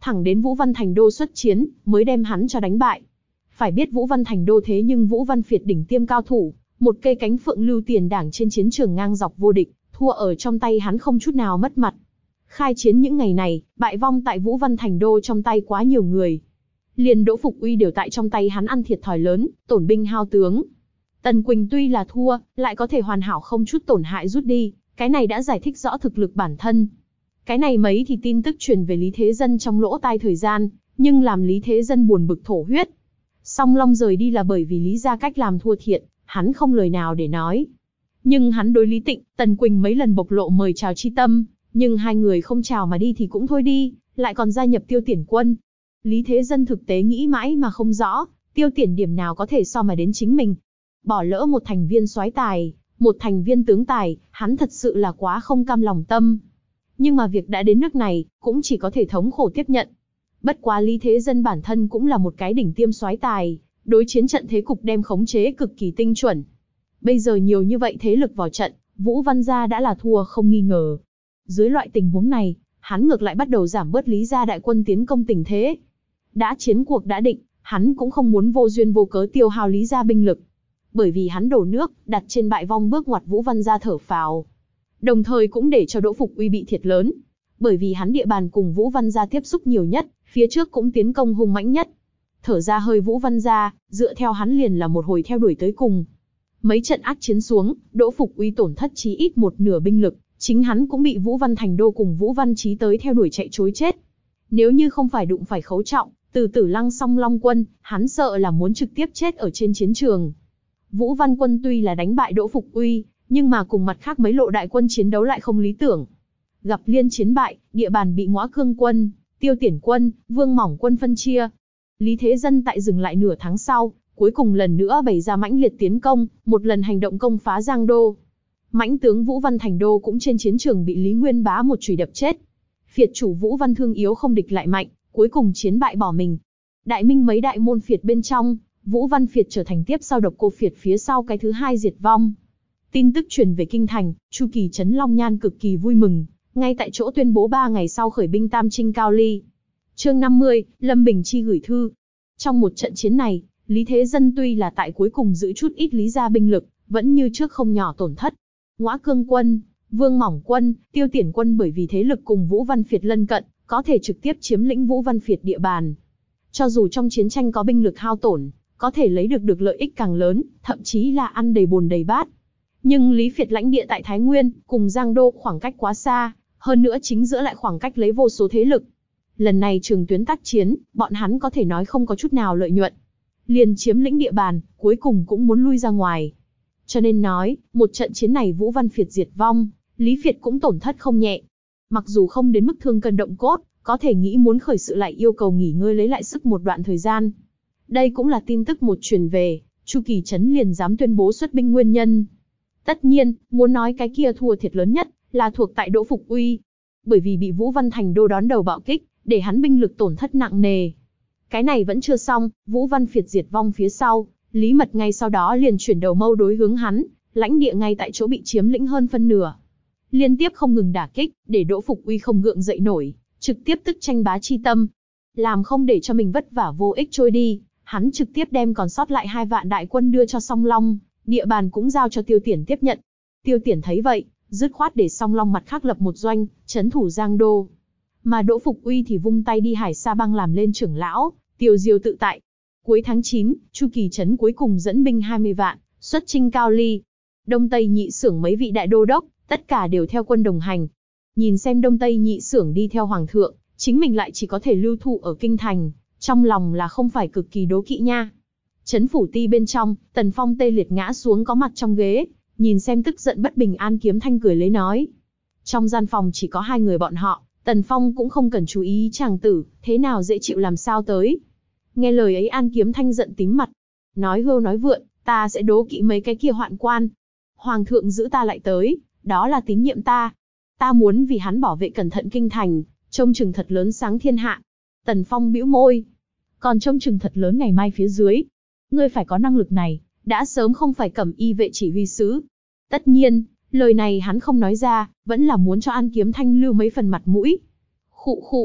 thẳng đến Vũ Văn Thành Đô xuất chiến, mới đem hắn cho đánh bại. Phải biết Vũ Văn Thành Đô thế nhưng Vũ Văn Phiệt đỉnh tiêm cao thủ, một cây cánh phượng lưu tiền đảng trên chiến trường ngang dọc vô địch, thua ở trong tay hắn không chút nào mất mặt. Khai chiến những ngày này, bại vong tại Vũ Văn Thành Đô trong tay quá nhiều người. Liền Đỗ Phục Uy đều tại trong tay hắn ăn thiệt thòi lớn, tổn binh hao tướng. Tần Quỳnh tuy là thua, lại có thể hoàn hảo không chút tổn hại rút đi, cái này đã giải thích rõ thực lực bản thân. Cái này mấy thì tin tức truyền về Lý Thế Dân trong lỗ tai thời gian, nhưng làm Lý Thế Dân buồn bực thổ huyết. Song Long rời đi là bởi vì Lý gia cách làm thua thiệt, hắn không lời nào để nói. Nhưng hắn đối Lý Tịnh, Tần Quỳnh mấy lần bộc lộ mời chào chi tâm, nhưng hai người không chào mà đi thì cũng thôi đi, lại còn gia nhập Tiêu Tiển quân. Lý Thế Dân thực tế nghĩ mãi mà không rõ, Tiêu Tiển điểm nào có thể so mà đến chính mình. Bỏ lỡ một thành viên soái tài, một thành viên tướng tài, hắn thật sự là quá không cam lòng tâm. Nhưng mà việc đã đến nước này, cũng chỉ có thể thống khổ tiếp nhận. Bất quá Lý Thế Dân bản thân cũng là một cái đỉnh tiêm soái tài, đối chiến trận thế cục đem khống chế cực kỳ tinh chuẩn. Bây giờ nhiều như vậy thế lực vào trận, Vũ Văn gia đã là thua không nghi ngờ. Dưới loại tình huống này, hắn ngược lại bắt đầu giảm bớt Lý gia đại quân tiến công tình thế. Đã chiến cuộc đã định, hắn cũng không muốn vô duyên vô cớ tiêu hao Lý gia binh lực. Bởi vì hắn đổ nước, đặt trên bại vong bước ngoặt Vũ Văn gia thở phào. Đồng thời cũng để cho Đỗ Phục Uy bị thiệt lớn. Bởi vì hắn địa bàn cùng Vũ Văn gia tiếp xúc nhiều nhất, phía trước cũng tiến công hung mãnh nhất. Thở ra hơi Vũ Văn gia, dựa theo hắn liền là một hồi theo đuổi tới cùng. Mấy trận ác chiến xuống, Đỗ Phục Uy tổn thất chí ít một nửa binh lực, chính hắn cũng bị Vũ Văn Thành Đô cùng Vũ Văn Chí tới theo đuổi chạy trối chết. Nếu như không phải đụng phải Khấu Trọng, từ Tử Lăng Song Long quân, hắn sợ là muốn trực tiếp chết ở trên chiến trường. Vũ Văn quân tuy là đánh bại Đỗ Phục Uy, nhưng mà cùng mặt khác mấy lộ đại quân chiến đấu lại không lý tưởng. Gặp liên chiến bại, địa bàn bị Ngõa Cương quân, Tiêu Tiển quân, Vương Mỏng quân phân chia. Lý Thế Dân tại dừng lại nửa tháng sau, cuối cùng lần nữa bày ra mãnh liệt tiến công, một lần hành động công phá Giang Đô. Mãnh tướng Vũ Văn Thành Đô cũng trên chiến trường bị Lý Nguyên Bá một chùy đập chết. Phiệt chủ Vũ Văn Thương yếu không địch lại mạnh, cuối cùng chiến bại bỏ mình. Đại Minh mấy đại môn phiệt bên trong, Vũ Văn Phiệt trở thành tiếp sau Độc Cô Phiệt phía sau cái thứ hai diệt vong. Tin tức truyền về kinh thành, Chu Kỳ Trấn Long Nhan cực kỳ vui mừng, ngay tại chỗ tuyên bố ba ngày sau khởi binh tam chinh Cao Ly. Chương năm mươi, Lâm Bình Chi gửi thư. Trong một trận chiến này, Lý Thế Dân tuy là tại cuối cùng giữ chút ít Lý gia binh lực, vẫn như trước không nhỏ tổn thất. Ngõa Cương quân, Vương Mỏng quân, Tiêu Tiển quân bởi vì thế lực cùng Vũ Văn Phiệt lân cận, có thể trực tiếp chiếm lĩnh Vũ Văn Phiệt địa bàn. Cho dù trong chiến tranh có binh lực hao tổn, có thể lấy được được lợi ích càng lớn, thậm chí là ăn đầy bồn đầy bát. Nhưng Lý Phiệt lãnh địa tại Thái Nguyên, cùng Giang Đô khoảng cách quá xa, hơn nữa chính giữa lại khoảng cách lấy vô số thế lực. Lần này trường tuyến tác chiến, bọn hắn có thể nói không có chút nào lợi nhuận. Liền chiếm lĩnh địa bàn, cuối cùng cũng muốn lui ra ngoài. Cho nên nói, một trận chiến này Vũ Văn Phiệt diệt vong, Lý Phiệt cũng tổn thất không nhẹ. Mặc dù không đến mức thương cân động cốt, có thể nghĩ muốn khởi sự lại yêu cầu nghỉ ngơi lấy lại sức một đoạn thời gian. Đây cũng là tin tức một truyền về, Chu Kỳ Trấn liền dám tuyên bố xuất binh nguyên nhân. Tất nhiên, muốn nói cái kia thua thiệt lớn nhất, là thuộc tại Đỗ Phục Uy. Bởi vì bị Vũ Văn Thành Đô đón đầu bạo kích, để hắn binh lực tổn thất nặng nề. Cái này vẫn chưa xong, Vũ Văn Phiệt diệt vong phía sau, Lý Mật ngay sau đó liền chuyển đầu mâu đối hướng hắn, lãnh địa ngay tại chỗ bị chiếm lĩnh hơn phân nửa. Liên tiếp không ngừng đả kích, để Đỗ Phục Uy không gượng dậy nổi, trực tiếp tức tranh bá chi tâm. Làm không để cho mình vất vả vô ích trôi đi, hắn trực tiếp đem còn sót lại hai vạn đại quân đưa cho Song Long, địa bàn cũng giao cho Tiêu Tiển tiếp nhận. Tiêu Tiển thấy vậy, dứt khoát để Song Long mặt khác lập một doanh, trấn thủ Giang Đô. Mà Đỗ Phục Uy thì vung tay đi Hải Sa Bang làm lên trưởng lão, tiêu diêu tự tại. Cuối tháng chín, Chu Kỳ Trấn cuối cùng dẫn binh hai mươi vạn, xuất chinh Cao Ly. Đông Tây Nhị Xưởng mấy vị đại đô đốc, tất cả đều theo quân đồng hành. Nhìn xem Đông Tây Nhị Xưởng đi theo Hoàng thượng, chính mình lại chỉ có thể lưu thụ ở kinh thành, trong lòng là không phải cực kỳ đố kỵ nha. Trấn phủ ti bên trong, Tần Phong tê liệt ngã xuống có mặt trong ghế, nhìn xem tức giận bất bình An Kiếm Thanh cười lấy nói. Trong gian phòng chỉ có hai người bọn họ, Tần Phong cũng không cần chú ý chàng tử, thế nào dễ chịu làm sao tới. Nghe lời ấy An Kiếm Thanh giận tím mặt. Nói hưu nói vượn, ta sẽ đố kỵ mấy cái kia hoạn quan. Hoàng thượng giữ ta lại tới, đó là tín nhiệm ta. Ta muốn vì hắn bảo vệ cẩn thận kinh thành, trông chừng thật lớn sáng thiên hạ. Tần Phong bĩu môi. Còn trông chừng thật lớn ngày mai phía dưới. Ngươi phải có năng lực này, đã sớm không phải cẩm y vệ chỉ huy sứ. Tất nhiên, lời này hắn không nói ra, vẫn là muốn cho An Kiếm Thanh lưu mấy phần mặt mũi. Khụ khụ.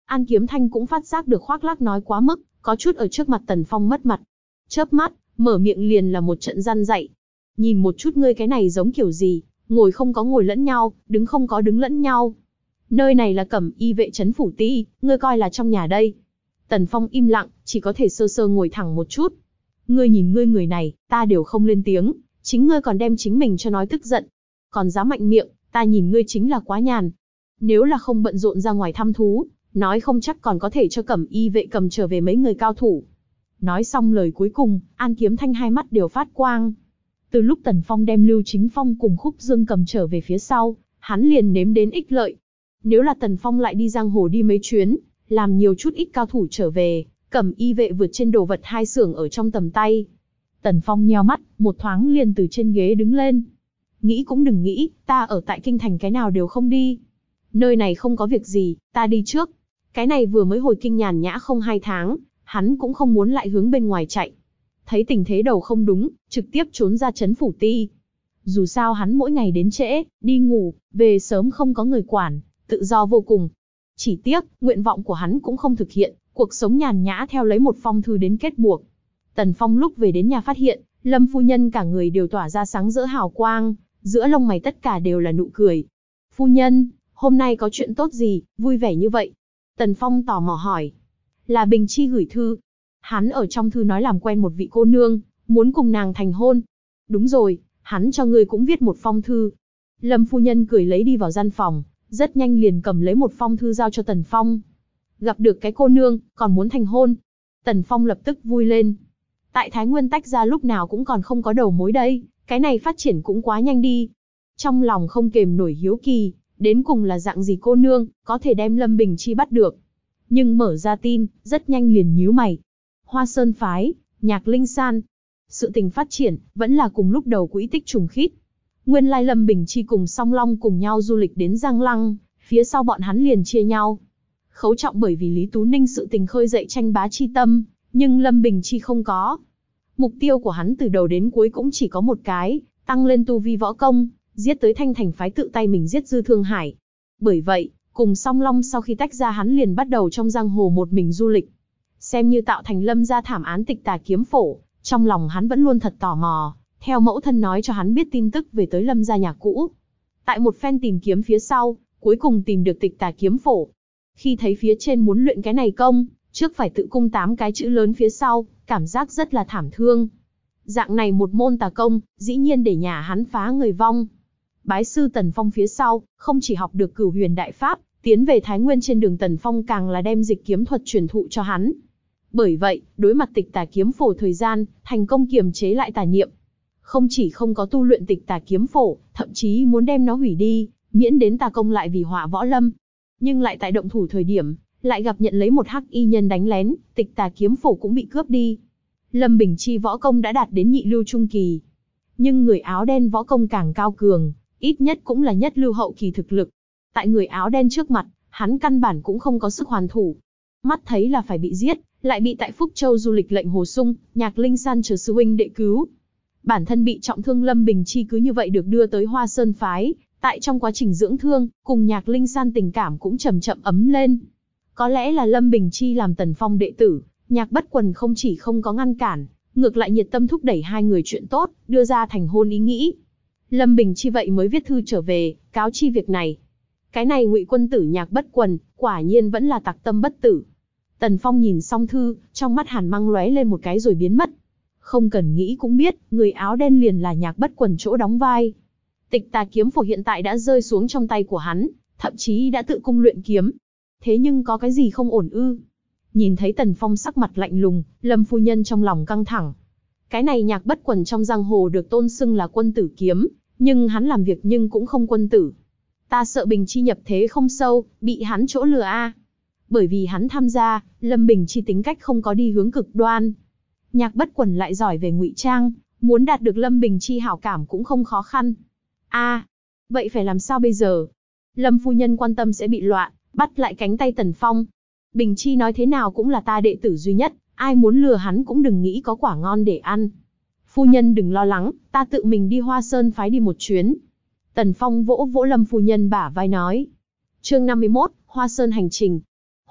An Kiếm Thanh cũng phát giác được Khoác Lác nói quá mức, có chút ở trước mặt Tần Phong mất mặt. Chớp mắt, mở miệng liền là một trận răn dạy. Nhìn một chút ngươi cái này giống kiểu gì, ngồi không có ngồi lẫn nhau, đứng không có đứng lẫn nhau. Nơi này là Cẩm Y vệ trấn phủ ti, ngươi coi là trong nhà đây. Tần Phong im lặng, chỉ có thể sơ sơ ngồi thẳng một chút. Ngươi nhìn ngươi người này, ta đều không lên tiếng, chính ngươi còn đem chính mình cho nói tức giận. Còn dám mạnh miệng, ta nhìn ngươi chính là quá nhàn. Nếu là không bận rộn ra ngoài thăm thú, nói không chắc còn có thể cho Cẩm Y vệ cầm trở về mấy người cao thủ. Nói xong lời cuối cùng, An Kiếm Thanh hai mắt đều phát quang. Từ lúc Tần Phong đem Lưu Chính Phong cùng Khúc Dương cầm trở về phía sau, hắn liền nếm đến ích lợi. Nếu là Tần Phong lại đi giang hồ đi mấy chuyến, làm nhiều chút ít cao thủ trở về, Cẩm Y vệ vượt trên đồ vật hai xưởng ở trong tầm tay. Tần Phong nheo mắt, một thoáng liền từ trên ghế đứng lên. Nghĩ cũng đừng nghĩ, ta ở tại kinh thành cái nào đều không đi. Nơi này không có việc gì, ta đi trước. Cái này vừa mới hồi kinh nhàn nhã không hai tháng, hắn cũng không muốn lại hướng bên ngoài chạy. Thấy tình thế đầu không đúng, trực tiếp trốn ra trấn phủ ti. Dù sao hắn mỗi ngày đến trễ, đi ngủ, về sớm không có người quản, tự do vô cùng. Chỉ tiếc, nguyện vọng của hắn cũng không thực hiện, cuộc sống nhàn nhã theo lấy một phong thư đến kết buộc. Tần Phong lúc về đến nhà phát hiện, Lâm phu nhân cả người đều tỏa ra sáng rỡ hào quang, giữa lông mày tất cả đều là nụ cười. Phu nhân, hôm nay có chuyện tốt gì, vui vẻ như vậy? Tần Phong tò mò hỏi. Là Bình Chi gửi thư. Hắn ở trong thư nói làm quen một vị cô nương, muốn cùng nàng thành hôn. Đúng rồi, hắn cho ngươi cũng viết một phong thư. Lâm phu nhân cười lấy đi vào gian phòng, rất nhanh liền cầm lấy một phong thư giao cho Tần Phong. Gặp được cái cô nương, còn muốn thành hôn. Tần Phong lập tức vui lên. Tại Thái Nguyên tách ra lúc nào cũng còn không có đầu mối đây, cái này phát triển cũng quá nhanh đi. Trong lòng không kềm nổi hiếu kỳ, đến cùng là dạng gì cô nương, có thể đem Lâm Bình Chi bắt được. Nhưng mở ra tin, rất nhanh liền nhíu mày. Hoa Sơn phái, Nhạc Linh San. Sự tình phát triển, vẫn là cùng lúc đầu quỹ tích trùng khít. Nguyên lai Lâm Bình Chi cùng Song Long cùng nhau du lịch đến Giang Lăng, phía sau bọn hắn liền chia nhau. Khấu trọng bởi vì Lý Tú Ninh sự tình khơi dậy tranh bá chi tâm, nhưng Lâm Bình Chi không có. Mục tiêu của hắn từ đầu đến cuối cũng chỉ có một cái, tăng lên tu vi võ công, giết tới Thanh Thành phái tự tay mình giết Dư Thương Hải. Bởi vậy, cùng Song Long sau khi tách ra hắn liền bắt đầu trong giang hồ một mình du lịch. Xem như tạo thành Lâm gia thảm án Tịch Tà kiếm phổ, trong lòng hắn vẫn luôn thật tò mò, theo mẫu thân nói cho hắn biết tin tức về tới Lâm gia nhà cũ. Tại một phen tìm kiếm phía sau, cuối cùng tìm được Tịch Tà kiếm phổ. Khi thấy phía trên muốn luyện cái này công, trước phải tự cung tám cái chữ lớn phía sau, cảm giác rất là thảm thương. Dạng này một môn tà công, dĩ nhiên để nhà hắn phá người vong. Bái sư Tần Phong phía sau, không chỉ học được Cửu Huyền Đại Pháp, tiến về Thái Nguyên trên đường Tần Phong càng là đem dịch kiếm thuật truyền thụ cho hắn. Bởi vậy, đối mặt Tịch Tà kiếm phổ thời gian, thành công kiềm chế lại tà niệm. Không chỉ không có tu luyện Tịch Tà kiếm phổ, thậm chí muốn đem nó hủy đi, miễn đến tà công lại vì họa võ lâm. Nhưng lại tại động thủ thời điểm, lại gặp nhận lấy một hắc y nhân đánh lén, Tịch Tà kiếm phổ cũng bị cướp đi. Lâm Bình Chi võ công đã đạt đến nhị lưu trung kỳ, nhưng người áo đen võ công càng cao cường, ít nhất cũng là nhất lưu hậu kỳ thực lực. Tại người áo đen trước mặt, hắn căn bản cũng không có sức hoàn thủ. Mắt thấy là phải bị giết, lại bị tại Phúc Châu du lịch lệnh Hồ Sung, Nhạc Linh San chờ sư huynh đệ cứu. Bản thân bị trọng thương Lâm Bình Chi cứ như vậy được đưa tới Hoa Sơn phái, tại trong quá trình dưỡng thương, cùng Nhạc Linh San tình cảm cũng chậm chậm ấm lên. Có lẽ là Lâm Bình Chi làm Tần Phong đệ tử, Nhạc Bất Quần không chỉ không có ngăn cản, ngược lại nhiệt tâm thúc đẩy hai người chuyện tốt, đưa ra thành hôn ý nghĩ. Lâm Bình Chi vậy mới viết thư trở về, cáo chi việc này. Cái này Ngụy quân tử Nhạc Bất Quần, quả nhiên vẫn là tặc tâm bất tử. Tần Phong nhìn xong thư, trong mắt hàn mang lóe lên một cái rồi biến mất. Không cần nghĩ cũng biết, người áo đen liền là Nhạc Bất Quần chỗ đóng vai. Tịch Tà kiếm phổ hiện tại đã rơi xuống trong tay của hắn, thậm chí đã tự cung luyện kiếm. Thế nhưng có cái gì không ổn ư? Nhìn thấy Tần Phong sắc mặt lạnh lùng, Lâm phu nhân trong lòng căng thẳng. Cái này Nhạc Bất Quần trong giang hồ được tôn xưng là quân tử kiếm, nhưng hắn làm việc nhưng cũng không quân tử. Ta sợ Bình Chi nhập thế không sâu, bị hắn chỗ lừa a. Bởi vì hắn tham gia, Lâm Bình Chi tính cách không có đi hướng cực đoan. Nhạc Bất Quần lại giỏi về ngụy trang, muốn đạt được Lâm Bình Chi hảo cảm cũng không khó khăn. A, vậy phải làm sao bây giờ? Lâm phu nhân quan tâm sẽ bị loạn, bắt lại cánh tay Tần Phong. Bình Chi nói thế nào cũng là ta đệ tử duy nhất, ai muốn lừa hắn cũng đừng nghĩ có quả ngon để ăn. Phu nhân đừng lo lắng, ta tự mình đi Hoa Sơn phái đi một chuyến. Tần Phong vỗ vỗ Lâm phu nhân bả vai nói. Chương năm mươi mốt, Hoa Sơn hành trình.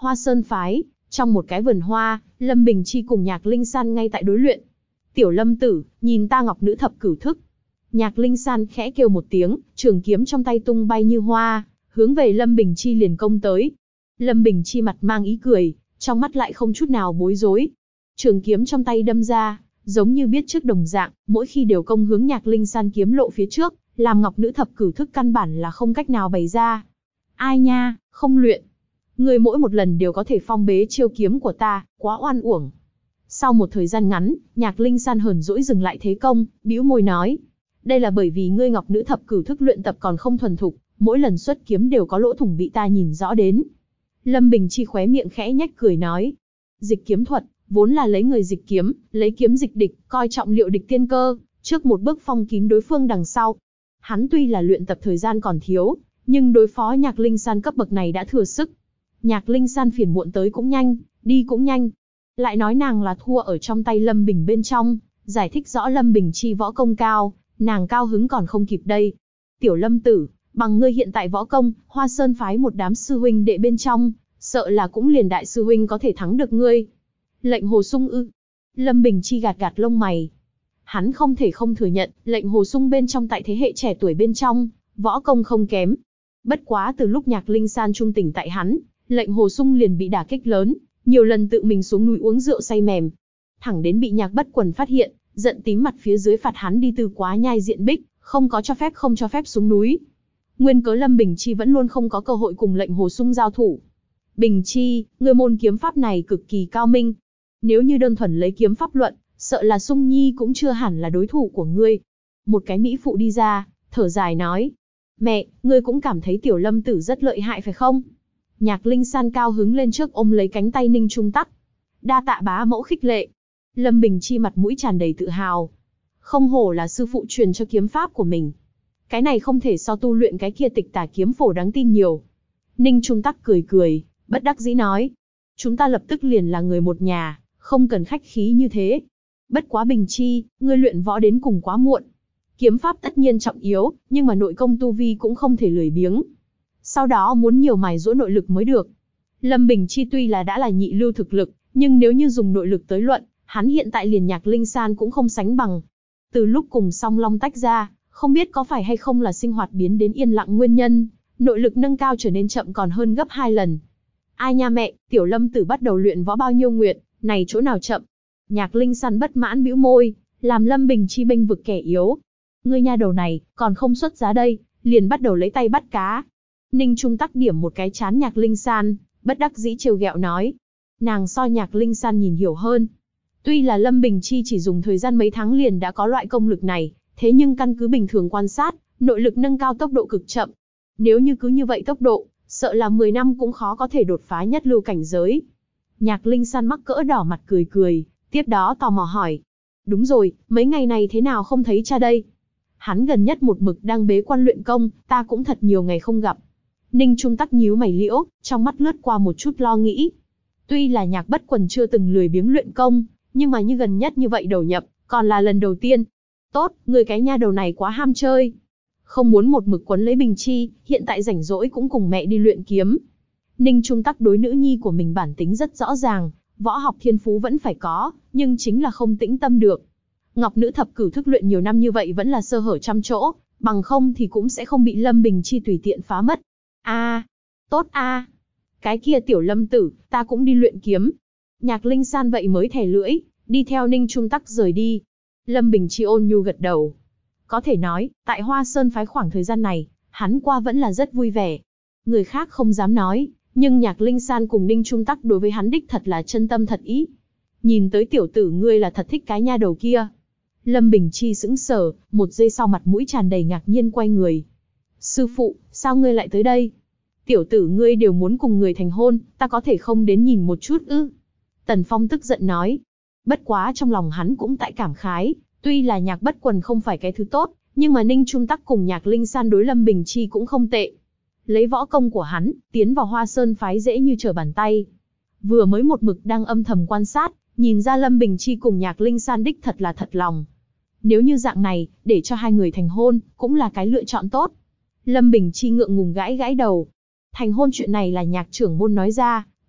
Hoa Sơn phái, trong một cái vườn hoa, Lâm Bình Chi cùng Nhạc Linh San ngay tại đối luyện. Tiểu Lâm tử, nhìn ta ngọc nữ thập cửu thức. Nhạc Linh San khẽ kêu một tiếng, trường kiếm trong tay tung bay như hoa, hướng về Lâm Bình Chi liền công tới. Lâm Bình Chi mặt mang ý cười, trong mắt lại không chút nào bối rối. Trường kiếm trong tay đâm ra, giống như biết trước đồng dạng, mỗi khi đều công hướng Nhạc Linh San kiếm lộ phía trước, làm ngọc nữ thập cửu thức căn bản là không cách nào bày ra. Ai nha, không luyện. Người mỗi một lần đều có thể phong bế chiêu kiếm của ta, quá oan uổng. Sau một thời gian ngắn, Nhạc Linh San hờn dỗi dừng lại thế công, bĩu môi nói. Đây là bởi vì ngươi ngọc nữ thập cửu thức luyện tập còn không thuần thục, mỗi lần xuất kiếm đều có lỗ thủng bị ta nhìn rõ đến. Lâm Bình Chi khóe miệng khẽ nhếch cười nói. Dịch kiếm thuật, vốn là lấy người dịch kiếm, lấy kiếm dịch địch, coi trọng liệu địch tiên cơ, trước một bước phong kín đối phương đằng sau. Hắn tuy là luyện tập thời gian còn thiếu, nhưng đối phó Nhạc Linh San cấp bậc này đã thừa sức. Nhạc Linh San phiền muộn tới cũng nhanh, đi cũng nhanh. Lại nói nàng là thua ở trong tay Lâm Bình bên trong, giải thích rõ Lâm Bình Chi võ công cao, nàng cao hứng còn không kịp đây. Tiểu Lâm tử, bằng ngươi hiện tại võ công, Hoa Sơn phái một đám sư huynh đệ bên trong, sợ là cũng liền đại sư huynh có thể thắng được ngươi. Lệnh Hồ Sung ư? Lâm Bình Chi gạt gạt lông mày. Hắn không thể không thừa nhận, lệnh Hồ Sung bên trong tại thế hệ trẻ tuổi bên trong, võ công không kém. Bất quá từ lúc Nhạc Linh San trung tình tại hắn, lệnh Hồ Sung liền bị đả kích lớn, nhiều lần tự mình xuống núi uống rượu say mềm. Thẳng đến bị Nhạc Bất Quần phát hiện, giận tím mặt phía dưới phạt hắn đi từ quá nhai diện bích, không có cho phép không cho phép xuống núi. Nguyên cớ Lâm Bình Chi vẫn luôn không có cơ hội cùng lệnh Hồ Sung giao thủ. Bình Chi, người môn kiếm pháp này cực kỳ cao minh. Nếu như đơn thuần lấy kiếm pháp luận, sợ là Sung Nhi cũng chưa hẳn là đối thủ của ngươi. Một cái mỹ phụ đi ra, thở dài nói. Mẹ, ngươi cũng cảm thấy Tiểu Lâm tử rất lợi hại phải không? Nhạc Linh San cao hứng lên trước ôm lấy cánh tay Ninh Trung Tắc. Đa tạ bá mẫu khích lệ. Lâm Bình Chi mặt mũi tràn đầy tự hào. Không hổ là sư phụ truyền cho kiếm pháp của mình. Cái này không thể so tu luyện cái kia Tịch Tả kiếm phổ đáng tin nhiều. Ninh Trung Tắc cười cười, bất đắc dĩ nói. Chúng ta lập tức liền là người một nhà, không cần khách khí như thế. Bất quá Bình Chi, ngươi luyện võ đến cùng quá muộn. Kiếm pháp tất nhiên trọng yếu, nhưng mà nội công tu vi cũng không thể lười biếng. Sau đó muốn nhiều mài giũa nội lực mới được. Lâm Bình Chi tuy là đã là nhị lưu thực lực, nhưng nếu như dùng nội lực tới luận, hắn hiện tại liền Nhạc Linh San cũng không sánh bằng. Từ lúc cùng Song Long tách ra, không biết có phải hay không là sinh hoạt biến đến yên lặng nguyên nhân, nội lực nâng cao trở nên chậm còn hơn gấp hai lần. Ai nha mẹ, Tiểu Lâm tử bắt đầu luyện võ bao nhiêu nguyện, này chỗ nào chậm. Nhạc Linh San bất mãn bĩu môi, làm Lâm Bình Chi bênh vực kẻ yếu. Ngươi nha đầu này, còn không xuất giá đây, liền bắt đầu lấy tay bắt cá. Ninh Trung Tắc điểm một cái chán Nhạc Linh San, bất đắc dĩ trêu ghẹo nói. Nàng so Nhạc Linh San nhìn hiểu hơn. Tuy là Lâm Bình Chi chỉ dùng thời gian mấy tháng liền đã có loại công lực này, thế nhưng căn cứ bình thường quan sát, nội lực nâng cao tốc độ cực chậm. Nếu như cứ như vậy tốc độ, sợ là mười năm cũng khó có thể đột phá nhất lưu cảnh giới. Nhạc Linh San mắc cỡ đỏ mặt cười cười, tiếp đó tò mò hỏi. Đúng rồi, mấy ngày này thế nào không thấy cha đây? Hắn gần nhất một mực đang bế quan luyện công, ta cũng thật nhiều ngày không gặp. Ninh Trung Tắc nhíu mày liễu, trong mắt lướt qua một chút lo nghĩ. Tuy là Nhạc Bất Quần chưa từng lười biếng luyện công, nhưng mà như gần nhất như vậy đầu nhập, còn là lần đầu tiên. Tốt, người cái nha đầu này quá ham chơi. Không muốn một mực quấn lấy Bình Chi, hiện tại rảnh rỗi cũng cùng mẹ đi luyện kiếm. Ninh Trung Tắc đối nữ nhi của mình bản tính rất rõ ràng, võ học thiên phú vẫn phải có, nhưng chính là không tĩnh tâm được. Ngọc nữ thập cửu thức luyện nhiều năm như vậy vẫn là sơ hở trăm chỗ, bằng không thì cũng sẽ không bị Lâm Bình Chi tùy tiện phá mất. A, à, tốt a. À. Cái kia Tiểu Lâm tử, ta cũng đi luyện kiếm. Nhạc Linh San vậy mới thè lưỡi, đi theo Ninh Trung Tắc rời đi. Lâm Bình Chi ôn nhu gật đầu. Có thể nói, tại Hoa Sơn phái khoảng thời gian này, hắn qua vẫn là rất vui vẻ. Người khác không dám nói, nhưng Nhạc Linh San cùng Ninh Trung Tắc đối với hắn đích thật là chân tâm thật ý. Nhìn tới tiểu tử ngươi là thật thích cái nha đầu kia. Lâm Bình Chi sững sờ, một giây sau mặt mũi tràn đầy ngạc nhiên quay người. Sư phụ, sao ngươi lại tới đây? Tiểu tử ngươi đều muốn cùng người thành hôn, ta có thể không đến nhìn một chút ư? Tần Phong tức giận nói. Bất quá trong lòng hắn cũng tại cảm khái, tuy là Nhạc Bất Quần không phải cái thứ tốt, nhưng mà Ninh Trung Tắc cùng Nhạc Linh San đối Lâm Bình Chi cũng không tệ. Lấy võ công của hắn, tiến vào Hoa Sơn phái dễ như trở bàn tay. Vừa mới một mực đang âm thầm quan sát, nhìn ra Lâm Bình Chi cùng Nhạc Linh San đích thật là thật lòng. Nếu như dạng này, để cho hai người thành hôn, cũng là cái lựa chọn tốt. Lâm Bình Chi ngượng ngùng gãi gãi đầu. Thành hôn chuyện này là Nhạc trưởng môn nói ra,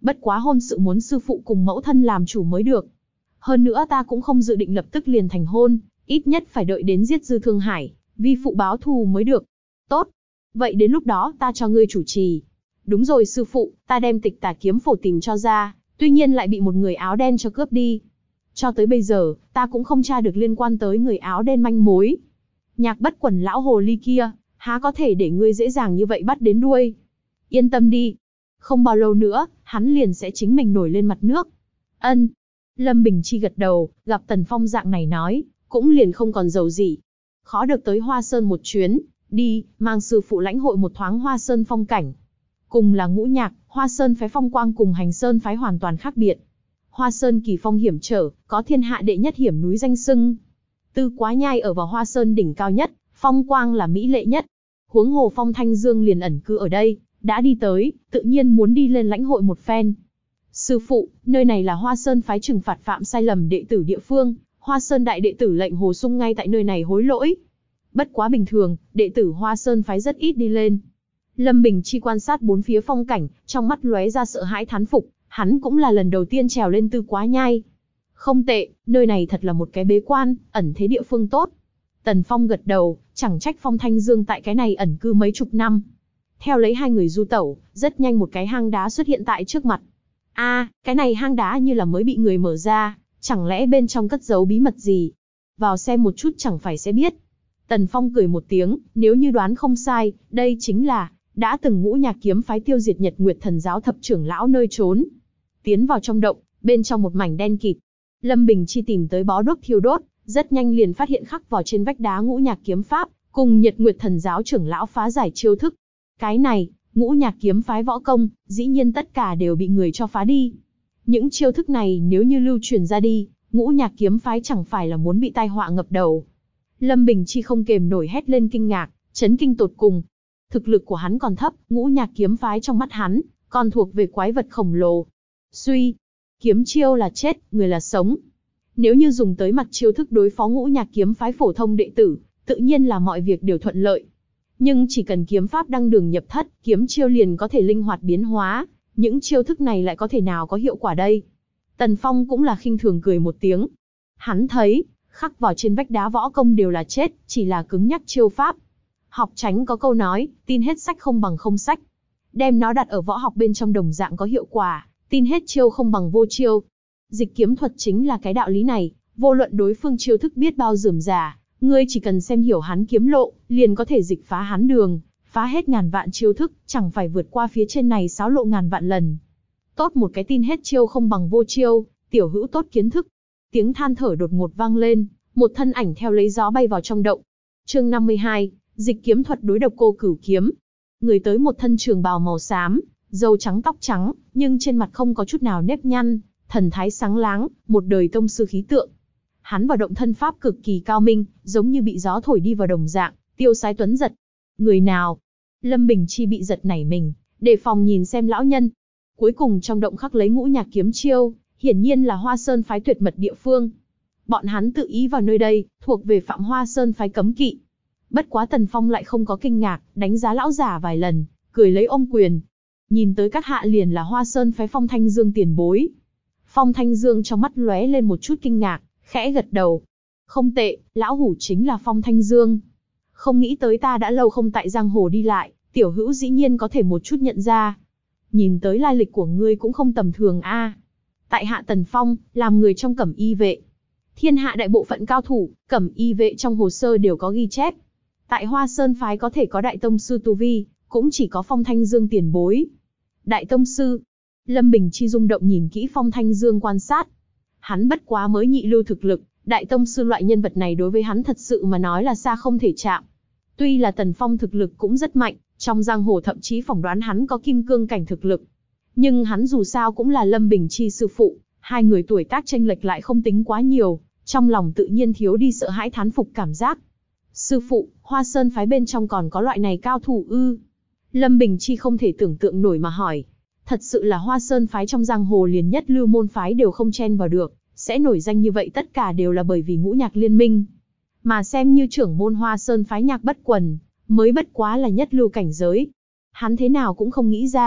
Bất quá hôn sự muốn sư phụ cùng mẫu thân làm chủ mới được. Hơn nữa ta cũng không dự định lập tức liền thành hôn, ít nhất phải đợi đến giết Dư Thương Hải, vi phụ báo thù mới được. Tốt. Vậy đến lúc đó ta cho ngươi chủ trì. Đúng rồi sư phụ, ta đem Tịch Tà kiếm phổ tìm cho ra, tuy nhiên lại bị một người áo đen cho cướp đi. Cho tới bây giờ, ta cũng không tra được liên quan tới người áo đen manh mối. Nhạc Bất Quần lão hồ ly kia, há có thể để ngươi dễ dàng như vậy bắt đến đuôi. Yên tâm đi. Không bao lâu nữa, hắn liền sẽ chính mình nổi lên mặt nước. Ân. Lâm Bình Chi gật đầu, gặp Tần Phong dạng này nói, cũng liền không còn giàu gì. Khó được tới Hoa Sơn một chuyến, đi, mang sư phụ lãnh hội một thoáng Hoa Sơn phong cảnh. Cùng là ngũ nhạc, Hoa Sơn phái phong quang cùng Hành Sơn phái hoàn toàn khác biệt. Hoa Sơn kỳ phong hiểm trở, có thiên hạ đệ nhất hiểm núi danh xưng. Tư Quá Nhai ở vào Hoa Sơn đỉnh cao nhất, phong quang là mỹ lệ nhất. Huống hồ Phong Thanh Dương liền ẩn cư ở đây, đã đi tới, tự nhiên muốn đi lên lãnh hội một phen. Sư phụ, nơi này là Hoa Sơn phái trừng phạt phạm sai lầm đệ tử địa phương, Hoa Sơn đại đệ tử lệnh Hồ Sung ngay tại nơi này hối lỗi. Bất quá bình thường, đệ tử Hoa Sơn phái rất ít đi lên. Lâm Bình Chi quan sát bốn phía phong cảnh, trong mắt lóe ra sợ hãi thán phục, hắn cũng là lần đầu tiên trèo lên Tư Quá Nhai. Không tệ, nơi này thật là một cái bế quan, ẩn thế địa phương tốt. Tần Phong gật đầu, chẳng trách Phong Thanh Dương tại cái này ẩn cư mấy chục năm. Theo lấy hai người du tẩu, rất nhanh một cái hang đá xuất hiện tại trước mặt. A, à, cái này hang đá như là mới bị người mở ra, chẳng lẽ bên trong cất giấu bí mật gì? Vào xem một chút chẳng phải sẽ biết. Tần Phong cười một tiếng, nếu như đoán không sai, đây chính là đã từng ngũ nhạc kiếm phái tiêu diệt Nhật Nguyệt Thần giáo thập trưởng lão nơi trốn. Tiến vào trong động, bên trong một mảnh đen kịt. Lâm Bình Chi tìm tới bó đuốc thiêu đốt, rất nhanh liền phát hiện khắc vào trên vách đá ngũ nhạc kiếm pháp, cùng Nhật Nguyệt Thần giáo trưởng lão phá giải chiêu thức. Cái này, ngũ nhạc kiếm phái võ công, dĩ nhiên tất cả đều bị người cho phá đi. Những chiêu thức này nếu như lưu truyền ra đi, ngũ nhạc kiếm phái chẳng phải là muốn bị tai họa ngập đầu. Lâm Bình Chi không kềm nổi hét lên kinh ngạc, chấn kinh tột cùng. Thực lực của hắn còn thấp, ngũ nhạc kiếm phái trong mắt hắn, còn thuộc về quái vật khổng lồ. Suy, kiếm chiêu là chết, người là sống. Nếu như dùng tới mặt chiêu thức đối phó ngũ nhạc kiếm phái phổ thông đệ tử, tự nhiên là mọi việc đều thuận lợi. Nhưng chỉ cần kiếm pháp đăng đường nhập thất, kiếm chiêu liền có thể linh hoạt biến hóa, những chiêu thức này lại có thể nào có hiệu quả đây? Tần Phong cũng là khinh thường cười một tiếng. Hắn thấy, khắc vào trên vách đá võ công đều là chết, chỉ là cứng nhắc chiêu pháp. Học Tránh có câu nói, tin hết sách không bằng không sách. Đem nó đặt ở võ học bên trong đồng dạng có hiệu quả, tin hết chiêu không bằng vô chiêu. Dịch kiếm thuật chính là cái đạo lý này, vô luận đối phương chiêu thức biết bao rườm rà, ngươi chỉ cần xem hiểu hắn kiếm lộ, liền có thể dịch phá hắn đường, phá hết ngàn vạn chiêu thức, chẳng phải vượt qua phía trên này xáo lộ ngàn vạn lần. Tốt một cái tin hết chiêu không bằng vô chiêu, tiểu hữu tốt kiến thức. Tiếng than thở đột ngột vang lên, một thân ảnh theo lấy gió bay vào trong động. Chương năm mươi hai, dịch kiếm thuật đối độc cô cửu kiếm. Người tới một thân trường bào màu xám, râu trắng tóc trắng, nhưng trên mặt không có chút nào nếp nhăn, thần thái sáng láng, một đời tông sư khí tượng. Hắn vào động thân pháp cực kỳ cao minh, giống như bị gió thổi đi vào đồng dạng, tiêu sái tuấn giật. Người nào? Lâm Bình Chi bị giật nảy mình, đề phòng nhìn xem lão nhân. Cuối cùng trong động khắc lấy ngũ nhạc kiếm chiêu, hiển nhiên là Hoa Sơn phái tuyệt mật địa phương. Bọn hắn tự ý vào nơi đây, thuộc về Phạm Hoa Sơn phái cấm kỵ. Bất quá Tần Phong lại không có kinh ngạc, đánh giá lão giả vài lần, cười lấy ôm quyền. Nhìn tới các hạ liền là Hoa Sơn phái Phong Thanh Dương tiền bối. Phong Thanh Dương trong mắt lóe lên một chút kinh ngạc, khẽ gật đầu. Không tệ, lão hủ chính là Phong Thanh Dương. Không nghĩ tới ta đã lâu không tại giang hồ đi lại, tiểu hữu dĩ nhiên có thể một chút nhận ra. Nhìn tới lai lịch của ngươi cũng không tầm thường a. À. Tại hạ Tần Phong, làm người trong Cẩm Y vệ. Thiên hạ đại bộ phận cao thủ, Cẩm Y vệ trong hồ sơ đều có ghi chép. Tại Hoa Sơn phái có thể có đại tông sư tu vi, cũng chỉ có Phong Thanh Dương tiền bối. Đại tông sư? Lâm Bình Chi rung động nhìn kỹ Phong Thanh Dương quan sát. Hắn bất quá mới nhị lưu thực lực, đại tông sư loại nhân vật này đối với hắn thật sự mà nói là xa không thể chạm. Tuy là Tần Phong thực lực cũng rất mạnh, trong giang hồ thậm chí phỏng đoán hắn có kim cương cảnh thực lực. Nhưng hắn dù sao cũng là Lâm Bình Chi sư phụ, hai người tuổi tác chênh lệch lại không tính quá nhiều, trong lòng tự nhiên thiếu đi sợ hãi thán phục cảm giác. Sư phụ, Hoa Sơn phái bên trong còn có loại này cao thủ ư? Lâm Bình Chi không thể tưởng tượng nổi mà hỏi. Thật sự là Hoa Sơn phái trong giang hồ liền nhất lưu môn phái đều không chen vào được, sẽ nổi danh như vậy tất cả đều là bởi vì ngũ nhạc liên minh. Mà xem như trưởng môn Hoa Sơn phái Nhạc Bất Quần, mới bất quá là nhất lưu cảnh giới. Hắn thế nào cũng không nghĩ ra,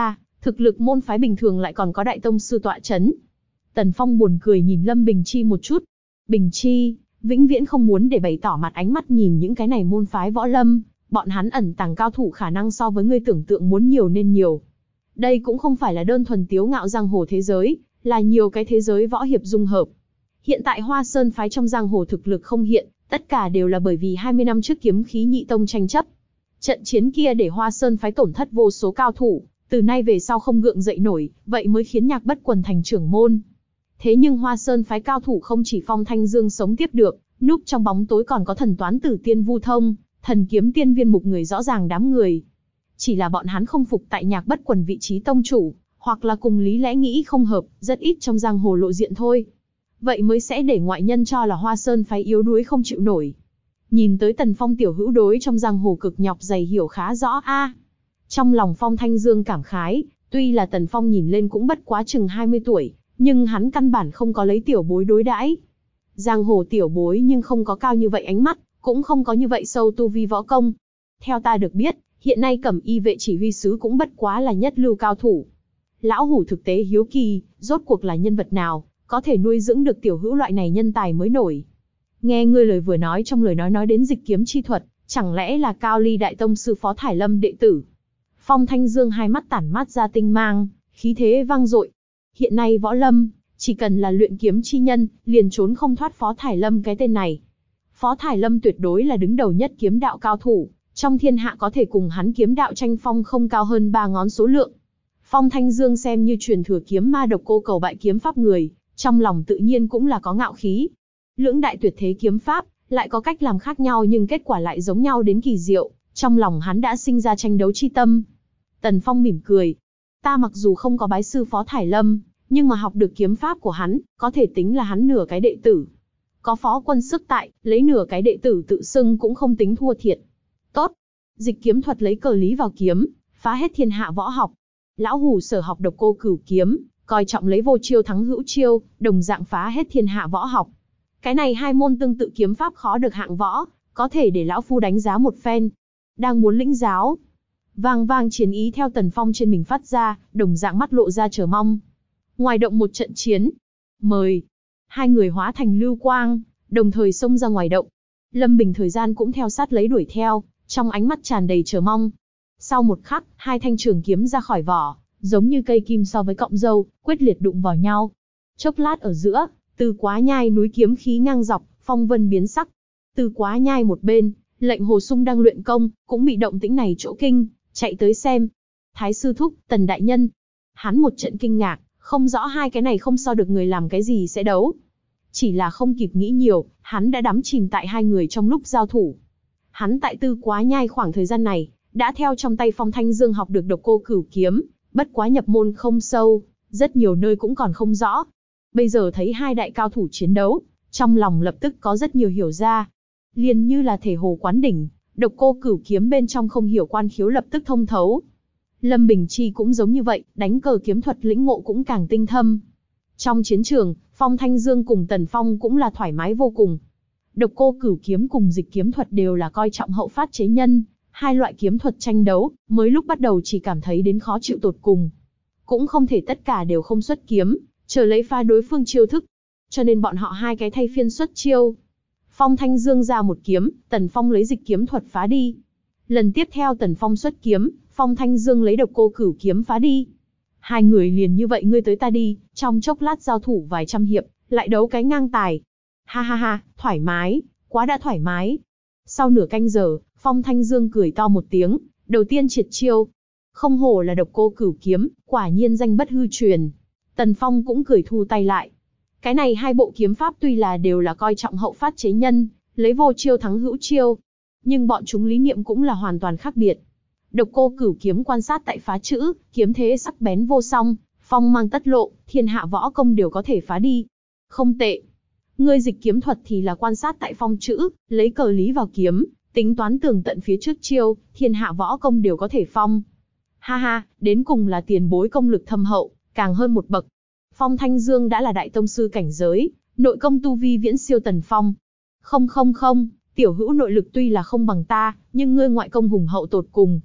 Thực lực môn phái bình thường lại còn có đại tông sư tọa chấn. Tần Phong buồn cười nhìn Lâm Bình Chi một chút. Bình Chi, vĩnh viễn không muốn để bày tỏ mặt ánh mắt nhìn những cái này môn phái võ lâm, bọn hắn ẩn tàng cao thủ khả năng so với ngươi tưởng tượng muốn nhiều nên nhiều. Đây cũng không phải là đơn thuần tiếu ngạo giang hồ thế giới, là nhiều cái thế giới võ hiệp dung hợp. Hiện tại Hoa Sơn phái trong giang hồ thực lực không hiện, tất cả đều là bởi vì hai mươi năm trước kiếm khí nhị tông tranh chấp. Trận chiến kia để Hoa Sơn phái tổn thất vô số cao thủ, từ nay về sau không gượng dậy nổi, vậy mới khiến Nhạc Bất Quần thành trưởng môn. Thế nhưng Hoa Sơn phái cao thủ không chỉ Phong Thanh Dương sống tiếp được, núp trong bóng tối còn có Thần Toán Tử Tiên Vu Thông, Thần Kiếm Tiên Viên Mục người rõ ràng đám người. Chỉ là bọn hắn không phục tại Nhạc Bất Quần vị trí tông chủ, hoặc là cùng lý lẽ nghĩ không hợp, rất ít trong giang hồ lộ diện thôi. Vậy mới sẽ để ngoại nhân cho là Hoa Sơn phái yếu đuối không chịu nổi. Nhìn tới Tần Phong tiểu hữu đối trong giang hồ cực nhọc dày hiểu khá rõ a. Trong lòng Phong Thanh Dương cảm khái, tuy là Tần Phong nhìn lên cũng bất quá chừng hai mươi tuổi, nhưng hắn căn bản không có lấy tiểu bối đối đãi. Giang hồ tiểu bối nhưng không có cao như vậy ánh mắt, cũng không có như vậy sâu tu vi võ công. Theo ta được biết, hiện nay Cẩm Y vệ chỉ huy sứ cũng bất quá là nhất lưu cao thủ. Lão hủ thực tế hiếu kỳ, rốt cuộc là nhân vật nào, có thể nuôi dưỡng được tiểu hữu loại này nhân tài mới nổi. Nghe ngươi lời vừa nói trong lời nói nói đến dịch kiếm chi thuật, chẳng lẽ là Cao Ly Đại Tông sư Phó Thải Lâm đệ tử? Phong Thanh Dương hai mắt tản mát ra tinh mang, khí thế vang dội. Hiện nay võ lâm, chỉ cần là luyện kiếm chi nhân, liền trốn không thoát Phó Thải Lâm cái tên này. Phó Thải Lâm tuyệt đối là đứng đầu nhất kiếm đạo cao thủ, trong thiên hạ có thể cùng hắn kiếm đạo tranh phong không cao hơn ba ngón số lượng. Phong Thanh Dương xem như truyền thừa kiếm ma Độc Cô Cầu bại kiếm pháp người, trong lòng tự nhiên cũng là có ngạo khí. Lưỡng đại tuyệt thế kiếm pháp, lại có cách làm khác nhau nhưng kết quả lại giống nhau đến kỳ diệu, trong lòng hắn đã sinh ra tranh đấu chi tâm. Tần Phong mỉm cười. Ta mặc dù không có bái sư Phó Thải Lâm, nhưng mà học được kiếm pháp của hắn, có thể tính là hắn nửa cái đệ tử. Có Phó Quân sức tại, lấy nửa cái đệ tử tự xưng cũng không tính thua thiệt. Tốt. Dịch kiếm thuật lấy cờ lý vào kiếm, phá hết thiên hạ võ học. Lão hủ sở học Độc Cô Cửu kiếm, coi trọng lấy vô chiêu thắng hữu chiêu, đồng dạng phá hết thiên hạ võ học. Cái này hai môn tương tự kiếm pháp khó được hạng võ, có thể để lão phu đánh giá một phen. Đang muốn lĩnh giáo. Vang vang chiến ý theo Tần Phong trên mình phát ra, đồng dạng mắt lộ ra chờ mong. Ngoài động một trận chiến. Mời. Hai người hóa thành lưu quang, đồng thời xông ra ngoài động. Lâm Bình thời gian cũng theo sát lấy đuổi theo, trong ánh mắt tràn đầy chờ mong. Sau một khắc, hai thanh trường kiếm ra khỏi vỏ, giống như cây kim so với cọng dâu, quyết liệt đụng vào nhau. Chốc lát ở giữa, Từ Quá Nhai núi kiếm khí ngang dọc, phong vân biến sắc. Từ Quá Nhai một bên, Lệnh Hồ Sung đang luyện công, cũng bị động tĩnh này chỗ kinh, chạy tới xem. Thái sư thúc, Tần đại nhân. Hắn một trận kinh ngạc, không rõ hai cái này không so được người làm cái gì sẽ đấu. Chỉ là không kịp nghĩ nhiều, hắn đã đắm chìm tại hai người trong lúc giao thủ. Hắn tại Từ Quá Nhai khoảng thời gian này, đã theo trong tay Phong Thanh Dương học được Độc Cô Cửu kiếm, bất quá nhập môn không sâu, rất nhiều nơi cũng còn không rõ. Bây giờ thấy hai đại cao thủ chiến đấu, trong lòng lập tức có rất nhiều hiểu ra. Liền như là thể hồ quán đỉnh, Độc Cô Cửu kiếm bên trong không hiểu quan khiếu lập tức thông thấu. Lâm Bình Chi cũng giống như vậy, đánh cờ kiếm thuật lĩnh ngộ cũng càng tinh thâm. Trong chiến trường, Phong Thanh Dương cùng Tần Phong cũng là thoải mái vô cùng. Độc Cô Cửu kiếm cùng dịch kiếm thuật đều là coi trọng hậu phát chế nhân, hai loại kiếm thuật tranh đấu, mới lúc bắt đầu chỉ cảm thấy đến khó chịu tột cùng. Cũng không thể tất cả đều không xuất kiếm, chờ lấy pha đối phương chiêu thức. Cho nên bọn họ hai cái thay phiên xuất chiêu. Phong Thanh Dương ra một kiếm, Tần Phong lấy dịch kiếm thuật phá đi. Lần tiếp theo Tần Phong xuất kiếm, Phong Thanh Dương lấy Độc Cô Cửu kiếm phá đi. Hai người liền như vậy ngươi tới ta đi, trong chốc lát giao thủ vài trăm hiệp, lại đấu cái ngang tài. Ha ha ha, thoải mái, quá đã thoải mái. Sau nửa canh giờ, Phong Thanh Dương cười to một tiếng, đầu tiên triệt chiêu. Không hổ là Độc Cô Cửu kiếm, quả nhiên danh bất hư truyền. Tần Phong cũng cười thu tay lại. Cái này hai bộ kiếm pháp tuy là đều là coi trọng hậu phát chế nhân, lấy vô chiêu thắng hữu chiêu, nhưng bọn chúng lý niệm cũng là hoàn toàn khác biệt. Độc Cô Cửu kiếm quan sát tại phá chữ, kiếm thế sắc bén vô song, phong mang tất lộ, thiên hạ võ công đều có thể phá đi. Không tệ. Ngươi dịch kiếm thuật thì là quan sát tại phong chữ, lấy cờ lý vào kiếm, tính toán tường tận phía trước chiêu, thiên hạ võ công đều có thể phong. Ha ha, đến cùng là tiền bối công lực thâm hậu, càng hơn một bậc. Phong Thanh Dương đã là đại tông sư cảnh giới, nội công tu vi viễn siêu Tần Phong. Không không không, tiểu hữu nội lực tuy là không bằng ta, nhưng ngươi ngoại công hùng hậu tột cùng.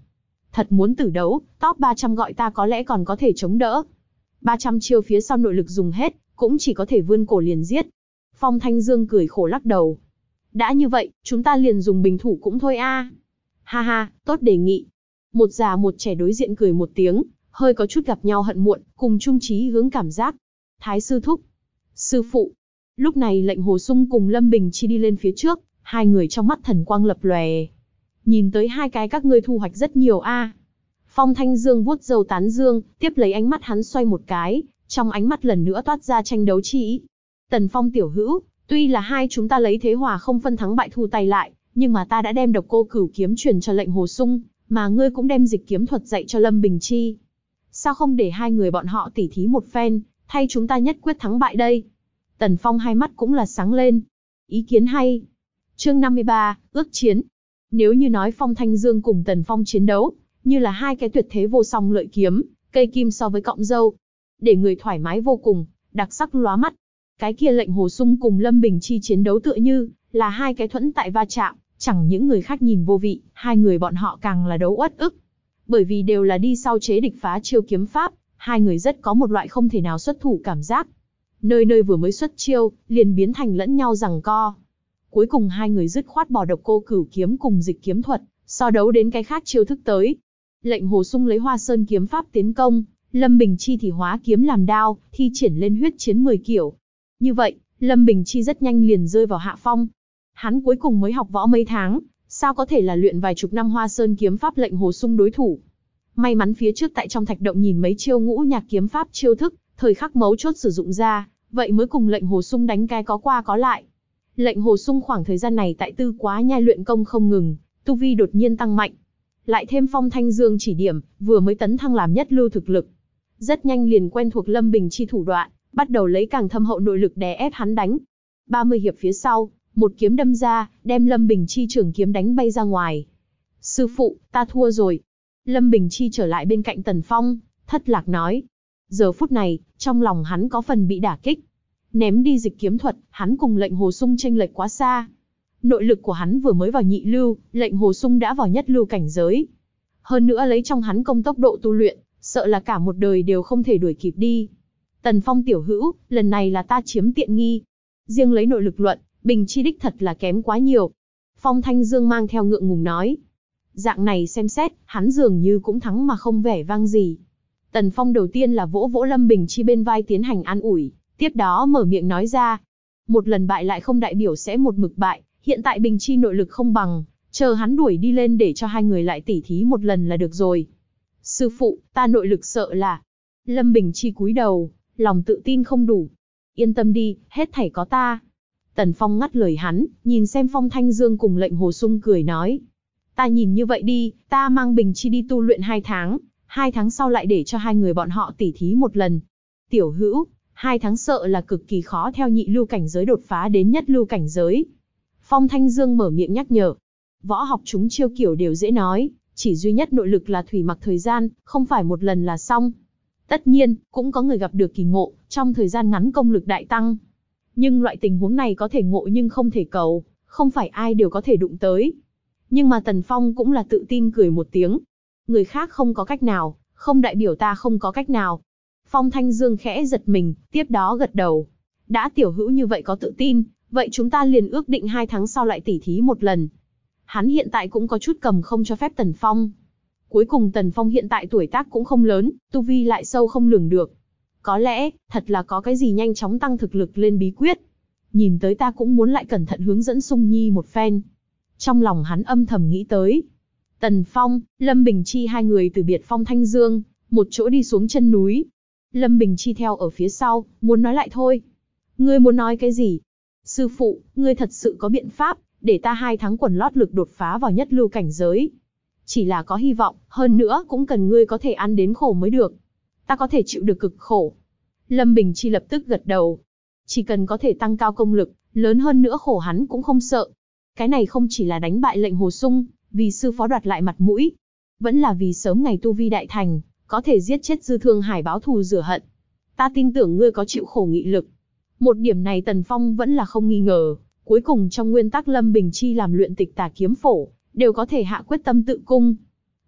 Thật muốn tử đấu, top ba trăm gọi ta có lẽ còn có thể chống đỡ. ba trăm chiêu phía sau nội lực dùng hết, cũng chỉ có thể vươn cổ liền giết. Phong Thanh Dương cười khổ lắc đầu. Đã như vậy, chúng ta liền dùng bình thủ cũng thôi a. Ha ha, tốt đề nghị. Một già một trẻ đối diện cười một tiếng, hơi có chút gặp nhau hận muộn, cùng chung chí hướng cảm giác. Thái sư thúc. Sư phụ. Lúc này Lệnh Hồ Sung cùng Lâm Bình Chi đi lên phía trước, hai người trong mắt thần quang lập lòe. Nhìn tới hai cái các ngươi thu hoạch rất nhiều a. Phong Thanh Dương vuốt râu tán dương, tiếp lấy ánh mắt hắn xoay một cái, trong ánh mắt lần nữa toát ra tranh đấu chi ý. Tần Phong tiểu hữu, tuy là hai chúng ta lấy thế hòa không phân thắng bại thu tay lại, nhưng mà ta đã đem Độc Cô Cửu kiếm truyền cho Lệnh Hồ Sung, mà ngươi cũng đem dịch kiếm thuật dạy cho Lâm Bình Chi. Sao không để hai người bọn họ tỉ thí một phen, thay chúng ta nhất quyết thắng bại đây? Tần Phong hai mắt cũng là sáng lên. Ý kiến hay. Chương năm mươi ba, ước chiến. Nếu như nói Phong Thanh Dương cùng Tần Phong chiến đấu, như là hai cái tuyệt thế vô song lợi kiếm, cây kim so với cọng dâu, để người thoải mái vô cùng, đặc sắc lóa mắt. Cái kia Lệnh Hồ Sung cùng Lâm Bình Chi chiến đấu tựa như là hai cái thuẫn tại va chạm, chẳng những người khác nhìn vô vị, hai người bọn họ càng là đấu uất ức. Bởi vì đều là đi sau chế địch phá chiêu kiếm pháp, hai người rất có một loại không thể nào xuất thủ cảm giác. Nơi nơi vừa mới xuất chiêu, liền biến thành lẫn nhau giằng co. Cuối cùng hai người dứt khoát bỏ Độc Cô Cửu kiếm cùng dịch kiếm thuật, so đấu đến cái khác chiêu thức tới. Lệnh Hồ Sung lấy Hoa Sơn kiếm pháp tiến công, Lâm Bình Chi thì hóa kiếm làm đao, thi triển lên huyết chiến mười kiểu. Như vậy, Lâm Bình Chi rất nhanh liền rơi vào hạ phong. Hắn cuối cùng mới học võ mấy tháng, sao có thể là luyện vài chục năm Hoa Sơn kiếm pháp Lệnh Hồ Sung đối thủ. May mắn phía trước tại trong thạch động nhìn mấy chiêu ngũ nhạc kiếm pháp chiêu thức, thời khắc mấu chốt sử dụng ra, vậy mới cùng Lệnh Hồ Sung đánh cái có qua có lại. Lệnh Hồ Sung khoảng thời gian này tại Tư Quá Nhai luyện công không ngừng, tu vi đột nhiên tăng mạnh. Lại thêm Phong Thanh Dương chỉ điểm, vừa mới tấn thăng làm nhất lưu thực lực. Rất nhanh liền quen thuộc Lâm Bình Chi thủ đoạn, bắt đầu lấy càng thâm hậu nội lực đè ép hắn đánh. ba mươi hiệp phía sau, một kiếm đâm ra, đem Lâm Bình Chi trường kiếm đánh bay ra ngoài. Sư phụ, ta thua rồi. Lâm Bình Chi trở lại bên cạnh Tần Phong, thất lạc nói. Giờ phút này, trong lòng hắn có phần bị đả kích. Ném đi dịch kiếm thuật, hắn cùng Lệnh Hồ Sung chênh lệch quá xa. Nội lực của hắn vừa mới vào nhị lưu, Lệnh Hồ Sung đã vào nhất lưu cảnh giới. Hơn nữa lấy trong hắn công tốc độ tu luyện, sợ là cả một đời đều không thể đuổi kịp đi. Tần Phong tiểu hữu, lần này là ta chiếm tiện nghi. Riêng lấy nội lực luận, Bình Chi đích thật là kém quá nhiều. Phong Thanh Dương mang theo ngượng ngùng nói. Dạng này xem xét, hắn dường như cũng thắng mà không vẻ vang gì. Tần Phong đầu tiên là vỗ vỗ Lâm Bình Chi bên vai tiến hành an ủi, tiếp đó mở miệng nói ra. Một lần bại lại không đại biểu sẽ một mực bại, hiện tại Bình Chi nội lực không bằng, chờ hắn đuổi đi lên để cho hai người lại tỉ thí một lần là được rồi. Sư phụ, ta nội lực sợ là... Lâm Bình Chi cúi đầu, lòng tự tin không đủ. Yên tâm đi, hết thảy có ta. Tần Phong ngắt lời hắn, nhìn xem Phong Thanh Dương cùng Lệnh Hồ Sung cười nói. Ta nhìn như vậy đi, ta mang Bình Chi đi tu luyện hai tháng, hai tháng sau lại để cho hai người bọn họ tỉ thí một lần. Tiểu hữu, hai tháng sợ là cực kỳ khó theo nhị lưu cảnh giới đột phá đến nhất lưu cảnh giới. Phong Thanh Dương mở miệng nhắc nhở. Võ học chúng chiêu kiểu đều dễ nói, chỉ duy nhất nội lực là thủy mặc thời gian, không phải một lần là xong. Tất nhiên, cũng có người gặp được kỳ ngộ, trong thời gian ngắn công lực đại tăng. Nhưng loại tình huống này có thể ngộ nhưng không thể cầu, không phải ai đều có thể đụng tới. Nhưng mà Tần Phong cũng là tự tin cười một tiếng. Người khác không có cách nào, không đại biểu ta không có cách nào. Phong Thanh Dương khẽ giật mình, tiếp đó gật đầu. Đã tiểu hữu như vậy có tự tin, vậy chúng ta liền ước định hai tháng sau lại tỉ thí một lần. Hắn hiện tại cũng có chút cầm không cho phép Tần Phong. Cuối cùng Tần Phong hiện tại tuổi tác cũng không lớn, tu vi lại sâu không lường được. Có lẽ, thật là có cái gì nhanh chóng tăng thực lực lên bí quyết. Nhìn tới ta cũng muốn lại cẩn thận hướng dẫn Sung Nhi một phen. Trong lòng hắn âm thầm nghĩ tới. Tần Phong, Lâm Bình Chi hai người từ biệt Phong Thanh Dương, một chỗ đi xuống chân núi. Lâm Bình Chi theo ở phía sau, muốn nói lại thôi. Ngươi muốn nói cái gì? Sư phụ, ngươi thật sự có biện pháp, để ta hai tháng quần lót lực đột phá vào nhất lưu cảnh giới. Chỉ là có hy vọng, hơn nữa cũng cần ngươi có thể ăn đến khổ mới được. Ta có thể chịu được cực khổ. Lâm Bình Chi lập tức gật đầu. Chỉ cần có thể tăng cao công lực, lớn hơn nữa khổ hắn cũng không sợ. Cái này không chỉ là đánh bại Lệnh Hồ Sung, vì sư phó đoạt lại mặt mũi. Vẫn là vì sớm ngày tu vi đại thành, có thể giết chết Dư Thương Hải báo thù rửa hận. Ta tin tưởng ngươi có chịu khổ nghị lực. Một điểm này Tần Phong vẫn là không nghi ngờ. Cuối cùng trong nguyên tắc Lâm Bình Chi làm luyện tịch tà kiếm phổ, đều có thể hạ quyết tâm tự cung.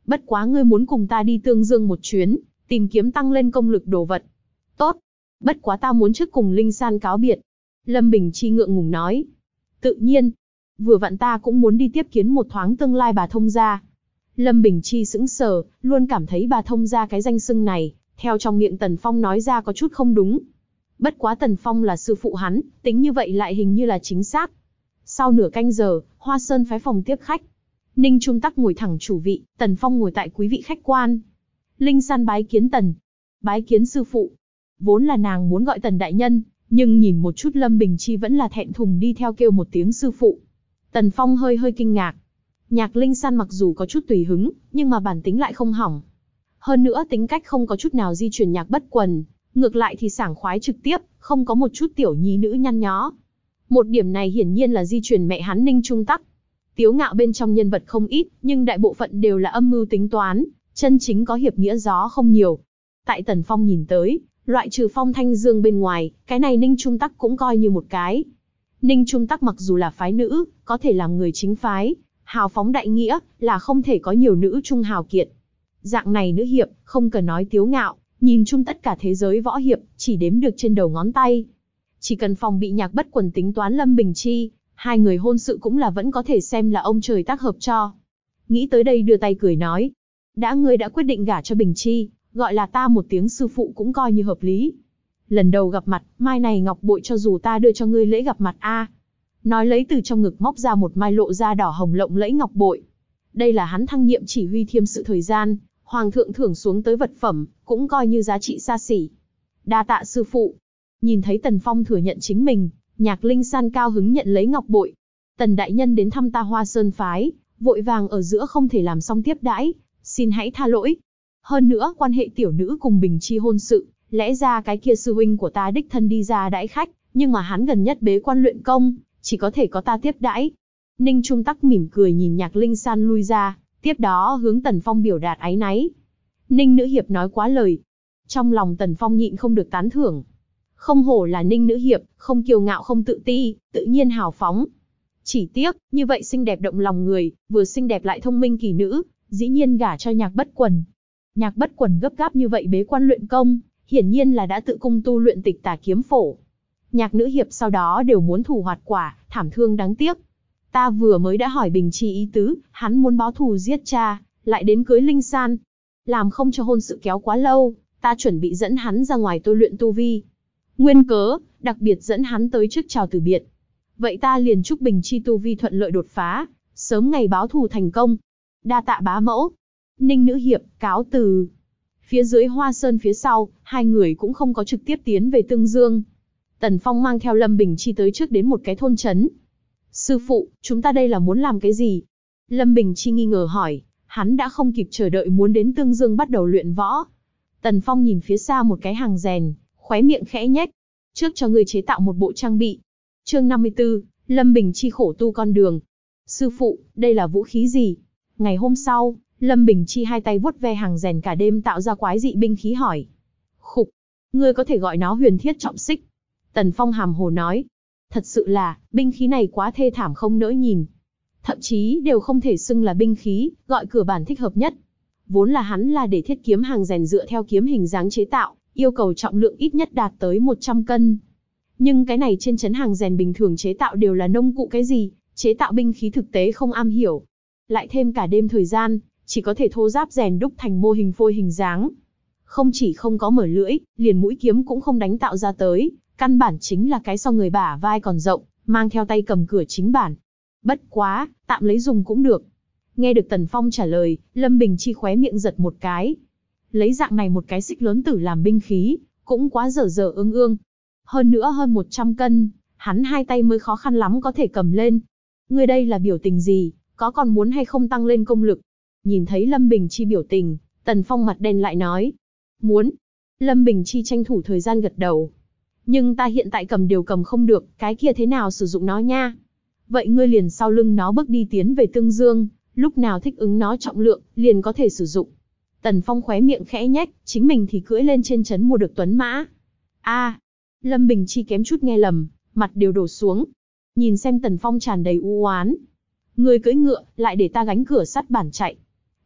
Bất quá ngươi muốn cùng ta đi Tương Dương một chuyến, tìm kiếm tăng lên công lực đồ vật. Tốt. Bất quá ta muốn trước cùng Linh San cáo biệt. Lâm Bình Chi ngượng ngùng nói. Tự nhiên. Vừa vặn ta cũng muốn đi tiếp kiến một thoáng tương lai bà thông gia. Lâm Bình Chi sững sờ, luôn cảm thấy bà thông gia cái danh xưng này, theo trong miệng Tần Phong nói ra có chút không đúng. Bất quá Tần Phong là sư phụ hắn, tính như vậy lại hình như là chính xác. Sau nửa canh giờ, Hoa Sơn phái phòng tiếp khách. Ninh Trung Tắc ngồi thẳng chủ vị, Tần Phong ngồi tại quý vị khách quan. Linh San bái kiến Tần. Bái kiến sư phụ. Vốn là nàng muốn gọi Tần đại nhân, nhưng nhìn một chút Lâm Bình Chi vẫn là thẹn thùng đi theo kêu một tiếng sư phụ. Tần Phong hơi hơi kinh ngạc. Nhạc Linh San mặc dù có chút tùy hứng, nhưng mà bản tính lại không hỏng. Hơn nữa tính cách không có chút nào di truyền Nhạc Bất Quần, ngược lại thì sảng khoái trực tiếp, không có một chút tiểu nhi nữ nhăn nhó. Một điểm này hiển nhiên là di truyền mẹ hắn Ninh Trung Tắc. Tiếu ngạo bên trong nhân vật không ít, nhưng đại bộ phận đều là âm mưu tính toán, chân chính có hiệp nghĩa gió không nhiều. Tại Tần Phong nhìn tới, loại trừ Phong Thanh Dương bên ngoài, cái này Ninh Trung Tắc cũng coi như một cái. Ninh Trung Tắc mặc dù là phái nữ, có thể làm người chính phái, hào phóng đại nghĩa, là không thể có nhiều nữ trung hào kiệt. Dạng này nữ hiệp, không cần nói tiếu ngạo, nhìn chung tất cả thế giới võ hiệp, chỉ đếm được trên đầu ngón tay. Chỉ cần phòng bị Nhạc Bất Quần tính toán Lâm Bình Chi, hai người hôn sự cũng là vẫn có thể xem là ông trời tác hợp cho. Nghĩ tới đây đưa tay cười nói. Đã ngươi đã quyết định gả cho Bình Chi, gọi là ta một tiếng sư phụ cũng coi như hợp lý. Lần đầu gặp mặt, mai này ngọc bội cho dù ta đưa cho ngươi lễ gặp mặt a. Nói lấy từ trong ngực móc ra một mai lộ ra đỏ hồng lộng lẫy ngọc bội. Đây là hắn thăng nhiệm chỉ huy thiêm sự thời gian, hoàng thượng thưởng xuống tới vật phẩm, cũng coi như giá trị xa xỉ. Đa tạ sư phụ. Nhìn thấy Tần Phong thừa nhận chính mình, Nhạc Linh San cao hứng nhận lấy ngọc bội. Tần đại nhân đến thăm ta Hoa Sơn phái, vội vàng ở giữa không thể làm xong tiếp đãi, xin hãy tha lỗi. Hơn nữa, quan hệ tiểu nữ cùng Bình Chi hôn sự, lẽ ra cái kia sư huynh của ta đích thân đi ra đãi khách, nhưng mà hắn gần nhất bế quan luyện công, chỉ có thể có ta tiếp đãi. Ninh Trung Tắc mỉm cười nhìn Nhạc Linh San lui ra, tiếp đó hướng Tần Phong biểu đạt áy náy. Ninh nữ hiệp nói quá lời. Trong lòng Tần Phong nhịn không được tán thưởng. Không hổ là Ninh nữ hiệp, không kiêu ngạo không tự ti, tự nhiên hào phóng. Chỉ tiếc, như vậy xinh đẹp động lòng người, vừa xinh đẹp lại thông minh kỳ nữ, dĩ nhiên gả cho Nhạc Bất Quần. Nhạc Bất Quần gấp gáp như vậy bế quan luyện công, hiển nhiên là đã tự cung tu luyện Tịch Tà Kiếm Phổ. Nhạc nữ hiệp sau đó đều muốn thù hoạt quả, thảm thương đáng tiếc. Ta vừa mới đã hỏi Bình Chi ý tứ, hắn muốn báo thù giết cha, lại đến cưới Linh San. Làm không cho hôn sự kéo quá lâu, ta chuẩn bị dẫn hắn ra ngoài tôi luyện tu vi. Nguyên cớ, đặc biệt dẫn hắn tới trước chào từ biệt. Vậy ta liền chúc Bình Chi tu vi thuận lợi đột phá, sớm ngày báo thù thành công. Đa tạ bá mẫu. Ninh nữ hiệp, cáo từ. Phía dưới Hoa Sơn phía sau, hai người cũng không có trực tiếp tiến về Tương Dương. Tần Phong mang theo Lâm Bình Chi tới trước đến một cái thôn trấn. Sư phụ, chúng ta đây là muốn làm cái gì? Lâm Bình Chi nghi ngờ hỏi, hắn đã không kịp chờ đợi muốn đến Tương Dương bắt đầu luyện võ. Tần Phong nhìn phía xa một cái hàng rèn, khóe miệng khẽ nhếch. Trước cho ngươi chế tạo một bộ trang bị. Chương năm mươi tư, Lâm Bình Chi khổ tu con đường. Sư phụ, đây là vũ khí gì? Ngày hôm sau, Lâm Bình Chi hai tay vuốt ve hàng rèn cả đêm tạo ra quái dị binh khí hỏi. Khục, ngươi có thể gọi nó huyền thiết trọng xích. Tần Phong hàm hồ nói. Thật sự là, binh khí này quá thê thảm không nỡ nhìn. Thậm chí đều không thể xưng là binh khí, gọi cửa bản thích hợp nhất. Vốn là hắn là để thiết kiếm hàng rèn dựa theo kiếm hình dáng chế tạo, yêu cầu trọng lượng ít nhất đạt tới một trăm cân. Nhưng cái này trên trấn hàng rèn bình thường chế tạo đều là nông cụ cái gì, chế tạo binh khí thực tế không am hiểu. Lại thêm cả đêm thời gian, chỉ có thể thô ráp rèn đúc thành mô hình phôi hình dáng. Không chỉ không có mở lưỡi, liền mũi kiếm cũng không đánh tạo ra tới, căn bản chính là cái so người bả vai còn rộng, mang theo tay cầm cửa chính bản. Bất quá, tạm lấy dùng cũng được. Nghe được Tần Phong trả lời, Lâm Bình Chi khóe miệng giật một cái. Lấy dạng này một cái xích lớn tử làm binh khí, cũng quá dở dở ương ương. Hơn nữa hơn một trăm cân, hắn hai tay mới khó khăn lắm có thể cầm lên. Ngươi đây là biểu tình gì, có còn muốn hay không tăng lên công lực? Nhìn thấy Lâm Bình Chi biểu tình, Tần Phong mặt đen lại nói. Muốn. Lâm Bình Chi tranh thủ thời gian gật đầu. Nhưng ta hiện tại cầm đều cầm không được, cái kia thế nào sử dụng nó nha? Vậy ngươi liền sau lưng nó bước đi tiến về Tương Dương, lúc nào thích ứng nó trọng lượng, liền có thể sử dụng. Tần Phong khóe miệng khẽ nhếch, chính mình thì cưỡi lên trên trấn mua được tuấn mã. A, Lâm Bình Chi kém chút nghe lầm, mặt đều đổ xuống. Nhìn xem Tần Phong tràn đầy u oán. Ngươi cưỡi ngựa, lại để ta gánh cửa sắt bản chạy.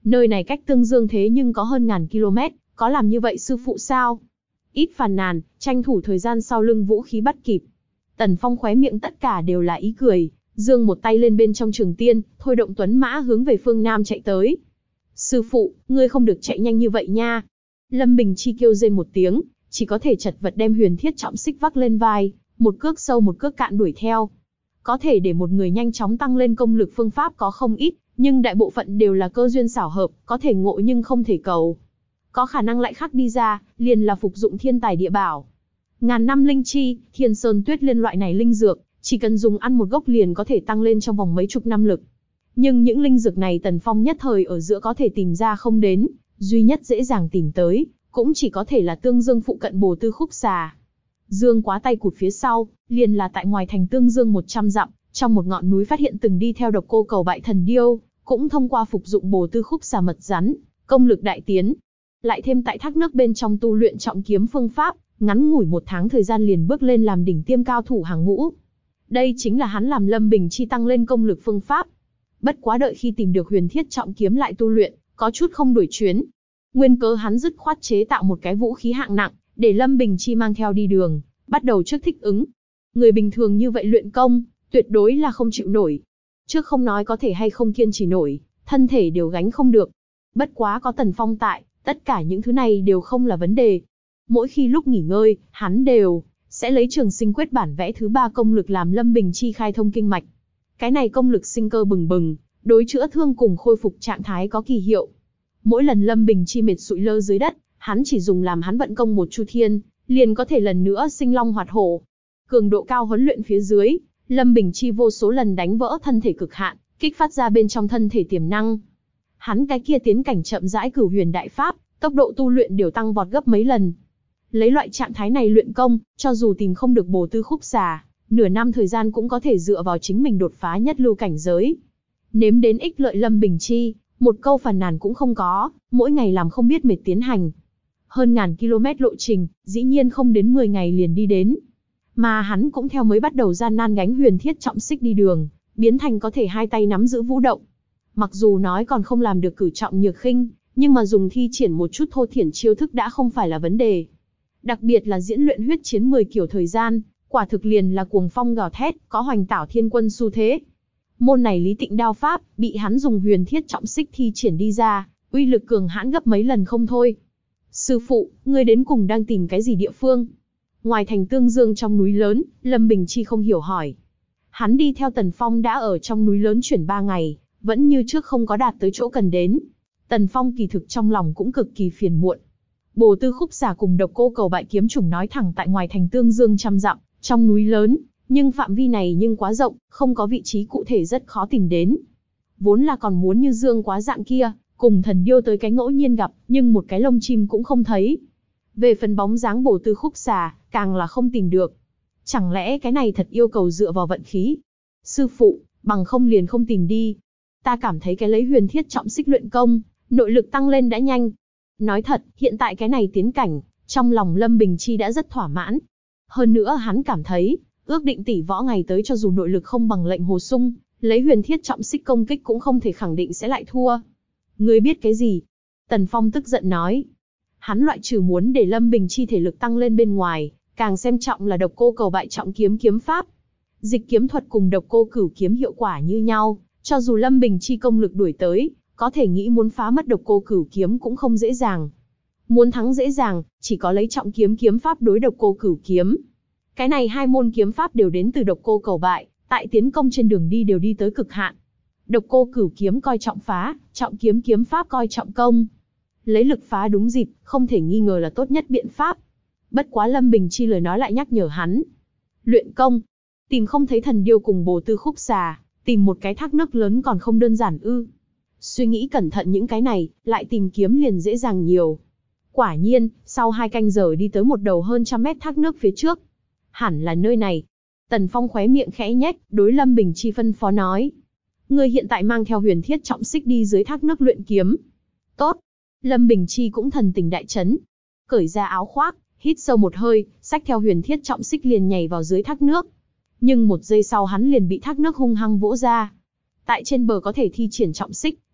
Nơi này cách Tương Dương thế nhưng có hơn ngàn km, có làm như vậy sư phụ sao? Ít phàn nàn, tranh thủ thời gian sau lưng vũ khí bắt kịp. Tần Phong khóe miệng tất cả đều là ý cười, giương một tay lên bên trong trường tiên, thôi động tuấn mã hướng về phương Nam chạy tới. Sư phụ, ngươi không được chạy nhanh như vậy nha. Lâm Bình Chi kêu rên một tiếng, chỉ có thể chật vật đem huyền thiết trọng xích vác lên vai, một cước sâu một cước cạn đuổi theo. Có thể để một người nhanh chóng tăng lên công lực phương pháp có không ít, nhưng đại bộ phận đều là cơ duyên xảo hợp, có thể ngộ nhưng không thể cầu. Có khả năng lại khắc đi ra, liền là phục dụng thiên tài địa bảo. Ngàn năm linh chi, thiên sơn tuyết liên loại này linh dược, chỉ cần dùng ăn một gốc liền có thể tăng lên trong vòng mấy chục năm lực. Nhưng những linh dược này Tần Phong nhất thời ở giữa có thể tìm ra không đến, duy nhất dễ dàng tìm tới, cũng chỉ có thể là Tương Dương phụ cận Bồ Tư Khúc Xà. Dương Quá tay cụt phía sau, liền là tại ngoài thành Tương Dương một trăm dặm, trong một ngọn núi phát hiện từng đi theo độc cô cầu bại thần điêu, cũng thông qua phục dụng Bồ Tư Khúc Xà mật rắn, công lực đại tiến. Lại thêm tại thác nước bên trong tu luyện trọng kiếm phương pháp, ngắn ngủi một tháng thời gian liền bước lên làm đỉnh tiêm cao thủ hàng ngũ. Đây chính là hắn làm Lâm Bình Chi tăng lên công lực phương pháp. Bất quá đợi khi tìm được huyền thiết trọng kiếm lại tu luyện, có chút không đuổi chuyến. Nguyên cớ hắn dứt khoát chế tạo một cái vũ khí hạng nặng, để Lâm Bình Chi mang theo đi đường, bắt đầu trước thích ứng. Người bình thường như vậy luyện công, tuyệt đối là không chịu nổi. Trước không nói có thể hay không kiên trì nổi, thân thể đều gánh không được. Bất quá có Tần Phong tại, tất cả những thứ này đều không là vấn đề. Mỗi khi lúc nghỉ ngơi, hắn đều sẽ lấy Trường Sinh Quyết bản vẽ thứ ba công lực làm Lâm Bình Chi khai thông kinh mạch. Cái này công lực sinh cơ bừng bừng, đối chữa thương cùng khôi phục trạng thái có kỳ hiệu. Mỗi lần Lâm Bình Chi mệt sụi lơ dưới đất, hắn chỉ dùng làm hắn vận công một chu thiên, liền có thể lần nữa sinh long hoạt hổ. Cường độ cao huấn luyện phía dưới, Lâm Bình Chi vô số lần đánh vỡ thân thể cực hạn, kích phát ra bên trong thân thể tiềm năng. Hắn cái kia tiến cảnh chậm rãi cửu huyền đại pháp, tốc độ tu luyện đều tăng vọt gấp mấy lần. Lấy loại trạng thái này luyện công, cho dù tìm không được Bồ Tư Khúc Xà, nửa năm thời gian cũng có thể dựa vào chính mình đột phá nhất lưu cảnh giới. Nếm đến ích lợi Lâm Bình Chi, một câu phàn nàn cũng không có, mỗi ngày làm không biết mệt tiến hành. Hơn ngàn km lộ trình, dĩ nhiên không đến mười ngày liền đi đến. Mà hắn cũng theo mới bắt đầu gian nan gánh huyền thiết trọng xích đi đường, biến thành có thể hai tay nắm giữ vũ động. Mặc dù nói còn không làm được cử trọng nhược khinh, nhưng mà dùng thi triển một chút thô thiển chiêu thức đã không phải là vấn đề. Đặc biệt là diễn luyện huyết chiến mười kiểu thời gian, quả thực liền là cuồng phong gào thét, có hoành tảo thiên quân xu thế. Môn này Lý Tịnh đao pháp, bị hắn dùng huyền thiết trọng xích thi triển đi ra, uy lực cường hãn gấp mấy lần không thôi. Sư phụ, ngươi đến cùng đang tìm cái gì địa phương? Ngoài thành Tương Dương trong núi lớn, Lâm Bình Chi không hiểu hỏi. Hắn đi theo Tần Phong đã ở trong núi lớn chuyển ba ngày, vẫn như trước không có đạt tới chỗ cần đến. Tần Phong kỳ thực trong lòng cũng cực kỳ phiền muộn. Bồ Tư Khúc Xà cùng độc cô cầu bại kiếm trùng nói thẳng tại ngoài thành Tương Dương trăm dặm, trong núi lớn, nhưng phạm vi này nhưng quá rộng, không có vị trí cụ thể rất khó tìm đến. Vốn là còn muốn như Dương Quá dạng kia, cùng thần điêu tới cái ngẫu nhiên gặp, nhưng một cái lông chim cũng không thấy. Về phần bóng dáng Bồ Tư Khúc Xà, càng là không tìm được. Chẳng lẽ cái này thật yêu cầu dựa vào vận khí? Sư phụ, bằng không liền không tìm đi. Ta cảm thấy cái lấy huyền thiết trọng xích luyện công, nội lực tăng lên đã nhanh. Nói thật, hiện tại cái này tiến cảnh, trong lòng Lâm Bình Chi đã rất thỏa mãn. Hơn nữa hắn cảm thấy, ước định tỷ võ ngày tới cho dù nội lực không bằng lệnh Hồ Sung, lấy huyền thiết trọng xích công kích cũng không thể khẳng định sẽ lại thua. Ngươi biết cái gì? Tần Phong tức giận nói. Hắn loại trừ muốn để Lâm Bình Chi thể lực tăng lên bên ngoài, càng xem trọng là độc cô cầu bại trọng kiếm kiếm pháp. Dịch kiếm thuật cùng độc cô cửu kiếm hiệu quả như nhau, cho dù Lâm Bình Chi công lực đuổi tới, có thể nghĩ muốn phá mất độc cô cửu kiếm cũng không dễ dàng. Muốn thắng dễ dàng, chỉ có lấy trọng kiếm kiếm pháp đối độc cô cửu kiếm. Cái này hai môn kiếm pháp đều đến từ độc cô cầu bại, tại tiến công trên đường đi đều đi tới cực hạn. Độc cô cửu kiếm coi trọng phá, trọng kiếm kiếm pháp coi trọng công. Lấy lực phá đúng dịp, không thể nghi ngờ là tốt nhất biện pháp. Bất quá Lâm Bình Chi lời nói lại nhắc nhở hắn. Luyện công, tìm không thấy thần điêu cùng Bồ Tư Khúc Xà, tìm một cái thác nước lớn còn không đơn giản ư? Suy nghĩ cẩn thận những cái này, lại tìm kiếm liền dễ dàng nhiều. Quả nhiên, sau hai canh giờ đi tới một đầu hơn trăm mét thác nước phía trước. Hẳn là nơi này. Tần Phong khóe miệng khẽ nhếch, đối Lâm Bình Chi phân phó nói. Ngươi hiện tại mang theo huyền thiết trọng xích đi dưới thác nước luyện kiếm. Tốt. Lâm Bình Chi cũng thần tình đại chấn. Cởi ra áo khoác, hít sâu một hơi, xách theo huyền thiết trọng xích liền nhảy vào dưới thác nước. Nhưng một giây sau hắn liền bị thác nước hung hăng vỗ ra. Tại trên bờ có thể thi triển trọng xích,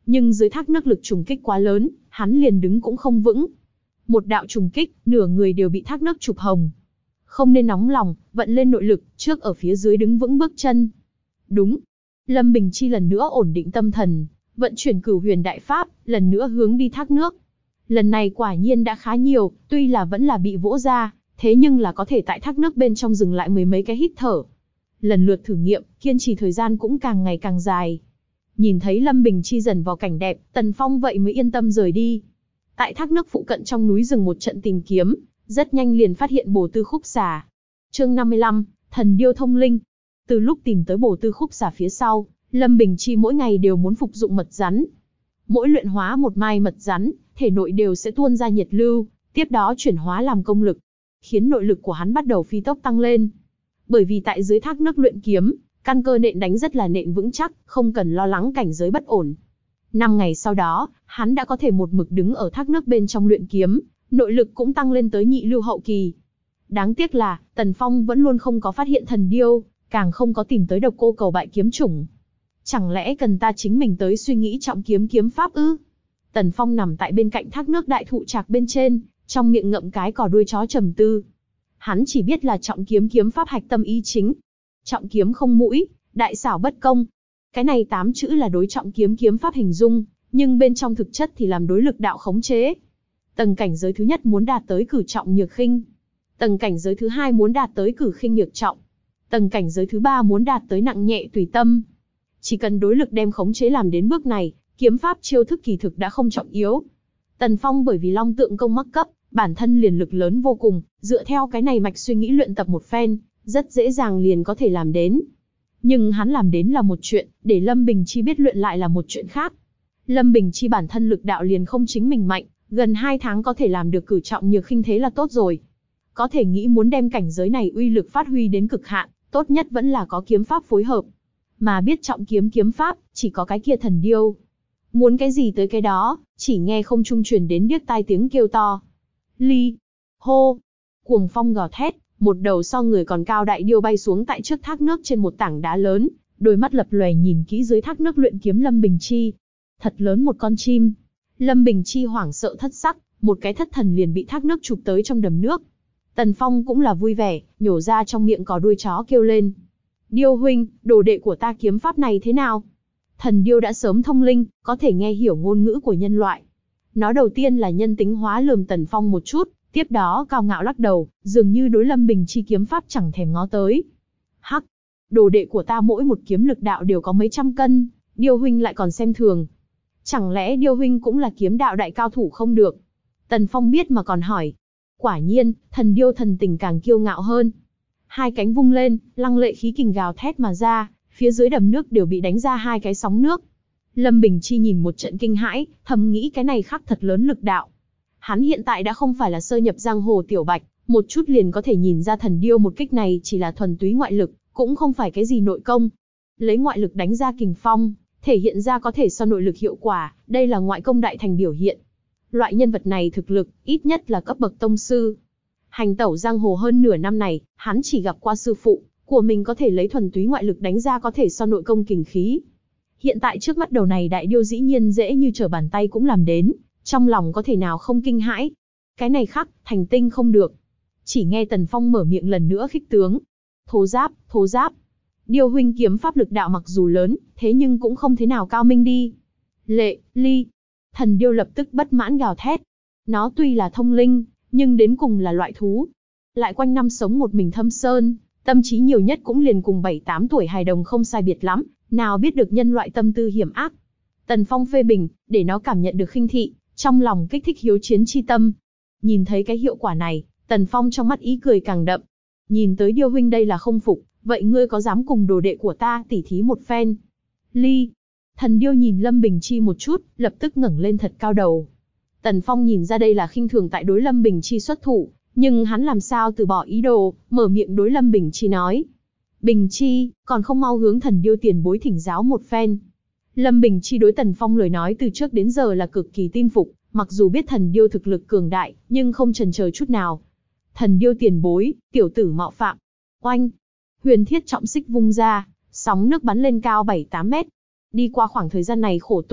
nhưng dưới thác nước lực trùng kích quá lớn, hắn liền đứng cũng không vững. Một đạo trùng kích, nửa người đều bị thác nước chụp hồng. Không nên nóng lòng, vận lên nội lực, trước ở phía dưới đứng vững bước chân. Đúng. Lâm Bình Chi lần nữa ổn định tâm thần, vận chuyển Cửu Huyền Đại Pháp, lần nữa hướng đi thác nước. Lần này quả nhiên đã khá nhiều, tuy là vẫn là bị vỗ ra, thế nhưng là có thể tại thác nước bên trong dừng lại mười mấy cái hít thở. Lần lượt thử nghiệm, kiên trì thời gian cũng càng ngày càng dài. Nhìn thấy Lâm Bình Chi dần vào cảnh đẹp, Tần Phong vậy mới yên tâm rời đi. Tại thác nước phụ cận trong núi rừng một trận tìm kiếm, rất nhanh liền phát hiện Bổ Tư Khúc Xà. Chương năm mươi lăm, Thần Điêu Thông Linh. Từ lúc tìm tới Bổ Tư Khúc Xà phía sau, Lâm Bình Chi mỗi ngày đều muốn phục dụng mật rắn. Mỗi luyện hóa một mai mật rắn, thể nội đều sẽ tuôn ra nhiệt lưu, tiếp đó chuyển hóa làm công lực, khiến nội lực của hắn bắt đầu phi tốc tăng lên. Bởi vì tại dưới thác nước luyện kiếm, căn cơ nện đánh rất là nện vững chắc, không cần lo lắng cảnh giới bất ổn. Năm ngày sau đó, hắn đã có thể một mực đứng ở thác nước bên trong luyện kiếm, nội lực cũng tăng lên tới nhị lưu hậu kỳ. Đáng tiếc là, Tần Phong vẫn luôn không có phát hiện thần điêu, càng không có tìm tới Độc Cô Cầu Bại kiếm chủng. Chẳng lẽ cần ta chính mình tới suy nghĩ trọng kiếm kiếm pháp ư? Tần Phong nằm tại bên cạnh thác nước đại thụ trạc bên trên, trong miệng ngậm cái cỏ đuôi chó trầm tư. Hắn chỉ biết là trọng kiếm kiếm pháp hạch tâm ý chính. Trọng kiếm không mũi, đại xảo bất công. Cái này tám chữ là đối trọng kiếm kiếm pháp hình dung, nhưng bên trong thực chất thì làm đối lực đạo khống chế. Tầng cảnh giới thứ nhất muốn đạt tới cử trọng nhược khinh. Tầng cảnh giới thứ hai muốn đạt tới cử khinh nhược trọng. Tầng cảnh giới thứ ba muốn đạt tới nặng nhẹ tùy tâm. Chỉ cần đối lực đem khống chế làm đến bước này, kiếm pháp chiêu thức kỳ thực đã không trọng yếu. Tần Phong bởi vì Long Tượng Công mắc cấp, bản thân liền lực lớn vô cùng, dựa theo cái này mạch suy nghĩ luyện tập một phen, rất dễ dàng liền có thể làm đến. Nhưng hắn làm đến là một chuyện, để Lâm Bình Chi biết luyện lại là một chuyện khác. Lâm Bình Chi bản thân lực đạo liền không chính mình mạnh, gần hai tháng có thể làm được cử trọng nhược khinh thế là tốt rồi. Có thể nghĩ muốn đem cảnh giới này uy lực phát huy đến cực hạn, tốt nhất vẫn là có kiếm pháp phối hợp. Mà biết trọng kiếm kiếm pháp, chỉ có cái kia thần điêu. Muốn cái gì tới cái đó, chỉ nghe không trung truyền đến điếc tai tiếng kêu to. Ly, hô, cuồng phong gào thét, một đầu so người còn cao đại điêu bay xuống tại trước thác nước trên một tảng đá lớn, đôi mắt lập lòe nhìn kỹ dưới thác nước luyện kiếm Lâm Bình Chi. Thật lớn một con chim. Lâm Bình Chi hoảng sợ thất sắc, một cái thất thần liền bị thác nước chụp tới trong đầm nước. Tần Phong cũng là vui vẻ, nhổ ra trong miệng cò đuôi chó kêu lên. Điêu huynh, đồ đệ của ta kiếm pháp này thế nào? Thần điêu đã sớm thông linh, có thể nghe hiểu ngôn ngữ của nhân loại. Nó đầu tiên là nhân tính hóa lườm Tần Phong một chút, tiếp đó cao ngạo lắc đầu, dường như đối Lâm Bình Chi kiếm pháp chẳng thèm ngó tới. Hắc, đồ đệ của ta mỗi một kiếm lực đạo đều có mấy trăm cân, điêu huynh lại còn xem thường. Chẳng lẽ điêu huynh cũng là kiếm đạo đại cao thủ không được? Tần Phong biết mà còn hỏi. Quả nhiên, thần điêu thần tình càng kiêu ngạo hơn. Hai cánh vung lên, lăng lệ khí kình gào thét mà ra, phía dưới đầm nước đều bị đánh ra hai cái sóng nước. Lâm Bình Chi nhìn một trận kinh hãi, thầm nghĩ cái này khắc thật lớn lực đạo. Hắn hiện tại đã không phải là sơ nhập giang hồ tiểu bạch, một chút liền có thể nhìn ra thần điêu một kích này chỉ là thuần túy ngoại lực, cũng không phải cái gì nội công. Lấy ngoại lực đánh ra kình phong, thể hiện ra có thể so nội lực hiệu quả, đây là ngoại công đại thành biểu hiện. Loại nhân vật này thực lực, ít nhất là cấp bậc tông sư. Hành tẩu giang hồ hơn nửa năm này, hắn chỉ gặp qua sư phụ của mình có thể lấy thuần túy ngoại lực đánh ra có thể so nội công kình khí. Hiện tại trước mắt đầu này đại điêu dĩ nhiên dễ như trở bàn tay cũng làm đến, trong lòng có thể nào không kinh hãi. Cái này khắc, thành tinh không được. Chỉ nghe Tần Phong mở miệng lần nữa khích tướng. Thô giáp, thô giáp. Điêu huynh kiếm pháp lực đạo mặc dù lớn, thế nhưng cũng không thế nào cao minh đi. Lệ, ly. Thần điêu lập tức bất mãn gào thét. Nó tuy là thông linh, nhưng đến cùng là loại thú. Lại quanh năm sống một mình thâm sơn, tâm trí nhiều nhất cũng liền cùng bảy tám tuổi hài đồng không sai biệt lắm, nào biết được nhân loại tâm tư hiểm ác. Tần Phong phê bình, để nó cảm nhận được khinh thị, trong lòng kích thích hiếu chiến chi tâm. Nhìn thấy cái hiệu quả này, Tần Phong trong mắt ý cười càng đậm. Nhìn tới điêu huynh đây là không phục, vậy ngươi có dám cùng đồ đệ của ta tỉ thí một phen? Ly. Thần điêu nhìn Lâm Bình Chi một chút, lập tức ngẩng lên thật cao đầu. Tần Phong nhìn ra đây là khinh thường tại đối Lâm Bình Chi xuất thủ, nhưng hắn làm sao từ bỏ ý đồ, mở miệng đối Lâm Bình Chi nói. Bình Chi, còn không mau hướng thần điêu tiền bối thỉnh giáo một phen. Lâm Bình Chi đối Tần Phong lời nói từ trước đến giờ là cực kỳ tin phục, mặc dù biết thần điêu thực lực cường đại, nhưng không chần chờ chút nào. Thần điêu tiền bối, tiểu tử mạo phạm. Oanh! Huyền thiết trọng xích vung ra, sóng nước bắn lên cao bảy tám mét. Đi qua khoảng thời gian này khổ tu,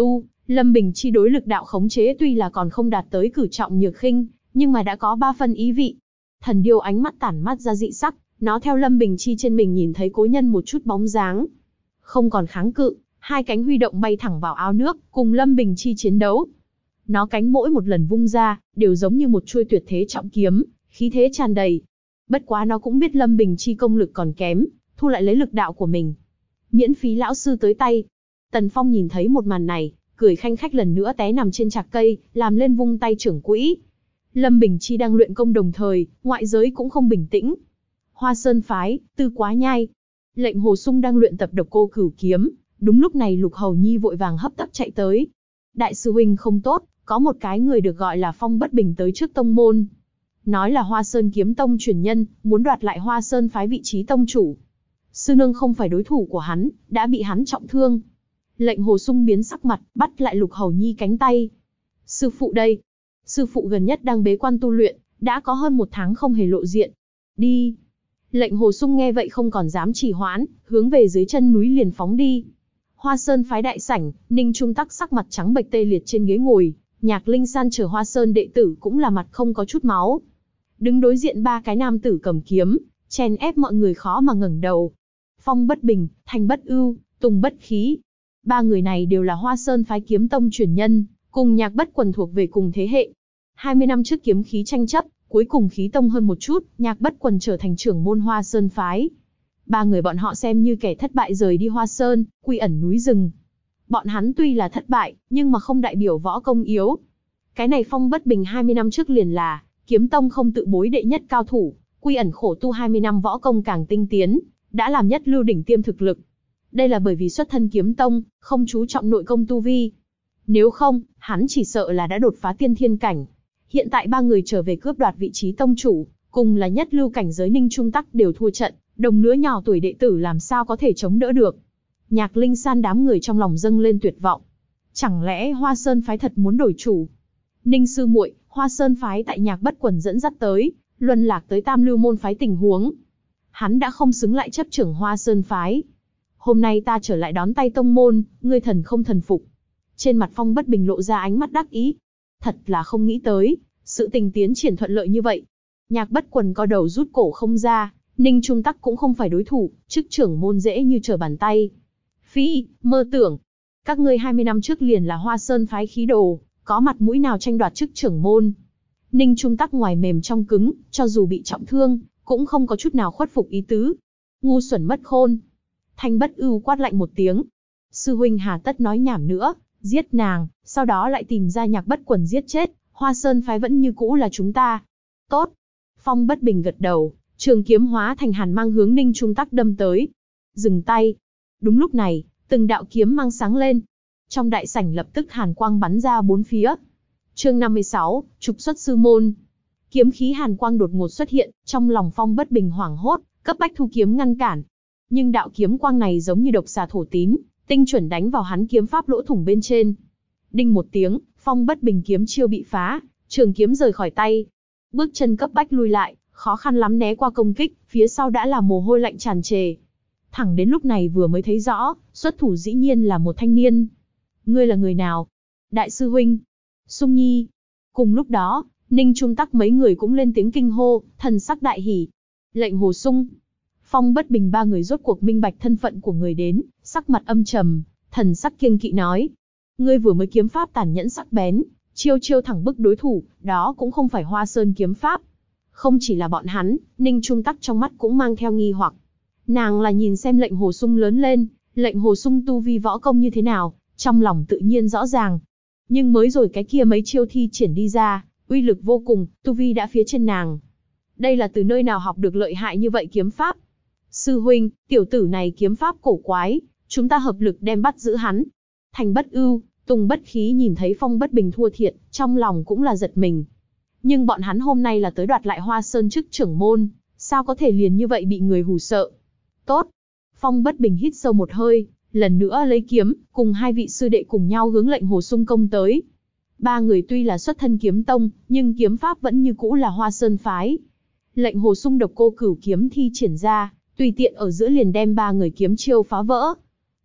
Lâm Bình Chi đối lực đạo khống chế tuy là còn không đạt tới cử trọng nhược khinh, nhưng mà đã có ba phân ý vị. Thần điêu ánh mắt tản mắt ra dị sắc, nó theo Lâm Bình Chi trên mình nhìn thấy cố nhân một chút bóng dáng. Không còn kháng cự, hai cánh huy động bay thẳng vào ao nước, cùng Lâm Bình Chi chiến đấu. Nó cánh mỗi một lần vung ra, đều giống như một chuôi tuyệt thế trọng kiếm, khí thế tràn đầy. Bất quá nó cũng biết Lâm Bình Chi công lực còn kém, thu lại lấy lực đạo của mình. Miễn phí lão sư tới tay. Tần Phong nhìn thấy một màn này, cười khanh khách lần nữa té nằm trên chạc cây, làm lên vung tay trưởng quỹ. Lâm Bình Chi đang luyện công đồng thời, ngoại giới cũng không bình tĩnh. Hoa Sơn phái, Tư Quá Nhai. Lệnh Hồ Sung đang luyện tập độc cô cửu kiếm, đúng lúc này Lục Hầu Nhi vội vàng hấp tấp chạy tới. Đại sư huynh không tốt, có một cái người được gọi là Phong Bất Bình tới trước tông môn. Nói là Hoa Sơn kiếm tông truyền nhân, muốn đoạt lại Hoa Sơn phái vị trí tông chủ. Sư nương không phải đối thủ của hắn, đã bị hắn trọng thương. Lệnh Hồ Sung biến sắc mặt, bắt lại Lục Hầu Nhi cánh tay. Sư phụ đây. Sư phụ gần nhất đang bế quan tu luyện, đã có hơn một tháng không hề lộ diện. Đi. Lệnh Hồ Sung nghe vậy không còn dám trì hoãn, hướng về dưới chân núi liền phóng đi. Hoa Sơn phái đại sảnh, Ninh Trung Tắc sắc mặt trắng bệch tê liệt trên ghế ngồi, Nhạc Linh San chờ Hoa Sơn đệ tử cũng là mặt không có chút máu. Đứng đối diện ba cái nam tử cầm kiếm, chèn ép mọi người khó mà ngẩng đầu. Phong Bất Bình, Thanh Bất Ưu, Tùng Bất Khí. Ba người này đều là Hoa Sơn phái kiếm tông truyền nhân, cùng Nhạc Bất Quần thuộc về cùng thế hệ. hai mươi năm trước kiếm khí tranh chấp, cuối cùng khí tông hơn một chút, Nhạc Bất Quần trở thành trưởng môn Hoa Sơn phái. Ba người bọn họ xem như kẻ thất bại rời đi Hoa Sơn, quy ẩn núi rừng. Bọn hắn tuy là thất bại, nhưng mà không đại biểu võ công yếu. Cái này Phong Bất Bình hai mươi năm trước liền là kiếm tông không tự bối đệ nhất cao thủ, quy ẩn khổ tu hai mươi năm võ công càng tinh tiến, đã làm nhất lưu đỉnh tiêm thực lực. Đây là bởi vì xuất thân kiếm tông, không chú trọng nội công tu vi. Nếu không, hắn chỉ sợ là đã đột phá tiên thiên cảnh. Hiện tại ba người trở về cướp đoạt vị trí tông chủ, cùng là nhất lưu cảnh giới Ninh Trung Tắc đều thua trận, đồng lứa nhỏ tuổi đệ tử làm sao có thể chống đỡ được. Nhạc Linh San đám người trong lòng dâng lên tuyệt vọng. Chẳng lẽ Hoa Sơn phái thật muốn đổi chủ? Ninh sư muội, Hoa Sơn phái tại Nhạc Bất Quần dẫn dắt tới, luân lạc tới Tam Lưu môn phái tình huống. Hắn đã không xứng lại chấp trưởng Hoa Sơn phái. Hôm nay ta trở lại đón tay tông môn, ngươi thần không thần phục. Trên mặt Phong Bất Bình lộ ra ánh mắt đắc ý. Thật là không nghĩ tới, sự tình tiến triển thuận lợi như vậy. Nhạc Bất Quần co đầu rút cổ không ra, Ninh Trung Tắc cũng không phải đối thủ, chức trưởng môn dễ như trở bàn tay. Phi, mơ tưởng. Các ngươi hai mươi năm trước liền là Hoa Sơn phái khí đồ, có mặt mũi nào tranh đoạt chức trưởng môn. Ninh Trung Tắc ngoài mềm trong cứng, cho dù bị trọng thương, cũng không có chút nào khuất phục ý tứ. Ngu xuẩn mất khôn. Thanh Bất Ưu quát lạnh một tiếng. Sư huynh hà tất nói nhảm nữa, giết nàng, sau đó lại tìm ra Nhạc Bất Quần giết chết, Hoa Sơn phái vẫn như cũ là chúng ta. Tốt. Phong Bất Bình gật đầu, trường kiếm hóa thành hàn mang hướng Ninh Trung Tắc đâm tới. Dừng tay. Đúng lúc này, từng đạo kiếm mang sáng lên. Trong đại sảnh lập tức hàn quang bắn ra bốn phía. Chương năm mươi sáu, trục xuất sư môn. Kiếm khí hàn quang đột ngột xuất hiện, trong lòng Phong Bất Bình hoảng hốt, cấp bách thu kiếm ngăn cản. Nhưng đạo kiếm quang này giống như độc xà thổ tín, tinh chuẩn đánh vào hắn kiếm pháp lỗ thủng bên trên. Đinh một tiếng, Phong Bất Bình kiếm chiêu bị phá, trường kiếm rời khỏi tay. Bước chân cấp bách lui lại, khó khăn lắm né qua công kích, phía sau đã là mồ hôi lạnh tràn trề. Thẳng đến lúc này vừa mới thấy rõ, xuất thủ dĩ nhiên là một thanh niên. Ngươi là người nào? Đại sư huynh. Sung Nhi. Cùng lúc đó, Ninh Trung Tắc mấy người cũng lên tiếng kinh hô, thần sắc đại hỉ. Lệnh Hồ Sung. Phong Bất Bình ba người rốt cuộc minh bạch thân phận của người đến, sắc mặt âm trầm, thần sắc kiêng kỵ nói. Ngươi vừa mới kiếm pháp tàn nhẫn sắc bén, chiêu chiêu thẳng bức đối thủ, đó cũng không phải Hoa Sơn kiếm pháp. Không chỉ là bọn hắn, Ninh Trung Tắc trong mắt cũng mang theo nghi hoặc. Nàng là nhìn xem lệnh Hồ Sung lớn lên, lệnh Hồ Sung tu vi võ công như thế nào, trong lòng tự nhiên rõ ràng. Nhưng mới rồi cái kia mấy chiêu thi triển đi ra, uy lực vô cùng, tu vi đã phía trên nàng. Đây là từ nơi nào học được lợi hại như vậy kiếm pháp? Sư huynh, tiểu tử này kiếm pháp cổ quái, chúng ta hợp lực đem bắt giữ hắn. Thanh Bất Ưu, Tùng Bất Khí nhìn thấy Phong Bất Bình thua thiệt, trong lòng cũng là giật mình. Nhưng bọn hắn hôm nay là tới đoạt lại Hoa Sơn chức trưởng môn, sao có thể liền như vậy bị người hù sợ? Tốt. Phong Bất Bình hít sâu một hơi, lần nữa lấy kiếm, cùng hai vị sư đệ cùng nhau hướng lệnh Hồ Sung công tới. Ba người tuy là xuất thân kiếm tông, nhưng kiếm pháp vẫn như cũ là Hoa Sơn phái. Lệnh Hồ Sung độc cô cửu kiếm thi triển ra, tùy tiện ở giữa liền đem ba người kiếm chiêu phá vỡ.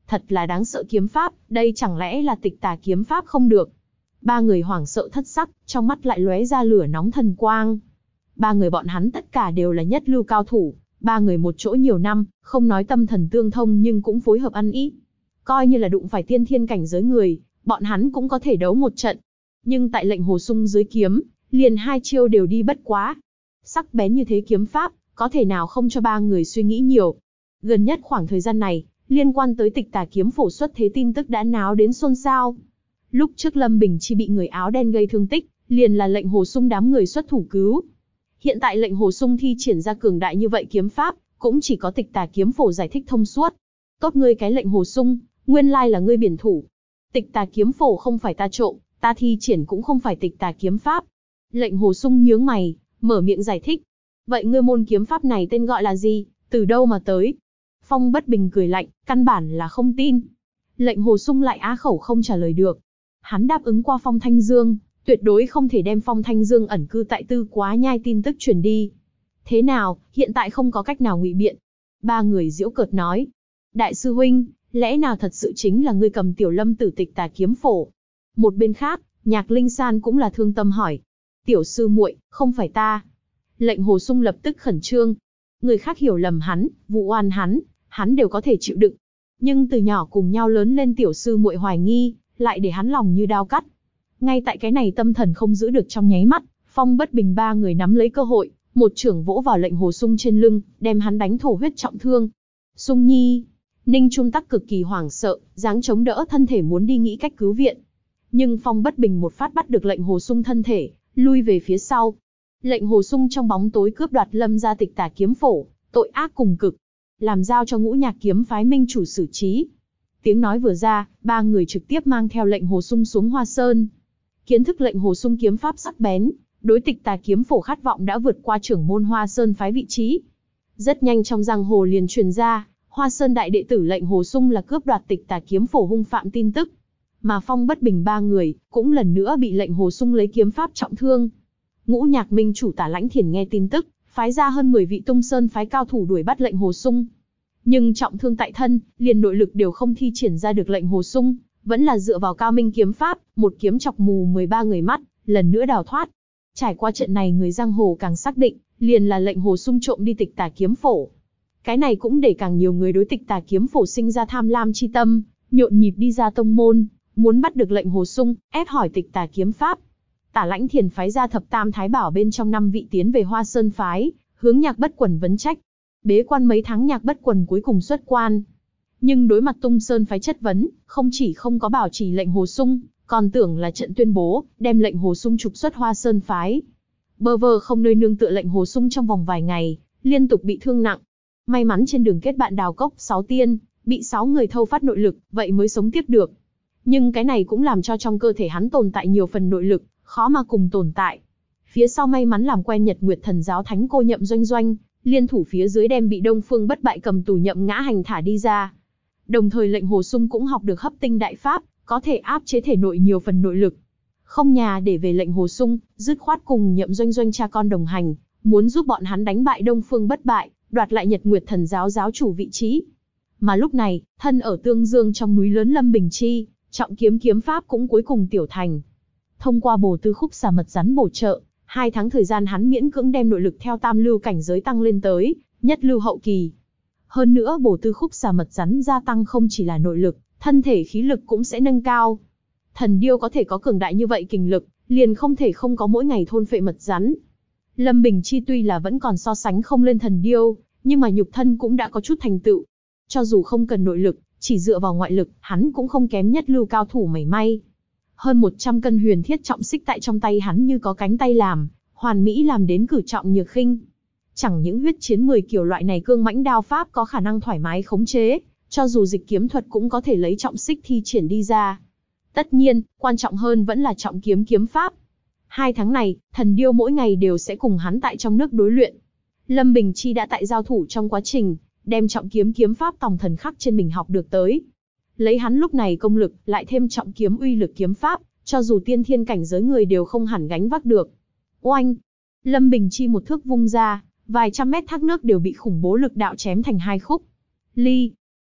thật là đáng sợ kiếm pháp, đây chẳng lẽ là Tịch Tà kiếm pháp không được. Ba người hoảng sợ thất sắc, trong mắt lại lóe ra lửa nóng thần quang. Ba người bọn hắn tất cả đều là nhất lưu cao thủ, ba người một chỗ nhiều năm, không nói tâm thần tương thông nhưng cũng phối hợp ăn ý. Coi như là đụng phải tiên thiên cảnh giới người, bọn hắn cũng có thể đấu một trận. Nhưng tại Lệnh Hồ Sung dưới kiếm, liền hai chiêu đều đi bất quá. Sắc bén như thế kiếm pháp, có thể nào không cho ba người suy nghĩ nhiều. Gần nhất khoảng thời gian này, liên quan tới Tịch Tà kiếm phổ xuất thế tin tức đã náo đến xôn xao. Lúc trước Lâm Bình Chi bị người áo đen gây thương tích, liền là Lệnh Hồ Sung đám người xuất thủ cứu. Hiện tại Lệnh Hồ Sung thi triển ra cường đại như vậy kiếm pháp, cũng chỉ có Tịch Tà kiếm phổ giải thích thông suốt. Tốt ngươi cái Lệnh Hồ Sung, nguyên lai là ngươi biển thủ. Tịch Tà kiếm phổ không phải ta trộm, ta thi triển cũng không phải Tịch Tà kiếm pháp. Lệnh Hồ Sung nhướng mày, mở miệng giải thích. Vậy ngươi môn kiếm pháp này tên gọi là gì, từ đâu mà tới? Phong Bất Bình cười lạnh, căn bản là không tin. Lệnh Hồ Sung lại á khẩu không trả lời được. Hắn đáp ứng qua Phong Thanh Dương, tuyệt đối không thể đem Phong Thanh Dương ẩn cư tại Tư Quá Nhai tin tức truyền đi. Thế nào, hiện tại không có cách nào ngụy biện. Ba người giễu cợt nói. Đại sư huynh, lẽ nào thật sự chính là ngươi cầm Tiểu Lâm Tử Tịch Tà kiếm phổ? Một bên khác, Nhạc Linh San cũng là thương tâm hỏi. Tiểu sư muội, không phải ta. Lệnh Hồ Sung lập tức khẩn trương. Người khác hiểu lầm hắn, vụ oan hắn, hắn đều có thể chịu đựng. Nhưng từ nhỏ cùng nhau lớn lên tiểu sư muội hoài nghi, lại để hắn lòng như đao cắt. Ngay tại cái này tâm thần không giữ được trong nháy mắt, Phong Bất Bình ba người nắm lấy cơ hội, một chưởng vỗ vào Lệnh Hồ Sung trên lưng, đem hắn đánh thổ huyết trọng thương. Sung Nhi, Ninh Trung Tắc cực kỳ hoảng sợ, dáng chống đỡ thân thể muốn đi nghĩ cách cứu viện. Nhưng Phong Bất Bình một phát bắt được Lệnh Hồ Sung thân thể, lui về phía sau. Lệnh Hồ Sung trong bóng tối cướp đoạt Lâm gia Tịch Tà kiếm phổ, tội ác cùng cực, làm giao cho Ngũ Nhạc kiếm phái minh chủ xử trí. Tiếng nói vừa ra, ba người trực tiếp mang theo Lệnh Hồ Sung xuống Hoa Sơn. Kiến thức Lệnh Hồ Sung kiếm pháp sắc bén, đối Tịch Tà kiếm phổ khát vọng đã vượt qua trưởng môn Hoa Sơn phái vị trí. Rất nhanh trong giang hồ liền truyền ra, Hoa Sơn đại đệ tử Lệnh Hồ Sung là cướp đoạt Tịch Tà kiếm phổ hung phạm tin tức. Mà Phong Bất Bình ba người cũng lần nữa bị Lệnh Hồ Sung lấy kiếm pháp trọng thương. Ngũ Nhạc minh chủ Tả Lãnh Thiền nghe tin tức, phái ra hơn mười vị Tung Sơn phái cao thủ đuổi bắt Lệnh Hồ Sung. Nhưng trọng thương tại thân, liền nội lực đều không thi triển ra được Lệnh Hồ Sung, vẫn là dựa vào cao minh kiếm pháp, một kiếm chọc mù mười ba người mắt, lần nữa đào thoát. Trải qua trận này người giang hồ càng xác định, liền là Lệnh Hồ Sung trộm đi Tịch Tà kiếm phổ. Cái này cũng để càng nhiều người đối Tịch Tà kiếm phổ sinh ra tham lam chi tâm, nhộn nhịp đi ra tông môn, muốn bắt được Lệnh Hồ Sung, ép hỏi Tịch Tà kiếm pháp. Tả Lãnh Thiền phái ra thập tam thái bảo bên trong năm vị tiến về Hoa Sơn phái, hướng Nhạc Bất Quần vấn trách. Bế quan mấy tháng Nhạc Bất Quần cuối cùng xuất quan. Nhưng đối mặt Tung Sơn phái chất vấn, không chỉ không có bảo trì Lệnh Hồ Sung, còn tưởng là trận tuyên bố, đem Lệnh Hồ Sung trục xuất Hoa Sơn phái. Bơ vơ không nơi nương tựa Lệnh Hồ Sung trong vòng vài ngày, liên tục bị thương nặng. May mắn trên đường kết bạn đào cốc sáu tiên, bị sáu người thâu phát nội lực, vậy mới sống tiếp được. Nhưng cái này cũng làm cho trong cơ thể hắn tồn tại nhiều phần nội lực, khó mà cùng tồn tại. Phía sau may mắn làm quen Nhật Nguyệt Thần giáo thánh cô Nhậm Doanh Doanh, liên thủ phía dưới đem bị Đông Phương Bất Bại cầm tù Nhậm Ngã Hành thả đi ra. Đồng thời Lệnh Hồ Sung cũng học được hấp tinh đại pháp, có thể áp chế thể nội nhiều phần nội lực. Không nhà để về Lệnh Hồ Sung, dứt khoát cùng Nhậm Doanh Doanh cha con đồng hành, muốn giúp bọn hắn đánh bại Đông Phương Bất Bại, đoạt lại Nhật Nguyệt Thần giáo giáo chủ vị trí. Mà lúc này, thân ở Tương Dương trong núi lớn Lâm Bình Chi, trọng kiếm kiếm pháp cũng cuối cùng tiểu thành. Thông qua bổ tư khúc xà mật rắn bổ trợ, hai tháng thời gian hắn miễn cưỡng đem nội lực theo tam lưu cảnh giới tăng lên tới nhất lưu hậu kỳ. Hơn nữa bổ tư khúc xà mật rắn gia tăng không chỉ là nội lực, thân thể khí lực cũng sẽ nâng cao. Thần điêu có thể có cường đại như vậy kình lực, liền không thể không có mỗi ngày thôn phệ mật rắn. Lâm Bình Chi tuy là vẫn còn so sánh không lên thần điêu, nhưng mà nhục thân cũng đã có chút thành tựu. Cho dù không cần nội lực, chỉ dựa vào ngoại lực, hắn cũng không kém nhất lưu cao thủ mảy may. Hơn một trăm cân huyền thiết trọng xích tại trong tay hắn như có cánh tay làm, hoàn mỹ làm đến cử trọng nhược khinh. Chẳng những huyết chiến mười kiểu loại này cương mãnh đao pháp có khả năng thoải mái khống chế, cho dù dịch kiếm thuật cũng có thể lấy trọng xích thi triển đi ra. Tất nhiên, quan trọng hơn vẫn là trọng kiếm kiếm pháp. Hai tháng này, thần điêu mỗi ngày đều sẽ cùng hắn tại trong nước đối luyện. Lâm Bình Chi đã tại giao thủ trong quá trình, đem trọng kiếm kiếm pháp tòng thần khắc trên mình học được tới. Lấy hắn lúc này công lực, lại thêm trọng kiếm uy lực kiếm pháp, cho dù tiên thiên cảnh giới người đều không hẳn gánh vác được. Oanh! Lâm Bình Chi một thước vung ra, vài trăm mét thác nước đều bị khủng bố lực đạo chém thành hai khúc. Ly!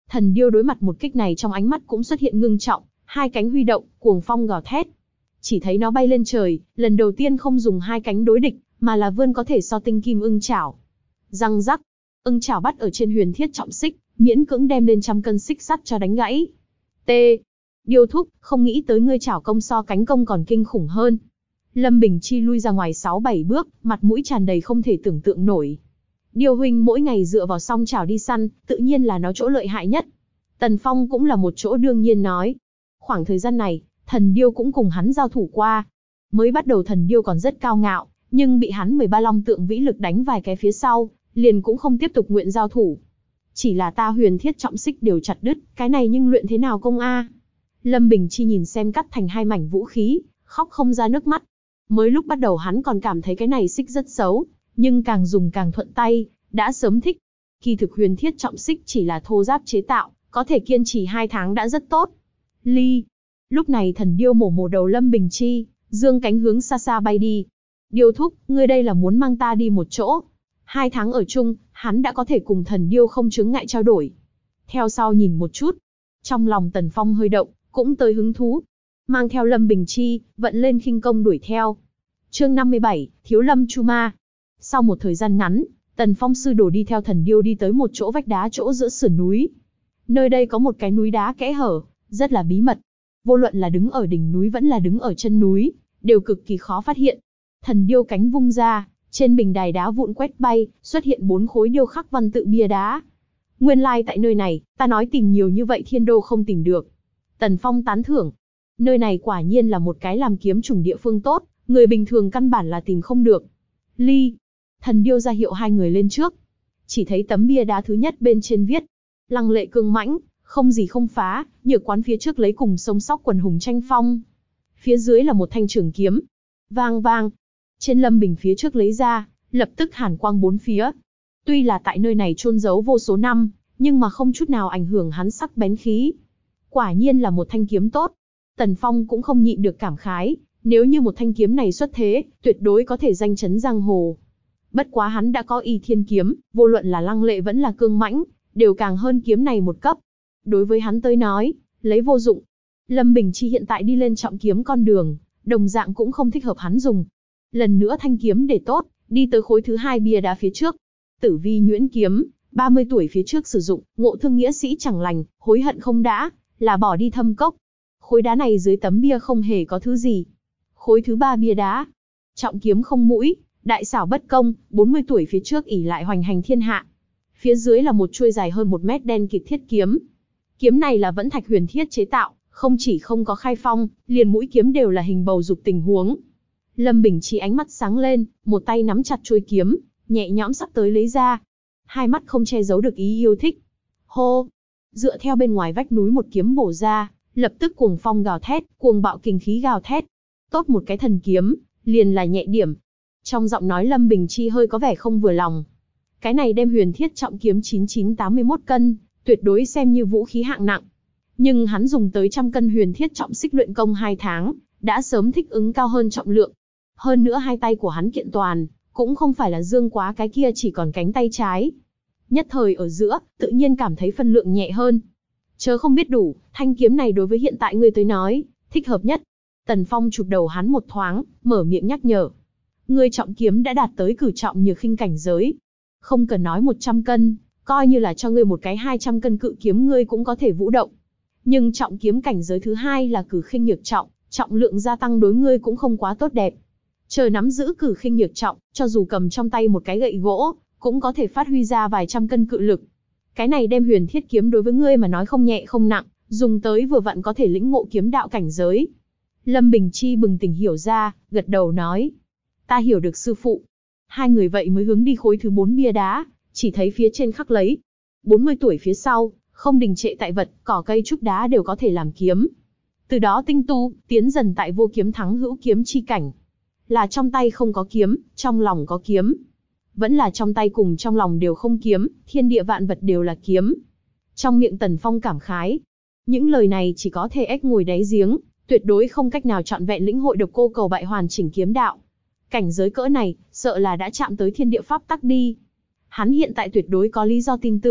Thần điêu đối mặt một kích này trong ánh mắt cũng xuất hiện ngưng trọng, hai cánh huy động, cuồng phong gào thét. Chỉ thấy nó bay lên trời, lần đầu tiên không dùng hai cánh đối địch, mà là vươn có thể so tinh kim ưng chảo. Răng rắc, ưng chảo bắt ở trên huyền thiết trọng xích, miễn cưỡng đem lên trăm cân xích sắt cho đánh gãy. T. Điêu thúc, không nghĩ tới ngươi chảo công so cánh công còn kinh khủng hơn. Lâm Bình Chi lui ra ngoài sáu bảy bước, mặt mũi tràn đầy không thể tưởng tượng nổi. Điêu huynh mỗi ngày dựa vào song chảo đi săn, tự nhiên là nó chỗ lợi hại nhất. Tần Phong cũng là một chỗ đương nhiên nói. Khoảng thời gian này, thần điêu cũng cùng hắn giao thủ qua. Mới bắt đầu thần điêu còn rất cao ngạo, nhưng bị hắn mười ba long tượng vĩ lực đánh vài cái phía sau, liền cũng không tiếp tục nguyện giao thủ. Chỉ là ta huyền thiết trọng xích đều chặt đứt, cái này nhưng luyện thế nào công a? Lâm Bình Chi nhìn xem cắt thành hai mảnh vũ khí, khóc không ra nước mắt. Mới lúc bắt đầu hắn còn cảm thấy cái này xích rất xấu, nhưng càng dùng càng thuận tay, đã sớm thích. Kỳ thực huyền thiết trọng xích chỉ là thô giáp chế tạo, có thể kiên trì hai tháng đã rất tốt. Ly. Lúc này thần điêu mổ mổ đầu Lâm Bình Chi, dương cánh hướng xa xa bay đi. Điêu thúc, ngươi đây là muốn mang ta đi một chỗ. Hai tháng ở chung, hắn đã có thể cùng thần điêu không chướng ngại trao đổi. Theo sau nhìn một chút. Trong lòng Tần Phong hơi động, cũng tới hứng thú. Mang theo Lâm Bình Chi, vận lên khinh công đuổi theo. Chương năm mươi bảy, Thiếu Lâm Chu Ma. Sau một thời gian ngắn, Tần Phong sư đồ đi theo thần điêu đi tới một chỗ vách đá chỗ giữa sườn núi. Nơi đây có một cái núi đá kẽ hở, rất là bí mật. Vô luận là đứng ở đỉnh núi vẫn là đứng ở chân núi, đều cực kỳ khó phát hiện. Thần điêu cánh vung ra, trên bình đài đá vụn quét bay, xuất hiện bốn khối điêu khắc văn tự bia đá. Nguyên lai tại nơi này, ta nói tìm nhiều như vậy thiên đô không tìm được. Tần Phong tán thưởng. Nơi này quả nhiên là một cái làm kiếm chủng địa phương tốt, người bình thường căn bản là tìm không được. Ly. Thần điêu ra hiệu hai người lên trước. Chỉ thấy tấm bia đá thứ nhất bên trên viết. Lăng lệ cương mãnh, không gì không phá, nhược quán phía trước lấy cùng sông sóc quần hùng tranh phong. Phía dưới là một thanh trường kiếm. Vang vang. Trên Lâm Bình phía trước lấy ra, lập tức hàn quang bốn phía. Tuy là tại nơi này chôn giấu vô số năm, nhưng mà không chút nào ảnh hưởng hắn sắc bén khí. Quả nhiên là một thanh kiếm tốt. Tần Phong cũng không nhịn được cảm khái, nếu như một thanh kiếm này xuất thế, tuyệt đối có thể danh chấn giang hồ. Bất quá hắn đã có Y Thiên kiếm, vô luận là lăng lệ vẫn là cương mãnh, đều càng hơn kiếm này một cấp. Đối với hắn tới nói, lấy vô dụng. Lâm Bình Chi hiện tại đi lên trọng kiếm con đường, đồng dạng cũng không thích hợp hắn dùng. Lần nữa thanh kiếm để tốt, đi tới khối thứ hai bia đá phía trước. Tử Vi nhuyễn kiếm, ba mươi tuổi phía trước sử dụng, ngộ thương nghĩa sĩ chẳng lành, hối hận không đã, là bỏ đi thâm cốc. Khối đá này dưới tấm bia không hề có thứ gì. Khối thứ ba bia đá, trọng kiếm không mũi, đại xảo bất công, bốn mươi tuổi phía trước ỷ lại hoành hành thiên hạ. Phía dưới là một chuôi dài hơn một mét đen kịt thiết kiếm. Kiếm này là vẫn thạch huyền thiết chế tạo, không chỉ không có khai phong, liền mũi kiếm đều là hình bầu dục tình huống. Lâm Bình Chi ánh mắt sáng lên, một tay nắm chặt chuôi kiếm, nhẹ nhõm sắp tới lấy ra. Hai mắt không che giấu được ý yêu thích. Hô! Dựa theo bên ngoài vách núi một kiếm bổ ra, lập tức cuồng phong gào thét, cuồng bạo kình khí gào thét. Tốt một cái thần kiếm, liền là nhẹ điểm. Trong giọng nói Lâm Bình Chi hơi có vẻ không vừa lòng. Cái này đem huyền thiết trọng kiếm chín chín tám mươi mốt cân, tuyệt đối xem như vũ khí hạng nặng. Nhưng hắn dùng tới trăm cân huyền thiết trọng xích luyện công hai tháng, đã sớm thích ứng cao hơn trọng lượng. Hơn nữa hai tay của hắn kiện toàn, cũng không phải là dương quá cái kia chỉ còn cánh tay trái. Nhất thời ở giữa, tự nhiên cảm thấy phân lượng nhẹ hơn. Chớ không biết đủ, thanh kiếm này đối với hiện tại ngươi tới nói, thích hợp nhất. Tần Phong chụp đầu hắn một thoáng, mở miệng nhắc nhở. Ngươi trọng kiếm đã đạt tới cử trọng nhược khinh cảnh giới. Không cần nói một trăm cân, coi như là cho ngươi một cái hai trăm cân cự kiếm ngươi cũng có thể vũ động. Nhưng trọng kiếm cảnh giới thứ hai là cử khinh nhược trọng, trọng lượng gia tăng đối ngươi cũng không quá tốt đẹp. Chờ nắm giữ cử khinh nhược trọng, cho dù cầm trong tay một cái gậy gỗ, cũng có thể phát huy ra vài trăm cân cự lực. Cái này đem huyền thiết kiếm đối với ngươi mà nói không nhẹ không nặng, dùng tới vừa vặn có thể lĩnh ngộ kiếm đạo cảnh giới. Lâm Bình Chi bừng tỉnh hiểu ra, gật đầu nói. Ta hiểu được sư phụ. Hai người vậy mới hướng đi khối thứ bốn bia đá, chỉ thấy phía trên khắc lấy. bốn mươi tuổi phía sau, không đình trệ tại vật, cỏ cây trúc đá đều có thể làm kiếm. Từ đó tinh tu, tiến dần tại vô kiếm thắng hữu kiếm chi cảnh. Là trong tay không có kiếm, trong lòng có kiếm. Vẫn là trong tay cùng trong lòng đều không kiếm, thiên địa vạn vật đều là kiếm. Trong miệng Tần Phong cảm khái. Những lời này chỉ có thể ếch ngồi đáy giếng, tuyệt đối không cách nào trọn vẹn lĩnh hội được cô cầu bại hoàn chỉnh kiếm đạo. Cảnh giới cỡ này, sợ là đã chạm tới thiên địa pháp tắc đi. Hắn hiện tại tuyệt đối có lý do tin tưởng,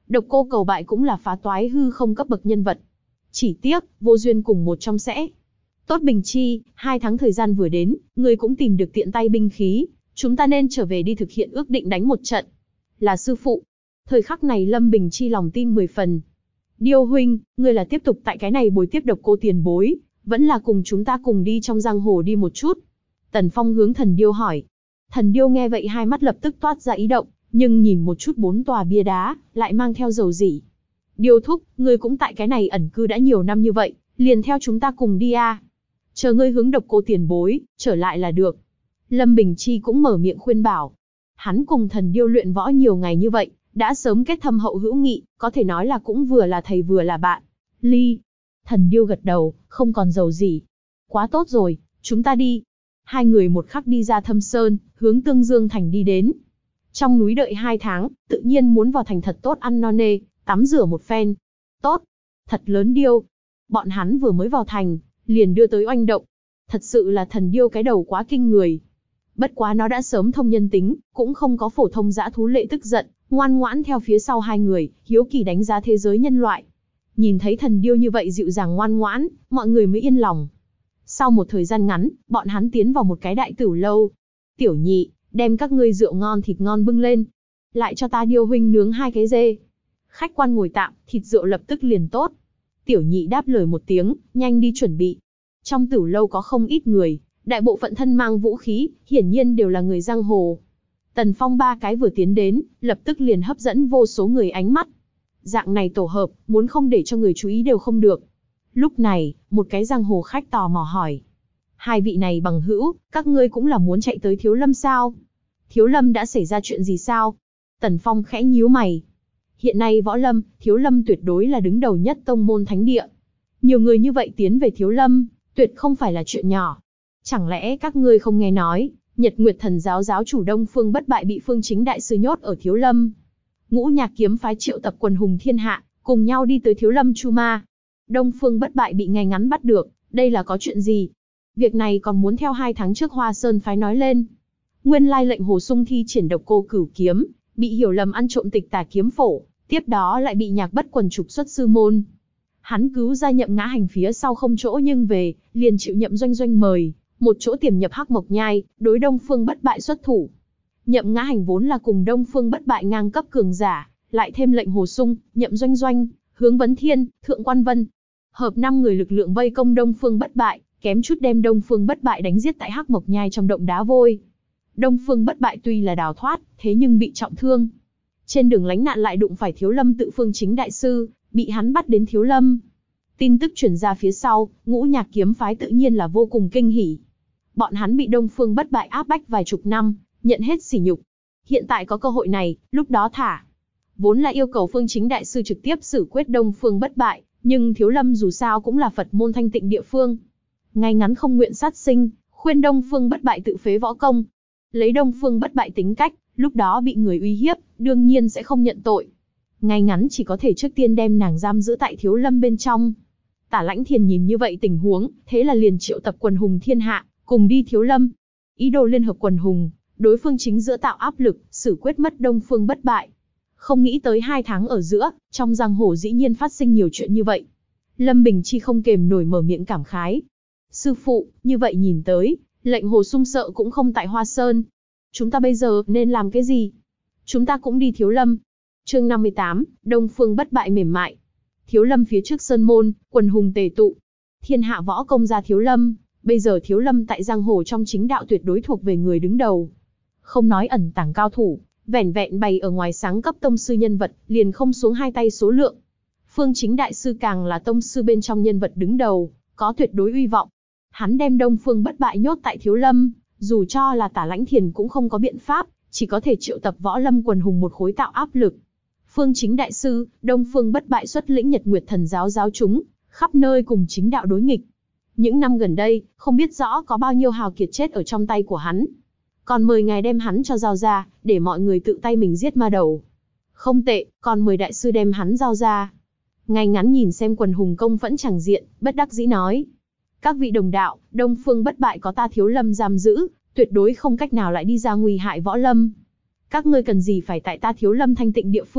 Độc Cô Cầu Bại cũng là phá toái hư không cấp bậc nhân vật. Chỉ tiếc, vô duyên cùng một trong sẽ. Tốt Bình Chi, hai tháng thời gian vừa đến, ngươi cũng tìm được tiện tay binh khí, chúng ta nên trở về đi thực hiện ước định đánh một trận. Là sư phụ. Thời khắc này Lâm Bình Chi lòng tin mười phần. Điêu huynh, ngươi là tiếp tục tại cái này bồi tiếp Độc Cô tiền bối, vẫn là cùng chúng ta cùng đi trong giang hồ đi một chút? Tần Phong hướng Thần Điêu hỏi. Thần Điêu nghe vậy hai mắt lập tức toát ra ý động, nhưng nhìn một chút bốn tòa bia đá, lại mang theo dầu dỉ. Điêu thúc, ngươi cũng tại cái này ẩn cư đã nhiều năm như vậy, liền theo chúng ta cùng đi a. Chờ ngươi hướng Độc Cô tiền bối, trở lại là được. Lâm Bình Chi cũng mở miệng khuyên bảo. Hắn cùng Thần Điêu luyện võ nhiều ngày như vậy, đã sớm kết thâm hậu hữu nghị, có thể nói là cũng vừa là thầy vừa là bạn. Ly. Thần Điêu gật đầu, không còn dầu gì. Quá tốt rồi, chúng ta đi. Hai người một khắc đi ra Thâm Sơn, hướng Tương Dương Thành đi đến. Trong núi đợi hai tháng, tự nhiên muốn vào thành thật tốt ăn no nê, tắm rửa một phen. Tốt. Thật lớn Điêu. Bọn hắn vừa mới vào thành, liền đưa tới oanh động. Thật sự là Thần Điêu cái đầu quá kinh người. Bất quá nó đã sớm thông nhân tính, cũng không có phổ thông dã thú lệ tức giận, ngoan ngoãn theo phía sau hai người, hiếu kỳ đánh giá thế giới nhân loại. Nhìn thấy Thần Điêu như vậy dịu dàng ngoan ngoãn, mọi người mới yên lòng. Sau một thời gian ngắn, bọn hắn tiến vào một cái đại tửu lâu. Tiểu nhị, đem các ngươi rượu ngon thịt ngon bưng lên. Lại cho ta Điêu huynh nướng hai cái dê. Khách quan ngồi tạm, thịt rượu lập tức liền tốt. Tiểu nhị đáp lời một tiếng, nhanh đi chuẩn bị. Trong tửu lâu có không ít người, đại bộ phận thân mang vũ khí, hiển nhiên đều là người giang hồ. Tần Phong ba cái vừa tiến đến, lập tức liền hấp dẫn vô số người ánh mắt. Dạng này tổ hợp, muốn không để cho người chú ý đều không được. Lúc này, một cái giang hồ khách tò mò hỏi. Hai vị này bằng hữu, các ngươi cũng là muốn chạy tới Thiếu Lâm sao? Thiếu Lâm đã xảy ra chuyện gì sao? Tần Phong khẽ nhíu mày. Hiện nay Võ Lâm, Thiếu Lâm tuyệt đối là đứng đầu nhất tông môn thánh địa. Nhiều người như vậy tiến về Thiếu Lâm, tuyệt không phải là chuyện nhỏ. Chẳng lẽ các ngươi không nghe nói, Nhật Nguyệt Thần giáo giáo chủ Đông Phương Bất Bại bị Phương Chính đại sư nhốt ở Thiếu Lâm? Ngũ Nhạc kiếm phái triệu tập quần hùng thiên hạ, cùng nhau đi tới Thiếu Lâm Chu Ma. Đông Phương Bất Bại bị ngay ngắn bắt được, đây là có chuyện gì? Việc này còn muốn theo hai tháng trước Hoa Sơn phái nói lên. Nguyên lai lệnh Hồ Sung thi triển độc cô cửu kiếm, bị hiểu lầm ăn trộm Tịch Tà kiếm phổ, tiếp đó lại bị Nhạc Bất Quần trục xuất sư môn. Hắn cứu ra Nhậm Ngã Hành phía sau không chỗ nhưng về, liền chịu Nhậm Doanh Doanh mời, một chỗ tiềm nhập Hắc Mộc Nhai, đối Đông Phương Bất Bại xuất thủ. Nhậm Ngã Hành vốn là cùng Đông Phương Bất Bại ngang cấp cường giả, lại thêm lệnh Hồ Sung, Nhậm Doanh Doanh, Hướng Vấn Thiên, Thượng Quan Vân, hợp năm người lực lượng vây công Đông Phương Bất Bại, kém chút đem Đông Phương Bất Bại đánh giết tại Hắc Mộc Nhai trong động đá vôi. Đông Phương Bất Bại tuy là đào thoát, thế nhưng bị trọng thương. Trên đường lánh nạn lại đụng phải Thiếu Lâm tự Phương Chính đại sư, bị hắn bắt đến Thiếu Lâm. Tin tức truyền ra phía sau, Ngũ Nhạc kiếm phái tự nhiên là vô cùng kinh hỉ. Bọn hắn bị Đông Phương Bất Bại áp bách vài chục năm, nhận hết sỉ nhục. Hiện tại có cơ hội này, lúc đó thả. Vốn là yêu cầu Phương Chính đại sư trực tiếp xử quyết Đông Phương Bất Bại, nhưng Thiếu Lâm dù sao cũng là Phật môn thanh tịnh địa phương. Ngay ngắn không nguyện sát sinh, khuyên Đông Phương Bất Bại tự phế võ công. Lấy Đông Phương Bất Bại tính cách, lúc đó bị người uy hiếp, đương nhiên sẽ không nhận tội. Ngay ngắn chỉ có thể trước tiên đem nàng giam giữ tại Thiếu Lâm bên trong. Tả Lãnh Thiền nhìn như vậy tình huống, thế là liền triệu tập quần hùng thiên hạ, cùng đi Thiếu Lâm. Ý đồ liên hợp quần hùng, đối Phương Chính giữa tạo áp lực, xử quyết mất Đông Phương Bất Bại. Không nghĩ tới hai tháng ở giữa, trong giang hồ dĩ nhiên phát sinh nhiều chuyện như vậy. Lâm Bình Chi không kềm nổi mở miệng cảm khái. Sư phụ, như vậy nhìn tới, lệnh Hồ Sung sợ cũng không tại Hoa Sơn. Chúng ta bây giờ nên làm cái gì? Chúng ta cũng đi Thiếu Lâm. Chương năm mươi tám, Đông Phương Bất Bại mềm mại. Thiếu Lâm phía trước sơn môn, quần hùng tề tụ. Thiên hạ võ công ra Thiếu Lâm, bây giờ Thiếu Lâm tại giang hồ trong chính đạo tuyệt đối thuộc về người đứng đầu. Không nói ẩn tàng cao thủ, vẻn vẹn bày ở ngoài sáng cấp tông sư nhân vật, liền không xuống hai tay số lượng. Phương Chính đại sư càng là tông sư bên trong nhân vật đứng đầu, có tuyệt đối uy vọng. Hắn đem Đông Phương Bất Bại nhốt tại Thiếu Lâm, dù cho là Tả Lãnh Thiền cũng không có biện pháp, chỉ có thể triệu tập võ lâm quần hùng một khối tạo áp lực. Phương Chính đại sư, Đông Phương Bất Bại xuất lĩnh Nhật Nguyệt Thần giáo giáo chúng, khắp nơi cùng chính đạo đối nghịch. Những năm gần đây, không biết rõ có bao nhiêu hào kiệt chết ở trong tay của hắn. Còn mời ngài đem hắn cho giao ra, để mọi người tự tay mình giết ma đầu. Không tệ, còn mời đại sư đem hắn giao ra. Ngay ngắn nhìn xem quần hùng công phẫn chẳng diện, bất đắc dĩ nói. Các vị đồng đạo, Đông Phương Bất Bại có ta Thiếu Lâm giam giữ, tuyệt đối không cách nào lại đi ra nguy hại võ lâm. Các ngươi cần gì phải tại ta Thiếu Lâm thanh tịnh địa phương,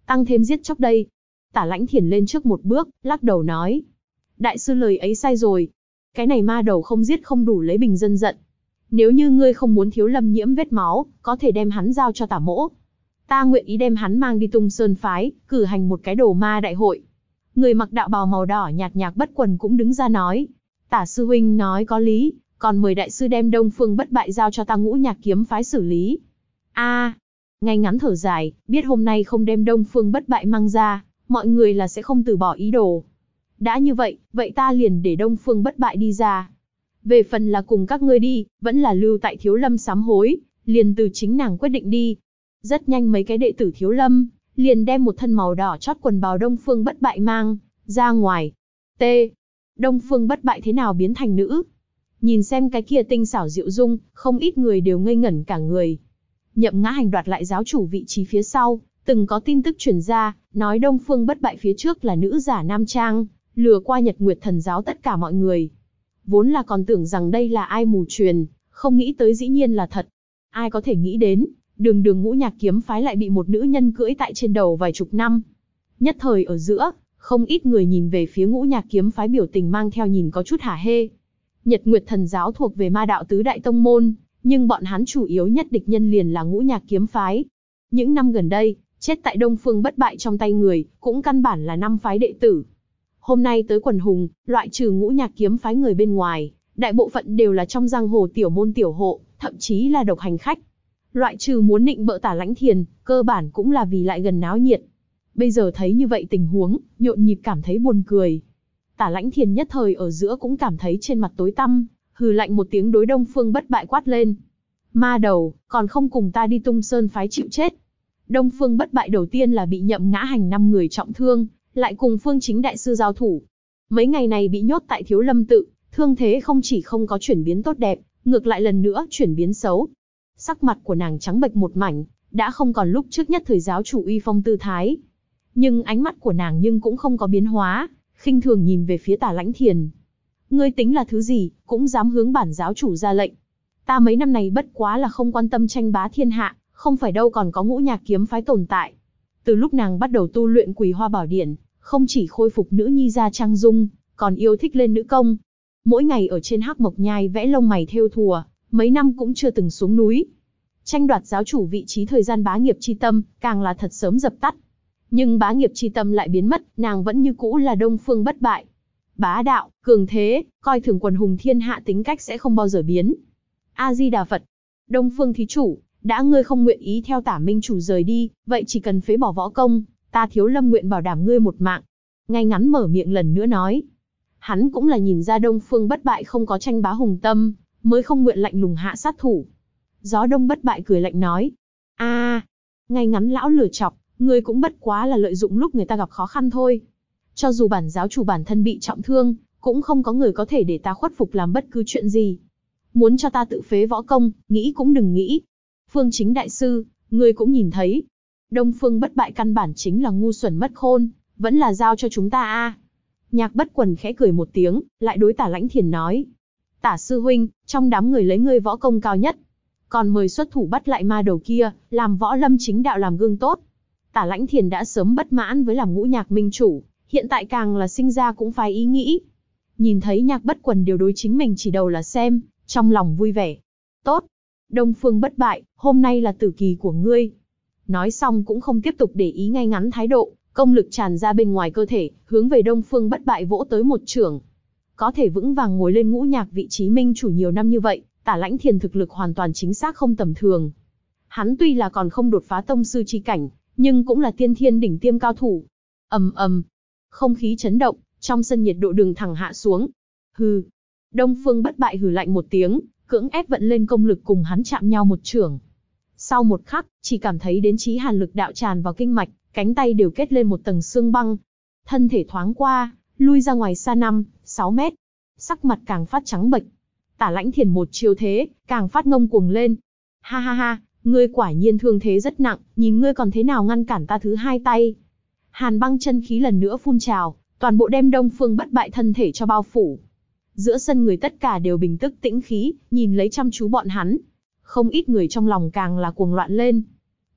tăng thêm giết chóc đây. Tả Lãnh Thiền lên trước một bước, lắc đầu nói. Đại sư lời ấy sai rồi. Cái này ma đầu không giết không đủ lấy bình dân giận. Nếu như ngươi không muốn Thiếu Lâm nhiễm vết máu, có thể đem hắn giao cho Tả Mỗ. Ta nguyện ý đem hắn mang đi Tung Sơn phái, cử hành một cái đồ ma đại hội. Người mặc đạo bào màu đỏ nhạt Nhạc Bất Quần cũng đứng ra nói. Tả sư huynh nói có lý, còn mời đại sư đem Đông Phương Bất Bại giao cho ta Ngũ Nhạc kiếm phái xử lý. A, à, ngay ngắn thở dài, biết hôm nay không đem Đông Phương Bất Bại mang ra, mọi người là sẽ không từ bỏ ý đồ. Đã như vậy, vậy ta liền để Đông Phương Bất Bại đi ra. Về phần là cùng các ngươi đi, vẫn là lưu tại Thiếu Lâm sám hối, liền từ chính nàng quyết định đi. Rất nhanh mấy cái đệ tử Thiếu Lâm, liền đem một thân màu đỏ chót quần bào Đông Phương Bất Bại mang ra ngoài. T. Đông Phương Bất Bại thế nào biến thành nữ? Nhìn xem cái kia tinh xảo diệu dung, không ít người đều ngây ngẩn cả người. Nhậm Ngã Hành đoạt lại giáo chủ vị trí phía sau, từng có tin tức truyền ra, nói Đông Phương Bất Bại phía trước là nữ giả nam trang, lừa qua Nhật Nguyệt Thần giáo tất cả mọi người. Vốn là còn tưởng rằng đây là ai mù truyền, không nghĩ tới dĩ nhiên là thật. Ai có thể nghĩ đến, đường đường Ngũ Nhạc kiếm phái lại bị một nữ nhân cưỡi tại trên đầu vài chục năm. Nhất thời ở giữa, không ít người nhìn về phía Ngũ Nhạc kiếm phái biểu tình mang theo nhìn có chút hả hê. Nhật Nguyệt Thần giáo thuộc về ma đạo tứ đại tông môn, nhưng bọn hắn chủ yếu nhất địch nhân liền là Ngũ Nhạc kiếm phái. Những năm gần đây, chết tại Đông Phương Bất Bại trong tay người, cũng căn bản là năm phái đệ tử. Hôm nay tới quần hùng, loại trừ Ngũ Nhạc kiếm phái người bên ngoài, đại bộ phận đều là trong giang hồ tiểu môn tiểu hộ, thậm chí là độc hành khách. Loại trừ muốn nịnh bợ Tả Lãnh Thiền, cơ bản cũng là vì lại gần náo nhiệt. Bây giờ thấy như vậy tình huống, nhộn nhịp cảm thấy buồn cười. Tả Lãnh Thiền nhất thời ở giữa cũng cảm thấy trên mặt tối tăm, hừ lạnh một tiếng đối Đông Phương Bất Bại quát lên. Ma đầu, còn không cùng ta đi Tung Sơn phái chịu chết. Đông Phương Bất Bại đầu tiên là bị Nhậm Ngã Hành năm người trọng thương, lại cùng Phương Chính đại sư giao thủ. Mấy ngày này bị nhốt tại Thiếu Lâm tự, thương thế không chỉ không có chuyển biến tốt đẹp, ngược lại lần nữa chuyển biến xấu. Sắc mặt của nàng trắng bệch một mảnh, đã không còn lúc trước nhất thời giáo chủ uy phong tư thái. Nhưng ánh mắt của nàng nhưng cũng không có biến hóa, khinh thường nhìn về phía Tả Lãnh Thiền. Ngươi tính là thứ gì, cũng dám hướng bản giáo chủ ra lệnh. Ta mấy năm này bất quá là không quan tâm tranh bá thiên hạ, không phải đâu còn có Ngũ Nhạc kiếm phái tồn tại. Từ lúc nàng bắt đầu tu luyện Quỳ Hoa Bảo Điển, không chỉ khôi phục nữ nhi ra trang dung, còn yêu thích lên nữ công. Mỗi ngày ở trên Hắc Mộc Nhai vẽ lông mày thêu thùa, mấy năm cũng chưa từng xuống núi. Tranh đoạt giáo chủ vị trí thời gian bá nghiệp chi tâm, càng là thật sớm dập tắt. Nhưng bá nghiệp chi tâm lại biến mất, nàng vẫn như cũ là Đông Phương Bất Bại. Bá đạo, cường thế, coi thường quần hùng thiên hạ tính cách sẽ không bao giờ biến. A-di-đà Phật. Đông Phương thí chủ, đã ngươi không nguyện ý theo Tả minh chủ rời đi, vậy chỉ cần phế bỏ võ công, ta Thiếu Lâm nguyện bảo đảm ngươi một mạng. Ngay ngắn mở miệng lần nữa nói. Hắn cũng là nhìn ra Đông Phương Bất Bại không có tranh bá hùng tâm, mới không nguyện lạnh lùng hạ sát thủ. Gió Đông Bất Bại cười lạnh nói. a à, ngay ngắn lão lừa chọc, ngươi cũng bất quá là lợi dụng lúc người ta gặp khó khăn thôi. Cho dù bản giáo chủ bản thân bị trọng thương, cũng không có người có thể để ta khuất phục làm bất cứ chuyện gì. Muốn cho ta tự phế võ công, nghĩ cũng đừng nghĩ. Phương Chính đại sư, ngươi cũng nhìn thấy. Đông Phương Bất Bại căn bản chính là ngu xuẩn mất khôn, vẫn là giao cho chúng ta a. Nhạc Bất Quần khẽ cười một tiếng, lại đối Tả Lãnh Thiền nói. Tả sư huynh, trong đám người lấy ngươi võ công cao nhất. Còn mời xuất thủ bắt lại ma đầu kia, làm võ lâm chính đạo làm gương tốt. Tả Lãnh Thiền đã sớm bất mãn với làm Ngũ Nhạc minh chủ, hiện tại càng là sinh ra cũng phải ý nghĩ. Nhìn thấy Nhạc Bất Quần đều đối chính mình chỉ đầu là xem, trong lòng vui vẻ. Tốt. Đông Phương Bất Bại, hôm nay là tử kỳ của ngươi. Nói xong cũng không tiếp tục để ý ngay ngắn thái độ, công lực tràn ra bên ngoài cơ thể, hướng về Đông Phương Bất Bại vỗ tới một chưởng. Có thể vững vàng ngồi lên Ngũ Nhạc vị trí minh chủ nhiều năm như vậy, Tả Lãnh Thiền thực lực hoàn toàn chính xác không tầm thường. Hắn tuy là còn không đột phá tông sư chi cảnh, nhưng cũng là tiên thiên đỉnh tiêm cao thủ. Ầm ầm, không khí chấn động, trong sân nhiệt độ đường thẳng hạ xuống. Hừ. Đông Phương Bất Bại hừ lạnh một tiếng, cưỡng ép vận lên công lực cùng hắn chạm nhau một chưởng. Sau một khắc, chỉ cảm thấy đến chí hàn lực đạo tràn vào kinh mạch, cánh tay đều kết lên một tầng xương băng. Thân thể thoáng qua, lui ra ngoài xa năm, sáu mét. Sắc mặt càng phát trắng bệch. Tả Lãnh Thiền một chiêu thế, càng phát ngông cuồng lên. Ha ha ha, ngươi quả nhiên thương thế rất nặng, nhìn ngươi còn thế nào ngăn cản ta thứ hai tay. Hàn băng chân khí lần nữa phun trào, toàn bộ đem Đông Phương Bất Bại thân thể cho bao phủ. Giữa sân người tất cả đều bình tức tĩnh khí, nhìn lấy chăm chú bọn hắn. Không ít người trong lòng càng là cuồng loạn lên.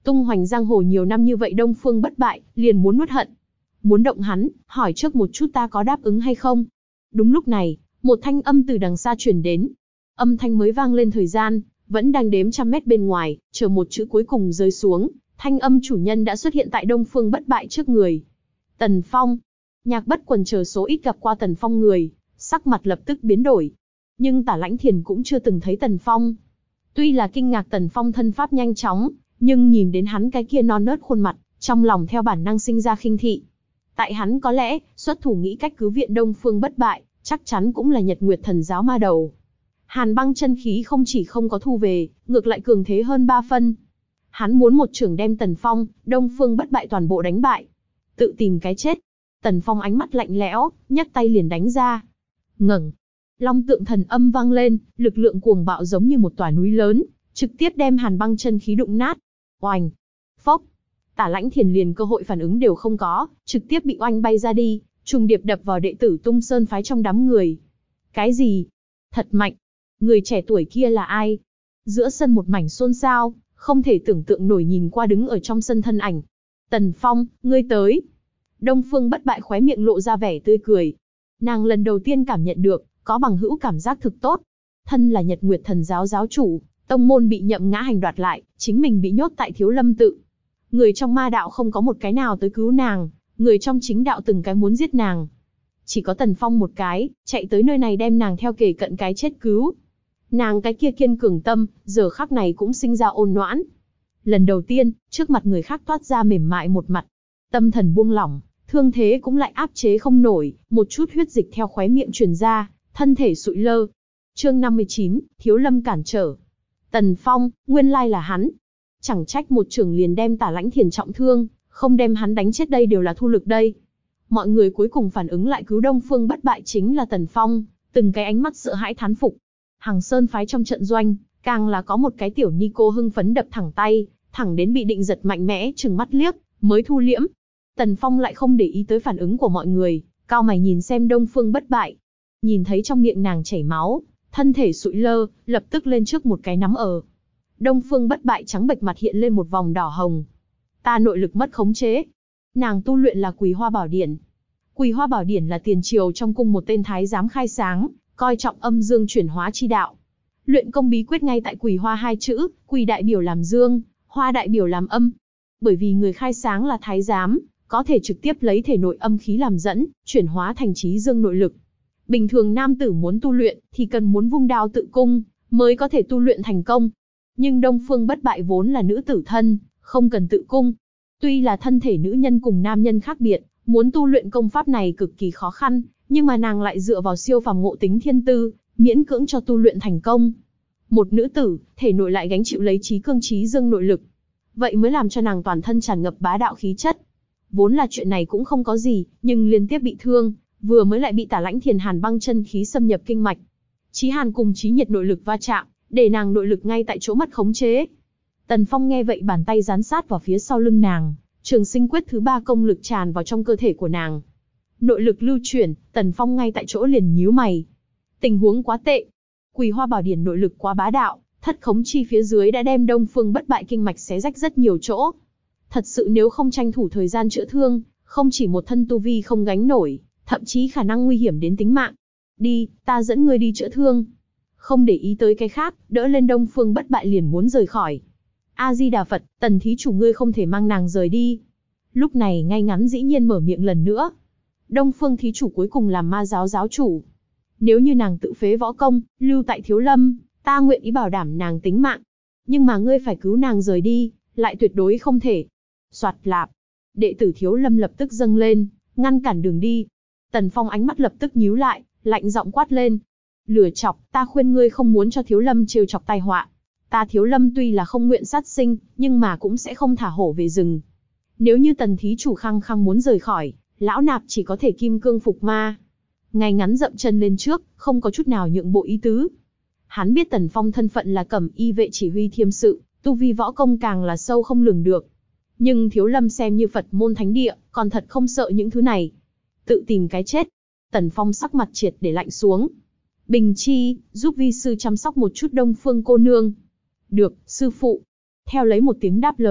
Tung hoành giang hồ nhiều năm như vậy Đông Phương Bất Bại, liền muốn nuốt hận. Muốn động hắn, hỏi trước một chút ta có đáp ứng hay không? Đúng lúc này, một thanh âm từ đằng xa truyền đến. Âm thanh mới vang lên thời gian, vẫn đang đếm trăm mét bên ngoài, chờ một chữ cuối cùng rơi xuống, thanh âm chủ nhân đã xuất hiện tại Đông Phương Bất Bại trước người. Tần Phong. Nhạc Bất Quần chờ số ít gặp qua Tần Phong người, sắc mặt lập tức biến đổi. Nhưng Tả Lãnh Thiền cũng chưa từng thấy Tần Phong. Tuy là kinh ngạc Tần Phong thân pháp nhanh chóng, nhưng nhìn đến hắn cái kia non nớt khuôn mặt, trong lòng theo bản năng sinh ra khinh thị. Tại hắn có lẽ, xuất thủ nghĩ cách cứu viện Đông Phương Bất Bại, chắc chắn cũng là Nhật Nguyệt Thần Giáo ma đầu. Hàn băng chân khí không chỉ không có thu về, ngược lại cường thế hơn ba phân. Hắn muốn một chưởng đem Tần Phong, Đông Phương Bất Bại toàn bộ đánh bại. Tự tìm cái chết. Tần Phong ánh mắt lạnh lẽo, nhấc tay liền đánh ra. Ngẩng. Long tượng thần âm vang lên, lực lượng cuồng bạo giống như một tòa núi lớn, trực tiếp đem hàn băng chân khí đụng nát. Oành. Phốc. Tả Lãnh Thiền liền cơ hội phản ứng đều không có, trực tiếp bị oanh bay ra đi, trùng điệp đập vào đệ tử Tung Sơn phái trong đám người. Cái gì? Thật mạnh. Người trẻ tuổi kia là ai? Giữa sân một mảnh xôn xao, không thể tưởng tượng nổi nhìn qua đứng ở trong sân thân ảnh. Tần Phong, ngươi tới. Đông Phương Bất Bại khóe miệng lộ ra vẻ tươi cười. Nàng lần đầu tiên cảm nhận được, có bằng hữu cảm giác thực tốt. Thân là Nhật Nguyệt Thần Giáo giáo chủ, tông môn bị Nhậm Ngã Hành đoạt lại, chính mình bị nhốt tại Thiếu Lâm tự. Người trong ma đạo không có một cái nào tới cứu nàng, người trong chính đạo từng cái muốn giết nàng. Chỉ có Tần Phong một cái, chạy tới nơi này đem nàng theo kề cận cái chết cứu. Nàng cái kia kiên cường tâm, giờ khắc này cũng sinh ra ôn noãn. Lần đầu tiên, trước mặt người khác toát ra mềm mại một mặt. Tâm thần buông lỏng, thương thế cũng lại áp chế không nổi, một chút huyết dịch theo khóe miệng truyền ra, thân thể sụi lơ. Chương năm mươi chín, Thiếu Lâm cản trở. Tần Phong, nguyên lai là hắn. Chẳng trách một chưởng liền đem Tả Lãnh Thiền trọng thương, không đem hắn đánh chết đây đều là thu lực đây. Mọi người cuối cùng phản ứng lại cứu Đông Phương Bất Bại chính là Tần Phong, từng cái ánh mắt sợ hãi thán phục. Hằng Sơn phái trong trận doanh, càng là có một cái tiểu ni cô hưng phấn đập thẳng tay, thẳng đến bị định giật mạnh mẽ trừng mắt liếc, mới thu liễm. Tần Phong lại không để ý tới phản ứng của mọi người, cao mày nhìn xem Đông Phương Bất Bại. Nhìn thấy trong miệng nàng chảy máu, thân thể sụi lơ, lập tức lên trước một cái nắm ở. Đông Phương Bất Bại trắng bệch mặt hiện lên một vòng đỏ hồng. Ta nội lực mất khống chế. Nàng tu luyện là Quỳ Hoa Bảo Điển. Quỳ Hoa Bảo Điển là tiền triều trong cung một tên thái giám khai sáng, coi trọng âm dương chuyển hóa chi đạo. Luyện công bí quyết ngay tại Quỳ Hoa hai chữ, Quỳ đại biểu làm dương, Hoa đại biểu làm âm. Bởi vì người khai sáng là thái giám, có thể trực tiếp lấy thể nội âm khí làm dẫn, chuyển hóa thành trí dương nội lực. Bình thường nam tử muốn tu luyện thì cần muốn vung đao tự cung, mới có thể tu luyện thành công. Nhưng Đông Phương Bất Bại vốn là nữ tử thân, không cần tự cung. Tuy là thân thể nữ nhân cùng nam nhân khác biệt, muốn tu luyện công pháp này cực kỳ khó khăn, nhưng mà nàng lại dựa vào siêu phàm ngộ tính thiên tư, miễn cưỡng cho tu luyện thành công. Một nữ tử, thể nội lại gánh chịu lấy trí cương trí dương nội lực. Vậy mới làm cho nàng toàn thân tràn ngập bá đạo khí chất. Vốn là chuyện này cũng không có gì, nhưng liên tiếp bị thương, vừa mới lại bị Tả Lãnh Thiền hàn băng chân khí xâm nhập kinh mạch. Chí hàn cùng chí nhiệt nội lực va chạm, để nàng nội lực ngay tại chỗ mất khống chế. Tần Phong nghe vậy bàn tay gián sát vào phía sau lưng nàng, Trường Sinh quyết thứ ba công lực tràn vào trong cơ thể của nàng. Nội lực lưu chuyển, Tần Phong ngay tại chỗ liền nhíu mày. Tình huống quá tệ. Quỳ Hoa Bảo Điển nội lực quá bá đạo, thất khống chi phía dưới đã đem Đông Phương Bất Bại kinh mạch xé rách rất nhiều chỗ. Thật sự nếu không tranh thủ thời gian chữa thương, không chỉ một thân tu vi không gánh nổi, thậm chí khả năng nguy hiểm đến tính mạng. Đi, ta dẫn ngươi đi chữa thương. Không để ý tới cái khác, đỡ lên Đông Phương Bất Bại liền muốn rời khỏi. A Di Đà Phật, Tần thí chủ ngươi không thể mang nàng rời đi. Lúc này ngay ngắn dĩ nhiên mở miệng lần nữa. Đông Phương thí chủ cuối cùng làm ma giáo giáo chủ. Nếu như nàng tự phế võ công, lưu tại Thiếu Lâm, ta nguyện ý bảo đảm nàng tính mạng. Nhưng mà ngươi phải cứu nàng rời đi, lại tuyệt đối không thể. Soạt lạp. Đệ tử Thiếu Lâm lập tức dâng lên, ngăn cản đường đi. Tần Phong ánh mắt lập tức nhíu lại, lạnh giọng quát lên. Lừa chọc, ta khuyên ngươi không muốn cho Thiếu Lâm trêu chọc tai họa. Ta Thiếu Lâm tuy là không nguyện sát sinh, nhưng mà cũng sẽ không thả hổ về rừng. Nếu như Tần thí chủ khăng khăng muốn rời khỏi, lão nạp chỉ có thể kim cương phục ma. Ngay ngắn dậm chân lên trước, không có chút nào nhượng bộ ý tứ. Hắn biết Tần Phong thân phận là Cẩm Y vệ chỉ huy thiêm sự, tu vi võ công càng là sâu không lường được. Nhưng Thiếu Lâm xem như Phật môn thánh địa, còn thật không sợ những thứ này. Tự tìm cái chết. Tần Phong sắc mặt triệt để lạnh xuống. Bình chi, giúp vi sư chăm sóc một chút Đông Phương cô nương. Được, sư phụ. Theo lấy một tiếng đáp lời,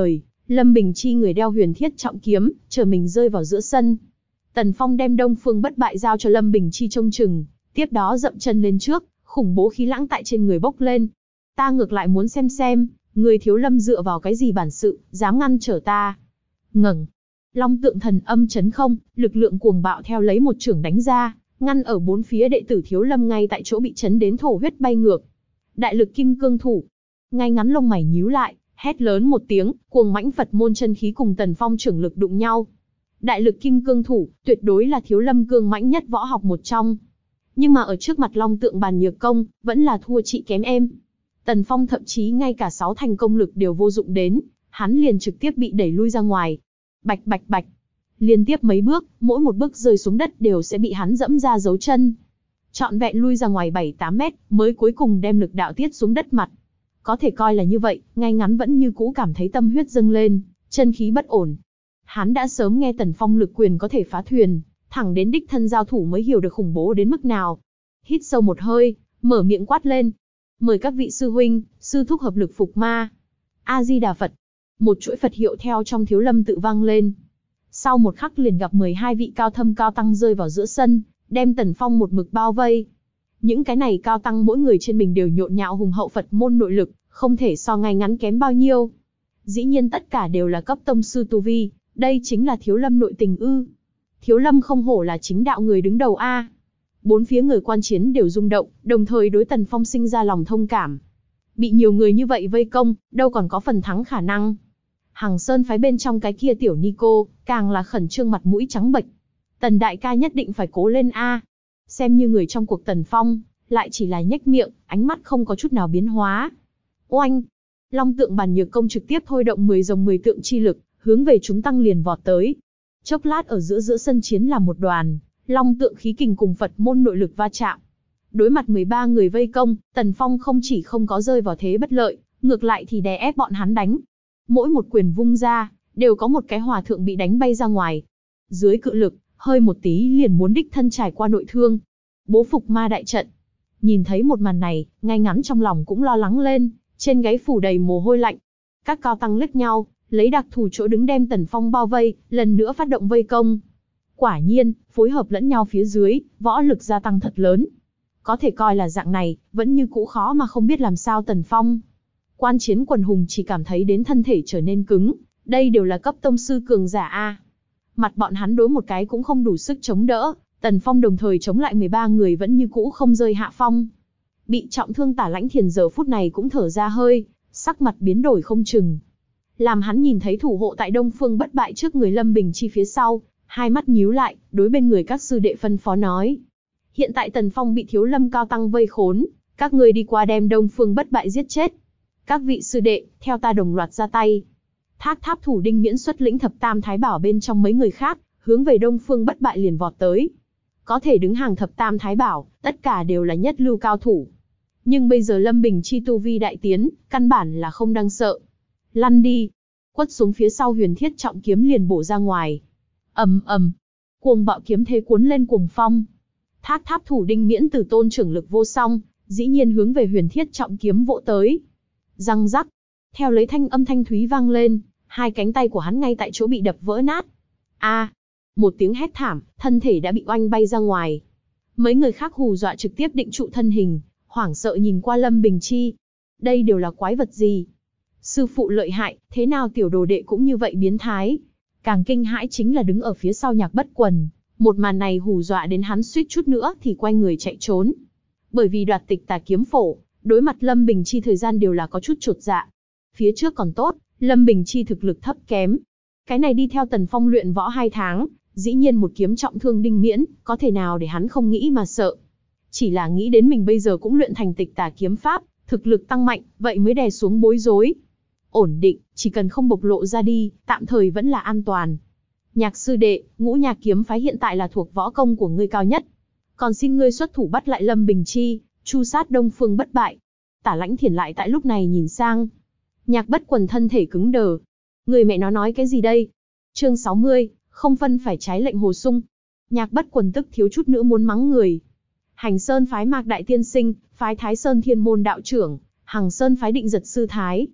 Lâm Bình Chi người đeo huyền thiết trọng kiếm, chờ mình rơi vào giữa sân. Tần Phong đem Đông Phương Bất Bại giao cho Lâm Bình Chi trông chừng, tiếp đó dậm chân lên trước, khủng bố khí lãng tại trên người bốc lên. Ta ngược lại muốn xem xem, người Thiếu Lâm dựa vào cái gì bản sự, dám ngăn trở ta. Ngẩng. Long tượng thần âm chấn không, lực lượng cuồng bạo theo lấy một chưởng đánh ra, ngăn ở bốn phía đệ tử Thiếu Lâm ngay tại chỗ bị chấn đến thổ huyết bay ngược. Đại lực kim cương thủ. Ngay ngắn lông mày nhíu lại, hét lớn một tiếng, cuồng mãnh Phật môn chân khí cùng Tần Phong chưởng lực đụng nhau. Đại lực kim cương thủ, tuyệt đối là Thiếu Lâm cương mãnh nhất võ học một trong. Nhưng mà ở trước mặt Long tượng bàn nhược công, vẫn là thua chị kém em. Tần Phong thậm chí ngay cả sáu thành công lực đều vô dụng đến, hắn liền trực tiếp bị đẩy lui ra ngoài. Bạch bạch bạch. Liên tiếp mấy bước, mỗi một bước rơi xuống đất đều sẽ bị hắn dẫm ra dấu chân. Trọn vẹn lui ra ngoài bảy tám mét, mới cuối cùng đem lực đạo tiết xuống đất mặt. Có thể coi là như vậy, ngay ngắn vẫn như cũ cảm thấy tâm huyết dâng lên, chân khí bất ổn. Hắn đã sớm nghe Tần Phong lực quyền có thể phá thuyền, thẳng đến đích thân giao thủ mới hiểu được khủng bố đến mức nào. Hít sâu một hơi, mở miệng quát lên. Mời các vị sư huynh, sư thúc hợp lực phục ma. A-di-đà Phật. Một chuỗi Phật hiệu theo trong Thiếu Lâm tự vang lên. Sau một khắc liền gặp mười hai vị cao thâm cao tăng rơi vào giữa sân, đem Tần Phong một mực bao vây. Những cái này cao tăng mỗi người trên mình đều nhộn nhạo hùng hậu Phật môn nội lực, không thể so ngay ngắn kém bao nhiêu. Dĩ nhiên tất cả đều là cấp tông sư tu vi, đây chính là Thiếu Lâm nội tình ư. Thiếu Lâm không hổ là chính đạo người đứng đầu a. Bốn phía người quan chiến đều rung động, đồng thời đối Tần Phong sinh ra lòng thông cảm. Bị nhiều người như vậy vây công, đâu còn có phần thắng khả năng. Hằng Sơn phái bên trong cái kia tiểu Nico, càng là khẩn trương mặt mũi trắng bệch. Tần đại ca nhất định phải cố lên a. Xem như người trong cuộc Tần Phong, lại chỉ là nhếch miệng, ánh mắt không có chút nào biến hóa. Oanh! Long tượng bàn nhược công trực tiếp thôi động mười rồng mười tượng chi lực, hướng về chúng tăng liền vọt tới. Chốc lát ở giữa giữa sân chiến là một đoàn, long tượng khí kình cùng Phật môn nội lực va chạm. Đối mặt mười ba người vây công, Tần Phong không chỉ không có rơi vào thế bất lợi, ngược lại thì đè ép bọn hắn đánh. Mỗi một quyền vung ra, đều có một cái hòa thượng bị đánh bay ra ngoài. Dưới cự lực, hơi một tí liền muốn đích thân trải qua nội thương. Bố phục ma đại trận. Nhìn thấy một màn này, ngay ngắn trong lòng cũng lo lắng lên, trên gáy phủ đầy mồ hôi lạnh. Các cao tăng liếc nhau, lấy đặc thù chỗ đứng đem Tần Phong bao vây, lần nữa phát động vây công. Quả nhiên, phối hợp lẫn nhau phía dưới, võ lực gia tăng thật lớn. Có thể coi là dạng này, vẫn như cũ khó mà không biết làm sao Tần Phong. Quan chiến quần hùng chỉ cảm thấy đến thân thể trở nên cứng, đây đều là cấp tông sư cường giả a. Mặt bọn hắn đối một cái cũng không đủ sức chống đỡ, Tần Phong đồng thời chống lại mười ba người vẫn như cũ không rơi hạ phong. Bị trọng thương Tả Lãnh Thiền giờ phút này cũng thở ra hơi, sắc mặt biến đổi không chừng. Làm hắn nhìn thấy thủ hộ tại Đông Phương Bất Bại trước người Lâm Bình Chi phía sau, hai mắt nhíu lại, đối bên người các sư đệ phân phó nói. Hiện tại Tần Phong bị Thiếu Lâm cao tăng vây khốn, các ngươi đi qua đem Đông Phương Bất Bại giết chết. Các vị sư đệ, theo ta đồng loạt ra tay. Thác Tháp Thủ Đinh Miễn xuất lĩnh thập tam thái bảo bên trong mấy người khác, hướng về Đông Phương Bất Bại liền vọt tới. Có thể đứng hàng thập tam thái bảo, tất cả đều là nhất lưu cao thủ. Nhưng bây giờ Lâm Bình Chi tu vi đại tiến, căn bản là không đang sợ. Lăn đi. Quất xuống phía sau huyền thiết trọng kiếm liền bổ ra ngoài. Ầm ầm. Cuồng bạo kiếm thế cuốn lên cuồng phong. Thác Tháp Thủ Đinh Miễn từ tôn trưởng lực vô song, dĩ nhiên hướng về huyền thiết trọng kiếm vỗ tới. Răng rắc. Theo lấy thanh âm thanh thúy vang lên, hai cánh tay của hắn ngay tại chỗ bị đập vỡ nát. A! Một tiếng hét thảm, thân thể đã bị oanh bay ra ngoài. Mấy người khác hù dọa trực tiếp định trụ thân hình, hoảng sợ nhìn qua Lâm Bình Chi. Đây đều là quái vật gì? Sư phụ lợi hại, thế nào tiểu đồ đệ cũng như vậy biến thái? Càng kinh hãi chính là đứng ở phía sau Nhạc Bất Quần, một màn này hù dọa đến hắn suýt chút nữa thì quay người chạy trốn. Bởi vì đoạt tịch tà kiếm phổ, đối mặt Lâm Bình Chi thời gian đều là có chút chột dạ. Phía trước còn tốt, Lâm Bình Chi thực lực thấp kém. Cái này đi theo Tần Phong luyện võ hai tháng, dĩ nhiên một kiếm trọng thương Đinh Miễn, có thể nào để hắn không nghĩ mà sợ. Chỉ là nghĩ đến mình bây giờ cũng luyện thành tịch tà kiếm pháp, thực lực tăng mạnh, vậy mới đè xuống bối rối. Ổn định, chỉ cần không bộc lộ ra đi, tạm thời vẫn là an toàn. Nhạc sư đệ, Ngũ Nhạc kiếm phái hiện tại là thuộc võ công của ngươi cao nhất. Còn xin ngươi xuất thủ bắt lại Lâm Bình Chi, chu sát Đông Phương Bất Bại. Tả Lãnh Thiền lại tại lúc này nhìn sang. Nhạc Bất Quần thân thể cứng đờ. Người mẹ nó nói cái gì đây? Chương sáu mươi, không phân phải trái lệnh Hồ Sung. Nhạc Bất Quần tức thiếu chút nữa muốn mắng người. Hành Sơn phái Mạc Đại Tiên Sinh, phái Thái Sơn Thiên Môn đạo trưởng, Hằng Sơn phái Định Giật sư thái.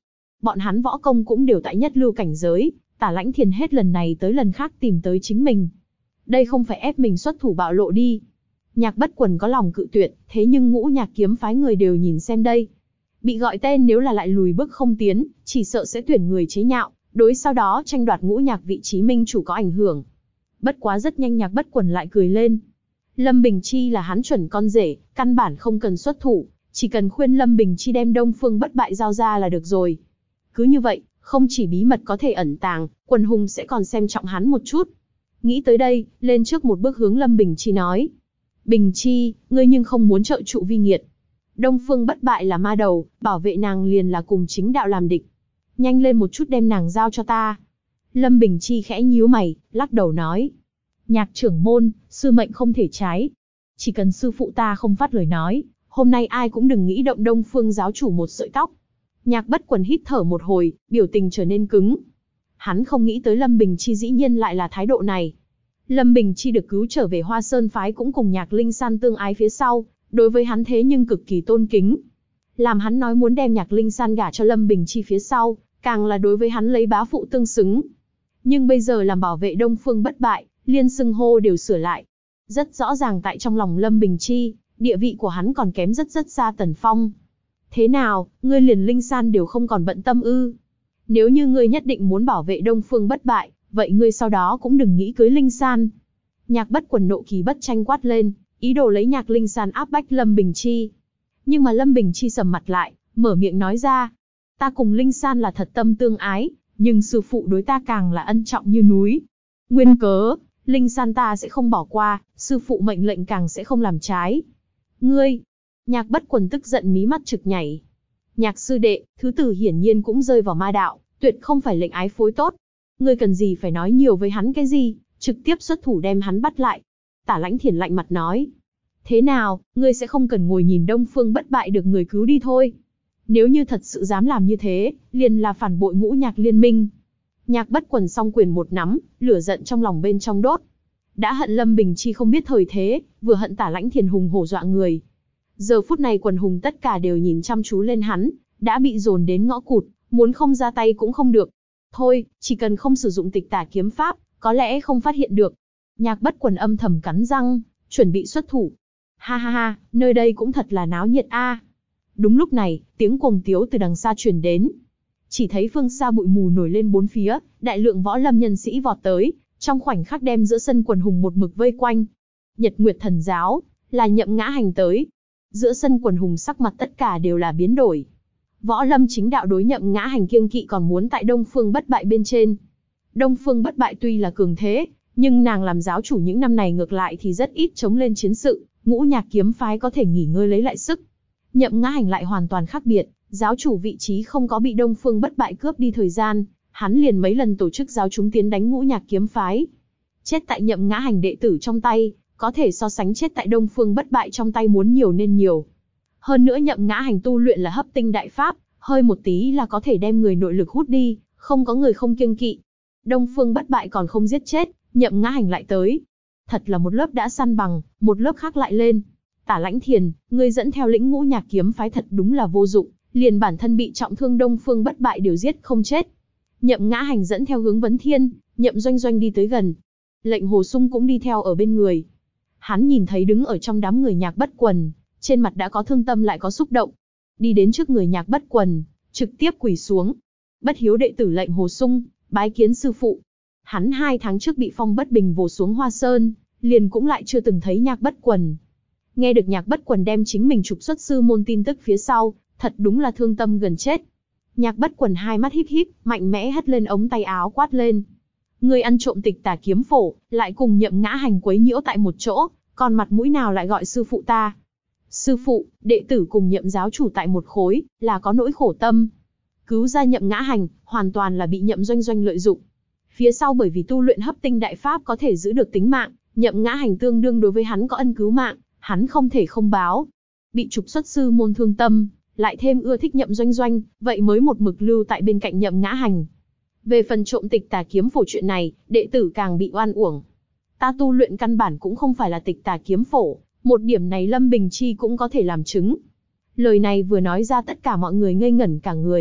bọn hắn võ công cũng đều tại nhất lưu cảnh giới, Tả Lãnh Thiền hết lần này tới lần khác tìm tới chính mình. Đây không phải ép mình xuất thủ bạo lộ đi. Nhạc Bất Quần có lòng cự tuyệt, thế nhưng Ngũ Nhạc kiếm phái người đều nhìn xem đây. Bị gọi tên nếu là lại lùi bước không tiến, chỉ sợ sẽ tuyển người chế nhạo, đối sau đó tranh đoạt Ngũ Nhạc vị trí minh chủ có ảnh hưởng. Bất quá rất nhanh Nhạc Bất Quần lại cười lên. Lâm Bình Chi là hắn chuẩn con rể, căn bản không cần xuất thủ, chỉ cần khuyên Lâm Bình Chi đem Đông Phương Bất Bại giao ra là được rồi. Cứ như vậy, không chỉ bí mật có thể ẩn tàng, Quần Hùng sẽ còn xem trọng hắn một chút. Nghĩ tới đây, lên trước một bước hướng Lâm Bình Chi nói. Bình Chi, ngươi nhưng không muốn trợ trụ vi nghiệt. Đông Phương Bất Bại là ma đầu, bảo vệ nàng liền là cùng chính đạo làm địch. Nhanh lên một chút đem nàng giao cho ta. Lâm Bình Chi khẽ nhíu mày, lắc đầu nói. Nhạc trưởng môn, sư mệnh không thể trái. Chỉ cần sư phụ ta không phát lời nói, hôm nay ai cũng đừng nghĩ động Đông Phương giáo chủ một sợi tóc. Nhạc Bất Quần hít thở một hồi, biểu tình trở nên cứng. Hắn không nghĩ tới Lâm Bình Chi dĩ nhiên lại là thái độ này. Lâm Bình Chi được cứu trở về Hoa Sơn phái cũng cùng Nhạc Linh San tương ái phía sau, đối với hắn thế nhưng cực kỳ tôn kính. Làm hắn nói muốn đem Nhạc Linh San gả cho Lâm Bình Chi phía sau, càng là đối với hắn lấy bá phụ tương xứng. Nhưng bây giờ làm bảo vệ Đông Phương Bất Bại, liên xưng hô đều sửa lại. Rất rõ ràng tại trong lòng Lâm Bình Chi, địa vị của hắn còn kém rất rất xa Tần Phong. Thế nào, ngươi liền Linh San đều không còn bận tâm ư? Nếu như ngươi nhất định muốn bảo vệ Đông Phương Bất Bại, vậy ngươi sau đó cũng đừng nghĩ cưới Linh San. Nhạc Bất Quần nộ kỳ bất tranh quát lên, ý đồ lấy Nhạc Linh San áp bách Lâm Bình Chi. Nhưng mà Lâm Bình Chi sầm mặt lại, mở miệng nói ra. Ta cùng Linh San là thật tâm tương ái, nhưng sư phụ đối ta càng là ân trọng như núi. Nguyên cớ, Linh San ta sẽ không bỏ qua, sư phụ mệnh lệnh càng sẽ không làm trái. Ngươi! Nhạc Bất Quần tức giận mí mắt trực nhảy. Nhạc sư đệ, thứ tử hiển nhiên cũng rơi vào ma đạo, tuyệt không phải lệnh ái phối tốt. Ngươi cần gì phải nói nhiều với hắn cái gì, trực tiếp xuất thủ đem hắn bắt lại. Tả Lãnh Thiền lạnh mặt nói. Thế nào, ngươi sẽ không cần ngồi nhìn Đông Phương Bất Bại được người cứu đi thôi. Nếu như thật sự dám làm như thế, liền là phản bội Ngũ Nhạc liên minh. Nhạc Bất Quần song quyền một nắm, lửa giận trong lòng bên trong đốt. Đã hận Lâm Bình Chi không biết thời thế, vừa hận Tả Lãnh Thiền hùng hổ dọa người. Giờ phút này quần hùng tất cả đều nhìn chăm chú lên hắn, đã bị dồn đến ngõ cụt, muốn không ra tay cũng không được. Thôi, chỉ cần không sử dụng Tịch Tà kiếm pháp, có lẽ không phát hiện được. Nhạc Bất Quần âm thầm cắn răng, chuẩn bị xuất thủ. Ha ha ha, nơi đây cũng thật là náo nhiệt a. Đúng lúc này, tiếng cuồng tiếu từ đằng xa truyền đến. Chỉ thấy phương xa bụi mù nổi lên bốn phía, đại lượng võ lâm nhân sĩ vọt tới, trong khoảnh khắc đem giữa sân quần hùng một mực vây quanh. Nhật Nguyệt Thần giáo, là Nhậm Ngã Hành tới. Giữa sân quần hùng sắc mặt tất cả đều là biến đổi. Võ lâm chính đạo đối Nhậm Ngã Hành kiêng kỵ còn muốn tại Đông Phương Bất Bại bên trên. Đông Phương Bất Bại tuy là cường thế, nhưng nàng làm giáo chủ những năm này ngược lại thì rất ít chống lên chiến sự, Ngũ Nhạc kiếm phái có thể nghỉ ngơi lấy lại sức. Nhậm Ngã Hành lại hoàn toàn khác biệt, giáo chủ vị trí không có bị Đông Phương Bất Bại cướp đi thời gian, hắn liền mấy lần tổ chức giáo chúng tiến đánh Ngũ Nhạc kiếm phái. Chết tại Nhậm Ngã Hành đệ tử trong tay, có thể so sánh chết tại Đông Phương Bất Bại trong tay muốn nhiều nên nhiều. Hơn nữa Nhậm Ngã Hành tu luyện là hấp tinh đại pháp, hơi một tí là có thể đem người nội lực hút đi, không có người không kiêng kỵ. Đông Phương Bất Bại còn không giết chết, Nhậm Ngã Hành lại tới. Thật là một lớp đã săn bằng, một lớp khác lại lên. Tả Lãnh Thiền, ngươi dẫn theo lĩnh Ngũ Nhạc kiếm phái thật đúng là vô dụng, liền bản thân bị trọng thương Đông Phương Bất Bại đều giết không chết. Nhậm Ngã Hành dẫn theo hướng Vấn Thiên, Nhậm Doanh Doanh đi tới gần. Lệnh Hồ Sung cũng đi theo ở bên người. Hắn nhìn thấy đứng ở trong đám người Nhạc Bất Quần, trên mặt đã có thương tâm lại có xúc động. Đi đến trước người Nhạc Bất Quần, trực tiếp quỳ xuống. Bất hiếu đệ tử Lệnh Hồ Sung, bái kiến sư phụ. Hắn hai tháng trước bị Phong Bất Bình vồ xuống Hoa Sơn, liền cũng lại chưa từng thấy Nhạc Bất Quần. Nghe được Nhạc Bất Quần đem chính mình trục xuất sư môn tin tức phía sau, thật đúng là thương tâm gần chết. Nhạc Bất Quần hai mắt híp híp, mạnh mẽ hất lên ống tay áo quát lên. Ngươi ăn trộm Tịch Tà kiếm phổ, lại cùng Nhậm Ngã Hành quấy nhiễu tại một chỗ, còn mặt mũi nào lại gọi sư phụ ta? Sư phụ, đệ tử cùng Nhậm giáo chủ tại một khối, là có nỗi khổ tâm. Cứu ra Nhậm Ngã Hành, hoàn toàn là bị Nhậm Doanh Doanh lợi dụng. Phía sau bởi vì tu luyện hấp tinh đại pháp có thể giữ được tính mạng, Nhậm Ngã Hành tương đương đối với hắn có ân cứu mạng, hắn không thể không báo. Bị trục xuất sư môn thương tâm, lại thêm ưa thích Nhậm Doanh Doanh, vậy mới một mực lưu tại bên cạnh Nhậm Ngã Hành. Về phần trộm Tịch Tà kiếm phổ chuyện này, đệ tử càng bị oan uổng. Ta tu luyện căn bản cũng không phải là Tịch Tà kiếm phổ, một điểm này Lâm Bình Chi cũng có thể làm chứng. Lời này vừa nói ra tất cả mọi người ngây ngẩn cả người,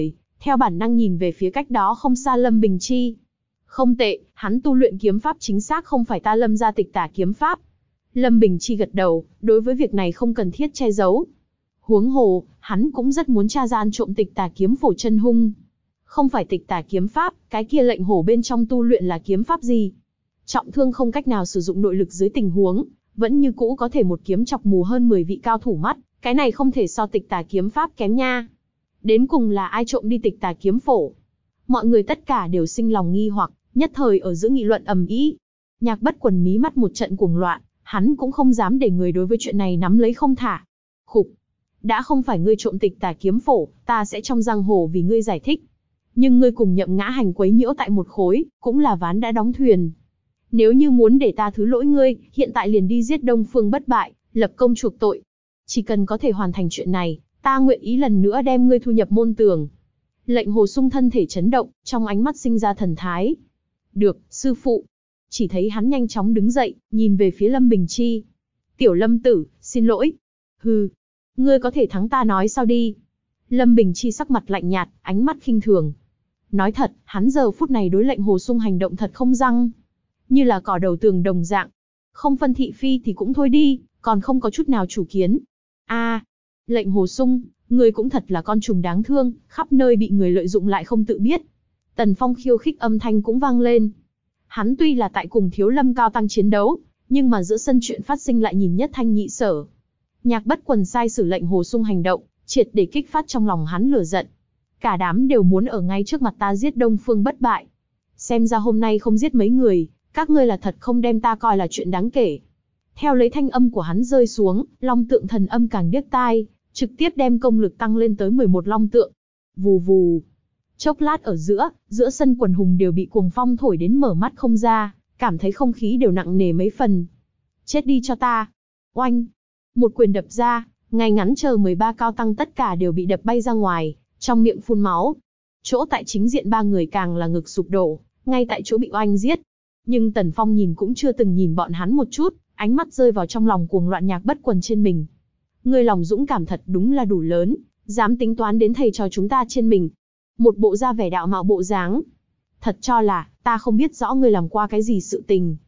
theo bản năng nhìn về phía cách đó không xa Lâm Bình Chi. Không tệ, hắn tu luyện kiếm pháp chính xác không phải ta Lâm gia tịch tà kiếm pháp. Lâm Bình Chi gật đầu, đối với việc này không cần thiết che giấu. Huống hồ, hắn cũng rất muốn tra ra ăn trộm tịch tà kiếm phổ chân hung. Không phải tịch tà kiếm pháp, cái kia lệnh hổ bên trong tu luyện là kiếm pháp gì? Trọng thương không cách nào sử dụng nội lực dưới tình huống, vẫn như cũ có thể một kiếm chọc mù hơn mười vị cao thủ mắt, cái này không thể so tịch tà kiếm pháp kém nha. Đến cùng là ai trộm đi tịch tà kiếm phổ? Mọi người tất cả đều sinh lòng nghi hoặc, nhất thời ở giữa nghị luận ầm ĩ. Nhạc Bất Quần mí mắt một trận cuồng loạn, hắn cũng không dám để người đối với chuyện này nắm lấy không thả. Khục, đã không phải ngươi trộm tịch tà kiếm phổ, ta sẽ trong giang hồ vì ngươi giải thích. Nhưng ngươi cùng Nhậm Ngã Hành quấy nhiễu tại một khối, cũng là ván đã đóng thuyền. Nếu như muốn để ta thứ lỗi ngươi, hiện tại liền đi giết Đông Phương Bất Bại, lập công chuộc tội. Chỉ cần có thể hoàn thành chuyện này, ta nguyện ý lần nữa đem ngươi thu nhập môn tường. Lệnh Hồ Sung thân thể chấn động, trong ánh mắt sinh ra thần thái. Được, sư phụ. Chỉ thấy hắn nhanh chóng đứng dậy, nhìn về phía Lâm Bình Chi. Tiểu Lâm tử, xin lỗi. Hừ, ngươi có thể thắng ta nói sao đi. Lâm Bình Chi sắc mặt lạnh nhạt, ánh mắt khinh thường. Nói thật, hắn giờ phút này đối Lệnh Hồ Sung hành động thật không răng. Như là cỏ đầu tường đồng dạng. Không phân thị phi thì cũng thôi đi, còn không có chút nào chủ kiến. A, à, Lệnh Hồ Sung, ngươi cũng thật là con trùng đáng thương, khắp nơi bị người lợi dụng lại không tự biết. Tần Phong khiêu khích âm thanh cũng vang lên. Hắn tuy là tại cùng Thiếu Lâm cao tăng chiến đấu, nhưng mà giữa sân chuyện phát sinh lại nhìn nhất thanh nhị sở. Nhạc Bất Quần sai sử Lệnh Hồ Sung hành động, triệt để kích phát trong lòng hắn lửa giận. Cả đám đều muốn ở ngay trước mặt ta giết Đông Phương Bất Bại. Xem ra hôm nay không giết mấy người, các ngươi là thật không đem ta coi là chuyện đáng kể. Theo lấy thanh âm của hắn rơi xuống, long tượng thần âm càng điếc tai, trực tiếp đem công lực tăng lên tới mười một long tượng. Vù vù. Chốc lát ở giữa, giữa sân quần hùng đều bị cuồng phong thổi đến mở mắt không ra, cảm thấy không khí đều nặng nề mấy phần. Chết đi cho ta. Oanh. Một quyền đập ra, ngay ngắn chờ mười ba cao tăng tất cả đều bị đập bay ra ngoài, trong miệng phun máu. Chỗ tại chính diện ba người càng là ngực sụp đổ, ngay tại chỗ bị oanh giết. Nhưng Tần Phong nhìn cũng chưa từng nhìn bọn hắn một chút, ánh mắt rơi vào trong lòng cuồng loạn Nhạc Bất Quần trên mình. Ngươi lòng dũng cảm thật đúng là đủ lớn, dám tính toán đến thầy trò chúng ta trên mình. Một bộ da vẻ đạo mạo bộ dáng. Thật cho là, ta không biết rõ ngươi làm qua cái gì sự tình.